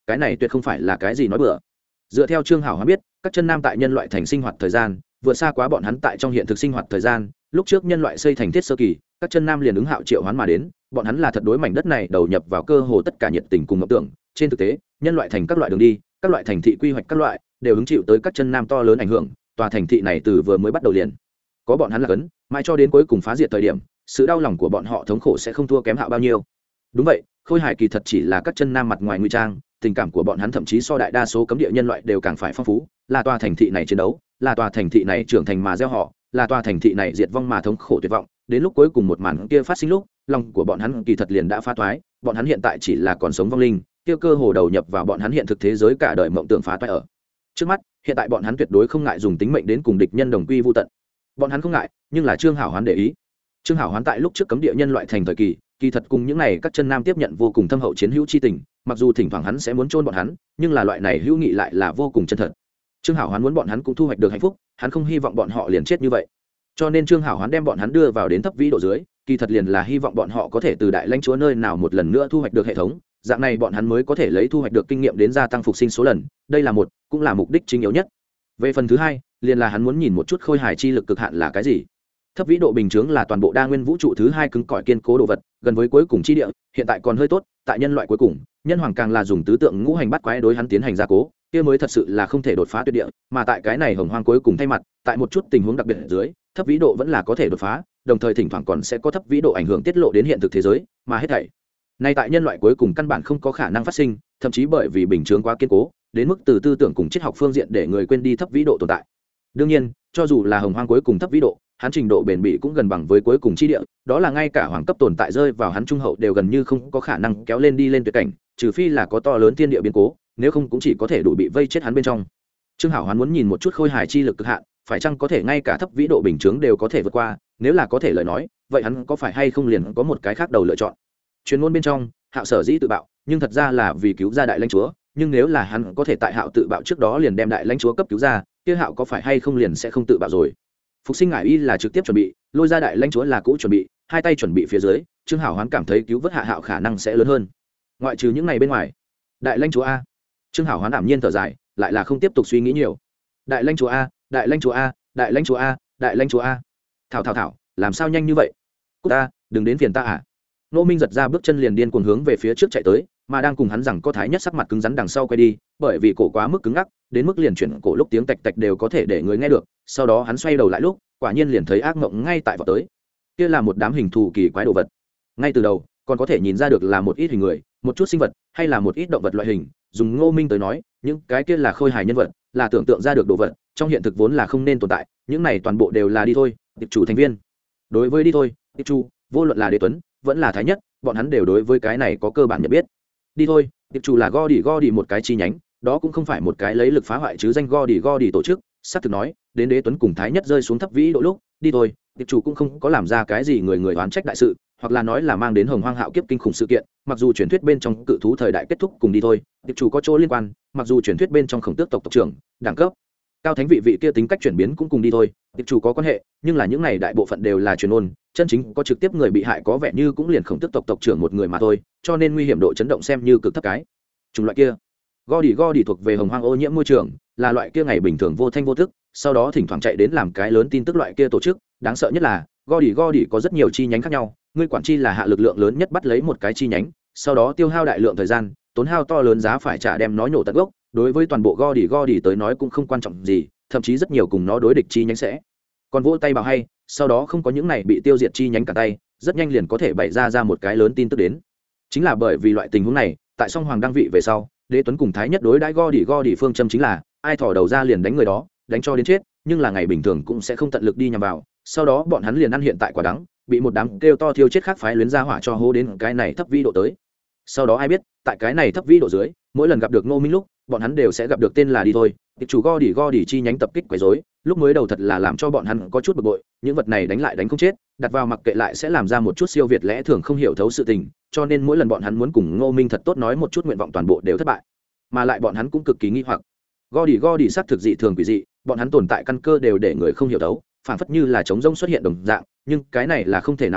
cái này tuyệt không phải là cái gì nói bừa. Dựa theo Trương Hảo Hoán biết, các chân nam tại nhân loại thành sinh hoạt thời gian vượt xa quá bọn hắn tại trong hiện thực sinh hoạt thời gian. Lúc trước nhân loại xây thành thiết sơ kỳ, các chân nam liền ứng hạo triệu hoán mà đến, bọn hắn là thật đối mảnh đất này đầu nhập vào cơ hồ tất cả nhiệt tình cùng mộng tưởng. Trên thực tế, nhân loại thành các loại đường đi, các loại thành thị quy hoạch các loại đều hứng chịu tới các chân nam to lớn ảnh hưởng. Tòa thành thị này từ vừa mới bắt đầu liền có bọn hắn là cấn, mãi cho đến cuối cùng phá diệt thời điểm, sự đau lòng của bọn họ thống khổ sẽ không thua kém Hạo bao nhiêu. Đúng vậy, Khôi Hải kỳ thật chỉ là các chân nam mặt ngoài nguy trang, tình cảm của bọn hắn thậm chí so đại đa số cấm địa nhân loại đều càng phải phong phú. Là tòa thành thị này chiến đấu, là tòa thành thị này trưởng thành mà gieo họ, là tòa thành thị này diệt vong mà thống khổ tuyệt vọng. Đến lúc cuối cùng một màn kia phát sinh lúc, lòng của bọn hắn kỳ thật liền đã phá toái, bọn hắn hiện tại chỉ là còn sống vong linh, kia cơ hồ đầu nhập vào bọn hắn hiện thực thế giới cả đời mộng tưởng phá toái ở. Trước mắt, hiện tại bọn hắn tuyệt đối không ngại dùng tính mệnh đến cùng địch nhân đồng quy vu tận. Bọn hắn không ngại, nhưng là Trương Hảo Hoán để ý. Trương Hảo Hoán tại lúc trước cấm địa nhân loại thành thời kỳ, kỳ thật cùng những này các chân nam tiếp nhận vô cùng thâm hậu chiến hữu chi tình, mặc dù thỉnh thoảng hắn sẽ muốn chôn bọn hắn, nhưng là loại này hữu nghị lại là vô cùng chân thật. Trương Hảo Hoán muốn bọn hắn cũng thu hoạch được hạnh phúc, hắn không hy vọng bọn họ liền chết như vậy. Cho nên Trương Hảo Hoán đem bọn hắn đưa vào đến thấp vĩ độ dưới, kỳ thật liền là hy vọng bọn họ có thể từ đại lãnh chúa nơi nào một lần nữa thu hoạch được hệ thống, dạng này bọn hắn mới có thể lấy thu hoạch được kinh nghiệm đến gia tăng phục sinh số lần, đây là một, cũng là mục đích chính yếu nhất. Về phần thứ hai, liền là hắn muốn nhìn một chút Khôi Hải chi lực cực hạn là cái gì. Thấp vĩ độ bình chướng là toàn bộ đa nguyên vũ trụ thứ hai cứng cỏi kiên cố đồ vật, gần với cuối cùng chi địa, hiện tại còn hơi tốt, tại nhân loại cuối cùng, nhân hoàng càng là dùng tứ tượng ngũ hành bắt quái đối hắn tiến hành gia cố, kia mới thật sự là không thể đột phá tuyệt địa, mà tại cái này hồng hoang cuối cùng thay mặt, tại một chút tình huống đặc biệt ở dưới, thấp vĩ độ vẫn là có thể đột phá, đồng thời thỉnh thoảng còn sẽ có thấp vĩ độ ảnh hưởng tiết lộ đến hiện thực thế giới, mà hết thảy nay tại nhân loại cuối cùng căn bản không có khả năng phát sinh, thậm chí bởi vì bình chướng quá kiên cố, đến mức từ tư tưởng cùng triết học phương diện để người quên đi thấp vĩ độ tồn tại. Đương nhiên, cho dù là hồng hoang cuối cùng thấp vĩ độ, hắn trình độ bền bỉ cũng gần bằng với cuối cùng chi địa, đó là ngay cả hoàng cấp tồn tại rơi vào hắn trung hậu đều gần như không có khả năng kéo lên đi lên tuyệt cảnh, trừ phi là có to lớn thiên địa biến cố, nếu không cũng chỉ có thể đủ bị vây chết hắn bên trong. Trương Hảo Hoán muốn nhìn một chút Khôi Hải chi lực cực hạn, phải chăng có thể ngay cả thấp vĩ độ bình chướng đều có thể vượt qua, nếu là có thể lời nói, vậy hắn có phải hay không liền có một cái khác đầu lựa chọn. Truyền ngôn bên trong, Hạo sở dĩ tự bạo, nhưng thật ra là vì cứu ra đại lãnh chúa, nhưng nếu là hắn có thể tại Hạo tự bạo trước đó liền đem đại lãnh chúa cấp cứu ra, kia Hạo có phải hay không liền sẽ không tự bạo rồi. Phục sinh ngải y là trực tiếp chuẩn bị, lôi ra đại lãnh chúa là cũ chuẩn bị, hai tay chuẩn bị phía dưới, Trương Hảo Hoán cảm thấy cứu vớt hạ Hạo khả năng sẽ lớn hơn. Ngoại trừ những ngày bên ngoài, đại lãnh chúa a. Trương Hảo Hoán ảm nhiên thở dài, lại là không tiếp tục suy nghĩ nhiều. Đại lãnh chúa a, đại lãnh chúa a, đại lãnh chúa a, đại lãnh chúa a. Thảo, làm sao nhanh như vậy? Cút ta, đừng đến phiền ta à. Nô Minh giật ra bước chân liền điên cuồng hướng về phía trước chạy tới, mà đang cùng hắn rằng có Thái Nhất sắc mặt cứng rắn đằng sau quay đi, bởi vì cổ quá mức cứng ngắc, đến mức liền chuyển cổ lúc tiếng tạch tạch đều có thể để người nghe được. Sau đó hắn xoay đầu lại lúc, quả nhiên liền thấy ác mộng ngay tại vọt tới. Kia là một đám hình thù kỳ quái đồ vật. Ngay từ đầu, còn có thể nhìn ra được là một ít hình người, một chút sinh vật, hay là một ít động vật loại hình. Dùng Ngô Minh tới nói, những cái kia là Khôi Hài nhân vật, là tưởng tượng ra được đồ vật, trong hiện thực vốn là không nên tồn tại. Những này toàn bộ đều là đi thôi, tiệp chủ thành viên. Đối với đi thôi, tiệp chủ, vô luận là Đế Tuấn, vẫn là Thái Nhất, bọn hắn đều đối với cái này có cơ bản nhận biết. Đi thôi, tiệp chủ là Godi một cái chi nhánh, đó cũng không phải một cái lấy lực phá hoại chứ danh Godi tổ chức. Sát thực nói, đến Đế Tuấn cùng Thái Nhất rơi xuống thấp vĩ độ lúc, đi thôi, tiệp chủ cũng không có làm ra cái gì người oán trách đại sự, hoặc là nói là mang đến hồng hoang hạo kiếp kinh khủng sự kiện. Mặc dù truyền thuyết bên trong cự thú thời đại kết thúc cùng đi thôi, tiệp chủ có chỗ liên quan, mặc dù truyền thuyết bên trong khổng tước tộc tộc trưởng, đẳng cấp cao thánh vị kia tính cách chuyển biến cũng cùng đi thôi, tiệp chủ có quan hệ, nhưng là những này đại bộ phận đều là truyền ôn, chân chính có trực tiếp người bị hại có vẻ như cũng liền khổng tước tộc tộc trưởng một người mà thôi, cho nên nguy hiểm độ chấn động xem như cực thấp cái. Chủng loại kia, Godi thuộc về hồng hoang ô nhiễm môi trường, là loại kia ngày bình thường vô thanh vô tức, sau đó thỉnh thoảng chạy đến làm cái lớn tin tức loại kia tổ chức. Đáng sợ nhất là Godi có rất nhiều chi nhánh khác nhau, ngươi quản chi là hạ lực lượng lớn nhất bắt lấy một cái chi nhánh, sau đó tiêu hao đại lượng thời gian, tốn hao to lớn giá phải trả đem nó nhổ tận gốc. Đối với toàn bộ Godi tới nói cũng không quan trọng gì, thậm chí rất nhiều cùng nó đối địch chi nhánh sẽ còn vỗ tay bảo hay, sau đó không có những này bị tiêu diệt chi nhánh cả tay, rất nhanh liền có thể bày ra một cái lớn tin tức đến. Chính là bởi vì loại tình huống này, tại song hoàng đăng vị về sau, Đế Tuấn cùng Thái Nhất đối đãi Godi phương châm chính là ai thò đầu ra liền đánh người đó, đánh cho đến chết, nhưng là ngày bình thường cũng sẽ không tận lực đi nhằm vào, sau đó bọn hắn liền ăn hiện tại quả đắng, bị một đám kêu to thiêu chết khác phái luyến ra hỏa cho hô đến cái này thấp vĩ độ tới. Sau đó ai biết, tại cái này thấp vĩ độ dưới, mỗi lần gặp được Ngô Minh lúc, bọn hắn đều sẽ gặp được tên là đi thôi, tiệp chủ Godi chi nhánh tập kích quấy rối, lúc mới đầu thật là làm cho bọn hắn có chút bực bội, những vật này đánh lại đánh không chết, đặt vào mặc kệ lại sẽ làm ra một chút siêu việt lẽ thường không hiểu thấu sự tình, cho nên mỗi lần bọn hắn muốn cùng Ngô Minh thật tốt nói một chút nguyện vọng toàn bộ đều thất bại, mà lại bọn hắn cũng cực kỳ nghi hoặc. Godi xác thực dị thường quỷ dị, bọn hắn tồn tại căn cơ đều để người không hiểu thấu, phản phất như là trống rỗng xuất hiện đồng dạng, nhưng cái này là không thể nào à,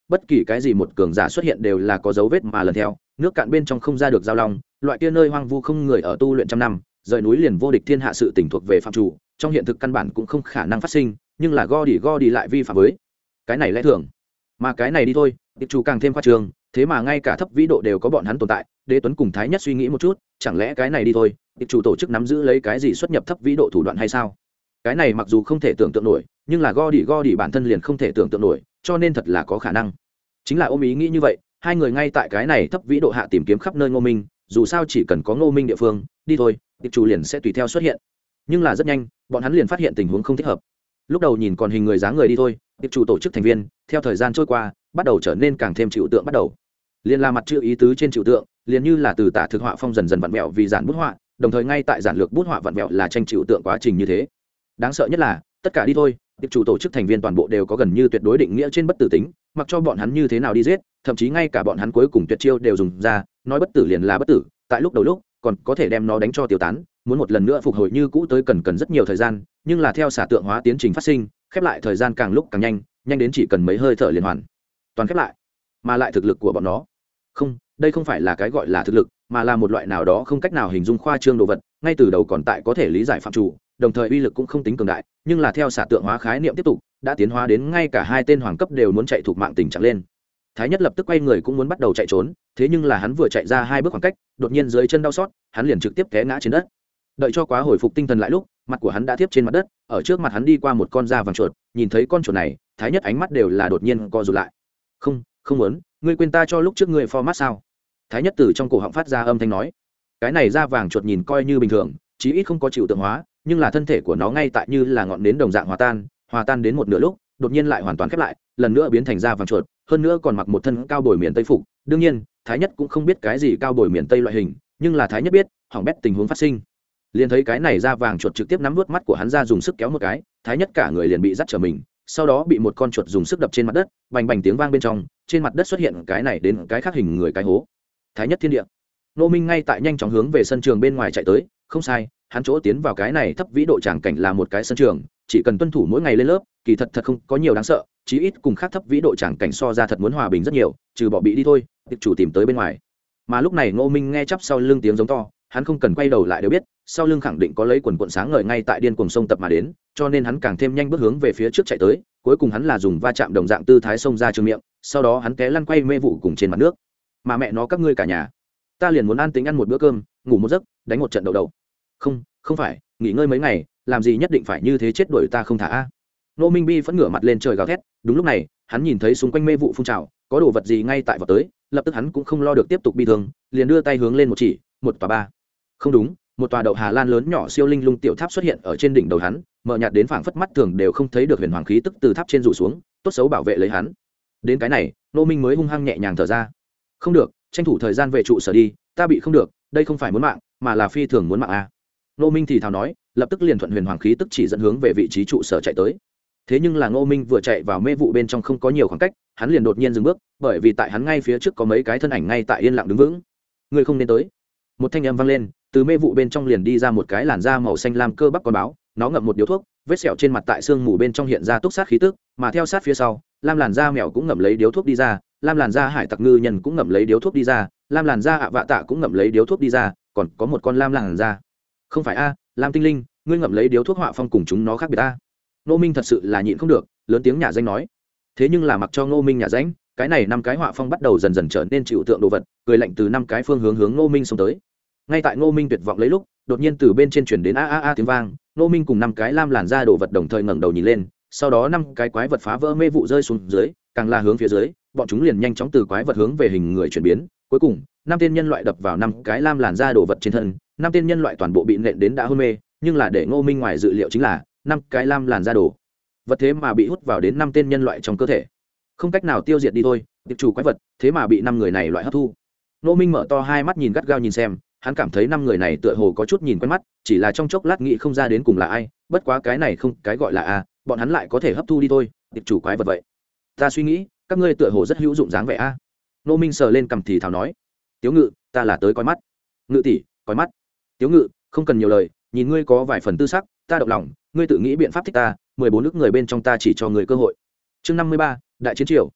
bất kỳ cái gì một cường giả xuất hiện đều là có dấu vết mà lần theo, nước cạn bên trong không ra được giao long, loại kia nơi hoang vu không người ở tu luyện trăm năm, rời núi liền vô địch thiên hạ sự tỉnh thuộc về phạm chủ, trong hiện thực căn bản cũng không khả năng phát sinh, nhưng là go đi lại vi phạm với cái này lẽ thường. Mà cái này đi thôi, tiệp chủ càng thêm khoa trương, thế mà ngay cả thấp vĩ độ đều có bọn hắn tồn tại. Đế Tuấn cùng Thái Nhất suy nghĩ một chút, chẳng lẽ cái này đi thôi, tiệp chủ tổ chức nắm giữ lấy cái gì xuất nhập thấp vĩ độ thủ đoạn hay sao? Cái này mặc dù không thể tưởng tượng nổi, nhưng là go đi bản thân liền không thể tưởng tượng nổi, cho nên thật là có khả năng. Chính là ôm ý nghĩ như vậy, hai người ngay tại cái này thấp vĩ độ hạ tìm kiếm khắp nơi Ngô Minh, dù sao chỉ cần có Ngô Minh địa phương, đi thôi, tiệp chủ liền sẽ tùy theo xuất hiện. Nhưng là rất nhanh, bọn hắn liền phát hiện tình huống không thích hợp. Lúc đầu nhìn còn hình người dáng người đi thôi, tiệp chủ tổ chức thành viên, theo thời gian trôi qua, bắt đầu trở nên càng thêm chịu tượng bắt đầu. Liên là mặt chữ ý tứ trên chịu tượng, liền như là từ tả thực họa phong dần dần vặn vẹo vì giản bút họa, đồng thời ngay tại giản lược bút họa vặn vẹo là tranh chịu tượng quá trình như thế. Đáng sợ nhất là, tất cả đi thôi, tiệp chủ tổ chức thành viên toàn bộ đều có gần như tuyệt đối định nghĩa trên bất tử tính, mặc cho bọn hắn như thế nào đi giết, thậm chí ngay cả bọn hắn cuối cùng tuyệt chiêu đều dùng ra, nói bất tử liền là bất tử, tại lúc đầu lúc còn có thể đem nó đánh cho tiêu tán, muốn một lần nữa phục hồi như cũ tới cần rất nhiều thời gian, nhưng là theo xả tượng hóa tiến trình phát sinh, khép lại thời gian càng lúc càng nhanh, nhanh đến chỉ cần mấy hơi thở liền hoàn toàn khép lại. Mà lại thực lực của bọn nó, không, đây không phải là cái gọi là thực lực, mà là một loại nào đó không cách nào hình dung khoa trương đồ vật, ngay từ đầu còn tại có thể lý giải phạm chủ, đồng thời uy lực cũng không tính cường đại, nhưng là theo xả tượng hóa khái niệm tiếp tục, đã tiến hóa đến ngay cả hai tên hoàng cấp đều muốn chạy thuộc mạng tình trạng lên. Thái Nhất lập tức quay người cũng muốn bắt đầu chạy trốn, thế nhưng là hắn vừa chạy ra hai bước khoảng cách, đột nhiên dưới chân đau xót, hắn liền trực tiếp té ngã trên đất. Đợi cho quá hồi phục tinh thần lại lúc, mặt của hắn đã tiếp trên mặt đất, ở trước mặt hắn đi qua một con da vàng chuột, nhìn thấy con chuột này, Thái Nhất ánh mắt đều là đột nhiên co rụt lại. "Không, không muốn, ngươi quên ta cho lúc trước ngươi format sao?" Thái Nhất từ trong cổ họng phát ra âm thanh nói. Cái này da vàng chuột nhìn coi như bình thường, chí ít không có chịu tượng hóa, nhưng là thân thể của nó ngay tại như là ngọn nến đồng dạng hòa tan đến một nửa lúc, đột nhiên lại hoàn toàn khép lại, lần nữa biến thành da vàng chuột, hơn nữa còn mặc một thân cao bồi miền tây phục. Đương nhiên, Thái Nhất cũng không biết cái gì cao bồi miền tây loại hình, nhưng là Thái Nhất biết, hỏng bét tình huống phát sinh. Liền thấy cái này da vàng chuột trực tiếp nắm nuốt mắt của hắn ra dùng sức kéo một cái, Thái Nhất cả người liền bị dắt trở mình, sau đó bị một con chuột dùng sức đập trên mặt đất, bành bành tiếng vang bên trong, trên mặt đất xuất hiện cái này đến cái khác hình người cái hố. Thái Nhất thiên địa. Nô Minh ngay tại nhanh chóng hướng về sân trường bên ngoài chạy tới, không sai, hắn chỗ tiến vào cái này thấp vĩ độ tràng cảnh là một cái sân trường, chỉ cần tuân thủ mỗi ngày lên lớp, kỳ thật không có nhiều đáng sợ, chí ít cùng khác thấp vĩ độ tràng cảnh so ra thật muốn hòa bình rất nhiều, trừ bỏ bị đi thôi, tiệp chủ tìm tới bên ngoài. Mà lúc này Ngô Minh nghe chắp sau lưng tiếng giống to, hắn không cần quay đầu lại đều biết, sau lưng khẳng định có lấy quần cuộn sáng ngời ngay tại điên cuồng sông tập mà đến, cho nên hắn càng thêm nhanh bước hướng về phía trước chạy tới, cuối cùng hắn là dùng va chạm đồng dạng tư thái xông ra trường miệng, sau đó hắn té lăn quay mê vụ cùng trên mặt nước. Mà mẹ nó các ngươi cả nhà, ta liền muốn an tính ăn một bữa cơm, ngủ một giấc, đánh một trận đầu đầu. Không phải, nghỉ ngơi mấy ngày, làm gì nhất định phải như thế chết đuổi ta không thả a. Nô Minh Bi phẫn ngửa mặt lên trời gào thét, đúng lúc này, hắn nhìn thấy xung quanh mê vụ phun trào, có đồ vật gì ngay tại vào tới, lập tức hắn cũng không lo được tiếp tục bi thương, liền đưa tay hướng lên một chỉ, một tòa ba. Không đúng, một tòa đậu Hà Lan lớn nhỏ siêu linh lung tiểu tháp xuất hiện ở trên đỉnh đầu hắn, mờ nhạt đến phảng phất mắt thường đều không thấy được huyền hoàng khí tức từ tháp trên rủ xuống, tốt xấu bảo vệ lấy hắn. Đến cái này, Nô Minh mới hung hăng nhẹ nhàng thở ra. Không được, tranh thủ thời gian về trụ sở đi, ta bị không được, đây không phải muốn mạng, mà là phi thường muốn mạng a. Nô Minh thì thào nói, lập tức liền thuận huyền hoàng khí tức chỉ dẫn hướng về vị trí trụ sở chạy tới. Thế nhưng là Ngô Minh vừa chạy vào mê vụ bên trong không có nhiều khoảng cách, hắn liền đột nhiên dừng bước, bởi vì tại hắn ngay phía trước có mấy cái thân ảnh ngay tại yên lặng đứng vững. Người không nên tới. Một thanh âm vang lên, từ mê vụ bên trong liền đi ra một cái làn da màu xanh lam cơ bắp con báo, nó ngậm một điếu thuốc, vết sẹo trên mặt tại xương mù bên trong hiện ra túc sát khí tức, mà theo sát phía sau, lam làn da mèo cũng ngậm lấy điếu thuốc đi ra, lam làn da hải tặc ngư nhân cũng ngậm lấy điếu thuốc đi ra, lam làn da ạ vạ tạ cũng ngậm lấy điếu thuốc đi ra, còn có một con lam làn da. Không phải a, lam tinh linh, ngươi ngậm lấy điếu thuốc họa phong cùng chúng nó khác biệt a. Ngô Minh thật sự là nhịn không được, lớn tiếng nhả danh nói. Thế nhưng là mặc cho Ngô Minh nhả danh, cái này năm cái họa phong bắt đầu dần dần trở nên chịu tượng đồ vật, cười lạnh từ năm cái phương hướng Ngô Minh xông tới. Ngay tại Ngô Minh tuyệt vọng lấy lúc, đột nhiên từ bên trên truyền đến a a a tiếng vang, Ngô Minh cùng năm cái lam làn da đồ vật đồng thời ngẩng đầu nhìn lên, sau đó năm cái quái vật phá vỡ mê vụ rơi xuống dưới, càng là hướng phía dưới, bọn chúng liền nhanh chóng từ quái vật hướng về hình người chuyển biến, cuối cùng, năm tên nhân loại đập vào năm cái lam làn da đồ vật trên thân, năm tên nhân loại toàn bộ bị nện đến đã hôn mê, nhưng là để Ngô Minh ngoài dự liệu chính là, năm cái lam làn da đồ vật thế mà bị hút vào đến năm tên nhân loại trong cơ thể, không cách nào tiêu diệt đi thôi, tiệp chủ quái vật thế mà bị năm người này loại hấp thu. Ngô Minh mở to hai mắt nhìn gắt gao nhìn xem, hắn cảm thấy năm người này tựa hồ có chút nhìn quen mắt, chỉ là trong chốc lát nghĩ không ra đến cùng là ai, bất quá cái này không cái gọi là a, bọn hắn lại có thể hấp thu đi thôi, tiệp chủ quái vật vậy. Ta suy nghĩ, các ngươi tựa hồ rất hữu dụng dáng vẻ a. Ngô Minh sờ lên cằm thì thào nói, Tiếu Ngự, ta là tới coi mắt. Ngự tỷ, coi mắt. Tiếu Ngự, không cần nhiều lời, nhìn ngươi có vài phần tư sắc, ta động lòng, ngươi tự nghĩ biện pháp thích ta, 14 nước người bên trong ta chỉ cho người cơ hội. Chương 53, đại chiến triều.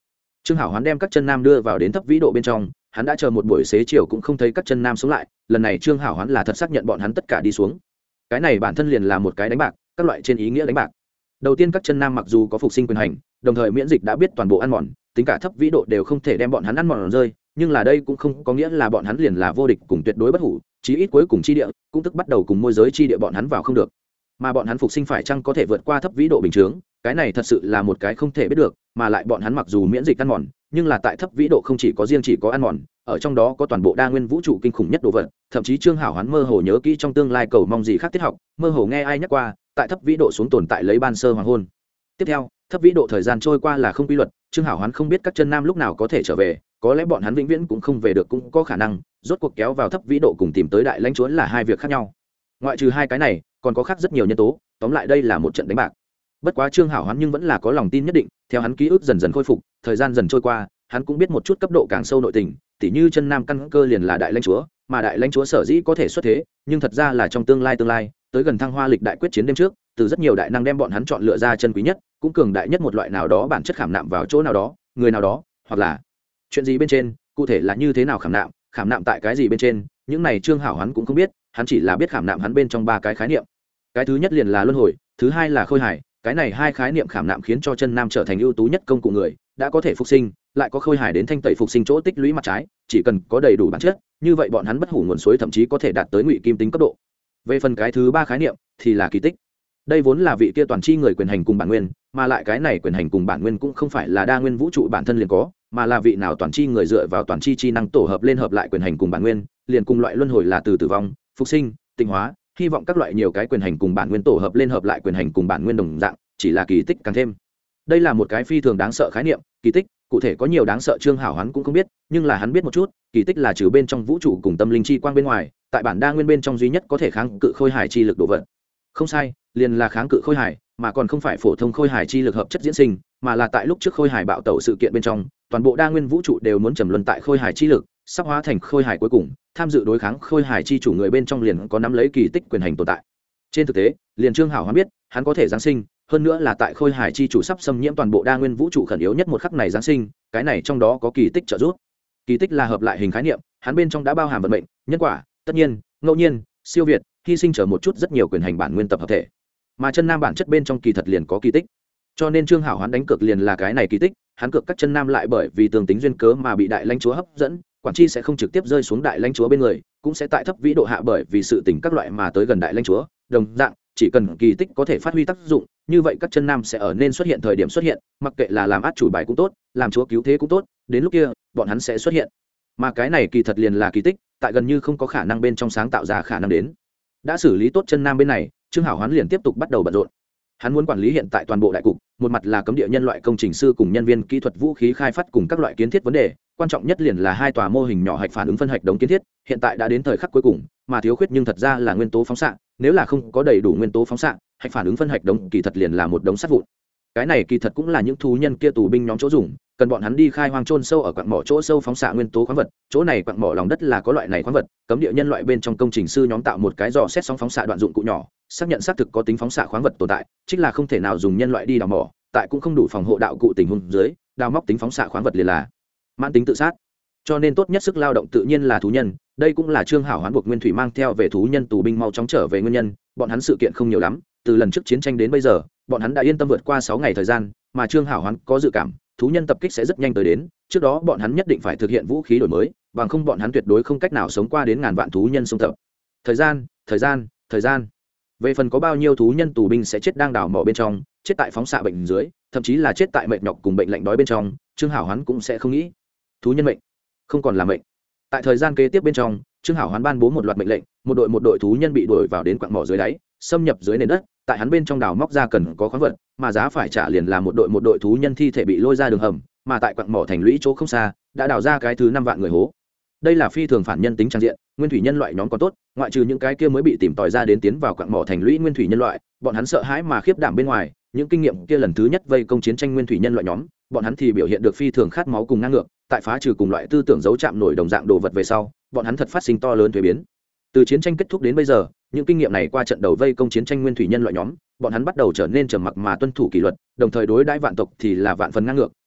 Trương Hảo Hoán đem các chân nam đưa vào đến thấp vĩ độ bên trong, hắn đã chờ một buổi xế chiều cũng không thấy các chân nam xuống lại, lần này Trương Hảo Hoán là thật xác nhận bọn hắn tất cả đi xuống. Cái này bản thân liền là một cái đánh bạc, các loại trên ý nghĩa đánh bạc. Đầu tiên các chân nam mặc dù có phục sinh quyền hành, đồng thời miễn dịch đã biết toàn bộ ăn mòn, tính cả thấp vĩ độ đều không thể đem bọn hắn ăn mòn rơi, nhưng là đây cũng không có nghĩa là bọn hắn liền là vô địch cùng tuyệt đối bất hủ, chí ít cuối cùng chi địa, cũng tức bắt đầu cùng môi giới chi địa bọn hắn vào không được. Mà bọn hắn phục sinh phải chăng có thể vượt qua thấp vĩ độ bình thường, cái này thật sự là một cái không thể biết được, mà lại bọn hắn mặc dù miễn dịch ăn mòn, nhưng là tại thấp vĩ độ không chỉ có riêng chỉ có ăn mòn, ở trong đó có toàn bộ đa nguyên vũ trụ kinh khủng nhất đồ vật, thậm chí Trương Hảo Hoán mơ hồ nhớ kỹ trong tương lai cầu mong gì khác tiết học, mơ hồ nghe ai nhắc qua, tại thấp vĩ độ xuống tồn tại lấy ban sơ hoàng hôn. Tiếp theo, thấp vĩ độ thời gian trôi qua là không quy luật, Trương Hảo Hoán không biết các chân nam lúc nào có thể trở về, có lẽ bọn hắn vĩnh viễn cũng không về được cũng có khả năng, rốt cuộc kéo vào thấp vĩ độ cùng tìm tới đại lãnh chúa là hai việc khác nhau. Ngoại trừ hai cái này, còn có khác rất nhiều nhân tố, tóm lại đây là một trận đánh bạc. Bất quá Trương Hảo Hoán nhưng vẫn là có lòng tin nhất định, theo hắn ký ức dần dần khôi phục, thời gian dần trôi qua, hắn cũng biết một chút cấp độ càng sâu nội tình, tỉ như chân nam căn cơ liền là đại lãnh chúa, mà đại lãnh chúa sở dĩ có thể xuất thế, nhưng thật ra là trong tương lai tới gần thăng hoa lịch đại quyết chiến đêm trước, từ rất nhiều đại năng đem bọn hắn chọn lựa ra chân quý nhất, cũng cường đại nhất một loại nào đó bản chất khảm nạm vào chỗ nào đó, người nào đó, hoặc là chuyện gì bên trên, cụ thể là như thế nào khảm nạm tại cái gì bên trên, những này Trương Hảo Hoán cũng không biết, hắn chỉ là biết khảm nạm hắn bên trong ba cái khái niệm. Cái thứ nhất liền là luân hồi, thứ hai là khôi hài, cái này hai khái niệm khảm nạm khiến cho chân nam trở thành ưu tú nhất công cụ người, đã có thể phục sinh, lại có khôi hài đến thanh tẩy phục sinh chỗ tích lũy mặt trái, chỉ cần có đầy đủ bản chất, như vậy bọn hắn bất hủ nguồn suối thậm chí có thể đạt tới ngụy kim tính cấp độ. Về phần cái thứ ba khái niệm thì là kỳ tích. Đây vốn là vị kia toàn chi người quyền hành cùng bản nguyên, mà lại cái này quyền hành cùng bản nguyên cũng không phải là đa nguyên vũ trụ bản thân liền có, mà là vị nào toàn chi người dựa vào toàn chi chi năng tổ hợp lên hợp lại quyền hành cùng bản nguyên, liền cùng loại luân hồi là từ tử vong, phục sinh, tịnh hóa, hy vọng các loại nhiều cái quyền hành cùng bản nguyên tổ hợp lên hợp lại quyền hành cùng bản nguyên đồng dạng, chỉ là kỳ tích càng thêm. Đây là một cái phi thường đáng sợ khái niệm, kỳ tích, cụ thể có nhiều đáng sợ Trương Hảo Hoán cũng không biết, nhưng là hắn biết một chút, kỳ tích là trừ bên trong vũ trụ cùng tâm linh chi quang bên ngoài, tại bản đa nguyên bên trong duy nhất có thể kháng cự khôi hài chi lực độ vật. Không sai, liền là kháng cự khôi hài, mà còn không phải phổ thông khôi hài chi lực hợp chất diễn sinh, mà là tại lúc trước khôi hài bạo tẩu sự kiện bên trong, toàn bộ đa nguyên vũ trụ đều muốn trầm luân tại khôi hài chi lực, sắp hóa thành khôi hài cuối cùng, tham dự đối kháng khôi hài chi chủ người bên trong liền có nắm lấy kỳ tích quyền hành tồn tại. Trên thực tế, liền Trương Hảo Hoán biết, hắn có thể giáng sinh, hơn nữa là tại khôi hài chi chủ sắp xâm nhiễm toàn bộ đa nguyên vũ trụ khẩn yếu nhất một khắc này giáng sinh, cái này trong đó có kỳ tích trợ giúp. Kỳ tích là hợp lại hình khái niệm, hắn bên trong đã bao hàm vận mệnh, nhân quả, tất nhiên, ngẫu nhiên, siêu việt, hy sinh trở một chút rất nhiều quyền hành bản nguyên tập hợp thể. Mà chân nam bản chất bên trong kỳ thật liền có kỳ tích. Cho nên Trương Hảo Hoán đánh cược liền là cái này kỳ tích, hắn cược các chân nam lại bởi vì tương tính duyên cớ mà bị đại lãnh chúa hấp dẫn, quản chi sẽ không trực tiếp rơi xuống đại lãnh chúa bên người, cũng sẽ tại thấp vĩ độ hạ bởi vì sự tình các loại mà tới gần đại lãnh chúa, đồng dạng, chỉ cần kỳ tích có thể phát huy tác dụng, như vậy các chân nam sẽ ở nên xuất hiện thời điểm xuất hiện, mặc kệ là làm át chủ bài cũng tốt, làm chúa cứu thế cũng tốt, đến lúc kia, bọn hắn sẽ xuất hiện. Mà cái này kỳ thật liền là kỳ tích, tại gần như không có khả năng bên trong sáng tạo ra khả năng đến. Đã xử lý tốt chân nam bên này, Trương Hảo Hoán liền tiếp tục bắt đầu bận rộn. Hắn muốn quản lý hiện tại toàn bộ đại cục, một mặt là cấm địa nhân loại công trình sư cùng nhân viên kỹ thuật vũ khí khai phát cùng các loại kiến thiết vấn đề, quan trọng nhất liền là hai tòa mô hình nhỏ hạch phản ứng phân hạch đống kiến thiết, hiện tại đã đến thời khắc cuối cùng, mà thiếu khuyết nhưng thật ra là nguyên tố phóng xạ, nếu là không có đầy đủ nguyên tố phóng xạ, hạch phản ứng phân hạch đống kỳ thật liền là một đống sắt vụn. Cái này kỳ thật cũng là những thú nhân kia tù binh nhóm chỗ dùng, cần bọn hắn đi khai hoang chôn sâu ở quặng mỏ chỗ sâu phóng xạ nguyên tố khoáng vật, chỗ này quặng mỏ lòng đất là có loại này khoáng vật, cấm địa nhân loại bên trong công trình sư nhóm tạo một cái dò xét sóng phóng xạ đoạn dụng cụ nhỏ, xác nhận xác thực có tính phóng xạ khoáng vật tồn tại, chính là không thể nào dùng nhân loại đi đào mỏ, tại cũng không đủ phòng hộ đạo cụ tình huống dưới, đào móc tính phóng xạ khoáng vật liền là mãn tính tự sát. Cho nên tốt nhất sức lao động tự nhiên là thú nhân, đây cũng là Trương Hảo Hoán buộc Nguyên Thủy mang theo về thú nhân tù binh mau chóng trở về nguyên nhân, bọn hắn sự kiện không nhiều lắm, từ lần trước chiến tranh đến bây giờ, bọn hắn đã yên tâm vượt qua 6 ngày thời gian, mà Trương Hảo Hoán có dự cảm, thú nhân tập kích sẽ rất nhanh tới đến, trước đó bọn hắn nhất định phải thực hiện vũ khí đổi mới, bằng không bọn hắn tuyệt đối không cách nào sống qua đến ngàn vạn thú nhân xung tập. Thời gian. Về phần có bao nhiêu thú nhân tù binh sẽ chết đang đào mỏ bên trong, chết tại phóng xạ bệnh dưới, thậm chí là chết tại mệt nhọc cùng bệnh lạnh đói bên trong, Trương Hảo Hoán cũng sẽ không nghĩ. Thú nhân mệnh không còn là mệnh. Tại thời gian kế tiếp bên trong, Trương Hảo Hoán ban bố một loạt mệnh lệnh, một đội thú nhân bị đuổi vào đến quặng mỏ dưới đáy, xâm nhập dưới nền đất, tại hắn bên trong đào móc ra cần có khoáng vật, mà giá phải trả liền là một đội thú nhân thi thể bị lôi ra đường hầm, mà tại quặng mỏ thành lũy chỗ không xa, đã đào ra cái thứ 5 vạn người hố. Đây là phi thường phản nhân tính trang diện, nguyên thủy nhân loại nhóm còn tốt, ngoại trừ những cái kia mới bị tìm tòi ra đến tiến vào quặng mỏ thành lũy nguyên thủy nhân loại, bọn hắn sợ hãi mà khiếp đảm bên ngoài, những kinh nghiệm kia lần thứ nhất vây công chiến tranh nguyên thủy nhân loại nhóm, bọn hắn thì biểu hiện được phi thường khát máu cùng ngang ngược, tại phá trừ cùng loại tư tưởng dấu chạm nổi đồng dạng đồ vật về sau, bọn hắn thật phát sinh to lớn thay biến. Từ chiến tranh kết thúc đến bây giờ, những kinh nghiệm này qua trận đầu vây công chiến tranh nguyên thủy nhân loại nhóm, bọn hắn bắt đầu trở nên trầm mặc mà tuân thủ kỷ luật, đồng thời đối đãi vạn tộc thì là vạn phần ngang ngược,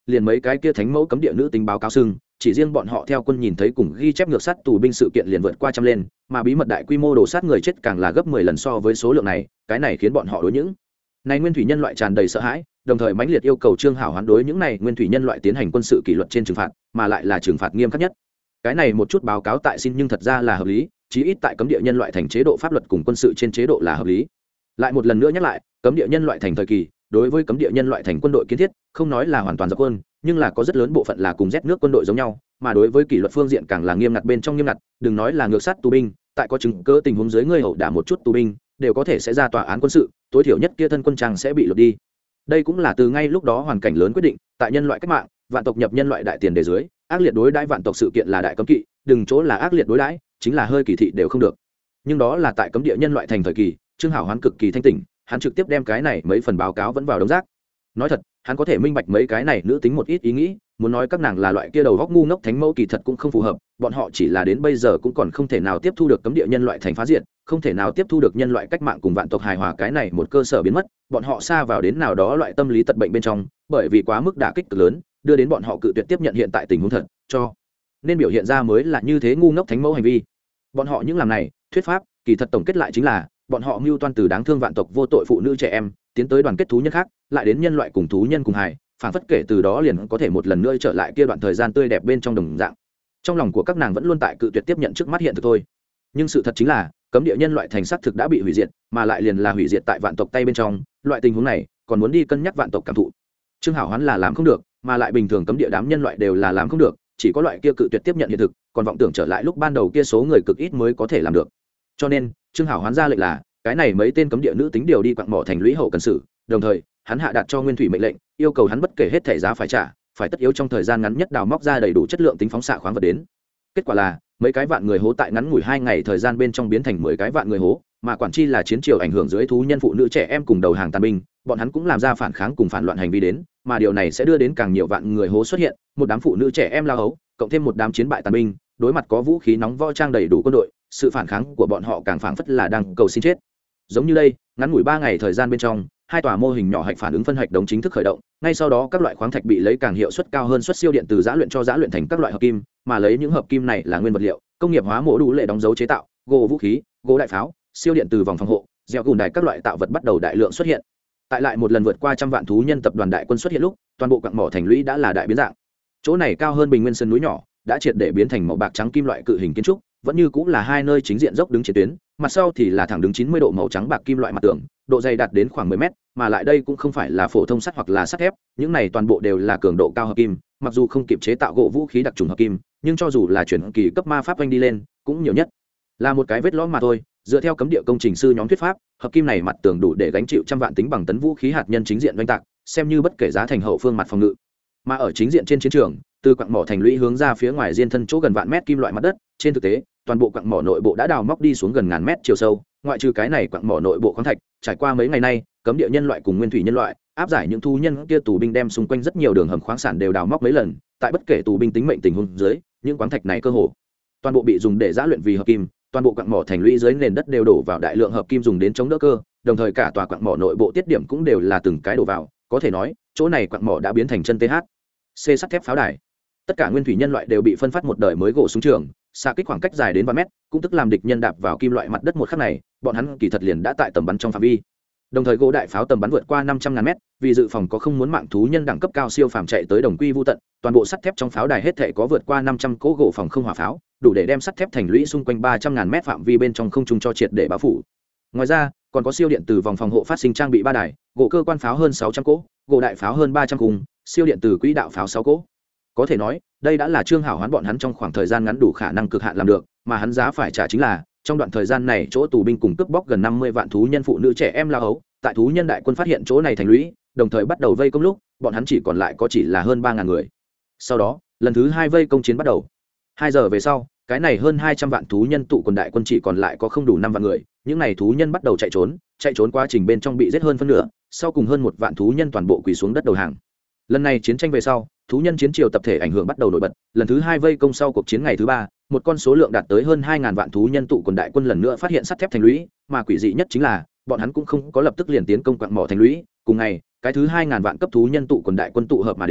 liền mấy cái kia thánh mẫu cấm địa nữ tính báo cáo xưng chỉ riêng bọn họ theo quân nhìn thấy cùng ghi chép ngược sát tù binh sự kiện liền vượt qua trăm lên, mà bí mật đại quy mô đổ sát người chết càng là gấp 10 lần so với số lượng này. Cái này khiến bọn họ đối những này nguyên thủy nhân loại tràn đầy sợ hãi, đồng thời mãnh liệt yêu cầu Trương Hảo hoán đối những này nguyên thủy nhân loại tiến hành quân sự kỷ luật trên trừng phạt, mà lại là trừng phạt nghiêm khắc nhất. Cái này một chút báo cáo tại xin nhưng thật ra là hợp lý, chí ít tại cấm địa nhân loại thành chế độ pháp luật cùng quân sự trên chế độ là hợp lý. Lại một lần nữa nhắc lại, cấm địa nhân loại thành thời kỳ, đối với cấm địa nhân loại thành quân đội kiến thiết, không nói là hoàn toàn dập quân, nhưng là có rất lớn bộ phận là cùng Z nước quân đội giống nhau, mà đối với kỷ luật phương diện càng là nghiêm ngặt bên trong nghiêm ngặt, đừng nói là ngược sát tù binh, tại có chứng cứ tình huống dưới người hậu đả một chút tù binh, đều có thể sẽ ra tòa án quân sự, tối thiểu nhất kia thân quân trang sẽ bị lột đi. Đây cũng là từ ngay lúc đó hoàn cảnh lớn quyết định, tại nhân loại cách mạng, vạn tộc nhập nhân loại đại tiền đề dưới, ác liệt đối đãi vạn tộc sự kiện là đại cấm kỵ, đừng chỗ là ác liệt đối đãi, chính là hơi kỳ thị đều không được. Nhưng đó là tại cấm địa nhân loại thành thời kỳ, Trương Hảo hoán cực kỳ thanh tỉnh, hắn trực tiếp đem cái này mấy phần báo cáo vẫn vào đống rác. Nói thật, hắn có thể minh bạch mấy cái này nữ tính một ít ý nghĩ, muốn nói các nàng là loại kia đầu góc ngu ngốc thánh mẫu kỳ thật cũng không phù hợp, bọn họ chỉ là đến bây giờ cũng còn không thể nào tiếp thu được cấm địa nhân loại thành phá diệt, không thể nào tiếp thu được nhân loại cách mạng cùng vạn tộc hài hòa cái này một cơ sở biến mất, bọn họ xa vào đến nào đó loại tâm lý tật bệnh bên trong, bởi vì quá mức đả kích cực lớn, đưa đến bọn họ cự tuyệt tiếp nhận hiện tại tình huống thật, cho nên biểu hiện ra mới là như thế ngu ngốc thánh mẫu hành vi. Bọn họ những làm này, thuyết pháp, kỳ thật tổng kết lại chính là bọn họ mưu toan từ đáng thương vạn tộc vô tội phụ nữ trẻ em tiến tới đoàn kết thú nhân khác, lại đến nhân loại cùng thú nhân cùng hài, phản phất kể từ đó liền có thể một lần nữa trở lại kia đoạn thời gian tươi đẹp bên trong đồng dạng. Trong lòng của các nàng vẫn luôn tại cự tuyệt tiếp nhận trước mắt hiện thực thôi. Nhưng sự thật chính là cấm địa nhân loại thành xác thực đã bị hủy diệt, mà lại liền là hủy diệt tại vạn tộc tay bên trong, loại tình huống này còn muốn đi cân nhắc vạn tộc cảm thụ. Trương Hảo hoán là làm không được, mà lại bình thường cấm địa đám nhân loại đều là làm không được, chỉ có loại kia cự tuyệt tiếp nhận hiện thực, còn vọng tưởng trở lại lúc ban đầu kia số người cực ít mới có thể làm được. Cho nên Trương Hảo hoán ra lệnh là cái này mấy tên cấm địa nữ tính điều đi quặng mỏ thành lũy hậu cần sự, đồng thời hắn hạ đạt cho Nguyên Thủy mệnh lệnh, yêu cầu hắn bất kể hết thẻ giá phải trả, phải tất yếu trong thời gian ngắn nhất đào móc ra đầy đủ chất lượng tính phóng xạ khoáng vật đến. Kết quả là mấy cái vạn người hố tại ngắn ngủi 2 ngày thời gian bên trong biến thành 10 cái vạn người hố, mà quản chi là chiến triều ảnh hưởng dưới thú nhân phụ nữ trẻ em cùng đầu hàng tàn binh, bọn hắn cũng làm ra phản kháng cùng phản loạn hành vi đến, mà điều này sẽ đưa đến càng nhiều vạn người hố xuất hiện, một đám phụ nữ trẻ em lao hấu, cộng thêm một đám chiến bại tàn binh, đối mặt có vũ khí nóng võ trang đầy đủ quân đội, sự phản kháng của bọn họ càng phảng phất là đang cầu xin chết. Giống như đây, ngắn ngủi 3 ngày thời gian bên trong, 2 tòa mô hình nhỏ hạch phản ứng phân hạch đống chính thức khởi động, ngay sau đó các loại khoáng thạch bị lấy càng hiệu suất cao hơn suất siêu điện từ giã luyện cho giã luyện thành các loại hợp kim, mà lấy những hợp kim này là nguyên vật liệu, công nghiệp hóa mổ đủ lệ đóng dấu chế tạo, gỗ vũ khí, gỗ đại pháo, siêu điện từ vòng phòng hộ, dẻo gùn đài các loại tạo vật bắt đầu đại lượng xuất hiện. Tại lại một lần vượt qua trăm vạn thú nhân tập đoàn đại quân xuất hiện lúc, toàn bộ quặng mỏ thành lũy đã là đại biến dạng. Chỗ này cao hơn bình nguyên sơn núi nhỏ, đã triệt để biến thành màu bạc trắng kim loại cự hình kiến trúc, vẫn như cũng là 2 nơi chính diện dốc đứng chiến tuyến, mặt sau thì là thẳng đứng 90 độ màu trắng bạc kim loại mặt tường, độ dày đạt đến khoảng 10 mét, mà lại đây cũng không phải là phổ thông sắt hoặc là sắt thép, những này toàn bộ đều là cường độ cao hợp kim, mặc dù không kịp chế tạo gỗ vũ khí đặc trùng hợp kim, nhưng cho dù là chuyển kỳ cấp ma pháp anh đi lên, cũng nhiều nhất là một cái vết lõm mà thôi. Dựa theo cấm địa công trình sư nhóm thuyết pháp, hợp kim này mặt tường đủ để gánh chịu trăm vạn tính bằng tấn vũ khí hạt nhân chính diện oanh tạc, xem như bất kể giá thành hậu phương mặt phòng ngự. Mà ở chính diện trên chiến trường, từ quặng mỏ thành lũy hướng ra phía ngoài diên thân chỗ gần vạn mét kim loại mặt đất, trên thực tế toàn bộ quặng mỏ nội bộ đã đào móc đi xuống gần ngàn mét chiều sâu, ngoại trừ cái này quặng mỏ nội bộ khoáng thạch, trải qua mấy ngày nay cấm địa nhân loại cùng nguyên thủy nhân loại áp giải những thú nhân kia tù binh đem xung quanh rất nhiều đường hầm khoáng sản đều đào móc mấy lần, tại bất kể tù binh tính mệnh tình huống dưới, những khoáng thạch này cơ hồ toàn bộ bị dùng để giã luyện vì hợp kim, toàn bộ quặng mỏ thành lũy dưới nền đất đều đổ vào đại lượng hợp kim dùng đến chống đỡ cơ, đồng thời cả tòa quặng mỏ nội bộ tiết điểm cũng đều là từng cái đổ vào, có thể nói chỗ này quặng mỏ đã biến thành chân THC sắt thép pháo đài. Tất cả nguyên thủy nhân loại đều bị phân phát một đời mới gỗ súng trường, xạ kích khoảng cách dài đến 3 mét, cũng tức làm địch nhân đạp vào kim loại mặt đất một khắc này, bọn hắn kỳ thật liền đã tại tầm bắn trong phạm vi. Đồng thời gỗ đại pháo tầm bắn vượt qua 500.000 mét, vì dự phòng có không muốn mạng thú nhân đẳng cấp cao siêu phàm chạy tới đồng quy vu tận, toàn bộ sắt thép trong pháo đài hết thảy có vượt qua 500 cỗ gỗ phòng không hỏa pháo, đủ để đem sắt thép thành lũy xung quanh 300.000 mét phạm vi bên trong không trung cho triệt để bao phủ. Ngoài ra, còn có siêu điện từ vòng phòng hộ phát sinh trang bị 3 đài, gỗ cơ quan pháo hơn 600 cỗ, gỗ đại pháo hơn 300 cùng, siêu điện từ quỹ đạo pháo 6 cỗ. Có thể nói, đây đã là Trương Hảo hoán bọn hắn trong khoảng thời gian ngắn đủ khả năng cực hạn làm được, mà hắn giá phải trả chính là trong đoạn thời gian này chỗ tù binh cùng cướp bóc gần 50 vạn thú nhân phụ nữ trẻ em lao hấu, tại thú nhân đại quân phát hiện chỗ này thành lũy, đồng thời bắt đầu vây công lúc, bọn hắn chỉ còn lại có chỉ là hơn 3000 người. Sau đó, lần thứ 2 vây công chiến bắt đầu. 2 giờ về sau, cái này hơn 200 vạn thú nhân tụ quần đại quân chỉ còn lại có không đủ 5 vạn người, những này thú nhân bắt đầu chạy trốn quá trình bên trong bị giết hơn phân nửa, sau cùng hơn 1 vạn thú nhân toàn bộ quỳ xuống đất đầu hàng. Lần này chiến tranh về sau, thú nhân chiến triều tập thể ảnh hưởng bắt đầu nổi bật, lần thứ 2 vây công sau cuộc chiến ngày thứ 3, một con số lượng đạt tới hơn 2000 vạn thú nhân tụ quần đại quân lần nữa phát hiện sắt thép thành lũy, mà quỷ dị nhất chính là bọn hắn cũng không có lập tức liền tiến công quặng mỏ thành lũy, cùng ngày, cái thứ 2000 vạn cấp thú nhân tụ quần đại quân tụ hợp mà đến,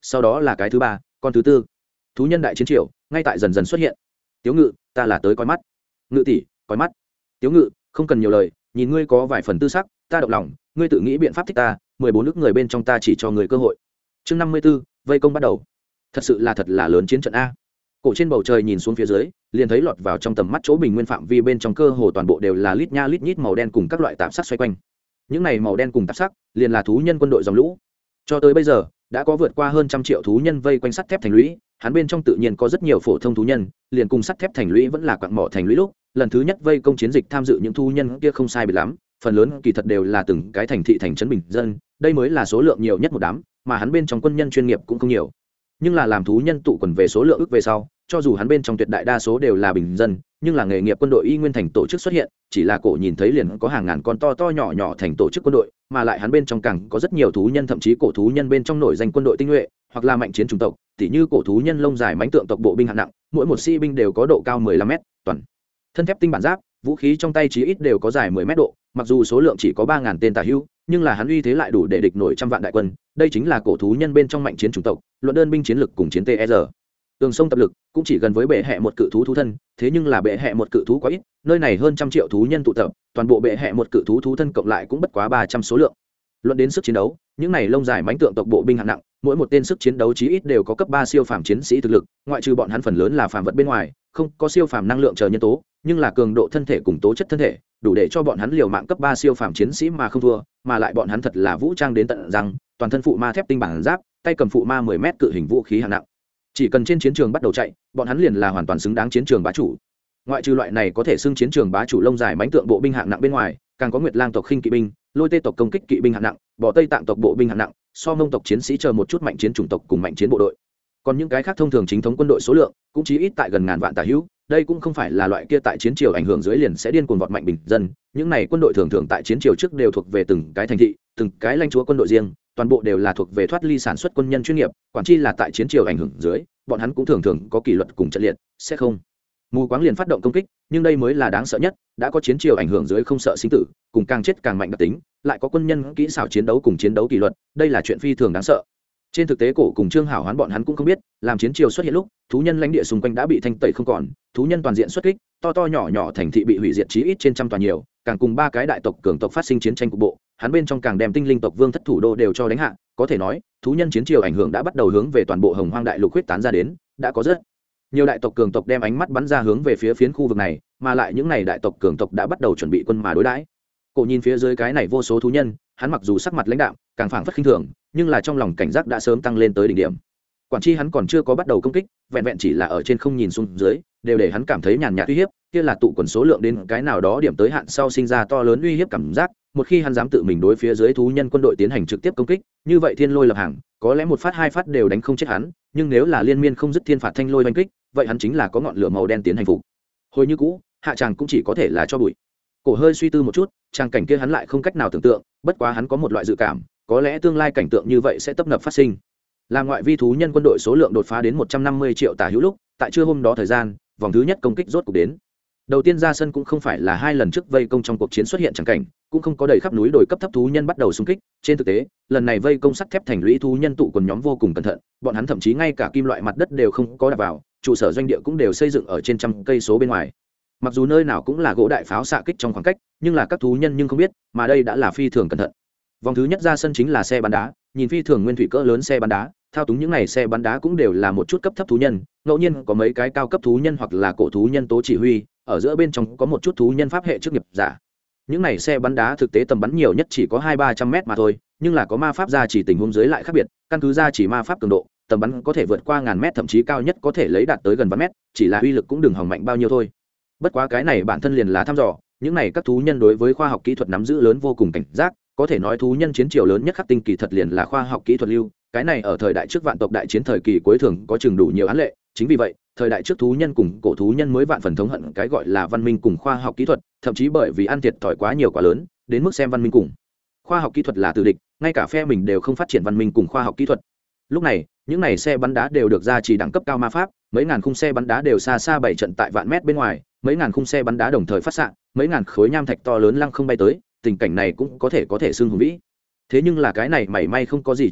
sau đó là cái thứ ba, con thứ tư. Thú nhân đại chiến triều ngay tại dần dần xuất hiện. Tiếu Ngự, ta là tới coi mắt. Ngự tỷ, coi mắt. Tiếu Ngự, không cần nhiều lời, nhìn ngươi có vài phần tư sắc, ta động lòng, ngươi tự nghĩ biện pháp thích ta, 14 nước người bên trong ta chỉ cho người cơ hội. Chương 54, vây công bắt đầu. Thật là lớn chiến trận a. Cổ trên bầu trời nhìn xuống phía dưới, liền thấy lọt vào trong tầm mắt chỗ bình nguyên phạm vi bên trong cơ hồ toàn bộ đều là lít nha lít nhít màu đen cùng các loại tạp sắc xoay quanh. Những này màu đen cùng tạp sắc, liền là thú nhân quân đội dòng lũ. Cho tới bây giờ, đã có vượt qua hơn 100 triệu thú nhân vây quanh sắt thép thành lũy, hắn bên trong tự nhiên có rất nhiều phổ thông thú nhân, liền cùng sắt thép thành lũy vẫn là quặng mỏ thành lũy lúc, lần thứ nhất vây công chiến dịch tham dự những thú nhân kia không sai biệt lắm, phần lớn kỳ thật đều là từng cái thành thị thành trấn bình dân, đây mới là số lượng nhiều nhất một đám, mà hắn bên trong quân nhân chuyên nghiệp cũng không nhiều. Nhưng là làm thú nhân tụ quần về số lượng ước về sau, cho dù hắn bên trong tuyệt đại đa số đều là bình dân, nhưng là nghề nghiệp quân đội y nguyên thành tổ chức xuất hiện, chỉ là cổ nhìn thấy liền có hàng ngàn con to to nhỏ nhỏ thành tổ chức quân đội, mà lại hắn bên trong càng có rất nhiều thú nhân, thậm chí cổ thú nhân bên trong nổi danh quân đội tinh nhuệ, hoặc là mạnh chiến chủng tộc, tỉ như cổ thú nhân lông dài mãnh tượng tộc bộ binh hạng nặng, mỗi một sĩ binh đều có độ cao 15 mét, toàn thân thép tinh bản giáp, vũ khí trong tay chí ít đều có dài 10 mét độ, mặc dù số lượng chỉ có 3000 tên tà hữu, nhưng là hắn uy thế lại đủ để địch nổi trăm vạn đại quân, đây chính là cổ thú nhân bên trong mạnh chiến chủng tộc, luận đơn binh chiến lực cùng chiến TR. Tường sông tập lực cũng chỉ gần với bệ hệ một cự thú thú thân, thế nhưng là bệ hệ một cự thú quá ít, nơi này hơn 100 triệu thú nhân tụ tập, toàn bộ bệ hệ một cự thú thú thân cộng lại cũng bất quá 300 số lượng. Luận đến sức chiến đấu, những này lông dài mãnh tượng tộc bộ binh hạng nặng, mỗi một tên sức chiến đấu chí ít đều có cấp 3 siêu phàm chiến sĩ thực lực, ngoại trừ bọn hắn phần lớn là phàm vật bên ngoài, không có siêu phàm năng lượng chờ nhân tố, nhưng là cường độ thân thể cùng tố chất thân thể, đủ để cho bọn hắn liều mạng cấp 3 siêu phàm chiến sĩ mà không thua, mà lại bọn hắn thật là vũ trang đến tận răng, toàn thân phụ ma thép tinh bản giáp, tay cầm phụ ma 10 mét cự hình vũ khí hạng nặng. Chỉ cần trên chiến trường bắt đầu chạy, bọn hắn liền là hoàn toàn xứng đáng chiến trường bá chủ. Ngoại trừ loại này có thể xưng chiến trường bá chủ lông dài mãnh tượng bộ binh hạng nặng bên ngoài, càng có Nguyệt Lang tộc khinh kỵ binh, Lôi Tê tộc công kích kỵ binh hạng nặng, Bỏ Tây Tạng tộc bộ binh hạng nặng, So Mông tộc chiến sĩ chờ một chút mạnh chiến chủng tộc cùng mạnh chiến bộ đội. Còn những cái khác thông thường chính thống quân đội số lượng cũng chỉ ít tại gần ngàn vạn tà hữu, đây cũng không phải là loại kia tại chiến trường ảnh hưởng dưới liền sẽ điên cuồng vọt mạnh bình dân, những này quân đội thường thường tại chiến trường trước đều thuộc về từng cái thành thị, từng cái lãnh chúa quân đội riêng, toàn bộ đều là thuộc về thoát ly sản xuất quân nhân chuyên nghiệp, quản chi là tại chiến trường ảnh hưởng dưới, bọn hắn cũng thường thường có kỷ luật cùng trận liệt, sẽ không mù quáng liền phát động công kích, nhưng đây mới là đáng sợ nhất, đã có chiến trường ảnh hưởng dưới không sợ sinh tử, cùng càng chết càng mạnh đặc tính, lại có quân nhân kỹ xảo chiến đấu cùng chiến đấu kỷ luật, đây là chuyện phi thường đáng sợ. Trên thực tế cổ cùng Trương Hảo Hoán bọn hắn cũng không biết, làm chiến triều xuất hiện lúc, thú nhân lãnh địa xung quanh đã bị thanh tẩy không còn, thú nhân toàn diện xuất kích, to to nhỏ nhỏ thành thị bị hủy diệt chí ít trên trăm tòa nhiều, càng cùng ba cái đại tộc cường tộc phát sinh chiến tranh cục bộ, hắn bên trong càng đem tinh linh tộc vương thất thủ đô đều cho đánh hạ, có thể nói, thú nhân chiến triều ảnh hưởng đã bắt đầu hướng về toàn bộ Hồng Hoang đại lục huyết tán ra đến, đã có rất nhiều đại tộc cường tộc đem ánh mắt bắn ra hướng về phía phiến khu vực này, mà lại những này đại tộc cường tộc đã bắt đầu chuẩn bị quân mà đối đãi. Cổ nhìn phía dưới cái này vô số thú nhân, hắn mặc dù sắc mặt lãnh đạm, càng phảng phất khinh thường, nhưng là trong lòng cảnh giác đã sớm tăng lên tới đỉnh điểm. Quản chi hắn còn chưa có bắt đầu công kích, vẹn vẹn chỉ là ở trên không nhìn xuống dưới, đều để hắn cảm thấy nhàn nhạt uy hiếp, kia là tụ quần số lượng đến cái nào đó điểm tới hạn sau sinh ra to lớn uy hiếp cảm giác, một khi hắn dám tự mình đối phía dưới thú nhân quân đội tiến hành trực tiếp công kích, như vậy thiên lôi lập hàng, có lẽ một phát hai phát đều đánh không chết hắn, nhưng nếu là liên miên không dứt thiên phạt thanh lôi đánh kích, vậy hắn chính là có ngọn lửa màu đen tiến hành phục. Hồi như cũ, hạ tràng cũng chỉ có thể là cho bụi. Cổ hơi suy tư một chút, trang cảnh kia hắn lại không cách nào tưởng tượng, bất quá hắn có một loại dự cảm, có lẽ tương lai cảnh tượng như vậy sẽ tấp nập phát sinh. Làm ngoại vi thú nhân quân đội số lượng đột phá đến 150 triệu tả hữu lúc, tại trưa hôm đó thời gian, vòng thứ nhất công kích rốt cục đến. Đầu tiên ra sân cũng không phải là hai lần trước vây công trong cuộc chiến xuất hiện chẳng cảnh, cũng không có đầy khắp núi đồi cấp thấp thú nhân bắt đầu xung kích, trên thực tế, lần này vây công sắt thép thành lũy thú nhân tụ quần nhóm vô cùng cẩn thận, bọn hắn thậm chí ngay cả kim loại mặt đất đều không có đạp vào, trụ sở doanh địa cũng đều xây dựng ở trên trăm cây số bên ngoài. Mặc dù nơi nào cũng là gỗ đại pháo xạ kích trong khoảng cách, nhưng là các thú nhân nhưng không biết, mà đây đã là phi thường cẩn thận. Vòng thứ nhất ra sân chính là xe bắn đá, nhìn phi thường nguyên thủy cỡ lớn xe bắn đá, thao túng những này xe bắn đá cũng đều là một chút cấp thấp thú nhân, ngẫu nhiên có mấy cái cao cấp thú nhân hoặc là cổ thú nhân tố chỉ huy, ở giữa bên trong có một chút thú nhân pháp hệ chức nghiệp giả. Những này xe bắn đá thực tế tầm bắn nhiều nhất chỉ có 200-300 mét mà thôi, nhưng là có ma pháp gia chỉ tình huống dưới lại khác biệt, căn cứ ra chỉ ma pháp cường độ, tầm bắn có thể vượt qua ngàn mét, thậm chí cao nhất có thể lấy đạt tới gần vạn mét, chỉ là uy lực cũng đừng hỏng mạnh bao nhiêu thôi. Bất quá cái này bản thân liền là thăm dò, những này các thú nhân đối với khoa học kỹ thuật nắm giữ lớn vô cùng cảnh giác, có thể nói thú nhân chiến triều lớn nhất khắc tinh kỳ thật liền là khoa học kỹ thuật lưu, cái này ở thời đại trước vạn tộc đại chiến thời kỳ cuối thường có chừng đủ nhiều án lệ, chính vì vậy thời đại trước thú nhân cùng cổ thú nhân mới vạn phần thống hận cái gọi là văn minh cùng khoa học kỹ thuật, thậm chí bởi vì ăn thiệt thòi quá nhiều quá lớn, đến mức xem văn minh cùng khoa học kỹ thuật là tử địch, ngay cả phe mình đều không phát triển văn minh cùng khoa học kỹ thuật. Lúc này những này xe bắn đá đều được ra chỉ đẳng cấp cao ma pháp, mấy ngàn khung xe bắn đá đều xa xa bảy trận tại vạn mét bên ngoài, mấy ngàn khung xe bắn đá đồng thời phát xạ, mấy ngàn khối nham thạch to lớn lăng không bay tới, tình cảnh này cũng có thể xưng hùng vĩ. Thế nhưng là cái này mảy may không có gì chứng dụng,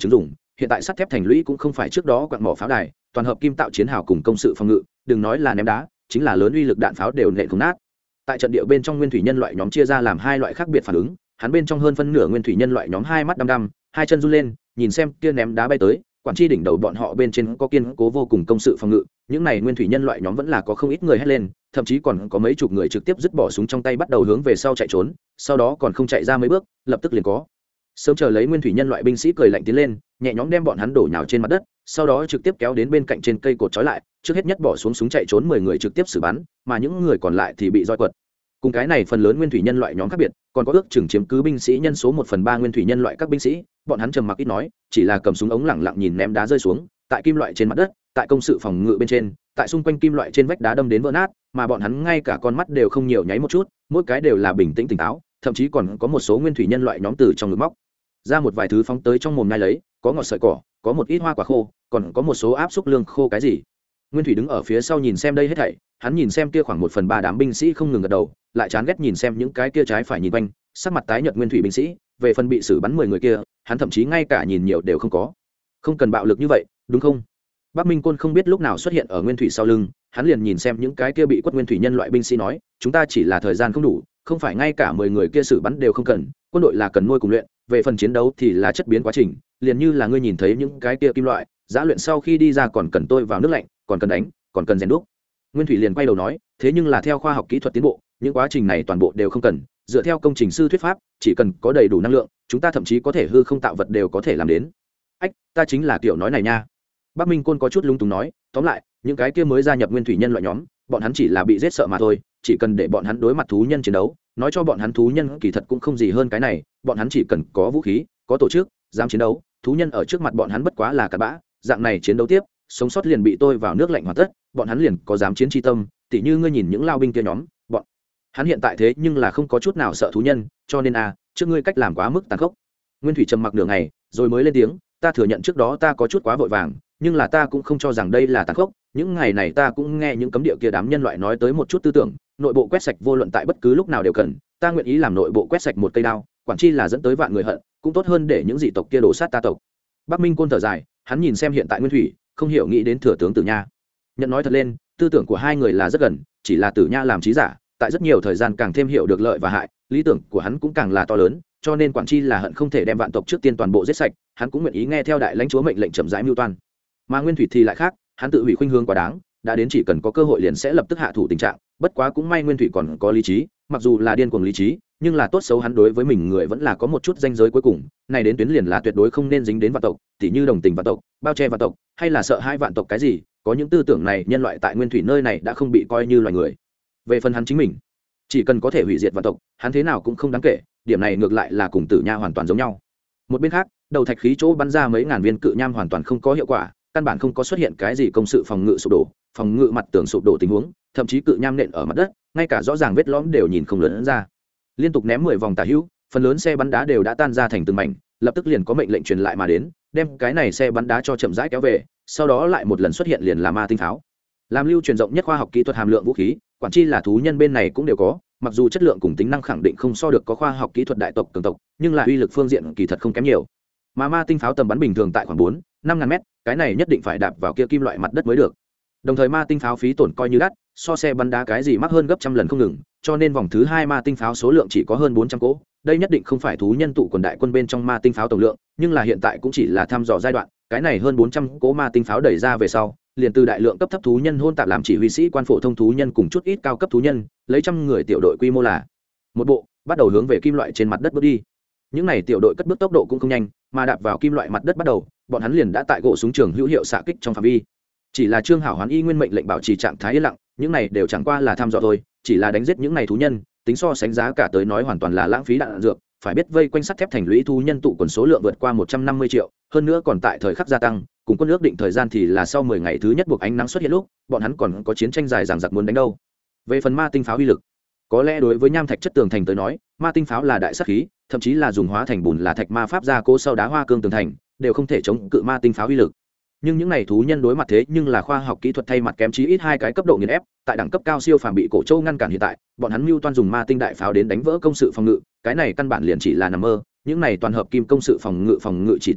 hiện tại sắt thép thành lũy cũng không phải trước đó quặng mỏ pháo đài, toàn hợp kim tạo chiến hào cùng công sự phòng ngự, đừng nói là ném đá, chính là lớn uy lực đạn pháo đều nện không nát. Tại trận địa bên trong nguyên thủy nhân loại nhóm chia ra làm hai loại khác biệt phản ứng, hắn bên trong hơn phân nửa nguyên thủy nhân loại nhóm hai mắt đăm đăm, hai chân run lên, nhìn xem kia ném đá bay tới, quản chi đỉnh đầu bọn họ bên trên có kiên cố vô cùng công sự phòng ngự, những này nguyên thủy nhân loại nhóm vẫn là có không ít người hét lên, thậm chí còn có mấy chục người trực tiếp dứt bỏ súng trong tay bắt đầu hướng về sau chạy trốn, sau đó còn không chạy ra mấy bước, lập tức liền có sớm chờ lấy nguyên thủy nhân loại binh sĩ cười lạnh tiến lên, nhẹ nhõm đem bọn hắn đổ nhào trên mặt đất, sau đó trực tiếp kéo đến bên cạnh trên cây cột trói lại, trước hết nhất bỏ xuống súng chạy trốn 10 người trực tiếp xử bắn, mà những người còn lại thì bị roi quật. Cùng cái này phần lớn nguyên thủy nhân loại nhóm khác biệt, còn có ước chừng chiếm cứ binh sĩ nhân số 1/3 nguyên thủy nhân loại các binh sĩ, bọn hắn trầm mặc ít nói, chỉ là cầm súng ống lẳng lặng nhìn ném đá rơi xuống, tại kim loại trên mặt đất, tại công sự phòng ngự bên trên, tại xung quanh kim loại trên vách đá đâm đến vỡ nát, mà bọn hắn ngay cả con mắt đều không nhiều nháy một chút, mỗi cái đều là bình tĩnh tỉnh táo, thậm chí còn có một số nguyên thủy nhân loại nhóm từ trong ngực móc ra một vài thứ phóng tới trong mồm nhai lấy, có ngọt sợi cỏ, có một ít hoa quả khô, còn có một số áp xúc lương khô cái gì. Nguyên thủy đứng ở phía sau nhìn xem đây hết thảy, hắn nhìn xem kia khoảng 1/3 đám binh sĩ không ngừng gật đầu, lại chán ghét nhìn xem những cái kia trái phải nhìn quanh, sắc mặt tái nhợt nguyên thủy binh sĩ, về phần bị xử bắn 10 người kia, hắn thậm chí ngay cả nhìn nhiều đều không có. Không cần bạo lực như vậy, đúng không? Bắc Minh Côn không biết lúc nào xuất hiện ở nguyên thủy sau lưng, hắn liền nhìn xem những cái kia bị quất nguyên thủy nhân loại binh sĩ nói, chúng ta chỉ là thời gian không đủ, không phải ngay cả 10 người kia xử bắn đều không cần, quân đội là cần nuôi cùng luyện, về phần chiến đấu thì là chất biến quá trình, liền như là ngươi nhìn thấy những cái kia kim loại, giã luyện sau khi đi ra còn cần tôi vào nước lạnh, còn cần đánh, còn cần rèn đúc. Nguyên thủy liền quay đầu nói, thế nhưng là theo khoa học kỹ thuật tiến bộ, những quá trình này toàn bộ đều không cần, dựa theo công trình sư thuyết pháp, chỉ cần có đầy đủ năng lượng, chúng ta thậm chí có thể hư không tạo vật đều có thể làm đến. Ách, ta chính là kiểu nói này nha. Bắc Minh Côn có chút lung túng nói, tóm lại, những cái kia mới gia nhập nguyên thủy nhân loại nhóm, bọn hắn chỉ là bị giết sợ mà thôi, chỉ cần để bọn hắn đối mặt thú nhân chiến đấu, nói cho bọn hắn thú nhân kỳ thật cũng không gì hơn cái này, bọn hắn chỉ cần có vũ khí, có tổ chức, dám chiến đấu, thú nhân ở trước mặt bọn hắn bất quá là cặn bã, dạng này chiến đấu tiếp, sống sót liền bị tôi vào nước lạnh hoàn tất, bọn hắn liền có dám chiến chi tâm, tỉ như ngươi nhìn những lao binh kia nhóm, bọn hắn hiện tại thế nhưng là không có chút nào sợ thú nhân, cho nên trước ngươi cách làm quá mức tàn khốc. Nguyên thủy trầm mặc nửa ngày, rồi mới lên tiếng, ta thừa nhận trước đó ta có chút quá vội vàng, nhưng là ta cũng không cho rằng đây là tàn khốc, những ngày này ta cũng nghe những cấm địa kia đám nhân loại nói tới một chút tư tưởng, nội bộ quét sạch vô luận tại bất cứ lúc nào đều cần, ta nguyện ý làm nội bộ quét sạch một cây đao, quản chi là dẫn tới vạn người hận, cũng tốt hơn để những dị tộc kia đổ sát ta tộc. Bắc Minh Côn thở dài, hắn nhìn xem hiện tại Nguyên thủy, không hiểu nghĩ đến thừa tướng Tử Nha. Nhận nói thật lên, tư tưởng của hai người là rất gần, chỉ là Tử Nha làm trí giả, tại rất nhiều thời gian càng thêm hiểu được lợi và hại, lý tưởng của hắn cũng càng là to lớn, cho nên quản chi là hận không thể đem vạn tộc trước tiên toàn bộ giết sạch, hắn cũng nguyện ý nghe theo đại lãnh chúa mệnh lệnh chậm rãi mưu toan. Mà Nguyên thủy thì lại khác, hắn tự hủy khuynh hướng quá đáng, đã đến chỉ cần có cơ hội liền sẽ lập tức hạ thủ tình trạng, bất quá cũng may Nguyên thủy còn có lý trí, mặc dù là điên cuồng lý trí, nhưng là tốt xấu hắn đối với mình người vẫn là có một chút ranh giới cuối cùng, này đến tuyến liền là tuyệt đối không nên dính đến vạn tộc, tỉ như đồng tình vạn tộc, bao che vạn tộc, hay là sợ hai vạn tộc cái gì, có những tư tưởng này nhân loại tại Nguyên thủy nơi này đã không bị coi như loài người. Về phần hắn chính mình, chỉ cần có thể hủy diệt vạn tộc, hắn thế nào cũng không đáng kể, điểm này ngược lại là cùng Tử Nha hoàn toàn giống nhau. Một bên khác, đầu thạch khí chỗ bắn ra mấy ngàn viên cự nham hoàn toàn không có hiệu quả, căn bản không có xuất hiện cái gì công sự phòng ngự sụp đổ, phòng ngự mặt tường sụp đổ tình huống, thậm chí cự nham nện ở mặt đất, ngay cả rõ ràng vết lõm đều nhìn không lớn ra. Liên tục ném 10 vòng tả hữu, phần lớn xe bắn đá đều đã tan ra thành từng mảnh, lập tức liền có mệnh lệnh truyền lại mà đến, đem cái này xe bắn đá cho chậm rãi kéo về, sau đó lại một lần xuất hiện liền là ma tinh pháo. Làm lưu truyền rộng nhất khoa học kỹ thuật hàm lượng vũ khí, quản chi là thú nhân bên này cũng đều có, mặc dù chất lượng cùng tính năng khẳng định không so được có khoa học kỹ thuật đại tộc cường tộc, nhưng là uy lực phương diện kỳ thật không kém nhiều. Mà ma tinh pháo tầm bắn bình thường tại khoảng 4-5 ngàn mét, cái này nhất định phải đạp vào kia kim loại mặt đất mới được. Đồng thời ma tinh pháo phí tổn coi như đắt, so xe bắn đá cái gì mắc hơn gấp trăm lần không ngừng, cho nên vòng thứ 2 ma tinh pháo số lượng chỉ có hơn 400 cỗ. Đây nhất định không phải thú nhân tụ quần đại quân bên trong ma tinh pháo tổng lượng, nhưng là hiện tại cũng chỉ là thăm dò giai đoạn, cái này hơn 400 cỗ ma tinh pháo đẩy ra về sau, liền từ đại lượng cấp thấp thú nhân hôn tạp làm chỉ huy sĩ quan phổ thông thú nhân cùng chút ít cao cấp thú nhân, lấy trăm người tiểu đội quy mô là một bộ, bắt đầu hướng về kim loại trên mặt đất bước đi. Những này tiểu đội cất bước tốc độ cũng không nhanh, mà đạp vào kim loại mặt đất bắt đầu, bọn hắn liền đã tại gỗ súng trường hữu hiệu xạ kích trong phạm vi. Chỉ là Trương Hảo Hoán y nguyên mệnh lệnh bảo trì trạng thái yên lặng, những này đều chẳng qua là thăm dò thôi, chỉ là đánh giết những này thú nhân, tính so sánh giá cả tới nói hoàn toàn là lãng phí đạn dược, phải biết vây quanh sắt thép thành lũy thú nhân tụ quần số lượng vượt qua 150 triệu, hơn nữa còn tại thời khắc gia tăng, cùng quân ước định thời gian thì là sau 10 ngày thứ nhất buộc ánh nắng xuất hiện lúc, bọn hắn còn có chiến tranh dài dằng dặc muốn đánh đâu. Về phần ma tinh pháo uy lực, có lẽ đối với nham thạch chất tường thành tới nói, ma tinh pháo là đại sát khí, thậm chí là dùng hóa thành bùn là thạch ma pháp gia cố sau đá hoa cương tường thành, đều không thể chống cự ma tinh pháo uy lực. Nhưng những này thú nhân đối mặt thế nhưng là khoa học kỹ thuật thay mặt kém chí ít 2 cái cấp độ nghiền ép, tại đẳng cấp cao siêu phàm bị cổ châu ngăn cản hiện tại, bọn hắn mưu toan dùng ma tinh đại pháo đến đánh vỡ công sự phòng ngự, cái này căn bản liền chỉ là nằm mơ, những này toàn hợp kim công sự phòng ngự chỉ tiêu,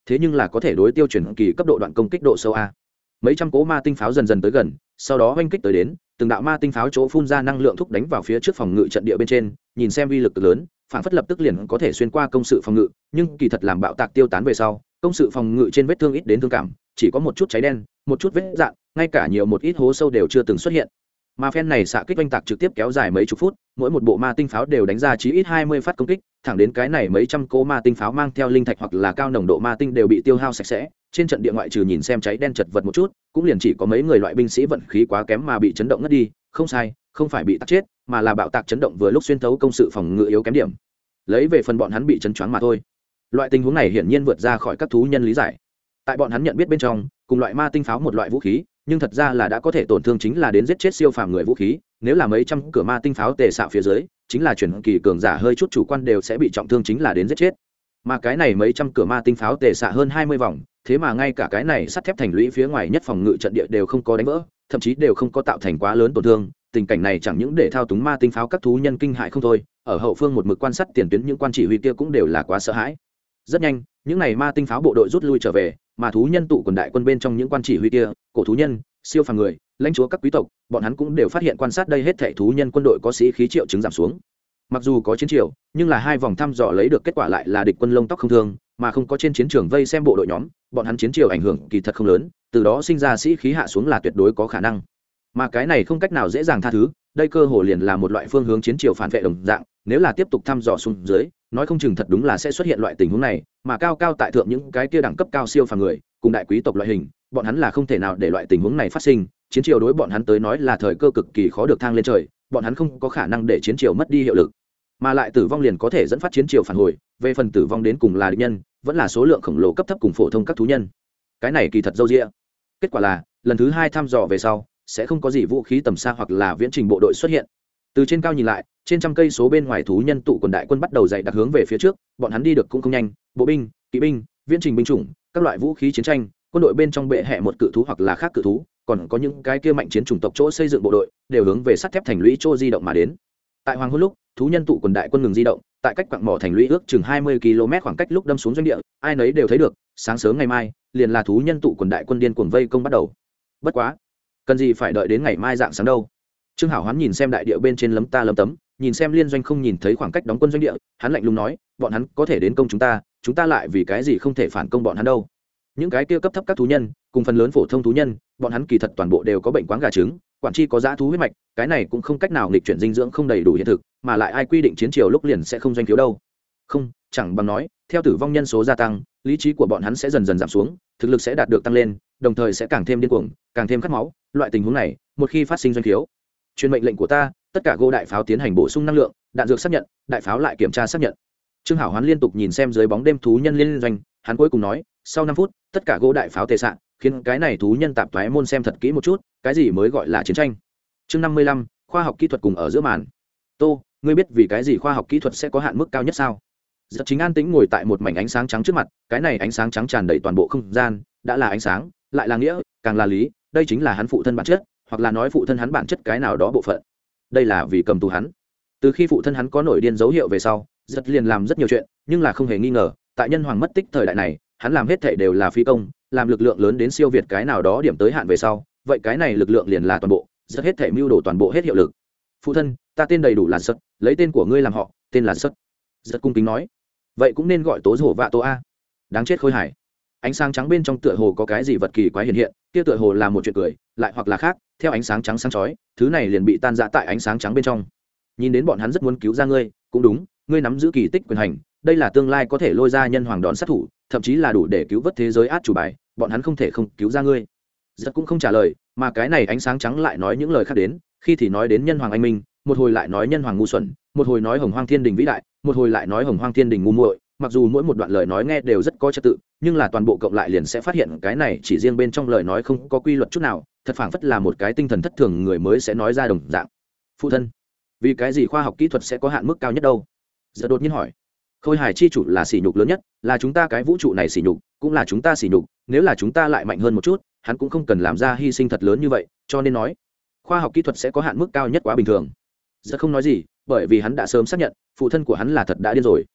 thế nhưng là có thể đối tiêu chuyển kỳ cấp độ đoạn công kích độ sâu a. Mấy trăm cỗ ma tinh pháo dần dần tới gần, sau đó oanh kích tới đến, từng đạo ma tinh pháo chỗ phun ra năng lượng thúc đánh vào phía trước phòng ngự trận địa bên trên, nhìn xem uy lực cực lớn, phản phất lập tức liền có thể xuyên qua công sự phòng ngự, nhưng kỳ thật làm bạo tạc tiêu tán về sau, công sự phòng ngự trên vết thương ít đến thương cảm, chỉ có một chút cháy đen, một chút vết dạn, ngay cả nhiều một ít hố sâu đều chưa từng xuất hiện. Mà phen này xạ kích oanh tạc trực tiếp kéo dài mấy chục phút, mỗi một bộ ma tinh pháo đều đánh ra chí ít 20 phát công kích, thẳng đến cái này mấy trăm cỗ ma tinh pháo mang theo linh thạch hoặc là cao nồng độ ma tinh đều bị tiêu hao sạch sẽ. Trên trận địa ngoại trừ nhìn xem cháy đen chật vật một chút, cũng liền chỉ có mấy người loại binh sĩ vận khí quá kém mà bị chấn động ngất đi, không sai, không phải bị tắc chết, mà là bạo tạc chấn động vừa lúc xuyên thấu công sự phòng ngự yếu kém điểm. Lấy về phần bọn hắn bị chấn choáng mà thôi. Loại tình huống này hiển nhiên vượt ra khỏi các thú nhân lý giải. Tại bọn hắn nhận biết bên trong, cùng loại ma tinh pháo một loại vũ khí, nhưng thật ra là đã có thể tổn thương chính là đến giết chết siêu phàm người vũ khí, nếu là mấy trăm cửa ma tinh pháo tề xạ phía dưới, chính là chuyển kỳ cường giả hơi chút chủ quan đều sẽ bị trọng thương chính là đến giết chết. Mà cái này mấy trăm cửa ma tinh pháo tề xạ hơn 20 vòng, thế mà ngay cả cái này sắt thép thành lũy phía ngoài nhất phòng ngự trận địa đều không có đánh vỡ, thậm chí đều không có tạo thành quá lớn tổn thương. Tình cảnh này chẳng những để thao túng ma tinh pháo các thú nhân kinh hại không thôi, ở hậu phương một mực quan sát tiền tuyến những quan chỉ huy kia cũng đều là quá sợ hãi. Rất nhanh, những này ma tinh pháo bộ đội rút lui trở về, mà thú nhân tụ quần đại quân bên trong những quan chỉ huy kia, cổ thú nhân, siêu phàm người, lãnh chúa các quý tộc, bọn hắn cũng đều phát hiện quan sát đây hết thảy thú nhân quân đội có sĩ khí triệu chứng giảm xuống. Mặc dù có chiến triều, nhưng là hai vòng thăm dò lấy được kết quả lại là địch quân lông tóc không thương, mà không có trên chiến trường vây xem bộ đội nhóm, bọn hắn chiến triều ảnh hưởng kỳ thật không lớn, từ đó sinh ra sĩ khí hạ xuống là tuyệt đối có khả năng. Mà cái này không cách nào dễ dàng tha thứ, đây cơ hồ liền là một loại phương hướng chiến triều phản vệ đồng dạng, nếu là tiếp tục thăm dò xuống dưới, nói không chừng thật đúng là sẽ xuất hiện loại tình huống này, mà cao cao tại thượng những cái kia đẳng cấp cao siêu phàm người, cùng đại quý tộc loại hình, bọn hắn là không thể nào để loại tình huống này phát sinh, chiến triều đối bọn hắn tới nói là thời cơ cực kỳ khó được thang lên trời, bọn hắn không có khả năng để chiến triều mất đi hiệu lực, mà lại tử vong liền có thể dẫn phát chiến triều phản hồi, về phần tử vong đến cùng là địch nhân, vẫn là số lượng khổng lồ cấp thấp cùng phổ thông các thú nhân. Cái này kỳ thật dâu dịa. Kết quả là, lần thứ 2 thăm dò về sau, sẽ không có gì vũ khí tầm xa hoặc là viễn trình bộ đội xuất hiện. Từ trên cao nhìn lại, trên trăm cây số bên ngoài thú nhân tụ quần đại quân bắt đầu dày đặc hướng về phía trước, bọn hắn đi được cũng không nhanh, bộ binh, kỵ binh, viễn trình binh chủng, các loại vũ khí chiến tranh, quân đội bên trong bệ hệ một cự thú hoặc là khác cự thú, còn có những cái kia mạnh chiến chủng tộc chỗ xây dựng bộ đội, đều hướng về sắt thép thành lũy chỗ di động mà đến. Tại hoàng hôn lúc, thú nhân tụ quần đại quân ngừng di động, tại cách quặng mỏ thành lũy ước chừng 20 km khoảng cách lúc đâm xuống doanh địa, ai nấy đều thấy được, sáng sớm ngày mai, liền là thú nhân tụ quần đại quân điên cuồng vây công bắt đầu. Bất quá, cần gì phải đợi đến ngày mai dạng sáng đâu. Trương Hảo Hoán nhìn xem đại địa bên trên lấm ta lấm tấm, nhìn xem liên doanh không nhìn thấy khoảng cách đóng quân doanh địa, hắn lạnh lùng nói, bọn hắn có thể đến công chúng ta lại vì cái gì không thể phản công bọn hắn đâu. Những cái kia cấp thấp các thú nhân, cùng phần lớn phổ thông thú nhân, bọn hắn kỳ thật toàn bộ đều có bệnh quáng gà trứng, quản chi có dã thú huyết mạch, cái này cũng không cách nào nghịch chuyển dinh dưỡng không đầy đủ hiện thực, mà lại ai quy định chiến triều lúc liền sẽ không doanh thiếu đâu. Không, chẳng bằng nói, theo tử vong nhân số gia tăng, lý trí của bọn hắn sẽ dần dần giảm xuống, thực lực sẽ đạt được tăng lên, đồng thời sẽ càng thêm điên cuồng, càng thêm khát máu, loại tình huống này, một khi phát sinh doanh thiếu, truyền mệnh lệnh của ta, tất cả gỗ đại pháo tiến hành bổ sung năng lượng, đạn dược xác nhận, đại pháo lại kiểm tra xác nhận. Trương Hảo Hoán liên tục nhìn xem dưới bóng đêm thú nhân liên doanh, hắn cuối cùng nói, sau 5 phút, tất cả gỗ đại pháo tề xạ, khiến cái này thú nhân tạp thoái môn xem thật kỹ một chút, cái gì mới gọi là chiến tranh. Chương 55, khoa học kỹ thuật cùng ở giữa màn. Tô, ngươi biết vì cái gì khoa học kỹ thuật sẽ có hạn mức cao nhất sao? Giật Chính an tĩnh ngồi tại một mảnh ánh sáng trắng trước mặt, cái này ánh sáng trắng tràn đầy toàn bộ không gian, đã là ánh sáng, lại là nghĩa, càng là lý, đây chính là hắn phụ thân bản chất, hoặc là nói phụ thân hắn bản chất cái nào đó bộ phận. Đây là vì cầm tù hắn. Từ khi phụ thân hắn có nổi điên dấu hiệu về sau, Giật liền làm rất nhiều chuyện, nhưng là không hề nghi ngờ, tại nhân hoàng mất tích thời đại này, hắn làm hết thảy đều là phi công, làm lực lượng lớn đến siêu việt cái nào đó điểm tới hạn về sau, vậy cái này lực lượng liền là toàn bộ, rất hết thảy mưu đồ toàn bộ hết hiệu lực. Phụ thân, ta tên đầy đủ là Sật, lấy tên của ngươi làm họ, tên là Sật. Rất cung kính nói, vậy cũng nên gọi Tố Hổ Vạ Tô a. Đáng chết khôi hải. Ánh sáng trắng bên trong tựa hồ có cái gì vật kỳ quái hiện hiện, kia tựa hồ là một chuyện cười, lại hoặc là khác, theo ánh sáng trắng sáng chói, thứ này liền bị tan rã tại ánh sáng trắng bên trong. Nhìn đến bọn hắn rất muốn cứu ra ngươi, cũng đúng, ngươi nắm giữ kỳ tích quyền hành, đây là tương lai có thể lôi ra nhân hoàng đón sát thủ, thậm chí là đủ để cứu vớt thế giới át chủ bài, bọn hắn không thể không cứu ra ngươi. Giật cũng không trả lời, mà cái này ánh sáng trắng lại nói những lời khác đến, khi thì nói đến nhân hoàng anh minh, một hồi lại nói nhân hoàng ngu xuẩn, một hồi nói hồng hoang thiên đình vĩ đại, một hồi lại nói hồng hoang thiên đình ngu muội. Mặc dù mỗi một đoạn lời nói nghe đều rất có trật tự, nhưng là toàn bộ cộng lại liền sẽ phát hiện cái này chỉ riêng bên trong lời nói không có quy luật chút nào, thật phảng phất là một cái tinh thần thất thường người mới sẽ nói ra đồng dạng. Phụ thân, vì cái gì khoa học kỹ thuật sẽ có hạn mức cao nhất đâu? Giờ đột nhiên hỏi. Khôi hải chi chủ là sỉ nhục lớn nhất, là chúng ta cái vũ trụ này sỉ nhục, cũng là chúng ta sỉ nhục, nếu là chúng ta lại mạnh hơn một chút, hắn cũng không cần làm ra hy sinh thật lớn như vậy, cho nên nói, khoa học kỹ thuật sẽ có hạn mức cao nhất quá bình thường. Giờ không nói gì, bởi vì hắn đã sớm xác nhận, phụ thân của hắn là thật đã điên rồi.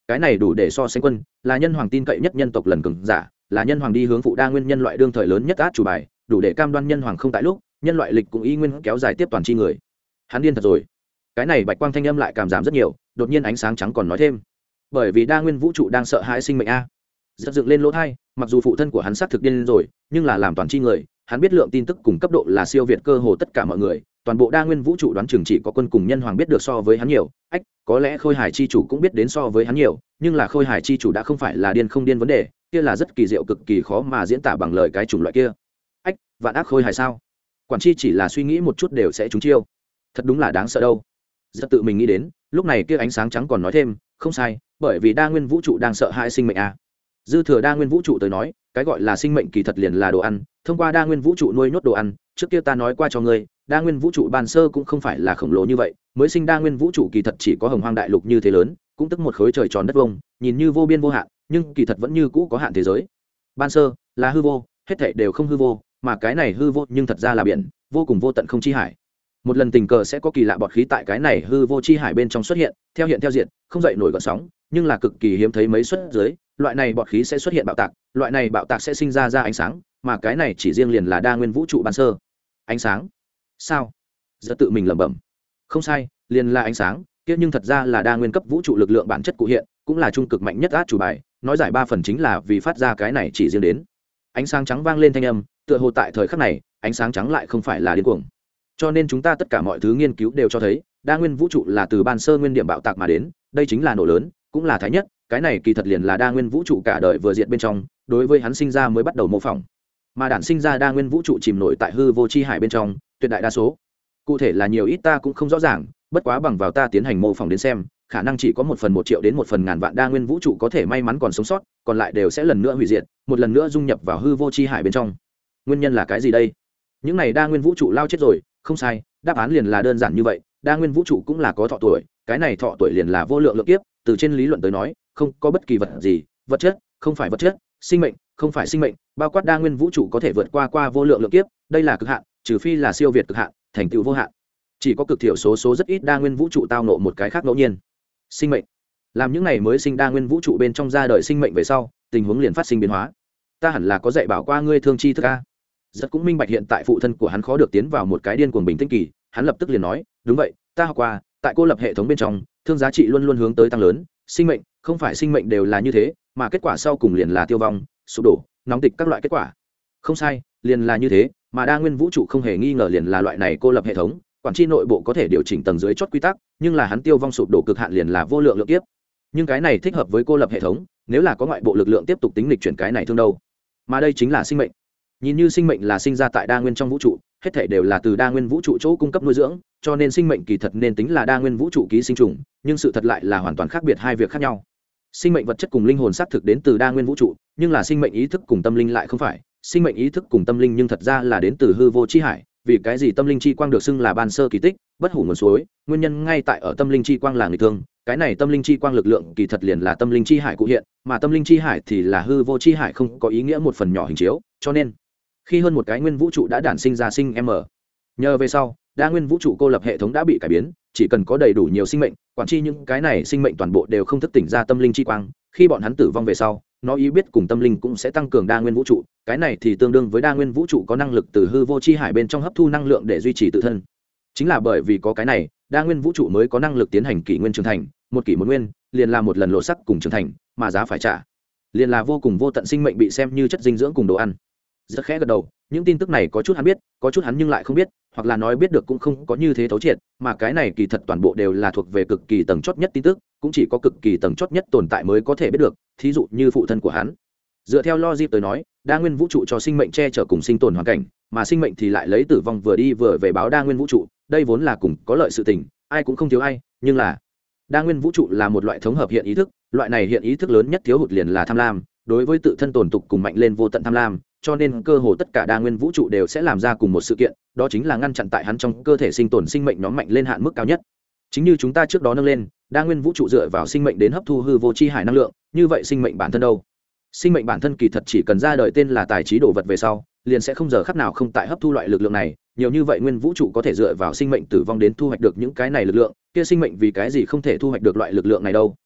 cái này đủ để so sánh quân, là nhân hoàng tin cậy nhất nhân tộc lần cường giả, là nhân hoàng đi hướng phụ đa nguyên nhân loại đương thời lớn nhất át chủ bài, đủ để cam đoan nhân hoàng không tại lúc nhân loại lịch cũng y nguyên kéo dài tiếp toàn chi người. Hắn điên thật rồi. Cái này bạch quang thanh âm lại cảm giảm rất nhiều, đột nhiên ánh sáng trắng còn nói thêm, bởi vì đa nguyên vũ trụ đang sợ hãi sinh mệnh a. Giật dựng lên lỗ thai, mặc dù phụ thân của hắn xác thực điên rồi, nhưng là làm toàn chi người, hắn biết lượng tin tức cùng cấp độ là siêu việt cơ hồ tất cả mọi người, toàn bộ đa nguyên vũ trụ đoán chừng chỉ có quân cùng nhân hoàng biết được so với hắn nhiều. Có lẽ khôi hải chi chủ cũng biết đến so với hắn nhiều, nhưng là khôi hải chi chủ đã không phải là điên không điên vấn đề, kia là rất kỳ diệu cực kỳ khó mà diễn tả bằng lời cái chủng loại kia. Vạn ác khôi hải sao? Quản chi chỉ là suy nghĩ một chút đều sẽ trúng chiêu, thật đúng là đáng sợ đâu. Rất tự mình nghĩ đến, lúc này kia ánh sáng trắng còn nói thêm, không sai, bởi vì đa nguyên vũ trụ đang sợ hãi sinh mệnh a. Dư thừa đa nguyên vũ trụ tới nói, cái gọi là sinh mệnh kỳ thật liền là đồ ăn, thông qua đa nguyên vũ trụ nuôi nhốt đồ ăn. Trước kia ta nói qua cho ngươi, đa nguyên vũ trụ ban sơ cũng không phải là khổng lồ như vậy, mới sinh đa nguyên vũ trụ kỳ thật chỉ có hồng hoang đại lục như thế lớn, cũng tức một khối trời tròn đất vông, nhìn như vô biên vô hạn, nhưng kỳ thật vẫn như cũ có hạn thế giới. Ban sơ là hư vô, hết thảy đều không hư vô, mà cái này hư vô nhưng thật ra là biển, vô cùng vô tận không chi hải. Một lần tình cờ sẽ có kỳ lạ bọt khí tại cái này hư vô chi hải bên trong xuất hiện theo diện, không dậy nổi gợn sóng, nhưng là cực kỳ hiếm thấy mấy suất dưới, loại này bọt khí sẽ xuất hiện bạo tạc, loại này bạo tạc sẽ sinh ra ánh sáng, mà cái này chỉ riêng liền là đa nguyên vũ trụ ban sơ. Ánh sáng? Sao? Giật tự mình lẩm bẩm. Không sai, liền là ánh sáng, kia nhưng thật ra là đa nguyên cấp vũ trụ lực lượng bản chất cụ hiện, cũng là trung cực mạnh nhất át chủ bài, nói giải 3 phần chính là vì phát ra cái này chỉ riêng đến. Ánh sáng trắng vang lên thanh âm, tựa hồ tại thời khắc này, ánh sáng trắng lại không phải là điên cuồng. Cho nên chúng ta tất cả mọi thứ nghiên cứu đều cho thấy, đa nguyên vũ trụ là từ ban sơ nguyên điểm bạo tạc mà đến, đây chính là nổ lớn, cũng là thái nhất, cái này kỳ thật liền là đa nguyên vũ trụ cả đời vừa diệt bên trong, đối với hắn sinh ra mới bắt đầu mô phỏng. Mà đản sinh ra đa nguyên vũ trụ chìm nổi tại hư vô chi hải bên trong, tuyệt đại đa số. Cụ thể là nhiều ít ta cũng không rõ ràng, bất quá bằng vào ta tiến hành mô phỏng đến xem, khả năng chỉ có 1/1.000.000 đến 1/1000 vạn đa nguyên vũ trụ có thể may mắn còn sống sót, còn lại đều sẽ lần nữa hủy diệt, một lần nữa dung nhập vào hư vô chi hải bên trong. Nguyên nhân là cái gì đây? Những này đa nguyên vũ trụ lao chết rồi, không sai, đáp án liền là đơn giản như vậy, đa nguyên vũ trụ cũng là có thọ tuổi, cái này thọ tuổi liền là vô lượng lượng kiếp, từ trên lý luận tới nói, không có bất kỳ vật gì, vật chất, không phải vật chất, sinh mệnh, không phải sinh mệnh, bao quát đa nguyên vũ trụ có thể vượt qua vô lượng lượng kiếp, đây là cực hạn, trừ phi là siêu việt cực hạn, thành tựu vô hạn. Chỉ có cực thiểu số rất ít đa nguyên vũ trụ tao nộ một cái khác ngẫu nhiên. Sinh mệnh. Làm những này mới sinh đa nguyên vũ trụ bên trong ra đời sinh mệnh về sau, tình huống liền phát sinh biến hóa. Ta hẳn là có dạy bảo qua ngươi thương chi thức a. Rất cũng minh bạch hiện tại phụ thân của hắn khó được tiến vào một cái điên cuồng bình tĩnh kỳ, hắn lập tức liền nói, đúng vậy, ta học qua, tại cô lập hệ thống bên trong, thương giá trị luôn luôn hướng tới tăng lớn, sinh mệnh, không phải sinh mệnh đều là như thế, mà kết quả sau cùng liền là tiêu vong, sụp đổ, nóng tịch các loại kết quả. Không sai, liền là như thế, mà đa nguyên vũ trụ không hề nghi ngờ liền là loại này cô lập hệ thống, quản tri nội bộ có thể điều chỉnh tầng dưới chót quy tắc, nhưng là hắn tiêu vong sụp đổ cực hạn liền là vô lượng lượng kiếp. Nhưng cái này thích hợp với cô lập hệ thống, nếu là có ngoại bộ lực lượng tiếp tục tính lịch chuyển cái này thương đâu. Mà đây chính là sinh mệnh. Nhìn như sinh mệnh là sinh ra tại đa nguyên trong vũ trụ, hết thảy đều là từ đa nguyên vũ trụ chỗ cung cấp nuôi dưỡng, cho nên sinh mệnh kỳ thật nên tính là đa nguyên vũ trụ ký sinh trùng, nhưng sự thật lại là hoàn toàn khác biệt hai việc khác nhau. Sinh mệnh vật chất cùng linh hồn xác thực đến từ đa nguyên vũ trụ, nhưng là sinh mệnh ý thức cùng tâm linh lại không phải, sinh mệnh ý thức cùng tâm linh nhưng thật ra là đến từ hư vô chi hải, vì cái gì tâm linh chi quang được xưng là ban sơ kỳ tích, bất hủ nguồn suối, nguyên nhân ngay tại ở tâm linh chi quang là người thương, cái này tâm linh chi quang lực lượng kỳ thật liền là tâm linh chi hải cụ hiện, mà tâm linh chi hải thì là hư vô chi hải không có ý nghĩa một phần nhỏ hình chiếu, cho nên khi hơn một cái nguyên vũ trụ đã đản sinh ra sinh m, nhờ về sau đa nguyên vũ trụ cô lập hệ thống đã bị cải biến, chỉ cần có đầy đủ nhiều sinh mệnh, quản chi những cái này sinh mệnh toàn bộ đều không thức tỉnh ra tâm linh chi quang, khi bọn hắn tử vong về sau, nó ý biết cùng tâm linh cũng sẽ tăng cường đa nguyên vũ trụ, cái này thì tương đương với đa nguyên vũ trụ có năng lực từ hư vô chi hải bên trong hấp thu năng lượng để duy trì tự thân. Chính là bởi vì có cái này, đa nguyên vũ trụ mới có năng lực tiến hành kỷ nguyên trưởng thành, một kỷ một nguyên liền là một lần lộ sắc cùng trưởng thành, mà giá phải trả liền là vô cùng vô tận sinh mệnh bị xem như chất dinh dưỡng cùng đồ ăn. Rất khẽ gật đầu, những tin tức này có chút hắn biết, có chút hắn nhưng lại không biết, hoặc là nói biết được cũng không có như thế thấu triệt, mà cái này kỳ thật toàn bộ đều là thuộc về cực kỳ tầng chót nhất tin tức, cũng chỉ có cực kỳ tầng chót nhất tồn tại mới có thể biết được, thí dụ như phụ thân của hắn. Dựa theo logic tới nói, đa nguyên vũ trụ cho sinh mệnh che chở cùng sinh tồn hoàn cảnh, mà sinh mệnh thì lại lấy tử vong vừa đi vừa về báo đa nguyên vũ trụ, đây vốn là cùng có lợi sự tình, ai cũng không thiếu ai, nhưng là đa nguyên vũ trụ là một loại thống hợp hiện ý thức, loại này hiện ý thức lớn nhất thiếu hụt liền là tham lam, đối với tự thân tồn tục cùng mạnh lên vô tận tham lam, cho nên cơ hồ tất cả đa nguyên vũ trụ đều sẽ làm ra cùng một sự kiện, đó chính là ngăn chặn tại hắn trong cơ thể sinh tồn sinh mệnh nhóm mạnh lên hạn mức cao nhất. Chính như chúng ta trước đó nâng lên, đa nguyên vũ trụ dựa vào sinh mệnh đến hấp thu hư vô chi hải năng lượng, như vậy sinh mệnh bản thân đâu? Sinh mệnh bản thân kỳ thật chỉ cần ra đời tên là tài trí đồ vật về sau, liền sẽ không giờ khắc nào không tại hấp thu loại lực lượng này, nhiều như vậy nguyên vũ trụ có thể dựa vào sinh mệnh tử vong đến thu hoạch được những cái này lực lượng, kia sinh mệnh vì cái gì không thể thu hoạch được loại lực lượng này đâu?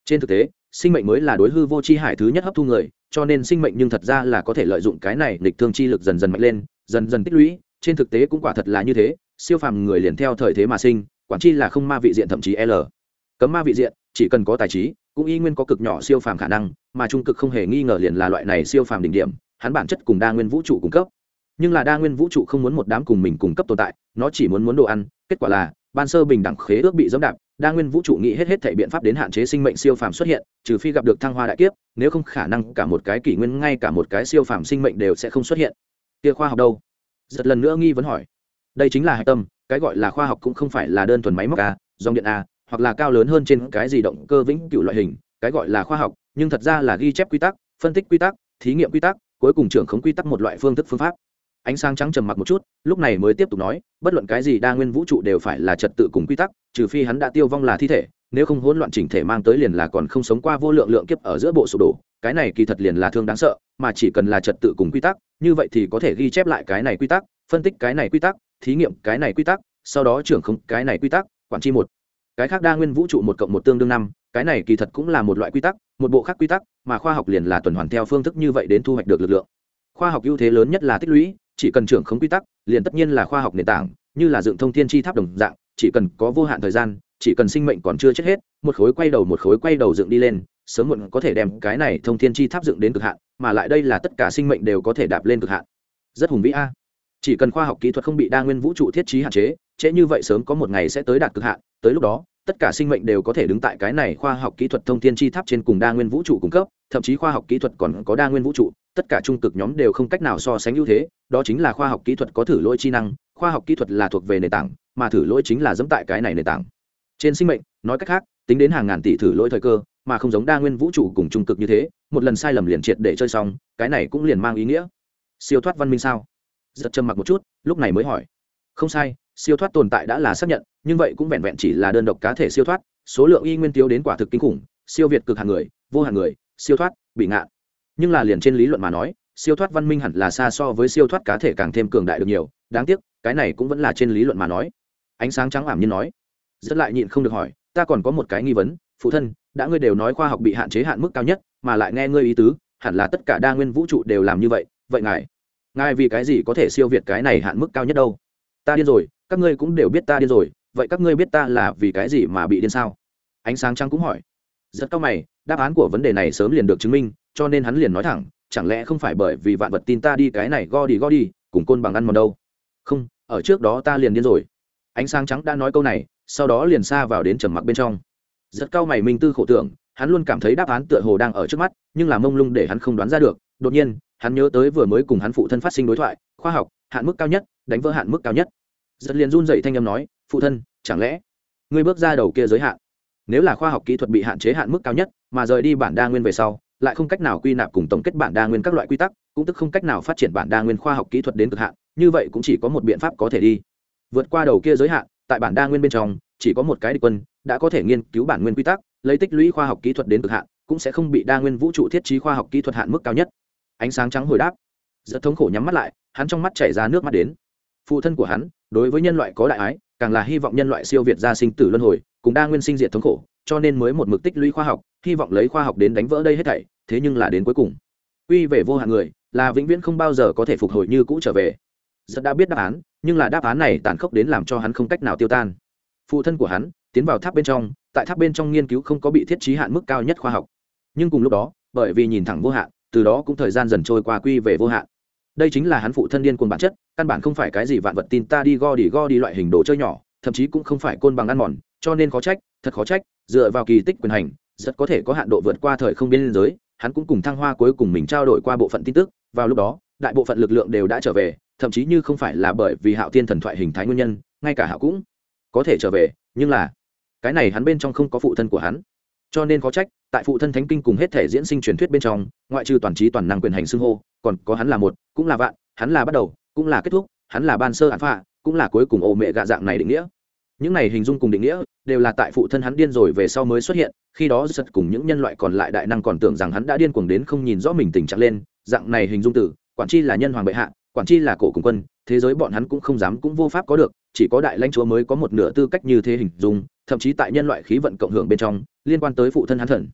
Trên thực tế sinh mệnh mới là đối hư vô chi hải thứ nhất hấp thu người, cho nên sinh mệnh nhưng thật ra là có thể lợi dụng cái này nghịch thương chi lực dần dần mạnh lên, dần dần tích lũy. Trên thực tế cũng quả thật là như thế, siêu phàm người liền theo thời thế mà sinh, quản chi là không ma vị diện thậm chí L cấm ma vị diện, chỉ cần có tài trí cũng y nguyên có cực nhỏ siêu phàm khả năng, mà trung cực không hề nghi ngờ liền là loại này siêu phàm đỉnh điểm, hắn bản chất cùng đa nguyên vũ trụ cung cấp. Nhưng là đa nguyên vũ trụ không muốn một đám cùng mình cung cấp tồn tại, nó chỉ muốn đồ ăn, kết quả là ban sơ bình đẳng khế ước bị dẫm đạp, đa nguyên vũ trụ nghĩ hết thảy biện pháp đến hạn chế sinh mệnh siêu phàm xuất hiện, trừ phi gặp được thăng hoa đại kiếp, nếu không khả năng cả một cái kỷ nguyên ngay cả một cái siêu phàm sinh mệnh đều sẽ không xuất hiện. Kia khoa học đâu? Giật lần nữa nghi vấn hỏi. Đây chính là hạch tâm, cái gọi là khoa học cũng không phải là đơn thuần máy móc a, dòng điện a, hoặc là cao lớn hơn trên cái gì động cơ vĩnh cửu loại hình, cái gọi là khoa học, nhưng thật ra là ghi chép quy tắc, phân tích quy tắc, thí nghiệm quy tắc, cuối cùng trưởng khống quy tắc một loại phương thức phương pháp. Ánh sáng trắng trầm mặc một chút, lúc này mới tiếp tục nói, bất luận cái gì đa nguyên vũ trụ đều phải là trật tự cùng quy tắc, trừ phi hắn đã tiêu vong là thi thể, nếu không hỗn loạn chỉnh thể mang tới liền là còn không sống qua vô lượng lượng kiếp ở giữa bộ sụp đổ, cái này kỳ thật liền là thương đáng sợ, mà chỉ cần là trật tự cùng quy tắc, như vậy thì có thể ghi chép lại cái này quy tắc, phân tích cái này quy tắc, thí nghiệm cái này quy tắc, sau đó trưởng khống cái này quy tắc, quản chi một. Cái khác đa nguyên vũ trụ 1 + 1 tương đương 5, cái này kỳ thật cũng là một loại quy tắc, một bộ khác quy tắc, mà khoa học liền là tuần hoàn theo phương thức như vậy đến thu hoạch được lực lượng. Khoa học ưu thế lớn nhất là tích lũy, chỉ cần trưởng khống quy tắc, liền tất nhiên là khoa học nền tảng, như là dựng thông thiên chi tháp đồng dạng, chỉ cần có vô hạn thời gian, chỉ cần sinh mệnh còn chưa chết hết, một khối quay đầu dựng đi lên, sớm muộn có thể đem cái này thông thiên chi tháp dựng đến cực hạn, mà lại đây là tất cả sinh mệnh đều có thể đạp lên cực hạn. Rất hùng vĩ a. Chỉ cần khoa học kỹ thuật không bị đa nguyên vũ trụ thiết trí hạn chế, trễ như vậy sớm có một ngày sẽ tới đạt cực hạn, tới lúc đó, tất cả sinh mệnh đều có thể đứng tại cái này khoa học kỹ thuật thông thiên chi tháp trên cùng đa nguyên vũ trụ cung cấp, thậm chí khoa học kỹ thuật còn có đa nguyên vũ trụ, tất cả trung cực nhóm đều không cách nào so sánh ưu thế, đó chính là khoa học kỹ thuật có thử lỗi chi năng, khoa học kỹ thuật là thuộc về nền tảng, mà thử lỗi chính là dẫm tại cái này nền tảng. Trên sinh mệnh, nói cách khác, tính đến hàng ngàn tỷ thử lỗi thời cơ, mà không giống đa nguyên vũ trụ cùng trung cực như thế, một lần sai lầm liền triệt để chơi xong, cái này cũng liền mang ý nghĩa siêu thoát văn minh sao? Rất trầm mặc một chút, lúc này mới hỏi. Không sai, siêu thoát tồn tại đã là xác nhận, nhưng vậy cũng vẹn vẹn chỉ là đơn độc cá thể siêu thoát, số lượng y nguyên tiêu đến quả thực kinh khủng, siêu việt cực hạn người, vô hạn người, siêu thoát, bị ngạn. Nhưng là liền trên lý luận mà nói, siêu thoát văn minh hẳn là xa so với siêu thoát cá thể càng thêm cường đại được nhiều, đáng tiếc, cái này cũng vẫn là trên lý luận mà nói. Ánh sáng trắng ảm nhiên nói. Rất lại nhịn không được hỏi, ta còn có một cái nghi vấn, phụ thân, đã ngươi đều nói khoa học bị hạn chế hạn mức cao nhất, mà lại nghe ngươi ý tứ, hẳn là tất cả đa nguyên vũ trụ đều làm như vậy, vậy ngài vì cái gì có thể siêu việt cái này hạn mức cao nhất đâu? Ta điên rồi, các ngươi cũng đều biết ta điên rồi, vậy các ngươi biết ta là vì cái gì mà bị điên sao? Ánh sáng trắng cũng hỏi. Rất cao mày, đáp án của vấn đề này sớm liền được chứng minh, cho nên hắn liền nói thẳng, chẳng lẽ không phải bởi vì vạn vật tin ta đi cái này go đi cùng côn bằng ăn mòn đâu? Không, ở trước đó ta liền điên rồi. Ánh sáng trắng đã nói câu này, sau đó liền xa vào đến trầm mặc bên trong. Rất cao mày minh tư khổ tưởng, hắn luôn cảm thấy đáp án tựa hồ đang ở trước mắt, nhưng là mông lung để hắn không đoán ra được. Đột nhiên, hắn nhớ tới vừa mới cùng hắn phụ thân phát sinh đối thoại, khoa học hạn mức cao nhất, đánh vỡ hạn mức cao nhất. Rất liền run dậy thanh âm nói, phụ thân, chẳng lẽ ngươi bước ra đầu kia giới hạn? Nếu là khoa học kỹ thuật bị hạn chế hạn mức cao nhất, mà rời đi bản đa nguyên về sau, lại không cách nào quy nạp cùng tổng kết bản đa nguyên các loại quy tắc, cũng tức không cách nào phát triển bản đa nguyên khoa học kỹ thuật đến cực hạn, như vậy cũng chỉ có một biện pháp có thể đi vượt qua đầu kia giới hạn. Tại bản đa nguyên bên trong, chỉ có một cái địch quân đã có thể nghiên cứu bản nguyên quy tắc, lấy tích lũy khoa học kỹ thuật đến cực hạn, cũng sẽ không bị đa nguyên vũ trụ thiết trí khoa học kỹ thuật hạn mức cao nhất. Ánh sáng trắng hồi đáp. Rất thống khổ nhắm mắt lại, hắn trong mắt chảy ra nước mắt đến. Phụ thân của hắn đối với nhân loại có đại ái, càng là hy vọng nhân loại siêu việt ra sinh tử luân hồi, cùng đa nguyên sinh diệt thống khổ, cho nên mới một mực tích lũy khoa học, hy vọng lấy khoa học đến đánh vỡ đây hết thảy, thế nhưng là đến cuối cùng, quy về vô hạn người, là vĩnh viễn không bao giờ có thể phục hồi như cũ trở về. Rất đã biết đáp án, nhưng là đáp án này tàn khốc đến làm cho hắn không cách nào tiêu tan. Phụ thân của hắn tiến vào tháp bên trong, tại tháp bên trong nghiên cứu không có bị thiết trí hạn mức cao nhất khoa học, nhưng cùng lúc đó, bởi vì nhìn thẳng vô hạn, từ đó cũng thời gian dần trôi qua quy về vô hạn. Đây chính là hắn phụ thân điên cuồng bản chất, căn bản không phải cái gì vạn vật tin ta đi go đi loại hình đồ chơi nhỏ, thậm chí cũng không phải côn bằng ăn mòn, cho nên khó trách, thật khó trách, dựa vào kỳ tích quyền hành, rất có thể có hạn độ vượt qua thời không biên giới. Hắn cũng cùng Thăng Hoa cuối cùng mình trao đổi qua bộ phận tin tức, vào lúc đó, đại bộ phận lực lượng đều đã trở về, thậm chí như không phải là bởi vì Hạo Tiên thần thoại hình thái nguyên nhân, ngay cả Hạo cũng có thể trở về, nhưng là cái này hắn bên trong không có phụ thân của hắn, cho nên có trách, tại phụ thân thánh kinh cùng hết thể diễn sinh truyền thuyết bên trong, ngoại trừ toàn trí toàn năng quyền hành xưng hô, còn có hắn là một, cũng là vạn, hắn là bắt đầu, cũng là kết thúc, hắn là ban sơ alpha, cũng là cuối cùng ô mẹ gạ dạng này định nghĩa. Những này hình dung cùng định nghĩa đều là tại phụ thân hắn điên rồi về sau mới xuất hiện, khi đó giật cùng những nhân loại còn lại đại năng còn tưởng rằng hắn đã điên cuồng đến không nhìn rõ mình tình trạng lên, dạng này hình dung từ quản chi là nhân hoàng bệ hạ, quản chi là cổ cùng quân, thế giới bọn hắn cũng không dám cũng vô pháp có được, chỉ có đại lãnh chúa mới có một nửa tư cách như thế hình dung, thậm chí tại nhân loại khí vận cộng hưởng bên trong, liên quan tới phụ thân hắn thần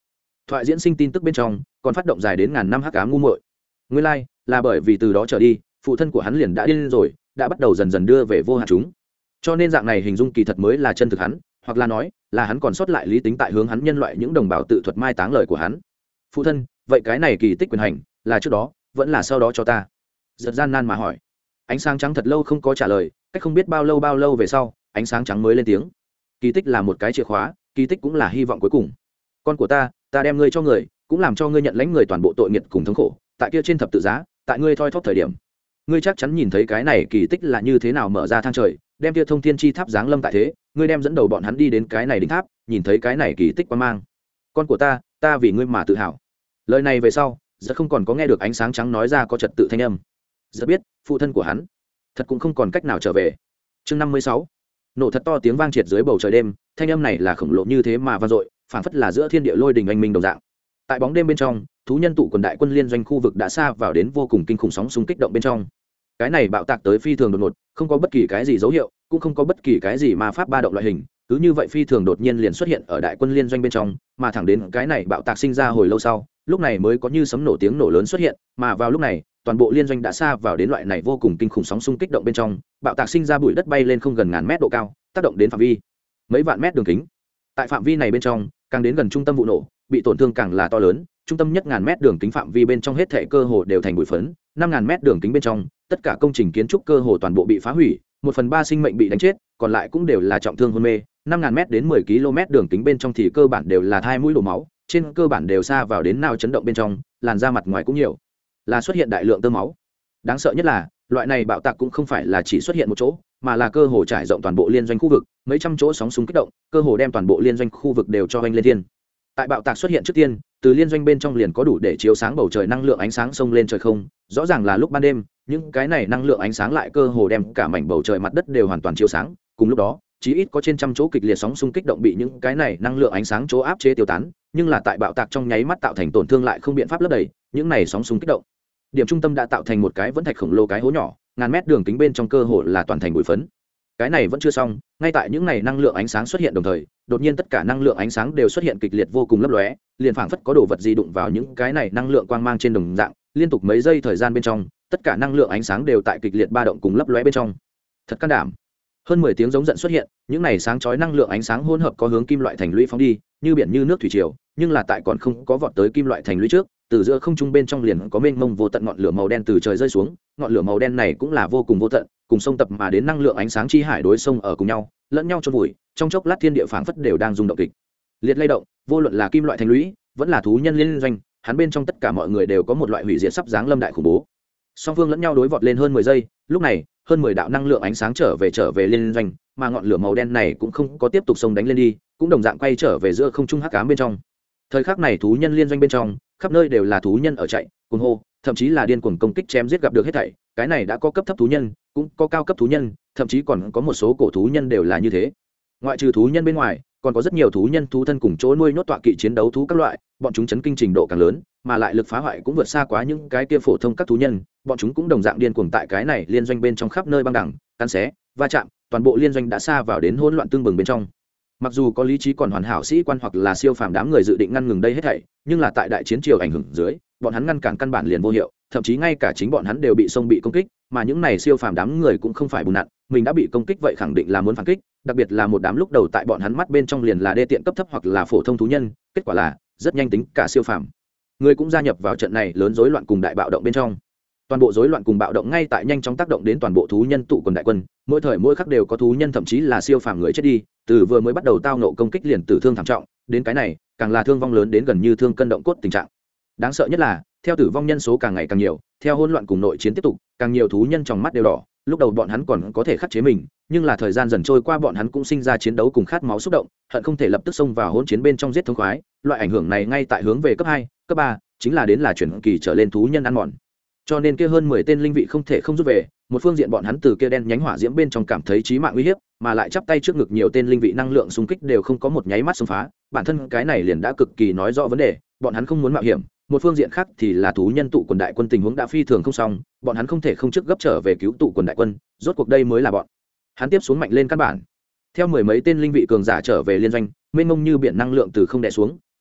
thoại diễn sinh tin tức bên trong còn phát động dài đến ngàn năm hắc ám ngu muội. Nguyên lai là bởi vì từ đó trở đi phụ thân của hắn liền đã điên rồi, đã bắt đầu dần dần đưa về vô hạn chúng, cho nên dạng này hình dung kỳ thật mới là chân thực hắn, hoặc là nói là hắn còn sót lại lý tính tại hướng hắn nhân loại những đồng bào tự thuật mai táng lời của hắn. Phụ thân, vậy cái này kỳ tích quyền hành là trước đó vẫn là sau đó cho ta? Giật gian nan mà hỏi. Ánh sáng trắng thật lâu không có trả lời, cách không biết bao lâu về sau ánh sáng trắng mới lên tiếng. Kỳ tích là một cái chìa khóa, kỳ tích cũng là hy vọng cuối cùng. Con của ta đem ngươi cho người, cũng làm cho ngươi nhận lãnh người toàn bộ tội nghiệt cùng thống khổ, tại kia trên thập tự giá, tại ngươi thoi thóp thời điểm, ngươi chắc chắn nhìn thấy cái này kỳ tích là như thế nào mở ra thang trời, đem kia thông thiên chi tháp giáng lâm tại thế, ngươi đem dẫn đầu bọn hắn đi đến cái này đỉnh tháp, nhìn thấy cái này kỳ tích quan mang. Con của ta vì ngươi mà tự hào. Lời này về sau rất không còn có nghe được ánh sáng trắng nói ra có trật tự thanh âm. Rất biết phụ thân của hắn thật cũng không còn cách nào trở về. Chương 56. Nổ thật to tiếng vang triệt dưới bầu trời đêm, thanh âm này là khổng lồ như thế mà vang dội, phảng phất là giữa thiên địa lôi đình anh minh đồng dạng. Tại bóng đêm bên trong, thú nhân tụ quần đại quân liên doanh khu vực đã xa vào đến vô cùng kinh khủng sóng xung kích động bên trong. Cái này bạo tạc tới phi thường đột ngột, không có bất kỳ cái gì dấu hiệu, cũng không có bất kỳ cái gì ma pháp ba động loại hình, cứ như vậy phi thường đột nhiên liền xuất hiện ở đại quân liên doanh bên trong, mà thẳng đến cái này bạo tạc sinh ra hồi lâu sau, lúc này mới có như sấm nổ tiếng nổ lớn xuất hiện, mà vào lúc này toàn bộ liên doanh đã xa vào đến loại này vô cùng kinh khủng sóng xung kích động bên trong, bạo tạc sinh ra bụi đất bay lên không gần ngàn mét độ cao, tác động đến phạm vi mấy vạn mét đường kính. Tại phạm vi này bên trong, càng đến gần trung tâm vụ nổ, bị tổn thương càng là to lớn, trung tâm nhất ngàn mét đường kính phạm vi bên trong hết thảy cơ hồ đều thành bụi phấn, 5000 mét đường kính bên trong, tất cả công trình kiến trúc cơ hồ toàn bộ bị phá hủy, 1/3 sinh mệnh bị đánh chết, còn lại cũng đều là trọng thương hôn mê. 5000 mét đến 10 km đường kính bên trong thì cơ bản đều là thai mũi đổ máu, trên cơ bản đều xa vào đến nào chấn động bên trong, làn da mặt ngoài cũng nhiều là xuất hiện đại lượng tơ máu. Đáng sợ nhất là loại này bạo tạc cũng không phải là chỉ xuất hiện một chỗ, mà là cơ hồ trải rộng toàn bộ liên doanh khu vực, mấy trăm chỗ sóng súng kích động, cơ hồ đem toàn bộ liên doanh khu vực đều cho hoành lên thiên. Tại bạo tạc xuất hiện trước tiên, từ liên doanh bên trong liền có đủ để chiếu sáng bầu trời năng lượng ánh sáng xông lên trời không, rõ ràng là lúc ban đêm, những cái này năng lượng ánh sáng lại cơ hồ đem cả mảnh bầu trời mặt đất đều hoàn toàn chiếu sáng, cùng lúc đó chí ít có trên trăm chỗ kịch liệt sóng xung kích động bị những cái này năng lượng ánh sáng chỗ áp chế tiêu tán, nhưng là tại bạo tạc trong nháy mắt tạo thành tổn thương lại không biện pháp lấp đầy những này sóng xung kích động. Điểm trung tâm đã tạo thành một cái vẫn thạch khổng lồ cái hố nhỏ, ngàn mét đường kính bên trong cơ hồ là toàn thành bụi phấn. Cái này vẫn chưa xong, ngay tại những này năng lượng ánh sáng xuất hiện đồng thời, đột nhiên tất cả năng lượng ánh sáng đều xuất hiện kịch liệt vô cùng lấp lóe, liền phảng phất có đồ vật gì đụng vào những cái này năng lượng quang mang trên đồng dạng, liên tục mấy giây thời gian bên trong, tất cả năng lượng ánh sáng đều tại kịch liệt ba động cùng lấp lóe bên trong. Thật can đảm. Hơn 10 tiếng giống giận xuất hiện, những này sáng chói năng lượng ánh sáng hỗn hợp có hướng kim loại thành lũy phóng đi, như biển như nước thủy triều, nhưng là tại còn không có vọt tới kim loại thành lũy trước, từ giữa không trung bên trong liền có mênh mông vô tận ngọn lửa màu đen từ trời rơi xuống, ngọn lửa màu đen này cũng là vô cùng vô tận, cùng sông tập mà đến năng lượng ánh sáng chi hải đối sông ở cùng nhau, lẫn nhau chôn vùi, trong chốc lát thiên địa phảng phất đều đang rung động kịch liệt lay động, vô luận là kim loại thành lũy, vẫn là thú nhân liên doanh, hắn bên trong tất cả mọi người đều có một loại hủy diệt sắp giáng lâm đại khủng bố. Song phương lẫn nhau đối vọt lên hơn 10 giây, lúc này, hơn 10 đạo năng lượng ánh sáng trở về liên doanh, mà ngọn lửa màu đen này cũng không có tiếp tục xông đánh lên đi, cũng đồng dạng quay trở về giữa không trung hắc ám bên trong. Thời khắc này thú nhân liên doanh bên trong, khắp nơi đều là thú nhân ở chạy, cuồng hô, thậm chí là điên cuồng công kích chém giết gặp được hết thảy, cái này đã có cấp thấp thú nhân, cũng có cao cấp thú nhân, thậm chí còn có một số cổ thú nhân đều là như thế. Ngoại trừ thú nhân bên ngoài, còn có rất nhiều thú nhân thú thân cùng chỗ nuôi nhốt tọa kỵ chiến đấu thú các loại, bọn chúng chấn kinh trình độ càng lớn, mà lại lực phá hoại cũng vượt xa quá những cái kia phổ thông các thú nhân, bọn chúng cũng đồng dạng điên cuồng tại cái này liên doanh bên trong khắp nơi băng đẳng, cắn xé, va chạm, toàn bộ liên doanh đã xa vào đến hỗn loạn tương bừng bên trong. Mặc dù có lý trí còn hoàn hảo sĩ quan hoặc là siêu phàm đám người dự định ngăn ngừng đây hết thảy, nhưng là tại đại chiến triều ảnh hưởng dưới, bọn hắn ngăn cản căn bản liền vô hiệu, thậm chí ngay cả chính bọn hắn đều bị xông bị công kích, mà những này siêu phàm đám người cũng không phải bùn nặn, mình đã bị công kích vậy khẳng định là muốn phản kích, đặc biệt là một đám lúc đầu tại bọn hắn mắt bên trong liền là đê tiện cấp thấp hoặc là phổ thông thú nhân, kết quả là rất nhanh tính cả siêu phàm người cũng gia nhập vào trận này lớn rối loạn cùng đại bạo động bên trong. Toàn bộ rối loạn cùng bạo động ngay tại nhanh chóng tác động đến toàn bộ thú nhân tụ quần đại quân, mỗi thời mỗi khắc đều có thú nhân thậm chí là siêu phàm người chết đi, từ vừa mới bắt đầu tao nộ công kích liền tử thương thảm trọng, đến cái này càng là thương vong lớn đến gần như thương cân động cốt tình trạng. Đáng sợ nhất là theo tử vong nhân số càng ngày càng nhiều, theo hỗn loạn cùng nội chiến tiếp tục, càng nhiều thú nhân trong mắt đều đỏ, lúc đầu bọn hắn còn có thể khắc chế mình, nhưng là thời gian dần trôi qua bọn hắn cũng sinh ra chiến đấu cùng khát máu xúc động, hận không thể lập tức xông vào hỗn chiến bên trong giết thống khoái, loại ảnh hưởng này ngay tại hướng về cấp 2, cấp 3, chính là đến là chuyển kỳ trở lên thú nhân ăn mòn. Cho nên kia hơn 10 tên linh vị không thể không rút về, một phương diện bọn hắn từ kia đen nhánh hỏa diễm bên trong cảm thấy chí mạng uy hiếp, mà lại chắp tay trước ngực nhiều tên linh vị năng lượng xung kích đều không có một nháy mắt xông phá, bản thân cái này liền đã cực kỳ nói rõ vấn đề, bọn hắn không muốn mạo hiểm. Một phương diện khác thì là thú nhân tụ quần đại quân tình huống đã phi thường không xong, bọn hắn không thể không trước gấp trở về cứu tụ quần đại quân, rốt cuộc đây mới là bọn hắn tiếp xuống mạnh lên căn bản. Theo mười mấy tên linh vị cường giả trở về liên doanh, mênh mông như biển năng lượng từ không đè xuống,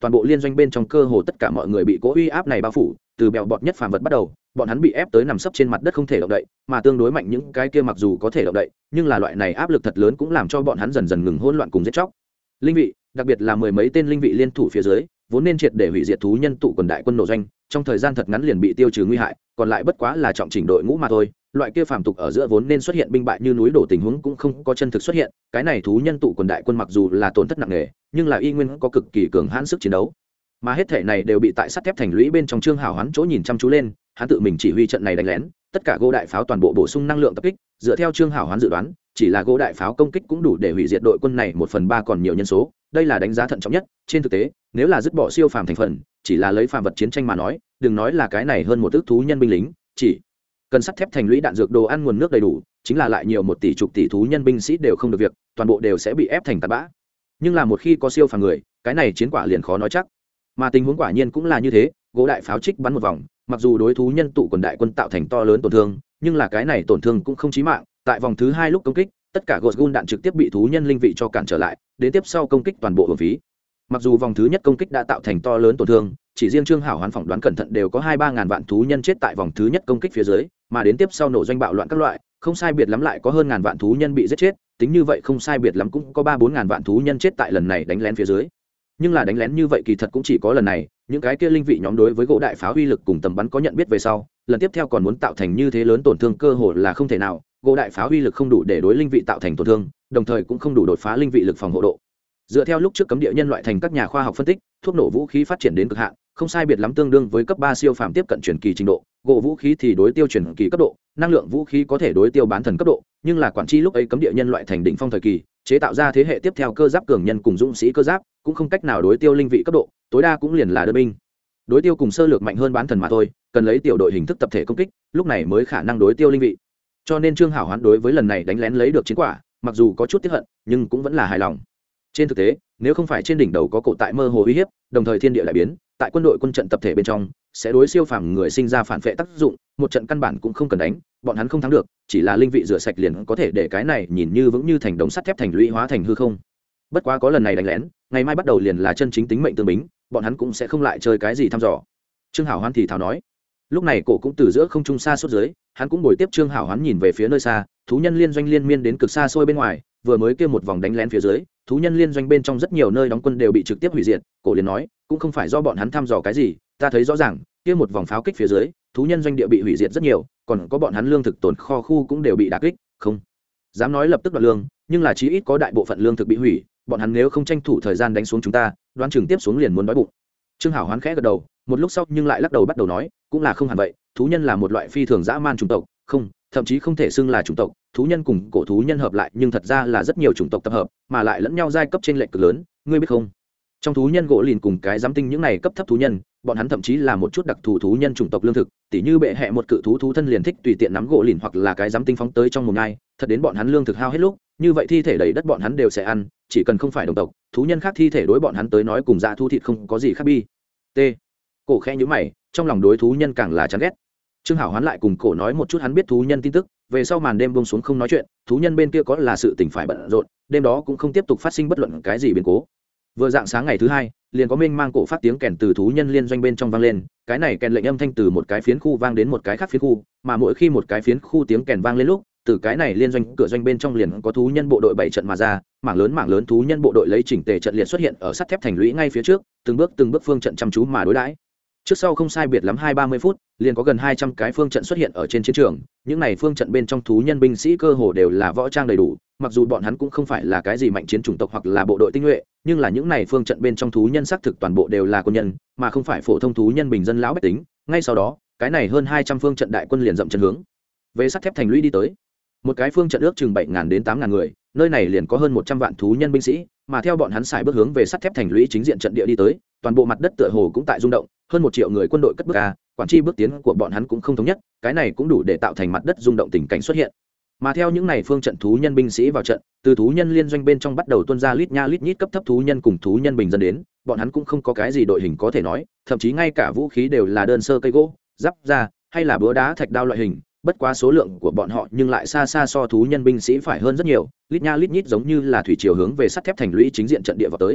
toàn bộ liên doanh bên trong cơ hồ tất cả mọi người bị cỗ uy áp này bao phủ, từ bèo bọt nhất phàm vật bắt đầu, bọn hắn bị ép tới nằm sấp trên mặt đất không thể động đậy, mà tương đối mạnh những cái kia mặc dù có thể động đậy, nhưng là loại này áp lực thật lớn cũng làm cho bọn hắn dần dần ngừng hỗn loạn cùng giết chóc. Linh vị, đặc biệt là mười mấy tên linh vị liên thủ phía dưới, vốn nên triệt để hủy diệt thú nhân tụ quần đại quân nổ doanh, trong thời gian thật ngắn liền bị tiêu trừ nguy hại, còn lại bất quá là trọng chỉnh đội ngũ mà thôi. Loại kia phàm tục ở giữa vốn nên xuất hiện binh bại như núi đổ tình huống cũng không có chân thực xuất hiện, cái này thú nhân tụ quần đại quân mặc dù là tổn thất nặng nề, nhưng là y nguyên có cực kỳ cường hãn sức chiến đấu. Mà hết thể này đều bị tại sắt thép thành lũy bên trong Trương Hảo Hoán chỗ nhìn chăm chú lên, hắn tự mình chỉ huy trận này đánh lén, tất cả gỗ đại pháo toàn bộ bổ sung năng lượng tập kích, dựa theo Trương Hảo Hoán dự đoán, chỉ là gỗ đại pháo công kích cũng đủ để hủy diệt đội quân này 1/3 còn nhiều nhân số, đây là đánh giá thận trọng nhất. Trên thực tế, nếu là dứt bỏ siêu phàm thành phần, chỉ là lấy phàm vật chiến tranh mà nói, đừng nói là cái này hơn một ức thú nhân binh lính, chỉ cần sắt thép thành lũy đạn dược đồ ăn nguồn nước đầy đủ, chính là lại nhiều 1 tỷ chục tỷ thú nhân binh sĩ đều không được việc, toàn bộ đều sẽ bị ép thành tạt bã. Nhưng là một khi có siêu phàm người, cái này chiến quả liền khó nói chắc. Mà tình huống quả nhiên cũng là như thế, gỗ đại pháo trích bắn một vòng, mặc dù đối thú nhân tụ quần đại quân tạo thành to lớn tổn thương, nhưng là cái này tổn thương cũng không chí mạng. Tại vòng thứ 2 lúc công kích, tất cả gột gun đạn trực tiếp bị thú nhân linh vị cho cản trở lại, đến tiếp sau công kích toàn bộ hưởng phí. Mặc dù vòng thứ nhất công kích đã tạo thành to lớn tổn thương, chỉ riêng Trương Hảo Hoán phỏng đoán cẩn thận đều có 2-3 ngàn vạn thú nhân chết tại vòng thứ nhất công kích phía dưới, mà đến tiếp sau nổ doanh bạo loạn các loại, không sai biệt lắm lại có hơn ngàn vạn thú nhân bị giết chết, tính như vậy không sai biệt lắm cũng có 3-4 ngàn vạn thú nhân chết tại lần này đánh lén phía dưới. Nhưng là đánh lén như vậy kỳ thật cũng chỉ có lần này, những cái kia linh vị nhóm đối với gỗ đại pháo uy lực cùng tầm bắn có nhận biết về sau, lần tiếp theo còn muốn tạo thành như thế lớn tổn thương cơ hội là không thể nào, gỗ đại pháo uy lực không đủ để đối linh vị tạo thành tổn thương, đồng thời cũng không đủ đột phá linh vị lực phòng hộ độ. Dựa theo lúc trước cấm địa nhân loại thành các nhà khoa học phân tích, thuốc nổ vũ khí phát triển đến cực hạn, không sai biệt lắm tương đương với cấp 3 siêu phàm tiếp cận truyền kỳ trình độ, gỗ vũ khí thì đối tiêu truyền kỳ cấp độ, năng lượng vũ khí có thể đối tiêu bán thần cấp độ, nhưng là quản tri lúc ấy cấm địa nhân loại thành đỉnh phong thời kỳ, chế tạo ra thế hệ tiếp theo cơ giáp cường nhân cùng dũng sĩ cơ giáp, cũng không cách nào đối tiêu linh vị cấp độ, tối đa cũng liền là đơn binh. Đối tiêu cùng sơ lược mạnh hơn bán thần mà thôi, cần lấy tiểu đội hình thức tập thể công kích, lúc này mới khả năng đối tiêu linh vị. Cho nên Trương Hảo Hoán đối với lần này đánh lén lấy được chiến quả, mặc dù có chút tiếc hận, nhưng cũng vẫn là hài lòng. Trên thực tế, nếu không phải trên đỉnh đầu có cổ tại mơ hồ uy hiếp, đồng thời thiên địa lại biến, tại quân đội quân trận tập thể bên trong, sẽ đối siêu phàm người sinh ra phản phệ tác dụng, một trận căn bản cũng không cần đánh, bọn hắn không thắng được, chỉ là linh vị rửa sạch liền có thể để cái này nhìn như vững như thành đống sắt thép thành lũy hóa thành hư không. Bất quá có lần này đánh lén, ngày mai bắt đầu liền là chân chính tính mệnh tương bính, bọn hắn cũng sẽ không lại chơi cái gì thăm dò. Trương Hảo Hoán thì thào nói. Lúc này cổ cũng từ giữa không trung xa suốt dưới, hắn cũng bồi tiếp Trương Hảo Hoán nhìn về phía nơi xa, thú nhân liên doanh liên miên đến cực xa xôi bên ngoài, vừa mới kia một vòng đánh lén phía dưới, thú nhân liên doanh bên trong rất nhiều nơi đóng quân đều bị trực tiếp hủy diệt. Cổ liền nói, cũng không phải do bọn hắn thăm dò cái gì, ta thấy rõ ràng, kia một vòng pháo kích phía dưới, thú nhân doanh địa bị hủy diệt rất nhiều, còn có bọn hắn lương thực tồn kho khu cũng đều bị đả kích, không dám nói lập tức đoạt lương, nhưng là chí ít có đại bộ phận lương thực bị hủy, bọn hắn nếu không tranh thủ thời gian đánh xuống chúng ta, đoán chừng tiếp xuống liền muốn đói bụng. Trương Hảo Hoán khẽ gật đầu, một lúc sau nhưng lại lắc đầu bắt đầu nói, cũng là không hẳn vậy, thú nhân là một loại phi thường dã man chủng tộc, không, thậm chí không thể xưng là chủng tộc, thú nhân cùng cổ thú nhân hợp lại, nhưng thật ra là rất nhiều chủng tộc tập hợp, mà lại lẫn nhau giai cấp trên lệch cực lớn, ngươi biết không? Trong thú nhân gỗ lìn cùng cái giám tinh những này cấp thấp thú nhân, bọn hắn thậm chí là một chút đặc thù thú nhân chủng tộc lương thực, tỉ như bệ hệ một cự thú thân liền thích tùy tiện nắm gỗ lìn hoặc là cái giám tinh phóng tới trong một ngày, thật đến bọn hắn lương thực hao hết lúc, như vậy thi thể đầy đất bọn hắn đều sẽ ăn, chỉ cần không phải đồng tộc, thú nhân khác thi thể đối bọn hắn tới nói cùng dã thú thịt không có gì khác bi. T. Cổ khẽ nhíu mày, trong lòng đối thú nhân càng là chán ghét. Trương Hảo Hoán lại cùng cổ nói một chút hắn biết thú nhân tin tức, về sau màn đêm buông xuống không nói chuyện, thú nhân bên kia có là sự tình phải bận rộn, đêm đó cũng không tiếp tục phát sinh bất luận cái gì biến cố. Vừa dạng sáng ngày thứ hai, liền có mênh mang cổ phát tiếng kèn từ thú nhân liên doanh bên trong vang lên, cái này kèn lệnh âm thanh từ một cái phiến khu vang đến một cái khác phiến khu, mà mỗi khi một cái phiến khu tiếng kèn vang lên lúc, từ cái này liên doanh cửa doanh bên trong liền có thú nhân bộ đội bảy trận mà ra, mảng lớn thú nhân bộ đội lấy chỉnh tề trận liệt xuất hiện ở sắt thép thành lũy ngay phía trước, từng bước phương trận chăm chú mà đối đãi. Trước sau không sai biệt lắm 20-30 phút, liền có gần 200 cái phương trận xuất hiện ở trên chiến trường, những này phương trận bên trong thú nhân binh sĩ cơ hồ đều là võ trang đầy đủ, mặc dù bọn hắn cũng không phải là cái gì mạnh chiến chủng tộc hoặc là bộ đội tinh nhuệ, nhưng là những này phương trận bên trong thú nhân xác thực toàn bộ đều là quân nhân, mà không phải phổ thông thú nhân bình dân lão bách tính. Ngay sau đó, cái này hơn 200 phương trận đại quân liền dậm chân hướng về sắt thép thành lũy đi tới. Một cái phương trận ước chừng 7.000 đến 8.000 người, nơi này liền có hơn 100 vạn thú nhân binh sĩ, mà theo bọn hắn xài bước hướng về sắt thép thành lũy chính diện trận địa đi tới, toàn bộ mặt đất tựa hồ cũng tại rung động, hơn 1 triệu người quân đội cất bước ra, quản tri bước tiến của bọn hắn cũng không thống nhất, cái này cũng đủ để tạo thành mặt đất rung động tình cảnh xuất hiện. Mà theo những này phương trận thú nhân binh sĩ vào trận, từ thú nhân liên doanh bên trong bắt đầu tuôn ra lít nha lít nhít cấp thấp thú nhân cùng thú nhân bình dân đến, bọn hắn cũng không có cái gì đội hình có thể nói, thậm chí ngay cả vũ khí đều là đơn sơ cây gỗ, giáp da hay là búa đá thạch đao loại hình, bất quá số lượng của bọn họ nhưng lại xa xa so thú nhân binh sĩ phải hơn rất nhiều, lít nha lít nhít giống như là thủy chiều hướng về sắt thép thành lũy chính diện trận địa vào tới.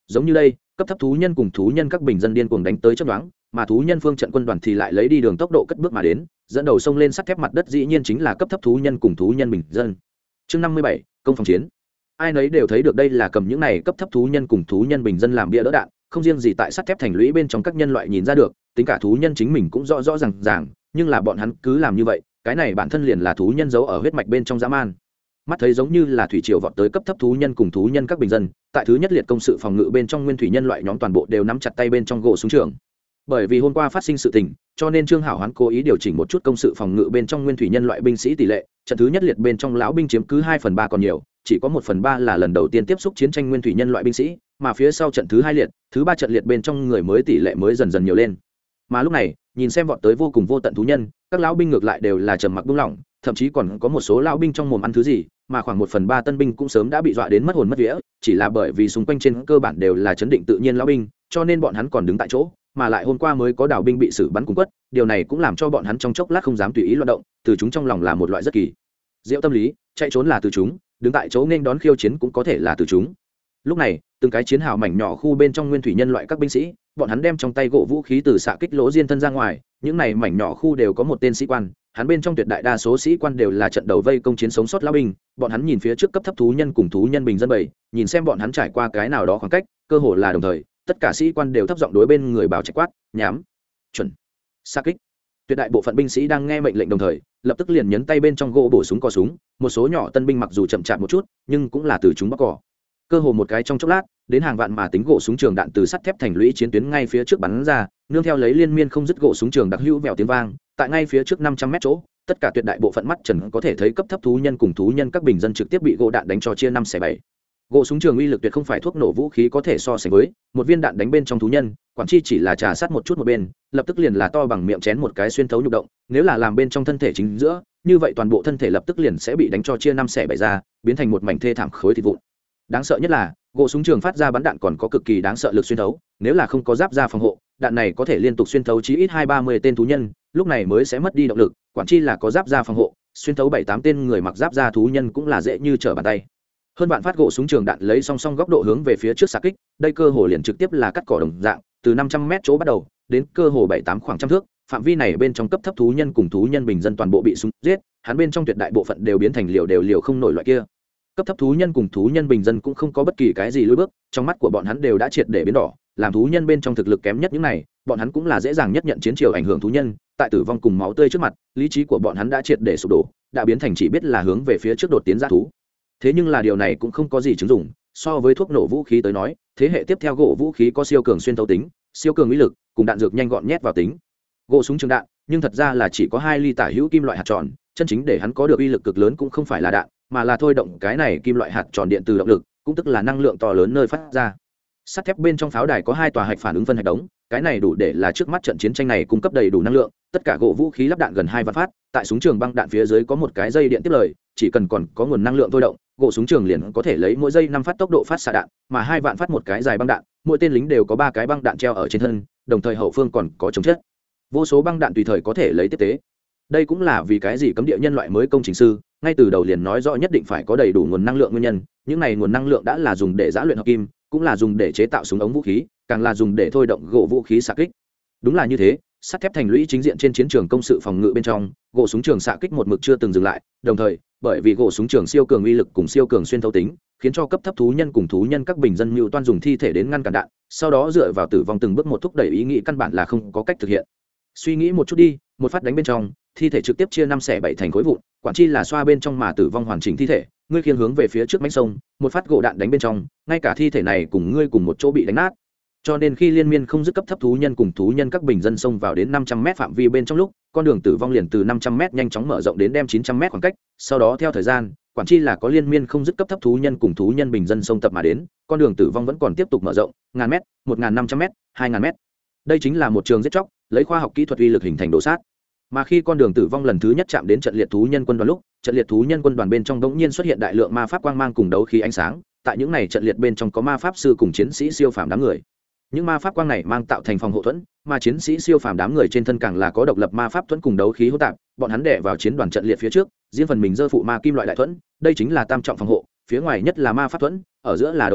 giống như đây cấp thấp thú nhân cùng thú nhân các bình dân điên cuồng đánh tới chấp đoán, mà thú nhân phương trận quân đoàn thì lại lấy đi đường tốc độ cất bước mà đến, dẫn đầu sông lên sắt thép mặt đất dĩ nhiên chính là cấp thấp thú nhân cùng thú nhân bình dân. Chương 57, công phòng chiến. Ai nấy đều thấy được đây là cầm những này cấp thấp thú nhân cùng thú nhân bình dân làm bia đỡ đạn, không riêng gì tại sắt thép thành lũy bên trong các nhân loại nhìn ra được, tính cả thú nhân chính mình cũng rõ rõ ràng, nhưng là bọn hắn cứ làm như vậy, cái này bản thân liền là thú nhân giấu ở huyết mạch bên trong dã man. Mắt thấy giống như là thủy triều vọt tới cấp thấp thú nhân cùng thú nhân các bình dân, tại thứ nhất liệt công sự phòng ngự bên trong nguyên thủy nhân loại nhóm toàn bộ đều nắm chặt tay bên trong gỗ súng trường. Bởi vì hôm qua phát sinh sự tình, cho nên Trương Hảo Hoán cố ý điều chỉnh một chút công sự phòng ngự bên trong nguyên thủy nhân loại binh sĩ tỷ lệ, trận thứ nhất liệt bên trong lão binh chiếm cứ 2/3 còn nhiều, chỉ có 1/3 là lần đầu tiên tiếp xúc chiến tranh nguyên thủy nhân loại binh sĩ, mà phía sau trận thứ hai liệt, thứ ba trận liệt bên trong người mới tỷ lệ mới dần dần nhiều lên. Mà lúc này, nhìn xem vọt tới vô cùng vô tận thú nhân, các lão binh ngược lại đều là trầm mặc buông lỏng, thậm chí còn có một số lão binh trong mồm ăn thứ gì, mà khoảng 1/3 tân binh cũng sớm đã bị dọa đến mất hồn mất vía, chỉ là bởi vì xung quanh trên cơ bản đều là chấn định tự nhiên lão binh, cho nên bọn hắn còn đứng tại chỗ, mà lại hôm qua mới có đảo binh bị xử bắn cùng quất, điều này cũng làm cho bọn hắn trong chốc lát không dám tùy ý loạn động, từ chúng trong lòng là một loại rất kỳ diệu tâm lý, chạy trốn là từ chúng, đứng tại chỗ nên đón khiêu chiến cũng có thể là từ chúng. Lúc này, từng cái chiến hào mảnh nhỏ khu bên trong nguyên thủy nhân loại các binh sĩ, bọn hắn đem trong tay gỗ vũ khí từ xạ kích lỗ diên thân ra ngoài, những này mảnh nhỏ khu đều có một tên sĩ quan, hắn bên trong tuyệt đại đa số sĩ quan đều là trận đầu vây công chiến sống sót lão binh, bọn hắn nhìn phía trước cấp thấp thú nhân cùng thú nhân bình dân bầy, nhìn xem bọn hắn trải qua cái nào đó khoảng cách, cơ hồ là đồng thời, tất cả sĩ quan đều thấp giọng đối bên người bảo trạch quát, nhắm, chuẩn, xạ kích. Tuyệt đại bộ phận binh sĩ đang nghe mệnh lệnh đồng thời, lập tức liền nhấn tay bên trong gỗ bổ súng cò súng, một số nhỏ tân binh mặc dù chậm chạp một chút, nhưng cũng là từ chúng bóc cỏ. Cơ hồ một cái trong chốc lát, đến hàng vạn mà tính gỗ súng trường đạn từ sắt thép thành lũy chiến tuyến ngay phía trước bắn ra, nương theo lấy liên miên không dứt gỗ súng trường đặc hữu vèo tiếng vang, tại ngay phía trước 500 mét chỗ, tất cả tuyệt đại bộ phận mắt trần có thể thấy cấp thấp thú nhân cùng thú nhân các bình dân trực tiếp bị gỗ đạn đánh cho chia 5/7. Gỗ súng trường uy lực tuyệt không phải thuốc nổ vũ khí có thể so sánh với, một viên đạn đánh bên trong thú nhân, quản chi chỉ là trà sát một chút một bên, lập tức liền là to bằng miệng chén một cái xuyên thấu nhục động, nếu là làm bên trong thân thể chính giữa, như vậy toàn bộ thân thể lập tức liền sẽ bị đánh cho chia 5/7 ra, biến thành một mảnh thê thảm khối thịt vụn. Đáng sợ nhất là, gỗ súng trường phát ra bắn đạn còn có cực kỳ đáng sợ lực xuyên thấu, nếu là không có giáp da phòng hộ, đạn này có thể liên tục xuyên thấu chí ít 20-30 tên thú nhân, lúc này mới sẽ mất đi động lực, quản chi là có giáp da phòng hộ, xuyên thấu 7-8 tên người mặc giáp da thú nhân cũng là dễ như trở bàn tay. Hơn vạn phát gỗ súng trường đạn lấy song song góc độ hướng về phía trước xạ kích, đây cơ hồ liền trực tiếp là cắt cỏ đồng dạng, từ 500 mét chỗ bắt đầu, đến cơ hồ 7-8 khoảng trăm thước, phạm vi này bên trong cấp thấp thú nhân cùng thú nhân bình dân toàn bộ bị súng giết, hắn bên trong tuyệt đại bộ phận đều biến thành liều không nổi loại kia. Cấp thấp thú nhân cùng thú nhân bình dân cũng không có bất kỳ cái gì lùi bước, trong mắt của bọn hắn đều đã triệt để biến đỏ, làm thú nhân bên trong thực lực kém nhất những này, bọn hắn cũng là dễ dàng nhất nhận chiến chiều ảnh hưởng thú nhân, tại tử vong cùng máu tươi trước mặt, lý trí của bọn hắn đã triệt để sụp đổ, đã biến thành chỉ biết là hướng về phía trước đột tiến dã thú. Thế nhưng là điều này cũng không có gì chứng dụng, so với thuốc nổ vũ khí tới nói, thế hệ tiếp theo gỗ vũ khí có siêu cường xuyên thấu tính, siêu cường uy lực, cùng đạn dược nhanh gọn nhét vào tính. Gỗ súng trường đạn, nhưng thật ra là chỉ có 2 ly tả hữu kim loại hạt tròn, chân chính để hắn có được uy lực cực lớn cũng không phải là đạn, mà là thôi động cái này kim loại hạt tròn điện từ động lực, cũng tức là năng lượng to lớn nơi phát ra. Sắt thép bên trong pháo đài có 2 tòa hạch phản ứng phân hạch đống, cái này đủ để là trước mắt trận chiến tranh này cung cấp đầy đủ năng lượng, tất cả gỗ vũ khí lắp đạn gần 2 vạn phát, tại súng trường băng đạn phía dưới có một cái dây điện tiếp lời, chỉ cần còn có nguồn năng lượng thôi động, gỗ súng trường liền có thể lấy mỗi giây 5 phát tốc độ phát xạ đạn, mà 2 vạn phát một cái dài băng đạn, mỗi tên lính đều có 3 cái băng đạn treo ở trên thân, đồng thời hậu phương còn có chống chất. Vô số băng đạn tùy thời có thể lấy tiếp tế. Đây cũng là vì cái gì cấm địa nhân loại mới công trình sư, ngay từ đầu liền nói rõ nhất định phải có đầy đủ nguồn năng lượng nguyên nhân, những này nguồn năng lượng đã là dùng để giã luyện hợp kim, cũng là dùng để chế tạo súng ống vũ khí, càng là dùng để thôi động gỗ vũ khí xạ kích. Đúng là như thế, sắt thép thành lũy chính diện trên chiến trường công sự phòng ngự bên trong, gỗ súng trường xạ kích một mực chưa từng dừng lại, đồng thời, bởi vì gỗ súng trường siêu cường uy lực cùng siêu cường xuyên thấu tính, khiến cho cấp thấp thú nhân cùng thú nhân các bình dân mưu toan dùng thi thể đến ngăn cản đạn, sau đó dựa vào tử vong từng bước một thúc đẩy ý nghĩ căn bản là không có cách thực hiện. Suy nghĩ một chút đi, một phát đánh bên trong, thi thể trực tiếp chia 5/7 thành khối vụn, quản chi là xoa bên trong mà tử vong hoàn chỉnh thi thể, ngươi khiêng hướng về phía trước mãnh sông, một phát gỗ đạn đánh bên trong, ngay cả thi thể này cùng ngươi cùng một chỗ bị đánh nát. Cho nên khi liên miên không dứt cấp thấp thú nhân cùng thú nhân các bình dân xông vào đến 500 mét phạm vi bên trong lúc, con đường tử vong liền từ 500 mét nhanh chóng mở rộng đến đem 900 mét khoảng cách, sau đó theo thời gian, quản chi là có liên miên không dứt cấp thấp thú nhân cùng thú nhân bình dân xông tập mà đến, con đường tử vong vẫn còn tiếp tục mở rộng, ngàn mét, 1500 mét, 2000 mét. Đây chính là một trường giết chóc, lấy khoa học kỹ thuật uy lực hình thành đồ sát. Mà khi con đường tử vong lần thứ nhất chạm đến trận liệt thú nhân quân đoàn lúc, trận liệt thú nhân quân đoàn bên trong đống nhiên xuất hiện đại lượng ma pháp quang mang cùng đấu khí ánh sáng, tại những này trận liệt bên trong có ma pháp sư cùng chiến sĩ siêu phàm đám người. Những ma pháp quang này mang tạo thành phòng hộ thuẫn, mà chiến sĩ siêu phàm đám người trên thân càng là có độc lập ma pháp thuẫn cùng đấu khí hỗn tạp, bọn hắn đè vào chiến đoàn trận liệt phía trước, riêng phần mình giơ phụ ma kim loại đại thuẫn, đây chính là tam trọng phòng hộ, phía ngoài nhất là ma pháp thuẫn, ở giữa là đấu khí,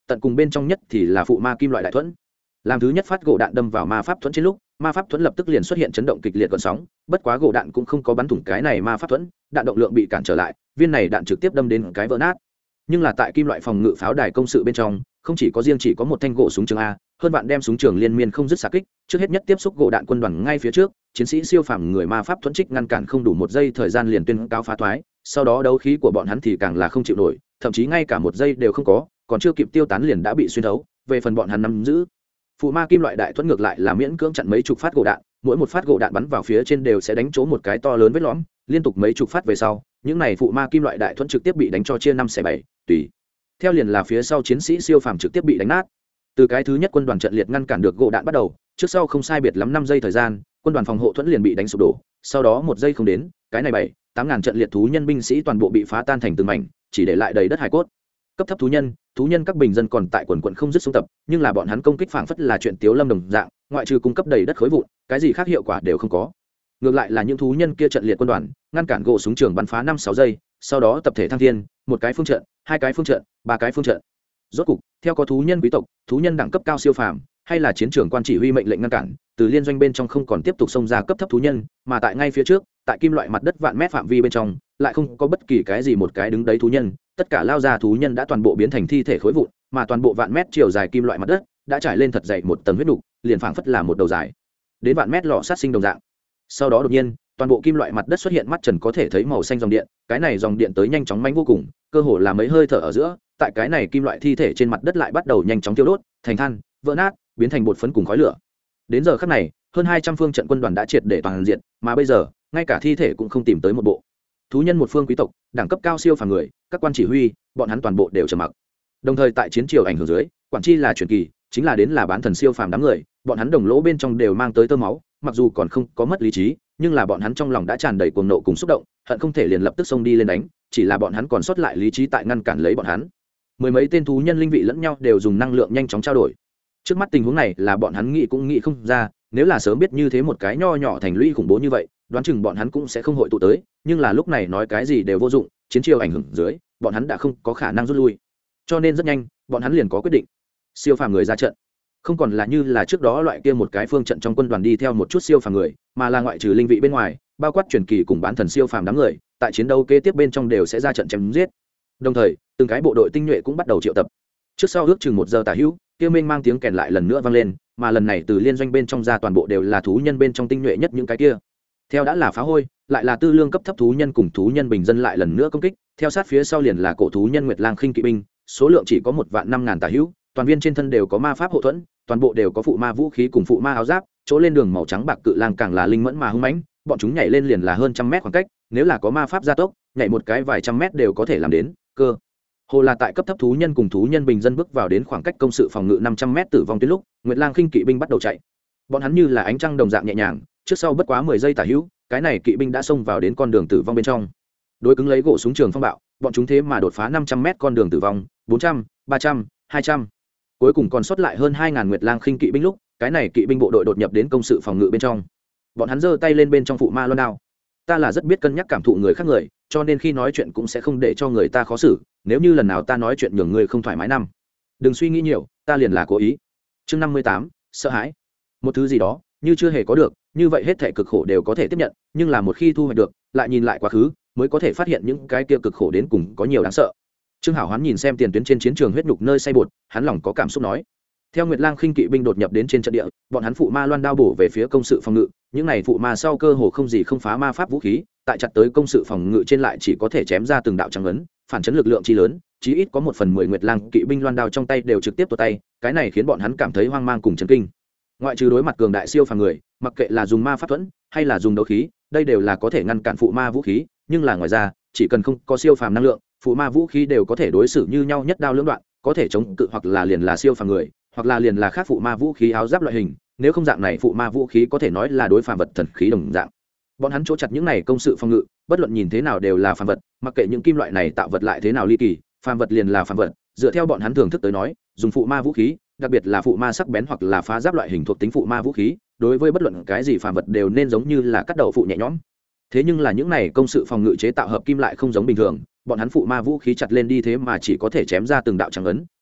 tận cùng bên trong nhất thì là phụ ma kim loại đại thuẫn. Làm thứ nhất phát gỗ đạn đâm vào ma pháp thuẫn trên lúc, ma pháp thuẫn lập tức liền xuất hiện chấn động kịch liệt gợn sóng, bất quá gỗ đạn cũng không có bắn thủng cái này ma pháp thuẫn, đạn động lượng bị cản trở lại, viên này đạn trực tiếp đâm đến cái vỡ nát. Nhưng là tại kim loại phòng ngự pháo đài công sự bên trong, không chỉ có một thanh gỗ súng trường A, hơn bạn đem súng trường liên miên không dứt xạ kích, trước hết nhất tiếp xúc gỗ đạn quân đoàn ngay phía trước, chiến sĩ siêu phàm người ma pháp thuẫn trích ngăn cản không đủ một giây thời gian liền tuyên cáo phá thoái, sau đó đấu khí của bọn hắn thì càng là không chịu nổi, thậm chí ngay cả một giây đều không có, còn chưa kịp tiêu tán liền đã bị xuyên thấu, về phần bọn hắn nắm giữ phụ ma kim loại đại thuẫn ngược lại là miễn cưỡng chặn mấy chục phát gỗ đạn, mỗi một phát gỗ đạn bắn vào phía trên đều sẽ đánh trúng một cái to lớn vết lõm, liên tục mấy chục phát về sau, những này phụ ma kim loại đại thuẫn trực tiếp bị đánh cho chia 5/7, tùy theo liền là phía sau chiến sĩ siêu phàm trực tiếp bị đánh nát. Từ cái thứ nhất quân đoàn trận liệt ngăn cản được gỗ đạn bắt đầu, trước sau không sai biệt lắm 5 giây thời gian, quân đoàn phòng hộ thuẫn liền bị đánh sụp đổ, sau đó 1 giây không đến, cái này 7-8 ngàn trận liệt thú nhân binh sĩ toàn bộ bị phá tan thành từng mảnh, chỉ để lại đầy đất hài cốt. Cấp thấp thú nhân các bình dân còn tại quần quần không dứt xung tập, nhưng là bọn hắn công kích phảng phất là chuyện tiếu lâm đồng dạng, ngoại trừ cung cấp đầy đất khối vụn, cái gì khác hiệu quả đều không có. Ngược lại là những thú nhân kia trận liệt quân đoàn, ngăn cản gỗ súng trường bắn phá 5-6 giây, sau đó tập thể thăng thiên, một cái phương trận, hai cái phương trận, ba cái phương trận. Rốt cục, theo có thú nhân quý tộc, thú nhân đẳng cấp cao siêu phàm, hay là chiến trường quan chỉ huy mệnh lệnh ngăn cản, từ liên doanh bên trong không còn tiếp tục xông ra cấp thấp thú nhân, mà tại ngay phía trước, tại kim loại mặt đất vạn mét phạm vi bên trong, lại không có bất kỳ cái gì một cái đứng đấy thú nhân, tất cả lao ra thú nhân đã toàn bộ biến thành thi thể khối vụn, mà toàn bộ vạn mét chiều dài kim loại mặt đất đã trải lên thật dày một tầng huyết nục, liền phảng phất là một đầu dài đến vạn mét lò sát sinh đồng dạng. Sau đó đột nhiên, toàn bộ kim loại mặt đất xuất hiện mắt trần có thể thấy màu xanh dòng điện, cái này dòng điện tới nhanh chóng mãnh vô cùng, cơ hồ là mấy hơi thở ở giữa, tại cái này kim loại thi thể trên mặt đất lại bắt đầu nhanh chóng thiêu đốt, thành than, vỡ nát, biến thành bột phấn cùng khói lửa. Đến giờ khắc này, hơn 200 phương trận quân đoàn đã triệt để toàn diện, mà bây giờ, ngay cả thi thể cũng không tìm tới một bộ. Thú nhân một phương quý tộc, đẳng cấp cao siêu phàm người, các quan chỉ huy, bọn hắn toàn bộ đều trầm mặc. Đồng thời tại chiến trường ảnh hưởng dưới, quản chi là truyền kỳ, chính là đến là bán thần siêu phàm đám người, bọn hắn đồng lỗ bên trong đều mang tới tơ máu, mặc dù còn không có mất lý trí, nhưng là bọn hắn trong lòng đã tràn đầy cuồng nộ cùng xúc động, hận không thể liền lập tức xông đi lên đánh, chỉ là bọn hắn còn sót lại lý trí tại ngăn cản lấy bọn hắn. Mười mấy tên thú nhân linh vị lẫn nhau đều dùng năng lượng nhanh chóng trao đổi. Trước mắt tình huống này là bọn hắn nghĩ cũng nghĩ không ra, nếu là sớm biết như thế một cái nho nhỏ thành lũy khủng bố như vậy, đoán chừng bọn hắn cũng sẽ không hội tụ tới, nhưng là lúc này nói cái gì đều vô dụng, chiến trường ảnh hưởng dưới, bọn hắn đã không có khả năng rút lui. Cho nên rất nhanh, bọn hắn liền có quyết định. Siêu phàm người ra trận. Không còn là như là trước đó loại kia một cái phương trận trong quân đoàn đi theo một chút siêu phàm người, mà là ngoại trừ linh vị bên ngoài, bao quát truyền kỳ cùng bán thần siêu phàm đám người, tại chiến đấu kế tiếp bên trong đều sẽ ra trận chém giết. Đồng thời, từng cái bộ đội tinh nhuệ cũng bắt đầu triệu tập. Trước sau ước chừng 1 giờ tả hữu, kia mênh mang tiếng kèn lại lần nữa vang lên, mà lần này từ liên doanh bên trong ra toàn bộ đều là thú nhân bên trong tinh nhuệ nhất những cái kia. Theo đã là phá hôi, lại là tư lương cấp thấp thú nhân cùng thú nhân bình dân lại lần nữa công kích, theo sát phía sau liền là cổ thú nhân Nguyệt Lang khinh kỵ binh, số lượng chỉ có 1.500.000 tả hữu, toàn viên trên thân đều có ma pháp hộ thuẫn, toàn bộ đều có phụ ma vũ khí cùng phụ ma áo giáp, chỗ lên đường màu trắng bạc cự lang càng là linh mẫn mà hung mãnh, bọn chúng nhảy lên liền là hơn 100 mét khoảng cách, nếu là có ma pháp gia tốc, nhảy một cái vài trăm mét đều có thể làm đến, cơ hồ là tại cấp thấp thú nhân cùng thú nhân bình dân bước vào đến khoảng cách công sự phòng ngự 500 mét tử vong tuyến lúc, Nguyệt Lang khinh kỵ binh bắt đầu chạy. Bọn hắn như là ánh trăng đồng dạng nhẹ nhàng, trước sau bất quá 10 giây tả hữu, cái này kỵ binh đã xông vào đến con đường tử vong bên trong. Đối cứng lấy gỗ súng trường phong bạo, bọn chúng thế mà đột phá 500 mét con đường tử vong, 400, 300, 200. Cuối cùng còn sót lại hơn 2.000 Nguyệt Lang khinh kỵ binh lúc, cái này kỵ binh bộ đội đột nhập đến công sự phòng ngự bên trong. Bọn hắn giơ tay lên bên trong phụ ma loan đao. Ta là rất biết cân nhắc cảm thụ người khác người, cho nên khi nói chuyện cũng sẽ không để cho người ta khó xử, nếu như lần nào ta nói chuyện nhường người không thoải mái năm, đừng suy nghĩ nhiều, ta liền là cố ý. Chương 58, sợ hãi. Một thứ gì đó, như chưa hề có được, như vậy hết thảy cực khổ đều có thể tiếp nhận, nhưng là một khi thu hoạch được, lại nhìn lại quá khứ, mới có thể phát hiện những cái kia cực khổ đến cùng có nhiều đáng sợ. Trương Hảo Hoán nhìn xem tiền tuyến trên chiến trường huyết nhục nơi say bột, hắn lòng có cảm xúc nói. Theo Nguyệt Lang khinh kỵ binh đột nhập đến trên trận địa, bọn hắn phụ ma loan đao bổ về phía công sự phòng ngự, những này phụ ma sau cơ hồ không gì không phá ma pháp vũ khí, tại chặt tới công sự phòng ngự trên lại chỉ có thể chém ra từng đạo trắng ấn, phản chấn lực lượng chi lớn, chí ít có 1/10 Nguyệt Lang kỵ binh loan đao trong tay đều trực tiếp tuột tay, cái này khiến bọn hắn cảm thấy hoang mang cùng chấn kinh. Ngoại trừ đối mặt cường đại siêu phàm người, mặc kệ là dùng ma pháp thuẫn hay là dùng đấu khí, đây đều là có thể ngăn cản phụ ma vũ khí, nhưng là ngoài ra, chỉ cần không có siêu phàm năng lượng, phụ ma vũ khí đều có thể đối xử như nhau nhất đao lưỡng đoạn, có thể chống cự hoặc là liền là siêu phàm người, hoặc là liền là khác phụ ma vũ khí áo giáp loại hình, nếu không dạng này phụ ma vũ khí có thể nói là đối phàm vật thần khí đồng dạng. Bọn hắn chỗ chặt những này công sự phòng ngự, bất luận nhìn thế nào đều là phàm vật, mặc kệ những kim loại này tạo vật lại thế nào ly kỳ, phàm vật liền là phàm vật, dựa theo bọn hắn thường thức tới nói, dùng phụ ma vũ khí, đặc biệt là phụ ma sắc bén hoặc là phá giáp loại hình thuộc tính phụ ma vũ khí, đối với bất luận cái gì phàm vật đều nên giống như là cắt đầu phụ nhẹ nhõm. Thế nhưng là những này công sự phòng ngự chế tạo hợp kim lại không giống bình thường, bọn hắn phụ ma vũ khí chặt lên đi thế mà chỉ có thể chém ra từng đạo trắng ấn,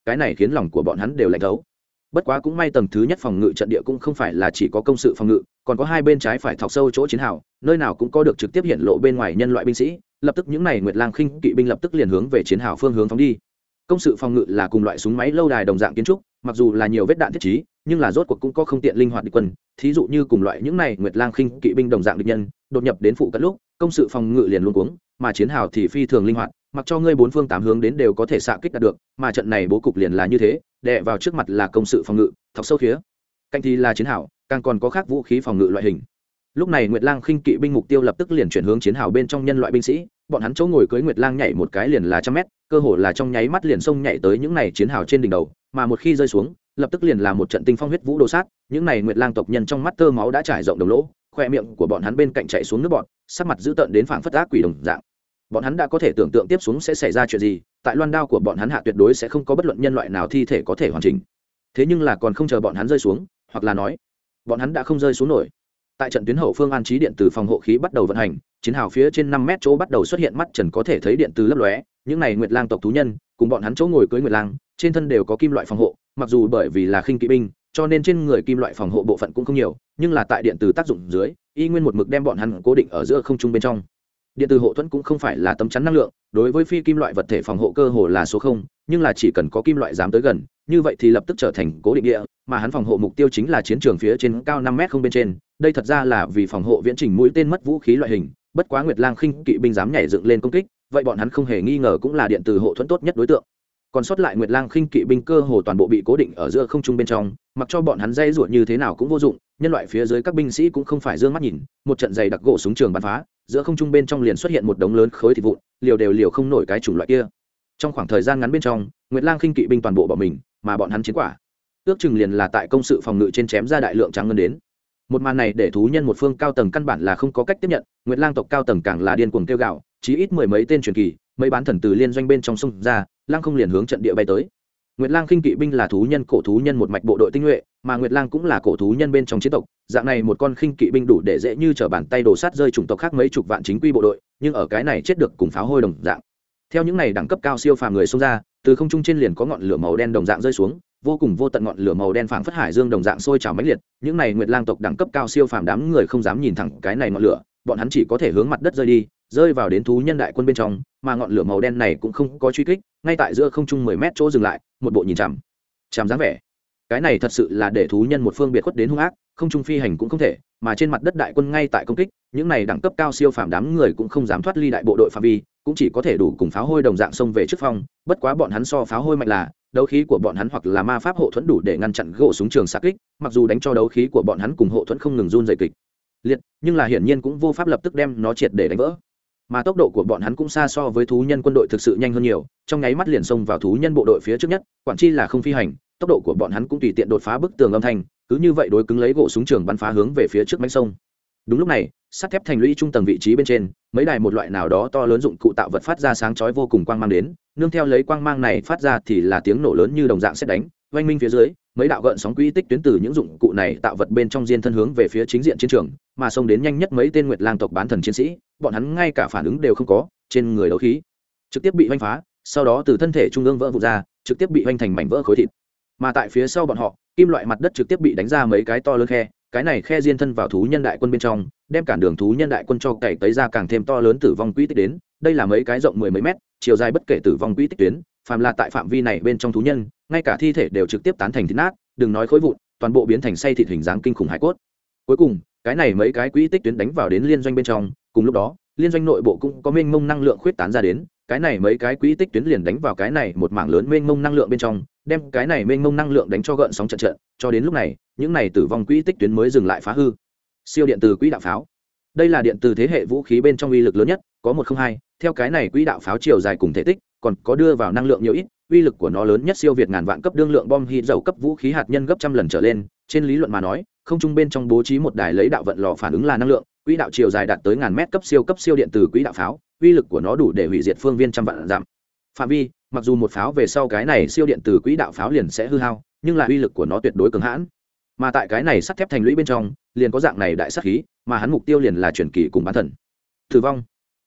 cái này khiến lòng của bọn hắn đều lạnh thấu. Bất quá cũng may tầng thứ nhất phòng ngự trận địa cũng không phải là chỉ có công sự phòng ngự, còn có hai bên trái phải thọc sâu chỗ chiến hào, nơi nào cũng có được trực tiếp hiện lộ bên ngoài nhân loại binh sĩ. Lập tức những này Nguyệt Lang khinh kỵ binh lập tức liền hướng về chiến hào phương hướng phóng đi. Công sự phòng ngự là cùng loại súng máy lâu đài đồng dạng kiến trúc, mặc dù là nhiều vết đạn thiết trí, nhưng là rốt cuộc cũng có không tiện linh hoạt địch quân. Thí dụ như cùng loại những này Nguyệt Lang khinh kỵ binh đồng dạng địch nhân đột nhập đến phụ cận lúc, công sự phòng ngự liền luống cuống, mà chiến hào thì phi thường linh hoạt, mặc cho ngươi bốn phương tám hướng đến đều có thể xạ kích đạt được, mà trận này bố cục liền là như thế, đè vào trước mặt là công sự phòng ngự, thọc sâu khía cạnh thì là chiến hào, càng còn có khác vũ khí phòng ngự loại hình. Lúc này Nguyệt Lang khinh kỵ binh mục tiêu lập tức liền chuyển hướng chiến hào bên trong nhân loại binh sĩ, bọn hắn chỗ ngồi cưỡi Nguyệt Lang nhảy một cái liền là 100 mét, cơ hồ là trong nháy mắt liền xông nhảy tới những này chiến hào trên đỉnh đầu, mà một khi rơi xuống, lập tức liền là một trận tinh phong huyết vũ đồ sát, những này Nguyệt Lang tộc nhân trong mắt tơ máu đã trải rộng đồng lỗ, khoe miệng của bọn hắn bên cạnh chảy xuống nước bọt, sắc mặt dữ tợn đến phảng phất ác quỷ đồng dạng. Bọn hắn đã có thể tưởng tượng tiếp xuống sẽ xảy ra chuyện gì, tại loan đao của bọn hắn hạ tuyệt đối sẽ không có bất luận nhân loại nào thi thể có thể hoàn chỉnh. Thế nhưng là còn không chờ bọn hắn rơi xuống, hoặc là nói, bọn hắn đã không rơi xuống nổi. Tại trận tuyến hậu phương an trí điện từ phòng hộ khí bắt đầu vận hành, chiến hào phía trên 5 mét chỗ bắt đầu xuất hiện mắt trần có thể thấy điện từ lấp lóe, những này Nguyệt Lang tộc thú nhân, cùng bọn hắn chỗ ngồi cưỡi Nguyệt Lang, trên thân đều có kim loại phòng hộ, mặc dù bởi vì là khinh kỵ binh, cho nên trên người kim loại phòng hộ bộ phận cũng không nhiều, nhưng là tại điện từ tác dụng dưới, y nguyên một mực đem bọn hắn cố định ở giữa không trung bên trong. Điện từ hộ thuẫn cũng không phải là tấm chắn năng lượng, đối với phi kim loại vật thể phòng hộ cơ hồ là số 0, nhưng là chỉ cần có kim loại dám tới gần, như vậy thì lập tức trở thành cố định địa, mà hắn phòng hộ mục tiêu chính là chiến trường phía trên cao 5 mét không bên trên. Đây thật ra là vì phòng hộ viễn trình mũi tên mất vũ khí loại hình, bất quá Nguyệt Lang khinh kỵ binh dám nhảy dựng lên công kích, vậy bọn hắn không hề nghi ngờ cũng là điện từ hộ thuẫn tốt nhất đối tượng. Còn sót lại Nguyệt Lang khinh kỵ binh cơ hồ toàn bộ bị cố định ở giữa không trung bên trong, mặc cho bọn hắn dây ruột như thế nào cũng vô dụng, nhân loại phía dưới các binh sĩ cũng không phải dương mắt nhìn, một trận dày đặc gỗ súng trường bắn phá, giữa không trung bên trong liền xuất hiện một đống lớn khối thịt vụn, liều không nổi cái chủng loại kia. Trong khoảng thời gian ngắn bên trong, Nguyệt Lang khinh kỵ binh toàn bộ bỏ mình, mà bọn hắn chiến quả ước chừng liền là tại công sự phòng ngự trên chém ra đại lượng trắng ngân đến. Một màn này để thú nhân một phương cao tầng căn bản là không có cách tiếp nhận, Nguyệt Lang tộc cao tầng càng là điên cuồng kêu gào, chí ít mười mấy tên truyền kỳ, mấy bán thần từ liên doanh bên trong sông ra, Lang không liền hướng trận địa bay tới. Nguyệt Lang khinh kỵ binh là thú nhân cổ thú nhân một mạch bộ đội tinh nhuệ, mà Nguyệt Lang cũng là cổ thú nhân bên trong chiến tộc, dạng này một con khinh kỵ binh đủ để dễ như trở bàn tay đổ sát rơi chủng tộc khác mấy chục vạn chính quy bộ đội, nhưng ở cái này chết được cùng pháo hôi đồng dạng. Theo những này đẳng cấp cao siêu phàm người xông ra, từ không trung trên liền có ngọn lửa màu đen đồng dạng rơi xuống, vô cùng vô tận ngọn lửa màu đen phảng phất hải dương đồng dạng sôi trào mãnh liệt, những này Nguyệt Lang tộc đẳng cấp cao siêu phàm đám người không dám nhìn thẳng cái này ngọn lửa, bọn hắn chỉ có thể hướng mặt đất rơi đi, rơi vào đến thú nhân đại quân bên trong, mà ngọn lửa màu đen này cũng không có truy kích, ngay tại giữa không trung 10 mét chỗ dừng lại, một bộ nhìn chằm dáng vẻ. Cái này thật sự là để thú nhân một phương biệt khuất đến hung ác, không trung phi hành cũng không thể, mà trên mặt đất đại quân ngay tại công kích, những này đẳng cấp cao siêu phàm đám người cũng không dám thoát ly đại bộ đội phạm vi, cũng chỉ có thể đủ cùng pháo hôi đồng dạng xông về trước phong, bất quá bọn hắn so pháo hôi mạnh là đấu khí của bọn hắn hoặc là ma pháp hộ thuẫn đủ để ngăn chặn gỗ súng trường xạ kích, mặc dù đánh cho đấu khí của bọn hắn cùng hộ thuẫn không ngừng run rẩy kịch liệt, nhưng là hiển nhiên cũng vô pháp lập tức đem nó triệt để đánh vỡ. Mà tốc độ của bọn hắn cũng xa so với thú nhân quân đội thực sự nhanh hơn nhiều, trong nháy mắt liền xông vào thú nhân bộ đội phía trước nhất, quản chi là không phi hành, tốc độ của bọn hắn cũng tùy tiện đột phá bức tường âm thanh, cứ như vậy đối cứng lấy gỗ súng trường bắn phá hướng về phía trước mãnh sông. Đúng lúc này, sắt thép thành lũy trung tầng vị trí bên trên, mấy đài một loại nào đó to lớn dụng cụ tạo vật phát ra sáng chói vô cùng quang mang đến, nương theo lấy quang mang này phát ra thì là tiếng nổ lớn như đồng dạng sét đánh, oanh minh phía dưới, mấy đạo gợn sóng quỹ tích tuyến từ những dụng cụ này tạo vật bên trong diên thân hướng về phía chính diện chiến trường, mà xông đến nhanh nhất mấy tên Nguyệt Lang tộc bán thần chiến sĩ, bọn hắn ngay cả phản ứng đều không có, trên người đấu khí trực tiếp bị oanh phá, sau đó từ thân thể trung ương vỡ vụn ra, trực tiếp bị oanh thành mảnh vỡ khối thịt. Mà tại phía sau bọn họ, kim loại mặt đất trực tiếp bị đánh ra mấy cái to lớn khe, cái này khe diên thân vào thú nhân đại quân bên trong, đem cản đường thú nhân đại quân cho cày tới ra càng thêm to lớn tử vong quỹ tích đến. Đây là mấy cái rộng mười mấy mét, chiều dài bất kể tử vong quỹ tích tuyến, phàm là tại phạm vi này bên trong thú nhân, ngay cả thi thể đều trực tiếp tán thành thịt nát, đừng nói khối vụn, toàn bộ biến thành xay thịt hình dáng kinh khủng hải cốt. Cuối cùng, cái này mấy cái quỹ tích tuyến đánh vào đến liên doanh bên trong, cùng lúc đó, liên doanh nội bộ cũng có mênh mông năng lượng khuyết tán ra đến, cái này mấy cái quỹ tích tuyến liền đánh vào cái này một mảng lớn mênh mông năng lượng bên trong, đem cái này mênh mông năng lượng đánh cho gợn sóng trận trận, cho đến lúc này, những này tử vong quỹ tích tuyến mới dừng lại phá hư. Siêu điện từ quỹ đạo pháo. Đây là điện từ thế hệ vũ khí bên trong uy lực lớn nhất, có 102, theo cái này quỹ đạo pháo chiều dài cùng thể tích, còn có đưa vào năng lượng nhiều ít, uy lực của nó lớn nhất siêu việt ngàn vạn cấp đương lượng bom hít dầu cấp vũ khí hạt nhân gấp trăm lần trở lên, trên lý luận mà nói, không trung bên trong bố trí một đài lấy đạo vận lò phản ứng là năng lượng, quỹ đạo chiều dài đạt tới ngàn mét cấp siêu điện từ quỹ đạo pháo, uy lực của nó đủ để hủy diệt phương viên trăm vạn dặm phạm vi, mặc dù một pháo về sau cái này siêu điện từ quỹ đạo pháo liền sẽ hư hao, nhưng là uy lực của nó tuyệt đối cường hãn. Mà tại cái này sắt thép thành lũy bên trong liền có dạng này đại sát khí, mà hắn mục tiêu liền là truyền kỳ cùng bán thần tử vong.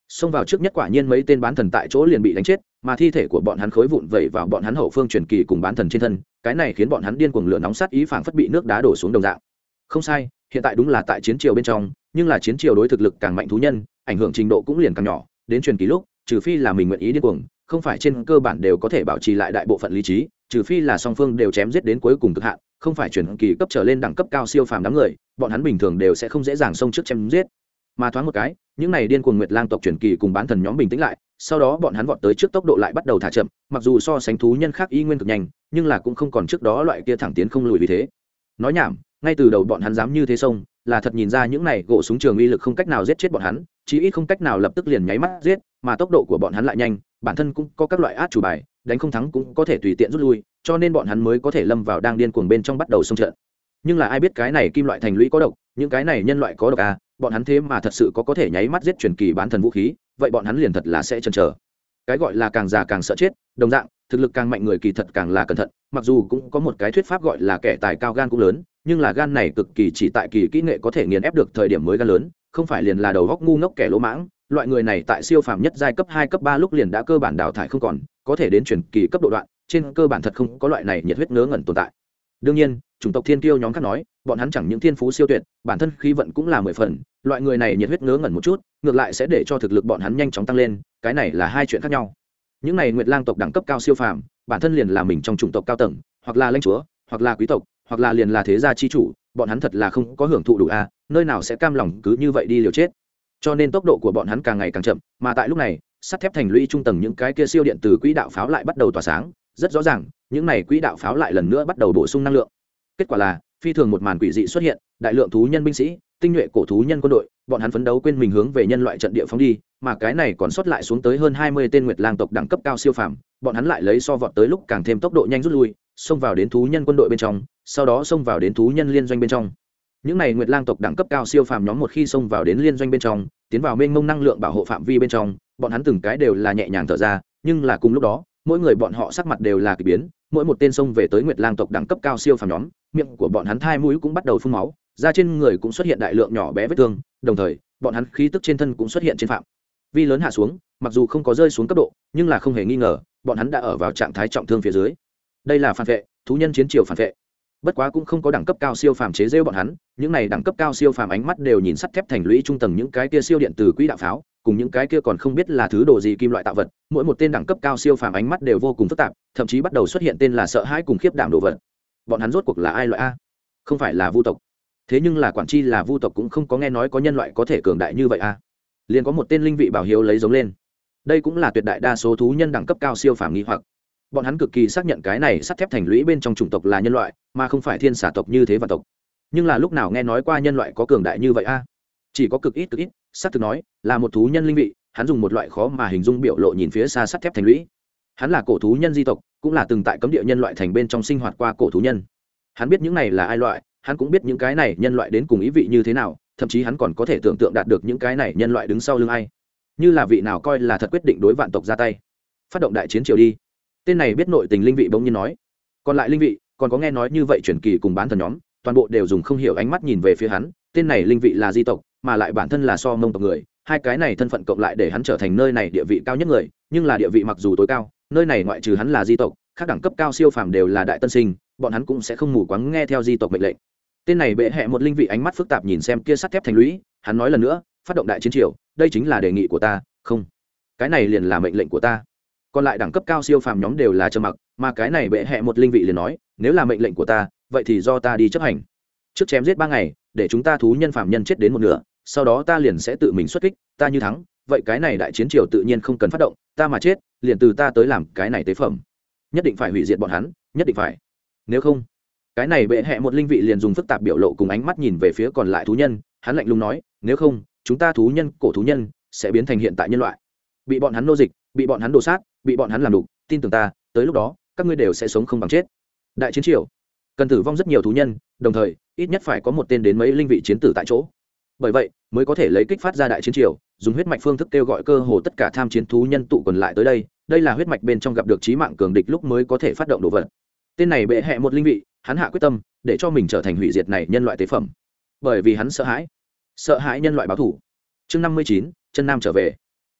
xông vào trước nhất quả nhiên mấy tên bán thần tại chỗ liền bị đánh chết, mà thi thể của bọn hắn khối vụn vẩy vào bọn hắn hậu phương truyền kỳ cùng bán thần trên thân, cái này khiến bọn hắn điên cuồng lửa nóng sát ý phảng phất bị nước đá đổ xuống đồng dạng. Không sai, hiện tại đúng là tại chiến triều bên trong, nhưng là chiến triều đối thực lực càng mạnh thú nhân, ảnh hưởng trình độ cũng liền càng nhỏ, đến truyền kỳ lúc, trừ phi là mình nguyện ý điên cuồng, không phải trên cơ bản đều có thể bảo trì lại đại bộ phận lý trí, trừ phi là song phương đều chém giết đến cuối cùng cực hạn, không phải truyền kỳ cấp trở lên đẳng cấp cao siêu phàm đám người, bọn hắn bình thường đều sẽ không dễ dàng xông trước chém giết. Mà thoáng một cái, những này điên cuồng nguyệt lang tộc truyền kỳ cùng bán thần nhóm bình tĩnh lại, sau đó bọn hắn vọt tới trước tốc độ lại bắt đầu thả chậm, mặc dù so sánh thú nhân khác y nguyên cực nhanh, nhưng là cũng không còn trước đó loại kia thẳng tiến không lùi vì thế. Nói nhảm, ngay từ đầu bọn hắn dám như thế xông, là thật nhìn ra những này gỗ súng trường uy lực không cách nào giết chết bọn hắn, chí ít không cách nào lập tức liền nháy mắt giết, mà tốc độ của bọn hắn lại nhanh, bản thân cũng có các loại át chủ bài, đánh không thắng cũng có thể tùy tiện rút lui, cho nên bọn hắn mới có thể lâm vào đang điên cuồng bên trong bắt đầu xông trận. Nhưng là ai biết cái này kim loại thành lũy có độc, những cái này nhân loại có độc à, bọn hắn thế mà thật sự có thể nháy mắt giết truyền kỳ bán thần vũ khí, vậy bọn hắn liền thật là sẽ chần chờ. Cái gọi là càng già càng sợ chết, đồng dạng, thực lực càng mạnh người kỳ thật càng là cẩn thận, mặc dù cũng có một cái thuyết pháp gọi là kẻ tài cao gan cũng lớn, nhưng là gan này cực kỳ chỉ tại kỳ kỹ nghệ có thể nghiền ép được thời điểm mới gan lớn, không phải liền là đầu góc ngu ngốc kẻ lỗ mãng, loại người này tại siêu phàm nhất giai cấp 2 cấp 3 lúc liền đã cơ bản đào thải không còn, có thể đến truyền kỳ cấp độ đoạn, trên cơ bản thật không có loại này nhiệt huyết ngớ ngẩn tồn tại. Đương nhiên, chủng tộc thiên kiêu nhóm khác nói, bọn hắn chẳng những thiên phú siêu tuyệt, bản thân khí vận cũng là 10 phần, loại người này nhiệt huyết ngớ ngẩn một chút, ngược lại sẽ để cho thực lực bọn hắn nhanh chóng tăng lên, cái này là hai chuyện khác nhau. Những này nguyệt lang tộc đẳng cấp cao siêu phàm, bản thân liền là mình trong chủng tộc cao tầng, hoặc là lãnh chúa, hoặc là quý tộc, hoặc là liền là thế gia chi chủ, bọn hắn thật là không có hưởng thụ đủ a, nơi nào sẽ cam lòng cứ như vậy đi liều chết. Cho nên tốc độ của bọn hắn càng ngày càng chậm, mà tại lúc này, sắt thép thành lũy trung tầng những cái kia siêu điện từ quỹ đạo pháo lại bắt đầu tỏa sáng, rất rõ ràng, những này quỹ đạo pháo lại lần nữa bắt đầu bổ sung năng lượng. Kết quả là, phi thường một màn quỷ dị xuất hiện, đại lượng thú nhân binh sĩ, tinh nhuệ cổ thú nhân quân đội, bọn hắn phấn đấu quên mình hướng về nhân loại trận địa phóng đi, mà cái này còn sót lại xuống tới hơn 20 tên nguyệt lang tộc đẳng cấp cao siêu phàm, bọn hắn lại lấy so vọt tới lúc càng thêm tốc độ nhanh rút lui, xông vào đến thú nhân quân đội bên trong, sau đó xông vào đến thú nhân liên doanh bên trong. Những này nguyệt lang tộc đẳng cấp cao siêu phàm nhóm một khi xông vào đến liên doanh bên trong, tiến vào mênh mông năng lượng bảo hộ phạm vi bên trong, bọn hắn từng cái đều là nhẹ nhàng thở ra, nhưng là cùng lúc đó, mỗi người bọn họ sắc mặt đều là kỳ biến, mỗi một tên xông về tới nguyệt lang tộc đẳng cấp cao siêu phàm nhóm, miệng của bọn hắn thai mũi cũng bắt đầu phun máu, da trên người cũng xuất hiện đại lượng nhỏ bé vết thương, đồng thời, bọn hắn khí tức trên thân cũng xuất hiện trên phạm vi lớn hạ xuống, mặc dù không có rơi xuống cấp độ, nhưng là không hề nghi ngờ, bọn hắn đã ở vào trạng thái trọng thương phía dưới. Đây là phản vệ, thú nhân chiến triều phản vệ. Bất quá cũng không có đẳng cấp cao siêu phàm chế giễu bọn hắn, những này đẳng cấp cao siêu phàm ánh mắt đều nhìn sắt thép thành lũy trung tầng những cái kia siêu điện từ quỹ đạo pháo, cùng những cái kia còn không biết là thứ đồ gì kim loại tạo vật, mỗi một tên đẳng cấp cao siêu phàm ánh mắt đều vô cùng phức tạp, thậm chí bắt đầu xuất hiện tên là sợ hãi cùng khiếp đảm đồ vật. Bọn hắn rốt cuộc là ai loại a? Không phải là vu tộc. Thế nhưng là quản chi là vu tộc cũng không có nghe nói có nhân loại có thể cường đại như vậy a. Liền có một tên linh vị bảo hiếu lấy giống lên. Đây cũng là tuyệt đại đa số thú nhân đẳng cấp cao siêu phàm nghi hoặc. Bọn hắn cực kỳ xác nhận cái này sắt thép thành lũy bên trong chủng tộc là nhân loại, mà không phải thiên xà tộc như thế và tộc. Nhưng là lúc nào nghe nói qua nhân loại có cường đại như vậy a? Chỉ có cực ít, xác thực nói, là một thú nhân linh vị, hắn dùng một loại khó mà hình dung biểu lộ nhìn phía xa sắt thép thành lũy. Hắn là cổ thú nhân di tộc, cũng là từng tại cấm địa nhân loại thành bên trong sinh hoạt qua cổ thú nhân. Hắn biết những này là ai loại, hắn cũng biết những cái này nhân loại đến cùng ý vị như thế nào, thậm chí hắn còn có thể tưởng tượng đạt được những cái này nhân loại đứng sau lưng ai. Như là vị nào coi là thật quyết định đối vạn tộc ra tay, phát động đại chiến triều đi. Tên này biết nội tình linh vị bỗng nhiên nói. Còn lại linh vị, còn có nghe nói như vậy truyền kỳ cùng bán thần nhóm, toàn bộ đều dùng không hiểu ánh mắt nhìn về phía hắn. Tên này linh vị là di tộc, mà lại bản thân là so mông tộc người, hai cái này thân phận cộng lại để hắn trở thành nơi này địa vị cao nhất người, nhưng là địa vị mặc dù tối cao, nơi này ngoại trừ hắn là di tộc, các đẳng cấp cao siêu phàm đều là đại tân sinh, bọn hắn cũng sẽ không mù quáng nghe theo di tộc mệnh lệnh. Tên này bệ hệ một linh vị ánh mắt phức tạp nhìn xem kia sắt thép thành lũy, hắn nói lần nữa, phát động đại chiến triều, đây chính là đề nghị của ta, không, cái này liền là mệnh lệnh của ta. Còn lại đẳng cấp cao siêu phàm nhóm đều là trầm mặc, mà cái này bệ hệ một linh vị liền nói, nếu là mệnh lệnh của ta, vậy thì do ta đi chấp hành. Trước chém giết 3 ngày, để chúng ta thú nhân phàm nhân chết đến một nửa, sau đó ta liền sẽ tự mình xuất kích, ta như thắng, vậy cái này đại chiến triều tự nhiên không cần phát động, ta mà chết, liền từ ta tới làm cái này tế phẩm. Nhất định phải hủy diệt bọn hắn, nhất định phải. Nếu không, cái này bệ hệ một linh vị liền dùng phức tạp biểu lộ cùng ánh mắt nhìn về phía còn lại thú nhân, hắn lạnh lùng nói, nếu không, chúng ta thú nhân, cổ thú nhân sẽ biến thành hiện tại nhân loại, bị bọn hắn nô dịch, bị bọn hắn đổ sát, bị bọn hắn làm đục, tin tưởng ta, tới lúc đó các ngươi đều sẽ sống không bằng chết. Đại chiến triều cần tử vong rất nhiều thú nhân, đồng thời ít nhất phải có một tên đến mấy linh vị chiến tử tại chỗ, bởi vậy mới có thể lấy kích phát ra đại chiến triều, dùng huyết mạch phương thức kêu gọi cơ hồ tất cả tham chiến thú nhân tụ quần lại tới đây, đây là huyết mạch bên trong gặp được chí mạng cường địch lúc mới có thể phát động đồ vật. Tên này bệ hệ một linh vị, hắn hạ quyết tâm để cho mình trở thành hủy diệt này nhân loại tế phẩm, bởi vì hắn sợ hãi nhân loại báo thù. Chương 59, chân nam trở về.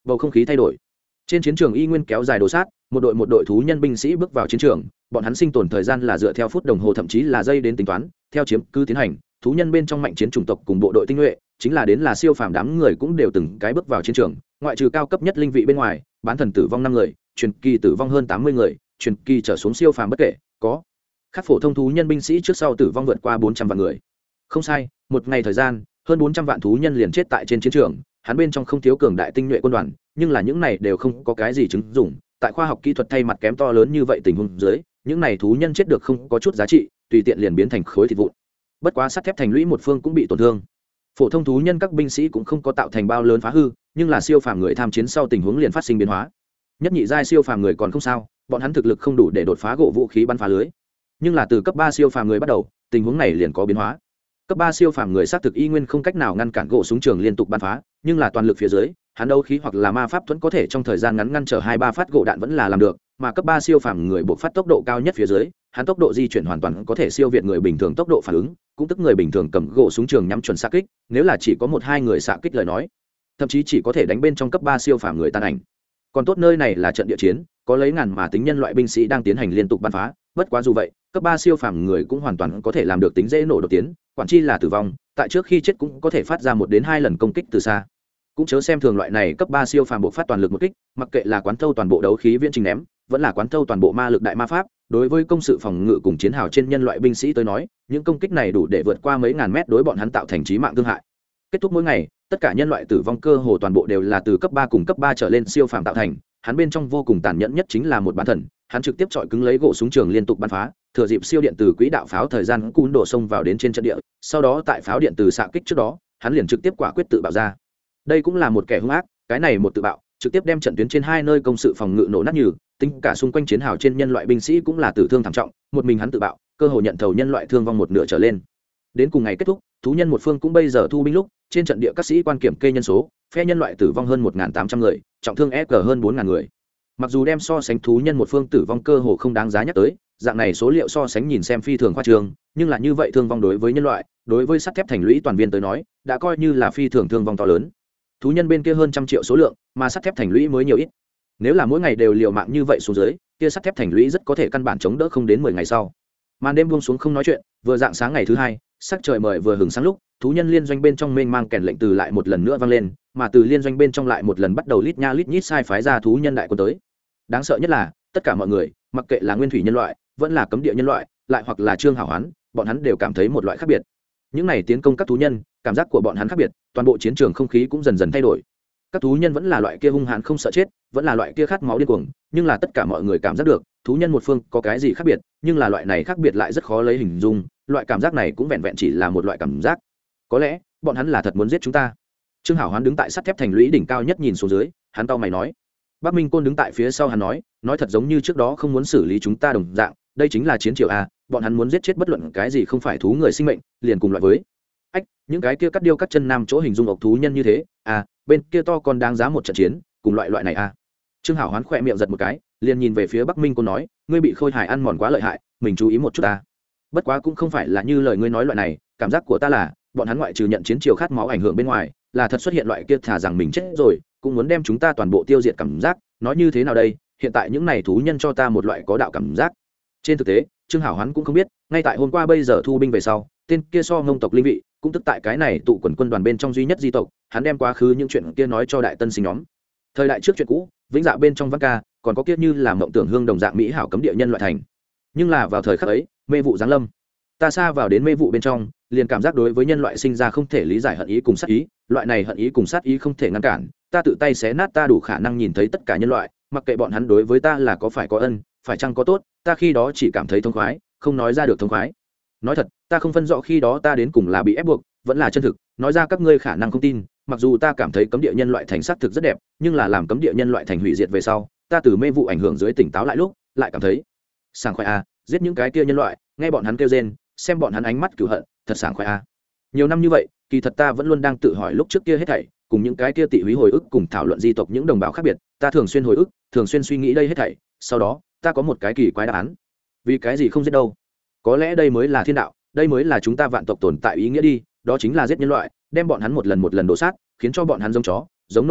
bầu không khí thay đổi. Trên chiến trường y nguyên kéo dài đồ sát, một đội thú nhân binh sĩ bước vào chiến trường, bọn hắn sinh tồn thời gian là dựa theo phút đồng hồ thậm chí là giây đến tính toán, theo chiếm cứ tiến hành, thú nhân bên trong mạnh chiến chủng tộc cùng bộ đội tinh nhuệ, chính là đến là siêu phàm đám người cũng đều từng cái bước vào chiến trường, ngoại trừ cao cấp nhất linh vị bên ngoài, bán thần tử vong 5 người, truyền kỳ tử vong hơn 80 người, truyền kỳ trở xuống siêu phàm bất kể, có các phổ thông thú nhân binh sĩ trước sau tử vong vượt qua 400 vạn người. Không sai, một ngày thời gian, hơn 400 vạn thú nhân liền chết tại trên chiến trường, hắn bên trong không thiếu cường đại tinh nhuệ quân đoàn, nhưng là những này đều không có cái gì chứng dụng, tại khoa học kỹ thuật thay mặt kém to lớn như vậy tình huống dưới, những này thú nhân chết được không có chút giá trị, tùy tiện liền biến thành khối thịt vụn. Bất quá sắt thép thành lũy một phương cũng bị tổn thương. Phổ thông thú nhân các binh sĩ cũng không có tạo thành bao lớn phá hư, nhưng là siêu phàm người tham chiến sau tình huống liền phát sinh biến hóa. Nhất nhị giai siêu phàm người còn không sao, bọn hắn thực lực không đủ để đột phá gỗ vũ khí bắn phá lưới. Nhưng là từ cấp 3 siêu phàm người bắt đầu, tình huống này liền có biến hóa. Cấp 3 siêu phàm người xác thực y nguyên không cách nào ngăn cản gỗ súng trường liên tục bắn phá, nhưng là toàn lực phía dưới, hắn đấu khí hoặc là ma pháp thuẫn có thể trong thời gian ngắn ngăn trở 2-3 phát gỗ đạn vẫn là làm được, mà cấp 3 siêu phàm người buộc phát tốc độ cao nhất phía dưới, hắn tốc độ di chuyển hoàn toàn có thể siêu việt người bình thường tốc độ phản ứng, cũng tức người bình thường cầm gỗ súng trường nhắm chuẩn xạ kích, nếu là chỉ có 1-2 người xạ kích lời nói, thậm chí chỉ có thể đánh bên trong cấp 3 siêu phàm người tan ảnh. Còn tốt nơi này là trận địa chiến, có lấy ngàn mà tính nhân loại binh sĩ đang tiến hành liên tục bắn phá, bất quá dù vậy, cấp 3 siêu phàm người cũng hoàn toàn có thể làm được tính dễ nổ đột tiến, quản chi là tử vong, tại trước khi chết cũng có thể phát ra 1 đến 2 lần công kích từ xa. Cũng chớ xem thường loại này cấp 3 siêu phàm bộ phát toàn lực một kích, mặc kệ là quán thâu toàn bộ đấu khí viễn trình ném, vẫn là quán thâu toàn bộ ma lực đại ma pháp, đối với công sự phòng ngự cùng chiến hào trên nhân loại binh sĩ tới nói, những công kích này đủ để vượt qua mấy ngàn mét đối bọn hắn tạo thành chí mạng thương hại. Kết thúc mỗi ngày, tất cả nhân loại tử vong cơ hồ toàn bộ đều là từ cấp 3 cùng cấp 3 trở lên siêu phàm tạo thành, hắn bên trong vô cùng tàn nhẫn nhất chính là một bán thần, hắn trực tiếp chọi cứng lấy gỗ súng trường liên tục bắn phá, thừa dịp siêu điện từ quỹ đạo pháo thời gian cún đổ xông vào đến trên trận địa, sau đó tại pháo điện từ xạ kích trước đó, hắn liền trực tiếp quả quyết tự bạo ra. Đây cũng là một kẻ hung ác, cái này một tự bạo, trực tiếp đem trận tuyến trên 2 nơi công sự phòng ngự nổ nát như, tính cả xung quanh chiến hào trên nhân loại binh sĩ cũng là tử thương thảm trọng, một mình hắn tự bạo, cơ hội nhận thầu nhân loại thương vong 1/2 trở lên. Đến cùng ngày kết thúc, thú nhân một phương cũng bây giờ thu binh lúc, trên trận địa các sĩ quan kiểm kê nhân số, phe nhân loại tử vong hơn 1.800 người, trọng thương EG hơn 4.000 người. Mặc dù đem so sánh thú nhân một phương tử vong cơ hồ không đáng giá nhắc tới, dạng này số liệu so sánh nhìn xem phi thường khoa trương, nhưng là như vậy thương vong đối với nhân loại, đối với sắt thép thành lũy toàn viên tới nói, đã coi như là phi thường thương vong to lớn. Thú nhân bên kia hơn 100 triệu số lượng, mà sắt thép thành lũy mới nhiều ít. Nếu là mỗi ngày đều liều mạng như vậy xuống dưới, kia sắt thép thành lũy rất có thể căn bản chống đỡ không đến 10 ngày sau. Màn đêm buông xuống không nói chuyện, vừa dạng sáng ngày thứ hai, sắc trời mời vừa hừng sáng lúc, thú nhân liên doanh bên trong mênh mang kèn lệnh từ lại một lần nữa vang lên, mà từ liên doanh bên trong lại một lần bắt đầu lít nha lít nhít sai phái ra thú nhân đại quân tới. Đáng sợ nhất là, tất cả mọi người, mặc kệ là nguyên thủy nhân loại, vẫn là cấm địa nhân loại, lại hoặc là trương hảo hoán, bọn hắn đều cảm thấy một loại khác biệt. Những này tiến công các thú nhân, cảm giác của bọn hắn khác biệt, toàn bộ chiến trường không khí cũng dần dần thay đổi. Các thú nhân vẫn là loại kia hung hãn không sợ chết, vẫn là loại kia khát máu điên cuồng, nhưng là tất cả mọi người cảm giác được, thú nhân một phương có cái gì khác biệt, nhưng là loại này khác biệt lại rất khó lấy hình dung, loại cảm giác này cũng vẹn vẹn chỉ là một loại cảm giác. Có lẽ, bọn hắn là thật muốn giết chúng ta. Trương Hảo Hoán đứng tại sắt thép thành lũy đỉnh cao nhất nhìn xuống dưới, hắn cau mày nói. Bắc Minh Côn đứng tại phía sau hắn nói thật giống như trước đó không muốn xử lý chúng ta đồng dạng, đây chính là chiến triều a, bọn hắn muốn giết chết bất luận cái gì không phải thú người sinh mệnh, liền cùng loại với ách, những cái kia cắt điêu cắt chân nam chỗ hình dung ộc thú nhân như thế, bên kia to còn đáng giá một trận chiến, cùng loại này a. Trương Hảo Hoán khỏe miệng giật một cái, liền nhìn về phía Bắc Minh Côn nói, ngươi bị Khôi Hải ăn mòn quá lợi hại, mình chú ý một chút ta. Bất quá cũng không phải là như lời ngươi nói loại này, cảm giác của ta là, bọn hắn ngoại trừ nhận chiến triều khát máu ảnh hưởng bên ngoài, là thật xuất hiện loại kia thà rằng mình chết rồi, cũng muốn đem chúng ta toàn bộ tiêu diệt cảm giác, nói như thế nào đây, hiện tại những này thú nhân cho ta một loại có đạo cảm giác. Trên thực tế, Trương Hảo Hoán cũng không biết, ngay tại hôm qua bây giờ thu binh về sau, tên kia so ngông tộc linh vị, cũng tức tại cái này tụ quần quân đoàn bên trong duy nhất di tộc, hắn đem quá khứ những chuyện kia nói cho đại tân sinh nhóm. Thời đại trước chuyện cũ, vĩnh dạ bên trong văn ca, còn có kiếp như là mộng tưởng hương đồng dạng mỹ hảo cấm địa nhân loại thành. Nhưng là vào thời khắc ấy, mê vụ giáng lâm. Ta xa vào đến mê vụ bên trong, liền cảm giác đối với nhân loại sinh ra không thể lý giải hận ý cùng sát ý, loại này hận ý cùng sát ý không thể ngăn cản, ta tự tay xé nát ta đủ khả năng nhìn thấy tất cả nhân loại, mặc kệ bọn hắn đối với ta là có phải có ân, phải chăng có tốt, ta khi đó chỉ cảm thấy thông khoái, không nói ra được thông khoái. Nói thật, ta không phân rõ khi đó ta đến cùng là bị ép buộc, vẫn là chân thực, nói ra các ngươi khả năng không tin, mặc dù ta cảm thấy cấm địa nhân loại thành sắc thực rất đẹp, nhưng là làm cấm địa nhân loại thành hủy diệt về sau, ta từ mê vụ ảnh hưởng dưới tỉnh táo lại lúc, lại cảm thấy sảng khoái giết những cái kia nhân loại, nghe bọn hắn kêu rên, xem bọn hắn ánh mắt cửu hận, thật sảng khoái Nhiều năm như vậy, kỳ thật ta vẫn luôn đang tự hỏi lúc trước kia hết thảy, cùng những cái kia tị húy hồi ức cùng thảo luận di tộc những đồng bào khác biệt, ta thường xuyên hồi ức, thường xuyên suy nghĩ đây hết thảy, sau đó, ta có một cái kỳ quái đáp án. Vì cái gì không giết đâu? Có lẽ đây mới là thiên đạo, đây mới là chúng ta vạn tộc tồn tại ý nghĩa đi, đó chính là giết nhân loại, đem bọn hắn một lần đổ sát, khiến cho bọn hắn giống chó, giống nô lệ,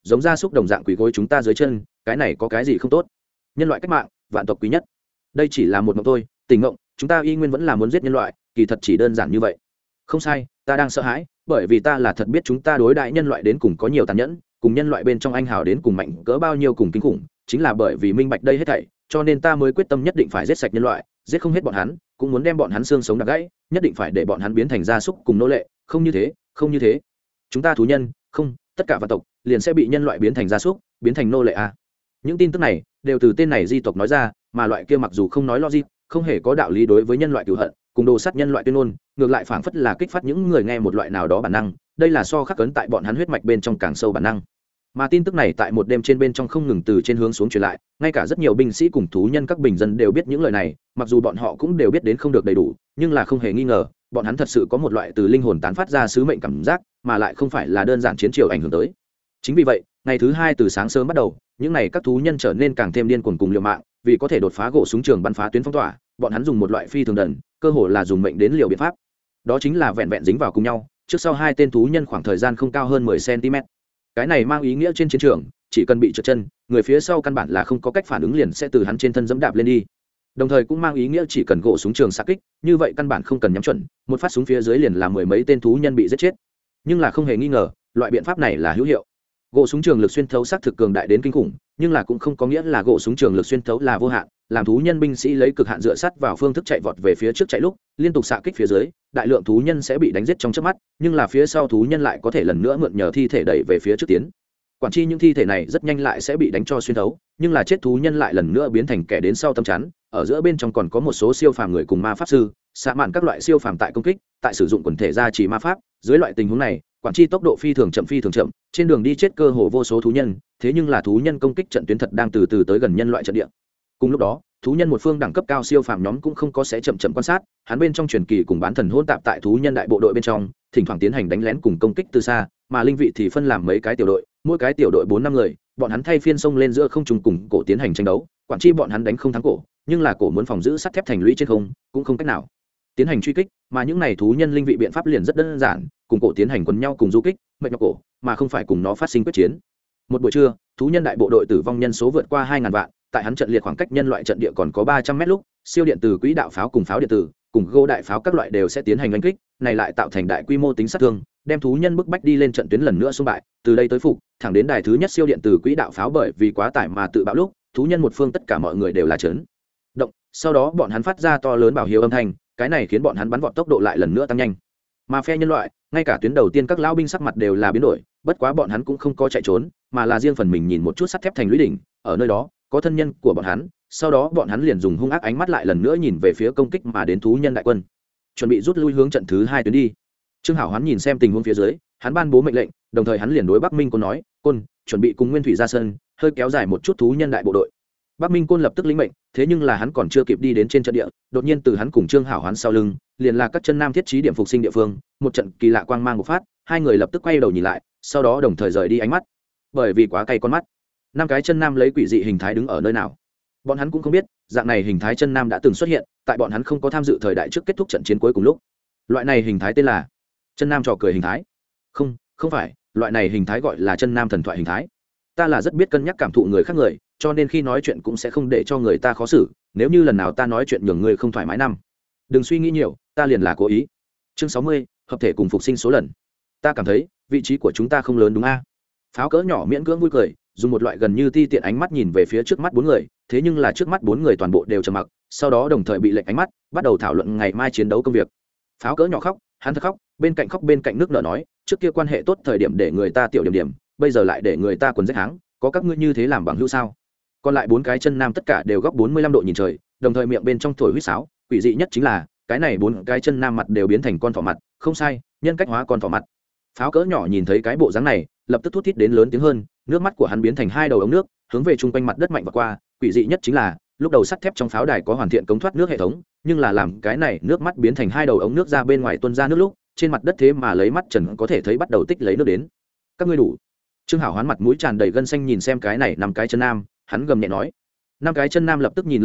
giống gia súc đồng dạng quỳ gối chúng ta dưới chân, cái này có cái gì không tốt? Nhân loại cách mạng, vạn tộc quý nhất. Đây chỉ là một mộng thôi, tình mộng, chúng ta y nguyên vẫn là muốn giết nhân loại, kỳ thật chỉ đơn giản như vậy. Không sai, ta đang sợ hãi, bởi vì ta là thật biết chúng ta đối đại nhân loại đến cùng có nhiều tàn nhẫn, cùng nhân loại bên trong anh hào đến cùng mạnh cỡ bao nhiêu cùng kinh khủng, chính là bởi vì minh bạch đây hết thảy, cho nên ta mới quyết tâm nhất định phải giết sạch nhân loại, giết không hết bọn hắn, cũng muốn đem bọn hắn xương sống đạp gãy, nhất định phải để bọn hắn biến thành gia súc cùng nô lệ, không như thế, không như thế, chúng ta thú nhân, không, tất cả vạn tộc liền sẽ bị nhân loại biến thành gia súc, biến thành nô lệ a. Những tin tức này đều từ tên này di tộc nói ra, mà loại kia mặc dù không nói logic, không hề có đạo lý đối với nhân loại cửu hận, cùng đồ sát nhân loại tuyên ngôn, ngược lại phảng phất là kích phát những người nghe một loại nào đó bản năng, đây là so khắc cấn tại bọn hắn huyết mạch bên trong càng sâu bản năng. Mà tin tức này tại một đêm trên bên trong không ngừng từ trên hướng xuống truyền lại, ngay cả rất nhiều binh sĩ cùng thú nhân các bình dân đều biết những lời này, mặc dù bọn họ cũng đều biết đến không được đầy đủ, nhưng là không hề nghi ngờ, bọn hắn thật sự có một loại từ linh hồn tán phát ra sứ mệnh cảm giác, mà lại không phải là đơn giản chiến triều ảnh hưởng tới. Chính vì vậy, ngày thứ hai từ sáng sớm bắt đầu, những này các thú nhân trở nên càng thêm điên cuồng cùng liều mạng, vì có thể đột phá gỗ súng trường bắn phá tuyến phong tỏa, bọn hắn dùng một loại phi thường đần, cơ hồ là dùng mệnh đến liều biện pháp. Đó chính là vẹn vẹn dính vào cùng nhau, trước sau hai tên thú nhân khoảng thời gian không cao hơn 10 cm. Cái này mang ý nghĩa trên chiến trường, chỉ cần bị trượt chân, người phía sau căn bản là không có cách phản ứng liền sẽ từ hắn trên thân dẫm đạp lên đi. Đồng thời cũng mang ý nghĩa chỉ cần gỗ súng trường xạ kích, như vậy căn bản không cần nhắm chuẩn, một phát súng phía dưới liền làm mười mấy tên thú nhân bị giết chết. Nhưng là không hề nghi ngờ, loại biện pháp này là hữu hiệu. Gỗ súng trường lực xuyên thấu xác thực cường đại đến kinh khủng, nhưng là cũng không có nghĩa là gỗ súng trường lực xuyên thấu là vô hạn, làm thú nhân binh sĩ lấy cực hạn dựa sát vào phương thức chạy vọt về phía trước chạy lúc, liên tục xạ kích phía dưới, đại lượng thú nhân sẽ bị đánh giết trong chớp mắt, nhưng là phía sau thú nhân lại có thể lần nữa mượn nhờ thi thể đẩy về phía trước tiến. Quản chi những thi thể này rất nhanh lại sẽ bị đánh cho xuyên thấu, nhưng là chết thú nhân lại lần nữa biến thành kẻ đến sau tâm chắn, ở giữa bên trong còn có một số siêu phàm người cùng ma pháp sư, xạ mạn các loại siêu phàm tại công kích, tại sử dụng quần thể gia trì ma pháp, dưới loại tình huống này, quản chi tốc độ phi thường chậm, trên đường đi chết cơ hồ vô số thú nhân, thế nhưng là thú nhân công kích trận tuyến thật đang từ từ tới gần nhân loại trận địa. Cùng lúc đó, thú nhân một phương đẳng cấp cao siêu phàm nhóm cũng không có sẽ chậm quan sát, hắn bên trong truyền kỳ cùng bán thần hỗn tạp tại thú nhân đại bộ đội bên trong, thỉnh thoảng tiến hành đánh lén cùng công kích từ xa, mà linh vị thì phân làm mấy cái tiểu đội, mỗi cái tiểu đội 4-5 người, bọn hắn thay phiên xông lên giữa không trung cùng cổ tiến hành tranh đấu, quản chi bọn hắn đánh không thắng cổ, nhưng là cổ muốn phòng giữ sắt thép thành lũy trên không, cũng không cách nào tiến hành truy kích, mà những này thú nhân linh vị biện pháp liền rất đơn giản, cùng cổ tiến hành quần nhau cùng du kích, mệnh nhọc cổ, mà không phải cùng nó phát sinh quyết chiến. Một buổi trưa, thú nhân đại bộ đội tử vong nhân số vượt qua 2000 vạn, tại hắn trận liệt khoảng cách nhân loại trận địa còn có 300 mét lúc, siêu điện từ quỹ đạo pháo cùng pháo điện tử, cùng gỗ đại pháo các loại đều sẽ tiến hành đánh kích, này lại tạo thành đại quy mô tính sát thương, đem thú nhân bức bách đi lên trận tuyến lần nữa xung bại, từ đây tới phục, thẳng đến đài thứ nhất siêu điện từ quỹ đạo pháo bởi vì quá tải mà tự bạo lúc, thú nhân một phương tất cả mọi người đều là chấn động, sau đó bọn hắn phát ra to lớn bảo hiếu âm thanh, cái này khiến bọn hắn bắn vọt tốc độ lại lần nữa tăng nhanh. Mà phe nhân loại, ngay cả tuyến đầu tiên các lão binh sắc mặt đều là biến đổi, bất quá bọn hắn cũng không có chạy trốn, mà là riêng phần mình nhìn một chút sắt thép thành lũy đỉnh, ở nơi đó có thân nhân của bọn hắn, sau đó bọn hắn liền dùng hung ác ánh mắt lại lần nữa nhìn về phía công kích mà đến thú nhân đại quân, chuẩn bị rút lui hướng trận thứ 2 tuyến đi. Trương Hảo Hoán nhìn xem tình huống phía dưới, hắn ban bố mệnh lệnh, đồng thời hắn liền đối Bắc Minh Côn nói, "Côn, chuẩn bị cùng Nguyên Thủy ra sân, hơi kéo dài một chút thú nhân đại bộ đội." Bắc Minh Côn lập tức lĩnh mệnh, thế nhưng là hắn còn chưa kịp đi đến trên trận địa, đột nhiên từ hắn cùng Trương Hảo Hoán sau lưng, liền là các chân nam thiết trí điểm phục sinh địa phương, một trận kỳ lạ quang mang bộc phát, hai người lập tức quay đầu nhìn lại, sau đó đồng thời rời đi ánh mắt, bởi vì quá cay con mắt. Năm cái chân nam lấy quỷ dị hình thái đứng ở nơi nào, bọn hắn cũng không biết, dạng này hình thái chân nam đã từng xuất hiện, tại bọn hắn không có tham dự thời đại trước kết thúc trận chiến cuối cùng lúc. Loại này hình thái tên là chân nam trò cười hình thái. Không, không phải, loại này hình thái gọi là chân nam thần thoại hình thái. Ta là rất biết cân nhắc cảm thụ người khác người, cho nên khi nói chuyện cũng sẽ không để cho người ta khó xử, nếu như lần nào ta nói chuyện nhường người không thoải mái năm, đừng suy nghĩ nhiều, ta liền là cố ý. Chương 60, hợp thể cùng phục sinh số lần. Ta cảm thấy vị trí của chúng ta không lớn đúng a? Pháo cỡ nhỏ miễn cưỡng vui cười, dùng một loại gần như ti tiện ánh mắt nhìn về phía trước mắt bốn người, thế nhưng là trước mắt bốn người toàn bộ đều trầm mặc, sau đó đồng thời bị lệnh ánh mắt, bắt đầu thảo luận ngày mai chiến đấu công việc. Pháo cỡ nhỏ khóc, hắn thật khóc, bên cạnh nước nở nói, trước kia quan hệ tốt thời điểm để người ta tiểu điểm điểm, bây giờ lại để người ta quần rách háng, có các ngươi như thế làm bằng hữu sao? Còn lại bốn cái chân nam tất cả đều góc 45 độ nhìn trời, đồng thời miệng bên trong thổi huýt sáo, quỷ dị nhất chính là cái này bốn cái chân nam mặt đều biến thành con thỏ mặt, không sai, nhân cách hóa con thỏ mặt. Pháo cỡ nhỏ nhìn thấy cái bộ dáng này, lập tức thút thít đến lớn tiếng hơn, nước mắt của hắn biến thành hai đầu ống nước, hướng về trung quanh mặt đất mạnh và qua. Quỷ dị nhất chính là lúc đầu sắt thép trong pháo đài có hoàn thiện cống thoát nước hệ thống, nhưng là làm cái này nước mắt biến thành hai đầu ống nước ra bên ngoài tuôn ra nước lúc, trên mặt đất thế mà lấy mắt trần có thể thấy bắt đầu tích lấy nước đến. Các ngươi đủ. Trương Hảo Hoán mặt mũi tràn đầy gân xanh nhìn xem cái này năm cái chân nam, hắn gầm nhẹ nói. Năm cái chân nam lập tức nhìn lẫn nhau,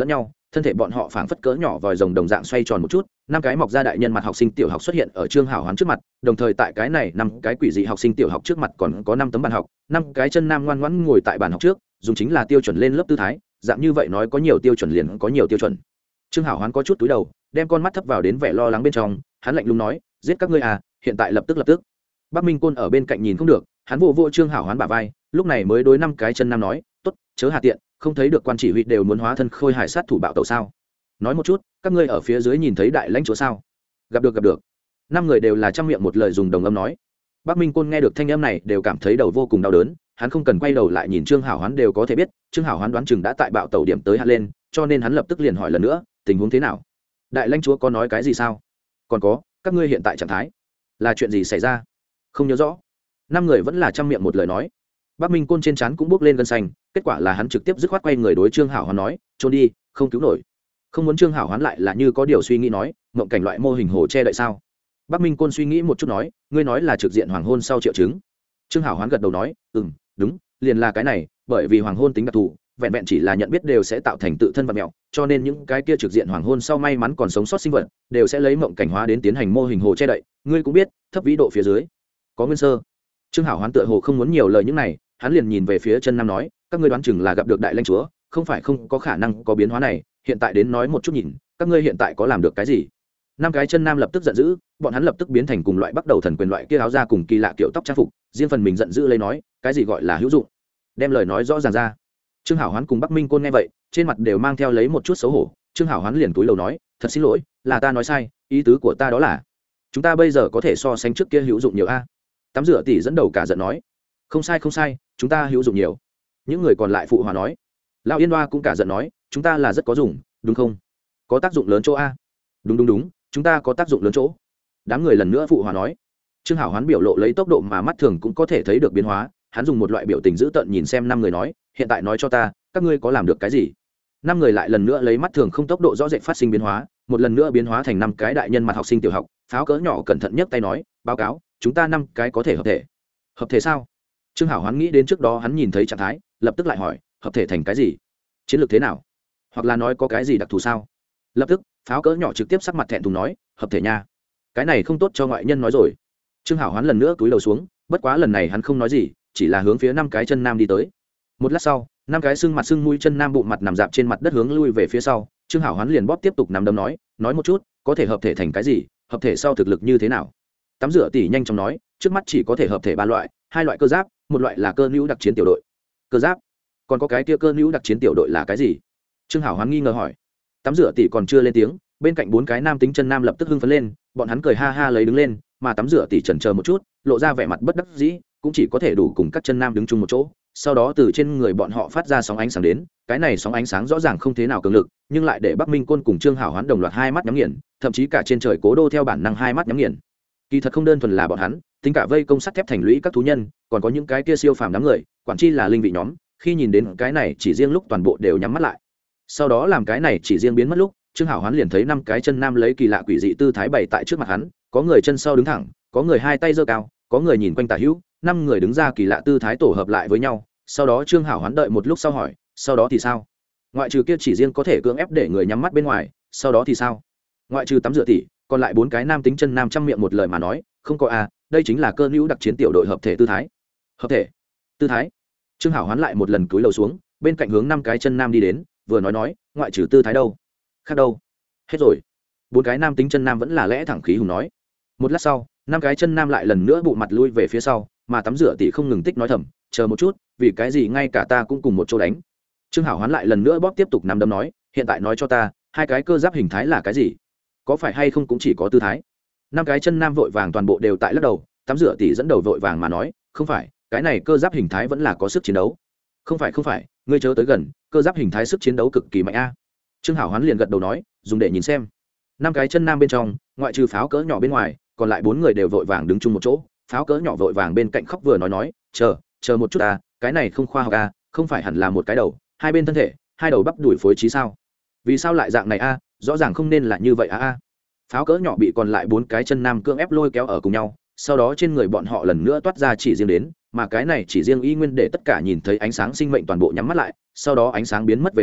thân thể bọn họ phảng phất cỡ nhỏ vòi rồng đồng dạng xoay tròn một chút, năm cái mọc ra đại nhân mặt học sinh tiểu học xuất hiện ở Trương Hảo Hoán trước mặt, đồng thời tại cái này năm cái quỷ dị học sinh tiểu học trước mặt còn có 5 tấm bàn học, 5 cái chân nam ngoan ngoãn ngồi tại bàn học trước, dùng chính là tiêu chuẩn lên lớp tư thái, dạng như vậy nói có nhiều tiêu chuẩn liền có nhiều tiêu chuẩn. Trương Hảo Hoán có chút túi đầu, đem con mắt thấp vào đến vẻ lo lắng bên trong, hắn lạnh lùng nói, giết các ngươi à, hiện tại lập tức. Bắc Minh Côn ở bên cạnh nhìn không được, hắn vỗ Trương Hảo Hoán bả vai, lúc này mới đối 5 cái chân nam nói, tốt, chớ hà tiện, không thấy được quan chỉ huy đều muốn hóa thân khôi hải sát thủ bạo tẩu sao? Nói một chút, các ngươi ở phía dưới nhìn thấy đại lãnh chúa sao? Gặp được. 5 người đều là trăm miệng một lời dùng đồng âm nói. Bắc Minh Côn nghe được thanh âm này đều cảm thấy đầu vô cùng đau đớn, hắn không cần quay đầu lại nhìn Trương Hảo Hoán đều có thể biết, Trương Hảo Hoán đoán chừng đã tại bạo tẩu điểm tới hạ lên, cho nên hắn lập tức liền hỏi lần nữa, tình huống thế nào? Đại lãnh chúa có nói cái gì sao? Còn có, các ngươi hiện tại trạng thái là chuyện gì xảy ra? Không nhớ rõ. 5 người vẫn là trăm miệng một lời nói. Bắc Minh Côn trên trán cũng bốc lên gân xanh, kết quả là hắn trực tiếp dứt khoát quay người đối Trương Hảo Hoán nói, trốn đi, không cứu nổi. Không muốn Trương Hảo Hoán lại là như có điều suy nghĩ nói, mộng cảnh loại mô hình hồ che đậy sao? Bắc Minh Côn suy nghĩ một chút nói, ngươi nói là trực diện hoàng hôn sau triệu chứng. Trương Hảo Hoán gật đầu nói, đúng, liền là cái này, bởi vì hoàng hôn tính đặc thù, vẹn vẹn chỉ là nhận biết đều sẽ tạo thành tự thân vật mẹo, cho nên những cái kia trực diện hoàng hôn sau may mắn còn sống sót sinh vật đều sẽ lấy mộng cảnh hóa đến tiến hành mô hình hồ che đậy. Ngươi cũng biết, thấp vĩ độ phía dưới có nguyên sơ. Trương Hảo Hoán tựa hồ không muốn nhiều lời những này, hắn liền nhìn về phía chân nam nói, các ngươi đoán chừng là gặp được đại lãnh chúa, không phải không có khả năng có biến hóa này, hiện tại đến nói một chút nhìn, các ngươi hiện tại có làm được cái gì? 5 cái chân nam lập tức giận dữ, bọn hắn lập tức biến thành cùng loại bắt đầu thần quyền loại kia áo da cùng kỳ lạ kiểu tóc trang phục, riêng phần mình giận dữ lấy nói, cái gì gọi là hữu dụng? Đem lời nói rõ ràng ra. Trương Hảo Hoán cùng Bắc Minh Côn nghe vậy, trên mặt đều mang theo lấy một chút xấu hổ. Trương Hảo Hoán liền túi lầu nói, thật xin lỗi, là ta nói sai, ý tứ của ta đó là, chúng ta bây giờ có thể so sánh trước kia hữu dụng nhiều a. Tắm rửa tỷ dẫn đầu cả giận nói, không sai, chúng ta hữu dụng nhiều. Những người còn lại phụ hòa nói. Lão Yên Hoa cũng cả giận nói, chúng ta là rất có dụng, đúng không? Có tác dụng lớn chỗ a. Đúng, chúng ta có tác dụng lớn chỗ. Đám người lần nữa phụ hòa nói. Trương Hảo Hoán biểu lộ lấy tốc độ mà mắt thường cũng có thể thấy được biến hóa, hắn dùng một loại biểu tình dữ tợn nhìn xem 5 người nói, hiện tại nói cho ta, các ngươi có làm được cái gì? 5 người lại lần nữa lấy mắt thường không tốc độ rõ rệt phát sinh biến hóa, một lần nữa biến hóa thành 5 cái đại nhân mặt học sinh tiểu học, pháo cỡ nhỏ cẩn thận nhấc tay nói, báo cáo, chúng ta 5 cái có thể hợp thể. Hợp thể sao? Trương Hảo Hoán nghĩ đến trước đó hắn nhìn thấy trạng thái, lập tức lại hỏi, hợp thể thành cái gì? Chiến lược thế nào? Hoặc là nói có cái gì đặc thù sao? Lập tức, pháo cỡ nhỏ trực tiếp sắc mặt thẹn thùng nói, hợp thể nha. Cái này không tốt cho ngoại nhân nói rồi. Trương Hảo Hoán lần nữa cúi đầu xuống, bất quá lần này hắn không nói gì, chỉ là hướng phía 5 cái chân nam đi tới. Một lát sau, 5 cái xương mặt xương mũi chân nam bụng mặt nằm dạp trên mặt đất hướng lui về phía sau, Trương Hảo Hoán liền bóp tiếp tục nằm đấm nói một chút, có thể hợp thể thành cái gì, hợp thể sau thực lực như thế nào? Tắm rửa tỷ nhanh chóng nói, trước mắt chỉ có thể hợp thể 3 loại, 2 loại cơ giáp, một loại là cơ nữu đặc chiến tiểu đội. Cơ giáp? Còn có cái kia cơ nữu đặc chiến tiểu đội là cái gì? Trương Hảo Hoán nghi ngờ hỏi. Tắm rửa tỷ còn chưa lên tiếng, bên cạnh 4 cái nam tính chân nam lập tức hưng phấn lên, bọn hắn cười ha ha lấy đứng lên, mà tắm rửa tỷ chần chờ một chút, lộ ra vẻ mặt bất đắc dĩ, cũng chỉ có thể đủ cùng các chân nam đứng chung một chỗ. Sau đó từ trên người bọn họ phát ra sóng ánh sáng đến, cái này sóng ánh sáng rõ ràng không thế nào cường lực, nhưng lại để Bắc Minh Côn cùng Trương Hảo Hoán đồng loạt hai mắt nhắm nghiền, thậm chí cả trên trời Cố Đô theo bản năng hai mắt nhắm nghiền. Kỳ thật không đơn thuần là bọn hắn, tính cả vây công sắt thép thành lũy các thú nhân, còn có những cái kia siêu phàm đám người, quản chi là linh vị nhóm, khi nhìn đến cái này chỉ riêng lúc toàn bộ đều nhắm mắt lại. Sau đó làm cái này chỉ riêng biến mất lúc, Trương Hảo Hoán liền thấy 5 cái chân nam lấy kỳ lạ quỷ dị tư thái bày tại trước mặt hắn, có người chân sau đứng thẳng, có người hai tay giơ cao, có người nhìn quanh tả hữu, 5 người đứng ra kỳ lạ tư thái tổ hợp lại với nhau. Sau đó Trương Hảo Hoán đợi một lúc sau hỏi, sau đó thì sao? Ngoại trừ kia chỉ riêng có thể cưỡng ép để người nhắm mắt bên ngoài, sau đó thì sao? Ngoại trừ tắm rửa tỷ, còn lại 4 cái nam tính chân nam trăm miệng một lời mà nói, không có à, đây chính là cơ nữu đặc chiến tiểu đội hợp thể tư thái. Hợp thể tư thái. Trương Hảo Hoán lại một lần cúi đầu xuống, bên cạnh hướng 5 cái chân nam đi đến, vừa nói, ngoại trừ tư thái đâu? Khác đâu? Hết rồi. 4 cái nam tính chân nam vẫn là lẽ thẳng khí hùng nói. Một lát sau, 5 cái chân nam lại lần nữa bụ mặt lui về phía sau, mà tắm rửa tỷ không ngừng tích nói thầm, chờ một chút, vì cái gì ngay cả ta cũng cùng một chỗ đánh? Trương Hảo Hoán lại lần nữa bóp tiếp tục nắm đấm nói, hiện tại nói cho ta, 2 cái cơ giáp hình thái là cái gì? Có phải hay không cũng chỉ có tư thái? 5 cái chân nam vội vàng toàn bộ đều tại lắc đầu, tắm rửa tỷ dẫn đầu vội vàng mà nói, không phải, cái này cơ giáp hình thái vẫn là có sức chiến đấu. Không phải, ngươi chớ tới gần, cơ giáp hình thái sức chiến đấu cực kỳ mạnh a. Trương Hảo Hoán liền gật đầu nói, dùng để nhìn xem. 5 cái chân nam bên trong, ngoại trừ pháo cỡ nhỏ bên ngoài, còn lại 4 người đều vội vàng đứng chung một chỗ, pháo cỡ nhỏ vội vàng bên cạnh khóc vừa nói, chờ một chút à, cái này không khoa học à, không phải hẳn là một cái đầu, 2 bên thân thể, 2 đầu bắp đuổi phối trí sao? Vì sao lại dạng này a? Rõ ràng không nên là như vậy a. Pháo cỡ nhỏ bị còn lại 4 cái chân nam cưỡng ép lôi kéo ở cùng nhau, sau đó trên người bọn họ lần nữa toát ra chỉ riêng đến, mà cái này chỉ riêng y nguyên để tất cả nhìn thấy ánh sáng sinh mệnh toàn bộ nhắm mắt lại, sau đó ánh sáng biến mất về sau,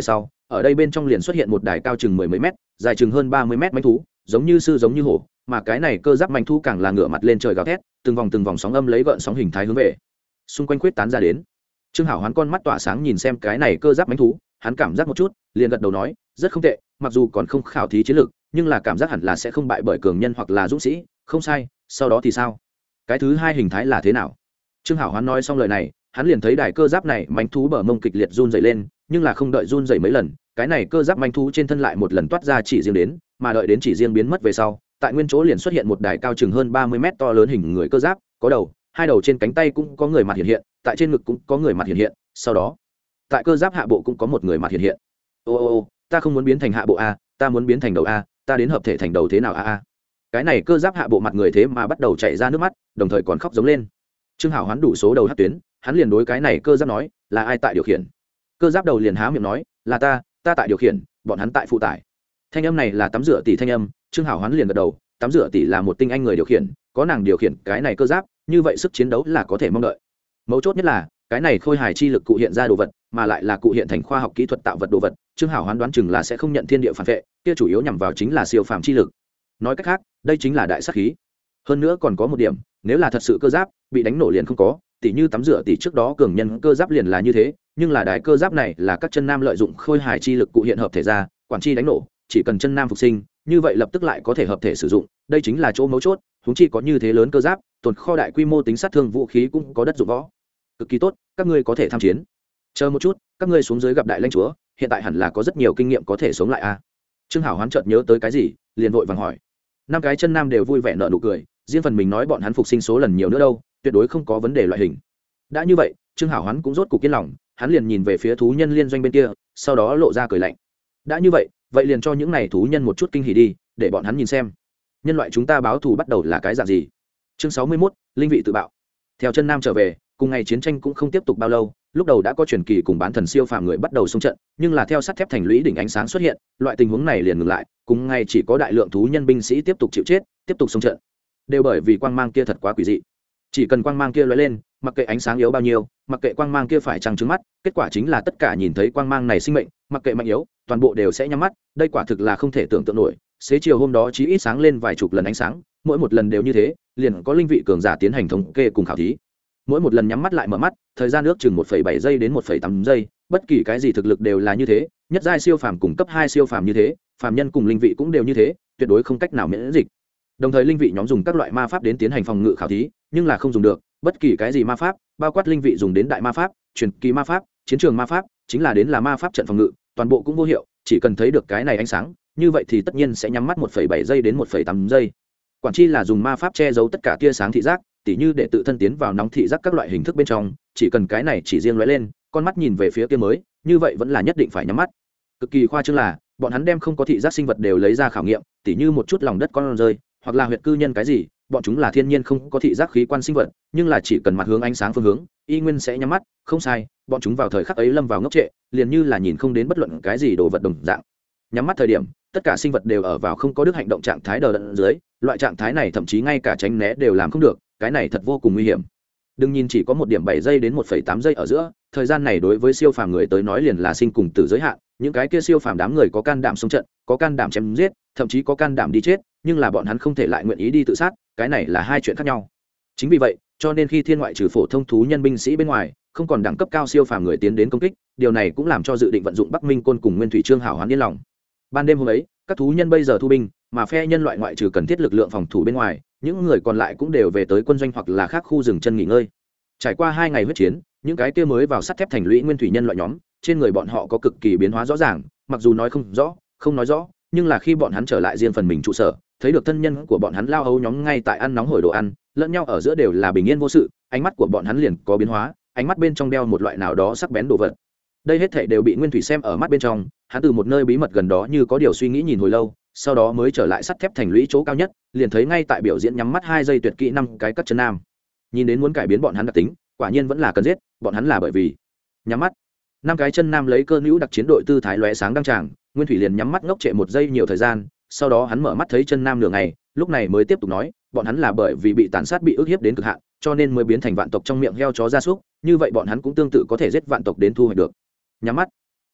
ở đây bên trong liền xuất hiện một đài cao chừng 10 mấy mét, dài chừng hơn 30 mét manh thú, giống như sư giống như hổ, mà cái này cơ giáp manh thú càng là ngửa mặt lên trời gào thét, từng vòng sóng âm lấy gợn sóng hình thái hướng về xung quanh khuyết tán ra đến. Trương Hảo Hoán con mắt tỏa sáng nhìn xem cái này cơ giáp manh thú, hắn cảm giác một chút, liền gật đầu nói, rất không tệ, mặc dù còn không khảo thí chiến lược, nhưng là cảm giác hẳn là sẽ không bại bởi cường nhân hoặc là dũng sĩ, không sai, sau đó thì sao? Cái thứ hai hình thái là thế nào? Trương Hảo Hoán nói xong lời này, hắn liền thấy đài cơ giáp này manh thú bờ mông kịch liệt run rẩy lên, nhưng là không đợi run rẩy mấy lần, cái này cơ giáp manh thú trên thân lại một lần toát ra chỉ riêng đến, mà đợi đến chỉ riêng biến mất về sau, tại nguyên chỗ liền xuất hiện một đài cao chừng hơn 30 mét to lớn hình người cơ giáp, có đầu, hai đầu trên cánh tay cũng có người mặt hiện hiện, tại trên ngực cũng có người mặt hiện hiện, sau đó, tại cơ giáp hạ bộ cũng có một người mặt hiện hiện. Ô, ta không muốn biến thành hạ bộ a, ta muốn biến thành đầu a, ta đến hợp thể thành đầu thế nào a. Cái này cơ giáp hạ bộ mặt người thế mà bắt đầu chảy ra nước mắt, đồng thời còn khóc giống lên. Trương Hảo Hoán đủ số đầu hất tuyến, hắn liền đối cái này cơ giáp nói, là ai tại điều khiển? Cơ giáp đầu liền há miệng nói, là ta tại điều khiển, bọn hắn tại phụ tải. Thanh âm này là tắm rửa tỷ thanh âm. Trương Hảo Hoán liền gật đầu, tắm rửa tỷ là một tinh anh người điều khiển, có nàng điều khiển cái này cơ giáp, như vậy sức chiến đấu là có thể mong đợi. Mấu chốt nhất là cái này khôi hài chi lực cụ hiện ra đồ vật, mà lại là cụ hiện thành khoa học kỹ thuật tạo vật đồ vật. Trương Hảo Hoán đoán chừng là sẽ không nhận thiên địa phản vệ, kia chủ yếu nhằm vào chính là siêu phàm chi lực. Nói cách khác, đây chính là đại sát khí. Hơn nữa còn có một điểm, nếu là thật sự cơ giáp bị đánh nổ liền không có, tỷ như tắm rửa tỷ trước đó cường nhân cơ giáp liền là như thế, nhưng là đài cơ giáp này là các chân nam lợi dụng khôi hài chi lực cụ hiện hợp thể ra, quản chi đánh nổ, chỉ cần chân nam phục sinh, như vậy lập tức lại có thể hợp thể sử dụng, đây chính là chỗ mấu chốt. Huống chi có như thế lớn cơ giáp, tồn kho đại quy mô tính sát thương vũ khí cũng có đất dụng võ, cực kỳ tốt, các ngươi có thể tham chiến. Chờ một chút, các ngươi xuống dưới gặp đại lãnh chúa, hiện tại hẳn là có rất nhiều kinh nghiệm có thể sống lại a. Trương Hảo Hoán chợt nhớ tới cái gì, liền vội vàng hỏi. Năm cái chân nam đều vui vẻ nở nụ cười, riêng phần mình nói bọn hắn phục sinh số lần nhiều nữa đâu, tuyệt đối không có vấn đề loại hình. Đã như vậy, Trương Hảo Hoán cũng rốt cục yên lòng, hắn liền nhìn về phía thú nhân liên doanh bên kia, sau đó lộ ra cười lạnh. Đã như vậy, vậy liền cho những này thú nhân một chút kinh hỉ đi, để bọn hắn nhìn xem nhân loại chúng ta báo thù bắt đầu là cái dạng gì. Chương 61, linh vị tự bạo. Theo chân nam trở về, cùng ngày chiến tranh cũng không tiếp tục bao lâu, lúc đầu đã có truyền kỳ cùng bán thần siêu phàm người bắt đầu xung trận, nhưng là theo sắt thép thành lũy đỉnh ánh sáng xuất hiện, loại tình huống này liền ngừng lại, cùng ngày chỉ có đại lượng thú nhân binh sĩ tiếp tục chịu chết, tiếp tục xung trận. Đều bởi vì quang mang kia thật quá quỷ dị. Chỉ cần quang mang kia lóe lên, mặc kệ ánh sáng yếu bao nhiêu, mặc kệ quang mang kia phải trăng trứng mắt, kết quả chính là tất cả nhìn thấy quang mang này sinh mệnh, mặc kệ mạnh yếu, toàn bộ đều sẽ nhắm mắt, đây quả thực là không thể tưởng tượng nổi. Xế chiều hôm đó chí ít sáng lên vài chục lần ánh sáng, mỗi một lần đều như thế, liền có linh vị cường giả tiến hành thống kê cùng khảo thí. Mỗi một lần nhắm mắt lại mở mắt, thời gian ước chừng 1,7 giây đến 1,8 giây, bất kỳ cái gì thực lực đều là như thế, nhất giai siêu phàm cùng cấp 2 siêu phàm như thế, phàm nhân cùng linh vị cũng đều như thế, tuyệt đối không cách nào miễn dịch. Đồng thời linh vị nhóm dùng các loại ma pháp đến tiến hành phòng ngự khảo thí, nhưng là không dùng được bất kỳ cái gì ma pháp, bao quát linh vị dùng đến đại ma pháp, truyền kỳ ma pháp, chiến trường ma pháp, chính là đến là ma pháp trận phòng ngự, toàn bộ cũng vô hiệu, chỉ cần thấy được cái này ánh sáng, như vậy thì tất nhiên sẽ nhắm mắt 1,7 giây đến 1,8 giây. Quản chi là dùng ma pháp che giấu tất cả tia sáng thị giác, tỉ như để tự thân tiến vào nóng thị giác các loại hình thức bên trong, chỉ cần cái này chỉ riêng lóe lên, con mắt nhìn về phía kia mới, như vậy vẫn là nhất định phải nhắm mắt. Cực kỳ khoa trương là, bọn hắn đem không có thị giác sinh vật đều lấy ra khảo nghiệm, tỉ như một chút lòng đất con rơi, hoặc là huyệt cư nhân cái gì, bọn chúng là thiên nhiên không có thị giác khí quan sinh vật, nhưng là chỉ cần mặt hướng ánh sáng phương hướng, y nguyên sẽ nhắm mắt, không sai, bọn chúng vào thời khắc ấy lâm vào ngốc trệ, liền như là nhìn không đến bất luận cái gì đồ vật đồng dạng. Nhắm mắt thời điểm, tất cả sinh vật đều ở vào không có đức hành động trạng thái đờ đẫn dưới, loại trạng thái này thậm chí ngay cả tránh né đều làm không được, cái này thật vô cùng nguy hiểm. Đừng nhìn chỉ có 1,7 giây đến 1,8 giây ở giữa, thời gian này đối với siêu phàm người tới nói liền là sinh cùng tử giới hạn, những cái kia siêu phàm đám người có can đảm sống trận, có can đảm chém giết, thậm chí có can đảm đi chết, nhưng là bọn hắn không thể lại nguyện ý đi tự sát, cái này là hai chuyện khác nhau. Chính vì vậy, cho nên khi thiên ngoại trừ phổ thông thú nhân binh sĩ bên ngoài, không còn đẳng cấp cao siêu phàm người tiến đến công kích, điều này cũng làm cho dự định vận dụng Bắc Minh Côn cùng Nguyên Thủy Trương Hảo Hoán yên lòng. Ban đêm hôm ấy, các thú nhân bây giờ thu binh, mà phe nhân loại ngoại trừ cần thiết lực lượng phòng thủ bên ngoài, những người còn lại cũng đều về tới quân doanh hoặc là khác khu rừng chân nghỉ ngơi. Trải qua 2 ngày huyết chiến, những cái kia mới vào sắt thép thành lũy nguyên thủy nhân loại nhóm, trên người bọn họ có cực kỳ biến hóa rõ ràng, mặc dù nói không rõ, không nói rõ, nhưng là khi bọn hắn trở lại riêng phần mình trụ sở, thấy được thân nhân của bọn hắn lao âu nhóm ngay tại ăn nóng hổi đồ ăn, lẫn nhau ở giữa đều là bình yên vô sự, ánh mắt của bọn hắn liền có biến hóa, ánh mắt bên trong đeo một loại nào đó sắc bén đồ vật. Đây hết thảy đều bị Nguyên Thủy xem ở mắt bên trong, hắn từ một nơi bí mật gần đó như có điều suy nghĩ nhìn hồi lâu, sau đó mới trở lại sắt thép thành lũy chỗ cao nhất, liền thấy ngay tại biểu diễn nhắm mắt 2 giây tuyệt kỹ 5 cái cắt chân nam. Nhìn đến muốn cải biến bọn hắn đặc tính, quả nhiên vẫn là cần giết, bọn hắn là bởi vì nhắm mắt. 5 cái chân nam lấy cơ hữu đặc chiến đội tư thái lóe sáng đăng tràng, Nguyên Thủy liền nhắm mắt ngốc trệ 1 giây nhiều thời gian, sau đó hắn mở mắt thấy chân nam nửa ngày, lúc này mới tiếp tục nói, bọn hắn là bởi vì bị tàn sát bị ức hiếp đến cực hạn, cho nên mới biến thành vạn tộc trong miệng heo chó gia súc, như vậy bọn hắn cũng tương tự có thể giết vạn tộc đến thu hoạch được. Nhắm mắt.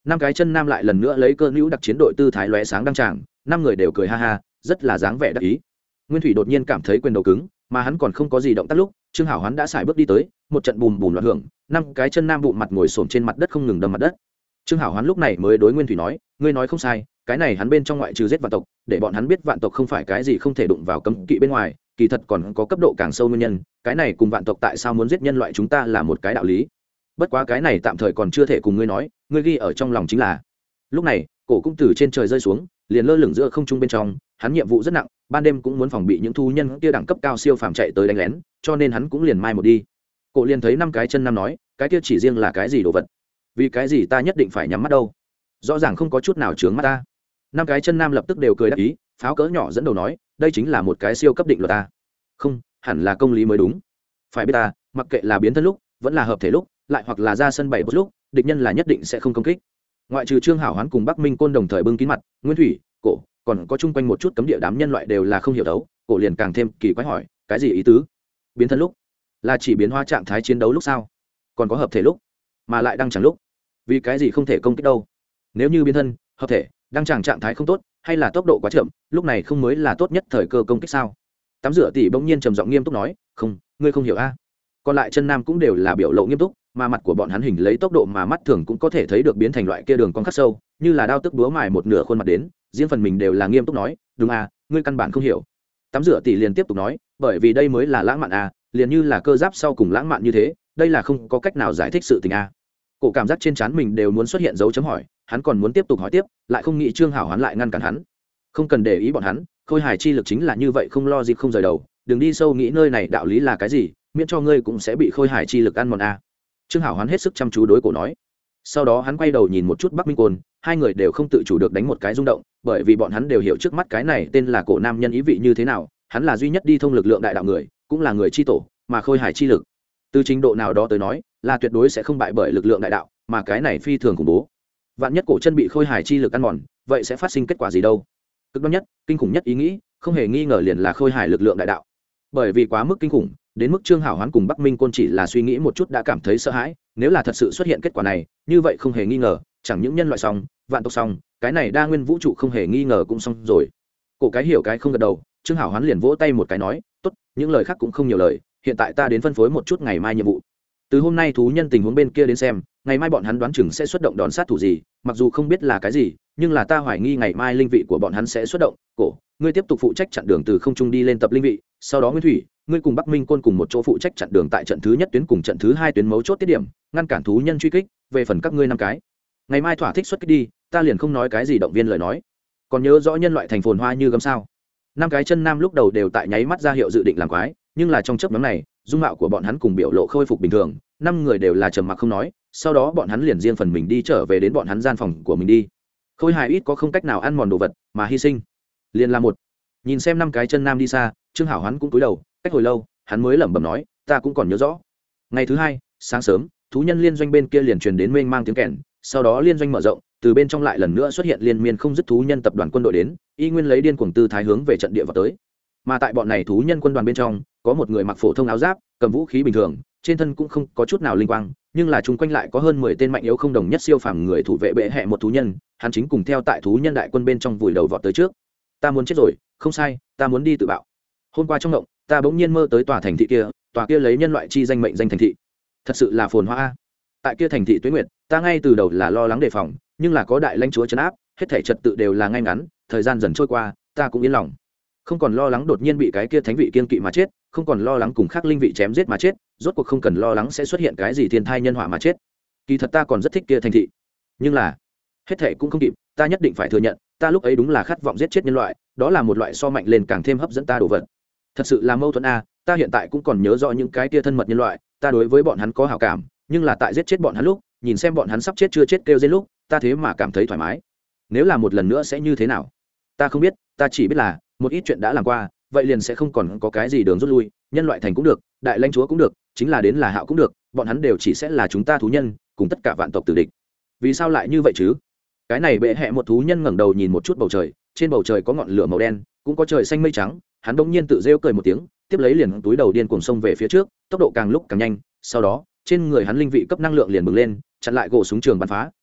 năm cái chân nam lại lần nữa lấy cơ nữ đặc chiến đội tư thái lóe sáng đăng tràng, năm người đều cười ha ha, rất là dáng vẻ đắc ý. Nguyên Thủy đột nhiên cảm thấy quyền đầu cứng, mà hắn còn không có gì động tác lúc, Trương Hảo Hoán đã xài bước đi tới, một trận bùm bùm loạn hưởng, năm cái chân nam bụng mặt ngồi xổm trên mặt đất không ngừng đâm mặt đất. Trương Hảo Hoán lúc này mới đối Nguyên Thủy nói, ngươi nói không sai, cái này hắn bên trong ngoại trừ giết vạn tộc, để bọn hắn biết vạn tộc không phải cái gì không thể đụng vào cấm kỵ bên ngoài, kỳ thật còn có cấp độ càng sâu nguyên nhân, cái này cùng vạn tộc tại sao muốn giết nhân loại chúng ta là một cái đạo lý. Bất quá cái này tạm thời còn chưa thể cùng ngươi nói, ngươi ghi ở trong lòng chính là. Lúc này, cổ cũng từ trên trời rơi xuống, liền lơ lửng giữa không trung bên trong, hắn nhiệm vụ rất nặng, ban đêm cũng muốn phòng bị những thú nhân kia đẳng cấp cao siêu phàm chạy tới đánh lén, cho nên hắn cũng liền mai một đi. Cổ liền thấy năm cái chân nam nói, cái kia chỉ riêng là cái gì đồ vật? Vì cái gì ta nhất định phải nhắm mắt đâu? Rõ ràng không có chút nào chướng mắt ta. Năm cái chân nam lập tức đều cười đáp ý, pháo cỡ nhỏ dẫn đầu nói, đây chính là một cái siêu cấp định luật ta. Không, hẳn là công lý mới đúng. Phải biết ta, mặc kệ là biến thân lúc, vẫn là hợp thể lúc, lại hoặc là ra sân bảy bút lúc, địch nhân là nhất định sẽ không công kích. Ngoại trừ Trương Hảo Hoán cùng Bắc Minh Côn đồng thời bưng kín mặt, Nguyên Thủy, cổ, còn có chung quanh một chút cấm địa đám nhân loại đều là không hiểu đấu, cổ liền càng thêm kỳ quái hỏi, cái gì ý tứ? Biến thân lúc là chỉ biến hóa trạng thái chiến đấu lúc sao? Còn có hợp thể lúc, mà lại đang chẳng lúc, vì cái gì không thể công kích đâu? Nếu như biến thân, hợp thể, đang chẳng trạng thái không tốt, hay là tốc độ quá chậm, lúc này không mới là tốt nhất thời cơ công kích sao? Tắm rửa tỷ bỗng nhiên trầm giọng nghiêm túc nói, không, ngươi không hiểu a. Còn lại chân nam cũng đều là biểu lộ nghiêm túc, mà mặt của bọn hắn hình lấy tốc độ mà mắt thường cũng có thể thấy được biến thành loại kia đường cong khắc sâu, như là đao tức búa mài một nửa khuôn mặt đến, riêng phần mình đều là nghiêm túc nói, đúng à, ngươi căn bản không hiểu. Tắm rửa tỷ liền tiếp tục nói, bởi vì đây mới là lãng mạn à, liền như là cơ giáp sau cùng lãng mạn như thế, đây là không có cách nào giải thích sự tình à. Cổ cảm giác trên trán mình đều muốn xuất hiện dấu chấm hỏi, hắn còn muốn tiếp tục hỏi tiếp, lại không nghĩ Trương Hảo Hoán lại ngăn cản hắn. Không cần để ý bọn hắn, khôi hài chi lực chính là như vậy, không lo gì không rời đầu, đừng đi sâu nghĩ nơi này đạo lý là cái gì, miễn cho ngươi cũng sẽ bị khôi hài chi lực ăn mòn à. Trương Hảo Hoán hết sức chăm chú đối cổ nói. Sau đó hắn quay đầu nhìn một chút Bắc Minh Côn, hai người đều không tự chủ được đánh một cái rung động, bởi vì bọn hắn đều hiểu trước mắt cái này tên là cổ nam nhân ý vị như thế nào, hắn là duy nhất đi thông lực lượng đại đạo người, cũng là người chi tổ, mà khôi hài chi lực, từ trình độ nào đó tới nói, là tuyệt đối sẽ không bại bởi lực lượng đại đạo, mà cái này phi thường khủng bố. Vạn nhất cổ chân bị khôi hài chi lực ăn mòn, vậy sẽ phát sinh kết quả gì đâu? Cực đoan nhất, kinh khủng nhất ý nghĩ, không hề nghi ngờ liền là khôi hài lực lượng đại đạo. Bởi vì quá mức kinh khủng, đến mức Trương Hảo Hoán cùng Bắc Minh Côn chỉ là suy nghĩ một chút đã cảm thấy sợ hãi, nếu là thật sự xuất hiện kết quả này, như vậy không hề nghi ngờ, chẳng những nhân loại xong, vạn tộc xong, cái này đa nguyên vũ trụ không hề nghi ngờ cũng xong rồi. Cổ cái hiểu cái không gật đầu, Trương Hảo Hoán liền vỗ tay một cái nói, tốt, những lời khác cũng không nhiều lời, hiện tại ta đến phân phối một chút ngày mai nhiệm vụ. Từ hôm nay thú nhân tình huống bên kia đến xem, ngày mai bọn hắn đoán chừng sẽ xuất động đòn sát thủ gì, mặc dù không biết là cái gì, nhưng là ta hoài nghi ngày mai linh vị của bọn hắn sẽ xuất động. Cổ, ngươi tiếp tục phụ trách chặn đường từ không trung đi lên tập linh vị, sau đó Nguyên Thủy, ngươi cùng Bắc Minh Côn cùng một chỗ phụ trách chặn đường tại trận thứ nhất tuyến cùng trận thứ hai tuyến mấu chốt tiết điểm, ngăn cản thú nhân truy kích. Về phần các ngươi năm cái, ngày mai thỏa thích xuất kích đi, ta liền không nói cái gì động viên lời nói. Còn nhớ rõ nhân loại thành phồn hoa như gấm sao? Năm cái chân nam lúc đầu đều tại nháy mắt ra hiệu dự định làm quái, nhưng là trong chớp nhoáng này, dung mạo của bọn hắn cùng biểu lộ khôi phục bình thường, năm người đều là trầm mặc không nói, sau đó bọn hắn liền riêng phần mình đi trở về đến bọn hắn gian phòng của mình đi. Khôi hài ít có không cách nào ăn mòn đồ vật mà hy sinh, liền là một. Nhìn xem năm cái chân nam đi xa, Trương Hảo Hoán cũng cúi đầu, cách hồi lâu, hắn mới lẩm bẩm nói, ta cũng còn nhớ rõ. Ngày thứ hai, sáng sớm, thú nhân liên doanh bên kia liền truyền đến mênh mang tiếng kèn, sau đó liên doanh mở rộng, từ bên trong lại lần nữa xuất hiện liên miên không dứt thú nhân tập đoàn quân đội đến, y nguyên lấy điên cuồng tư thái hướng về trận địa vào tới. Mà tại bọn này thú nhân quân đoàn bên trong, có một người mặc phổ thông áo giáp, cầm vũ khí bình thường, trên thân cũng không có chút nào linh quang, nhưng là chung quanh lại có hơn 10 tên mạnh yếu không đồng nhất siêu phàm người thủ vệ bệ hệ một thú nhân, hắn chính cùng theo tại thú nhân đại quân bên trong vùi đầu vọt tới trước. Ta muốn chết rồi, không sai, ta muốn đi tự bạo. Hôm qua trong ngộng, ta bỗng nhiên mơ tới tòa thành thị kia, tòa kia lấy nhân loại chi danh mệnh danh thành thị. Thật sự là phồn hoa. Tại kia thành thị Tuế Nguyệt, ta ngay từ đầu là lo lắng đề phòng, nhưng là có đại lãnh chúa trấn áp, hết thảy trật tự đều là ngay ngắn, thời gian dần trôi qua, ta cũng yên lòng. Không còn lo lắng đột nhiên bị cái kia thánh vị kiên kỵ mà chết, không còn lo lắng cùng khác linh vị chém giết mà chết, rốt cuộc không cần lo lắng sẽ xuất hiện cái gì thiên thai nhân họa mà chết. Kỳ thật ta còn rất thích kia thành thị, nhưng là hết thảy cũng không kịp, ta nhất định phải thừa nhận, ta lúc ấy đúng là khát vọng giết chết nhân loại, đó là một loại so mạnh lên càng thêm hấp dẫn ta đồ vật. Thật sự là mâu thuẫn a, ta hiện tại cũng còn nhớ rõ những cái kia thân mật nhân loại, ta đối với bọn hắn có hảo cảm, nhưng là tại giết chết bọn hắn lúc, nhìn xem bọn hắn sắp chết chưa chết kêu rên lúc, ta thế mà cảm thấy thoải mái. Nếu là một lần nữa sẽ như thế nào? Ta không biết, ta chỉ biết là một ít chuyện đã làm qua, vậy liền sẽ không còn có cái gì đường rút lui, nhân loại thành cũng được, đại lãnh chúa cũng được, chính là đến là hạo cũng được, bọn hắn đều chỉ sẽ là chúng ta thú nhân, cùng tất cả vạn tộc tử địch. Vì sao lại như vậy chứ? Cái này bệ hệ một thú nhân ngẩng đầu nhìn một chút bầu trời, trên bầu trời có ngọn lửa màu đen, cũng có trời xanh mây trắng, hắn bỗng nhiên tự rêu cười một tiếng, tiếp lấy liền túi đầu điên cuồng xông về phía trước, tốc độ càng lúc càng nhanh, sau đó, trên người hắn linh vị cấp năng lượng liền bừng lên, chặn lại gỗ súng trường bắn phá,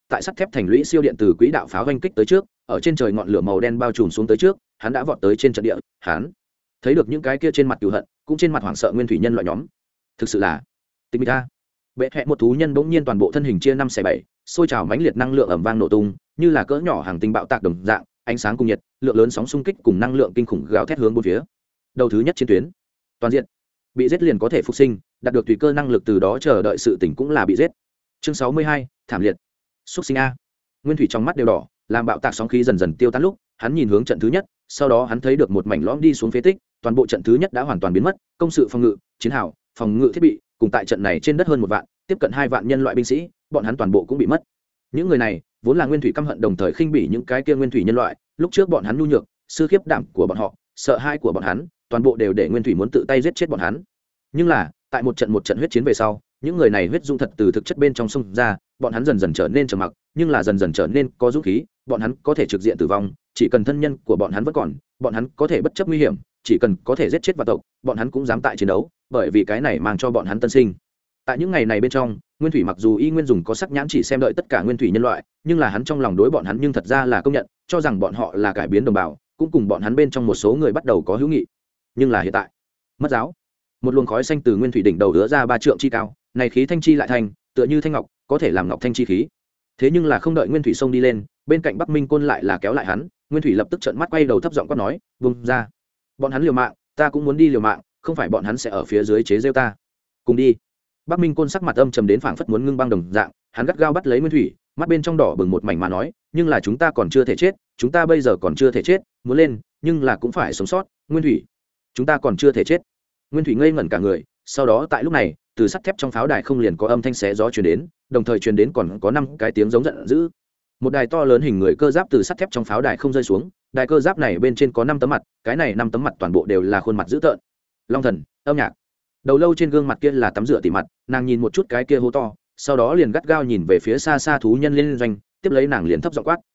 tại sắt thép thành lũy siêu điện từ quỹ đạo pháo oanh kích tới trước, ở trên trời ngọn lửa màu đen bao trùm xuống tới trước, hắn đã vọt tới trên trận địa. Hắn thấy được những cái kia trên mặt cừu hận, cũng trên mặt hoảng sợ nguyên thủy nhân loại nhóm. Thực sự là tịch mịch a. Bệ hẹ một thú nhân bỗng nhiên toàn bộ thân hình chia 5/7, sôi trào mãnh liệt năng lượng ầm vang nổ tung, như là cỡ nhỏ hàng tinh bạo tạc đồng dạng, ánh sáng cùng nhiệt, lượng lớn sóng xung kích cùng năng lượng kinh khủng gào thét hướng bốn phía. Đầu thứ nhất chiến tuyến, toàn diện. Bị giết liền có thể phục sinh, đạt được tùy cơ năng lực từ đó chờ đợi sự tỉnh cũng là bị giết. Chương 62, thảm liệt. Súc sinh a. Nguyên thủy trong mắt đều đỏ, làm bạo tạc sóng khí dần dần tiêu tán lúc, hắn nhìn hướng trận thứ nhất, sau đó hắn thấy được một mảnh lõm đi xuống phế tích, toàn bộ trận thứ nhất đã hoàn toàn biến mất, công sự phòng ngự, chiến hào, phòng ngự thiết bị, cùng tại trận này trên đất hơn 1 vạn, tiếp cận 2 vạn nhân loại binh sĩ, bọn hắn toàn bộ cũng bị mất. Những người này vốn là nguyên thủy căm hận đồng thời khinh bỉ những cái kia nguyên thủy nhân loại, lúc trước bọn hắn nhu nhược, sư khiếp đảm của bọn họ, sợ hãi của bọn hắn, toàn bộ đều để nguyên thủy muốn tự tay giết chết bọn hắn. Nhưng là, tại một trận huyết chiến về sau, những người này huyết dung thật từ thực chất bên trong xông ra, bọn hắn dần dần trở nên trầm mặc, nhưng là dần dần trở nên có dũng khí, bọn hắn có thể trực diện tử vong, chỉ cần thân nhân của bọn hắn vẫn còn, bọn hắn có thể bất chấp nguy hiểm, chỉ cần có thể giết chết vạn tộc, bọn hắn cũng dám tại chiến đấu, bởi vì cái này mang cho bọn hắn tân sinh. Tại những ngày này bên trong, nguyên thủy mặc dù y nguyên dùng có sắc nhãn chỉ xem đợi tất cả nguyên thủy nhân loại, nhưng là hắn trong lòng đối bọn hắn nhưng thật ra là công nhận, cho rằng bọn họ là cải biến đồng bào, cũng cùng bọn hắn bên trong một số người bắt đầu có hữu nghị. Nhưng là hiện tại, mất giáo. Một luồng khói xanh từ nguyên thủy đỉnh đầu đứa ra 3 trượng chi cao, này khí thanh chi lại thành, tựa như thanh ngọc, có thể làm ngọc thanh chi khí. Thế nhưng là không đợi nguyên thủy xông đi lên, bên cạnh Bắc Minh Côn lại là kéo lại hắn, nguyên thủy lập tức trợn mắt quay đầu thấp giọng quát nói, "Vung ra! Bọn hắn liều mạng, ta cũng muốn đi liều mạng, không phải bọn hắn sẽ ở phía dưới chế giễu ta. Cùng đi." Bắc Minh Côn sắc mặt âm trầm đến phảng phất muốn ngưng băng đồng dạng, hắn gắt gao bắt lấy nguyên thủy, mắt bên trong đỏ bừng một mảnh mà nói, "Nhưng là chúng ta còn chưa thể chết, chúng ta bây giờ còn chưa thể chết, muốn lên, nhưng là cũng phải sống sót, Nguyên thủy. Chúng ta còn chưa thể chết." Nguyên thủy ngây ngẩn cả người, sau đó tại lúc này, từ sắt thép trong pháo đài không liền có âm thanh xé gió truyền đến, đồng thời truyền đến còn có 5 cái tiếng giống giận dữ. Một đài to lớn hình người cơ giáp từ sắt thép trong pháo đài không rơi xuống, đài cơ giáp này bên trên có 5 tấm mặt, cái này 5 tấm mặt toàn bộ đều là khuôn mặt dữ tợn. Long thần, âm nhạc. Đầu lâu trên gương mặt kia là tắm rửa tỉ mặt, nàng nhìn một chút cái kia hố to, sau đó liền gắt gao nhìn về phía xa xa thú nhân liên doanh, tiếp lấy nàng liền thấp giọng quát,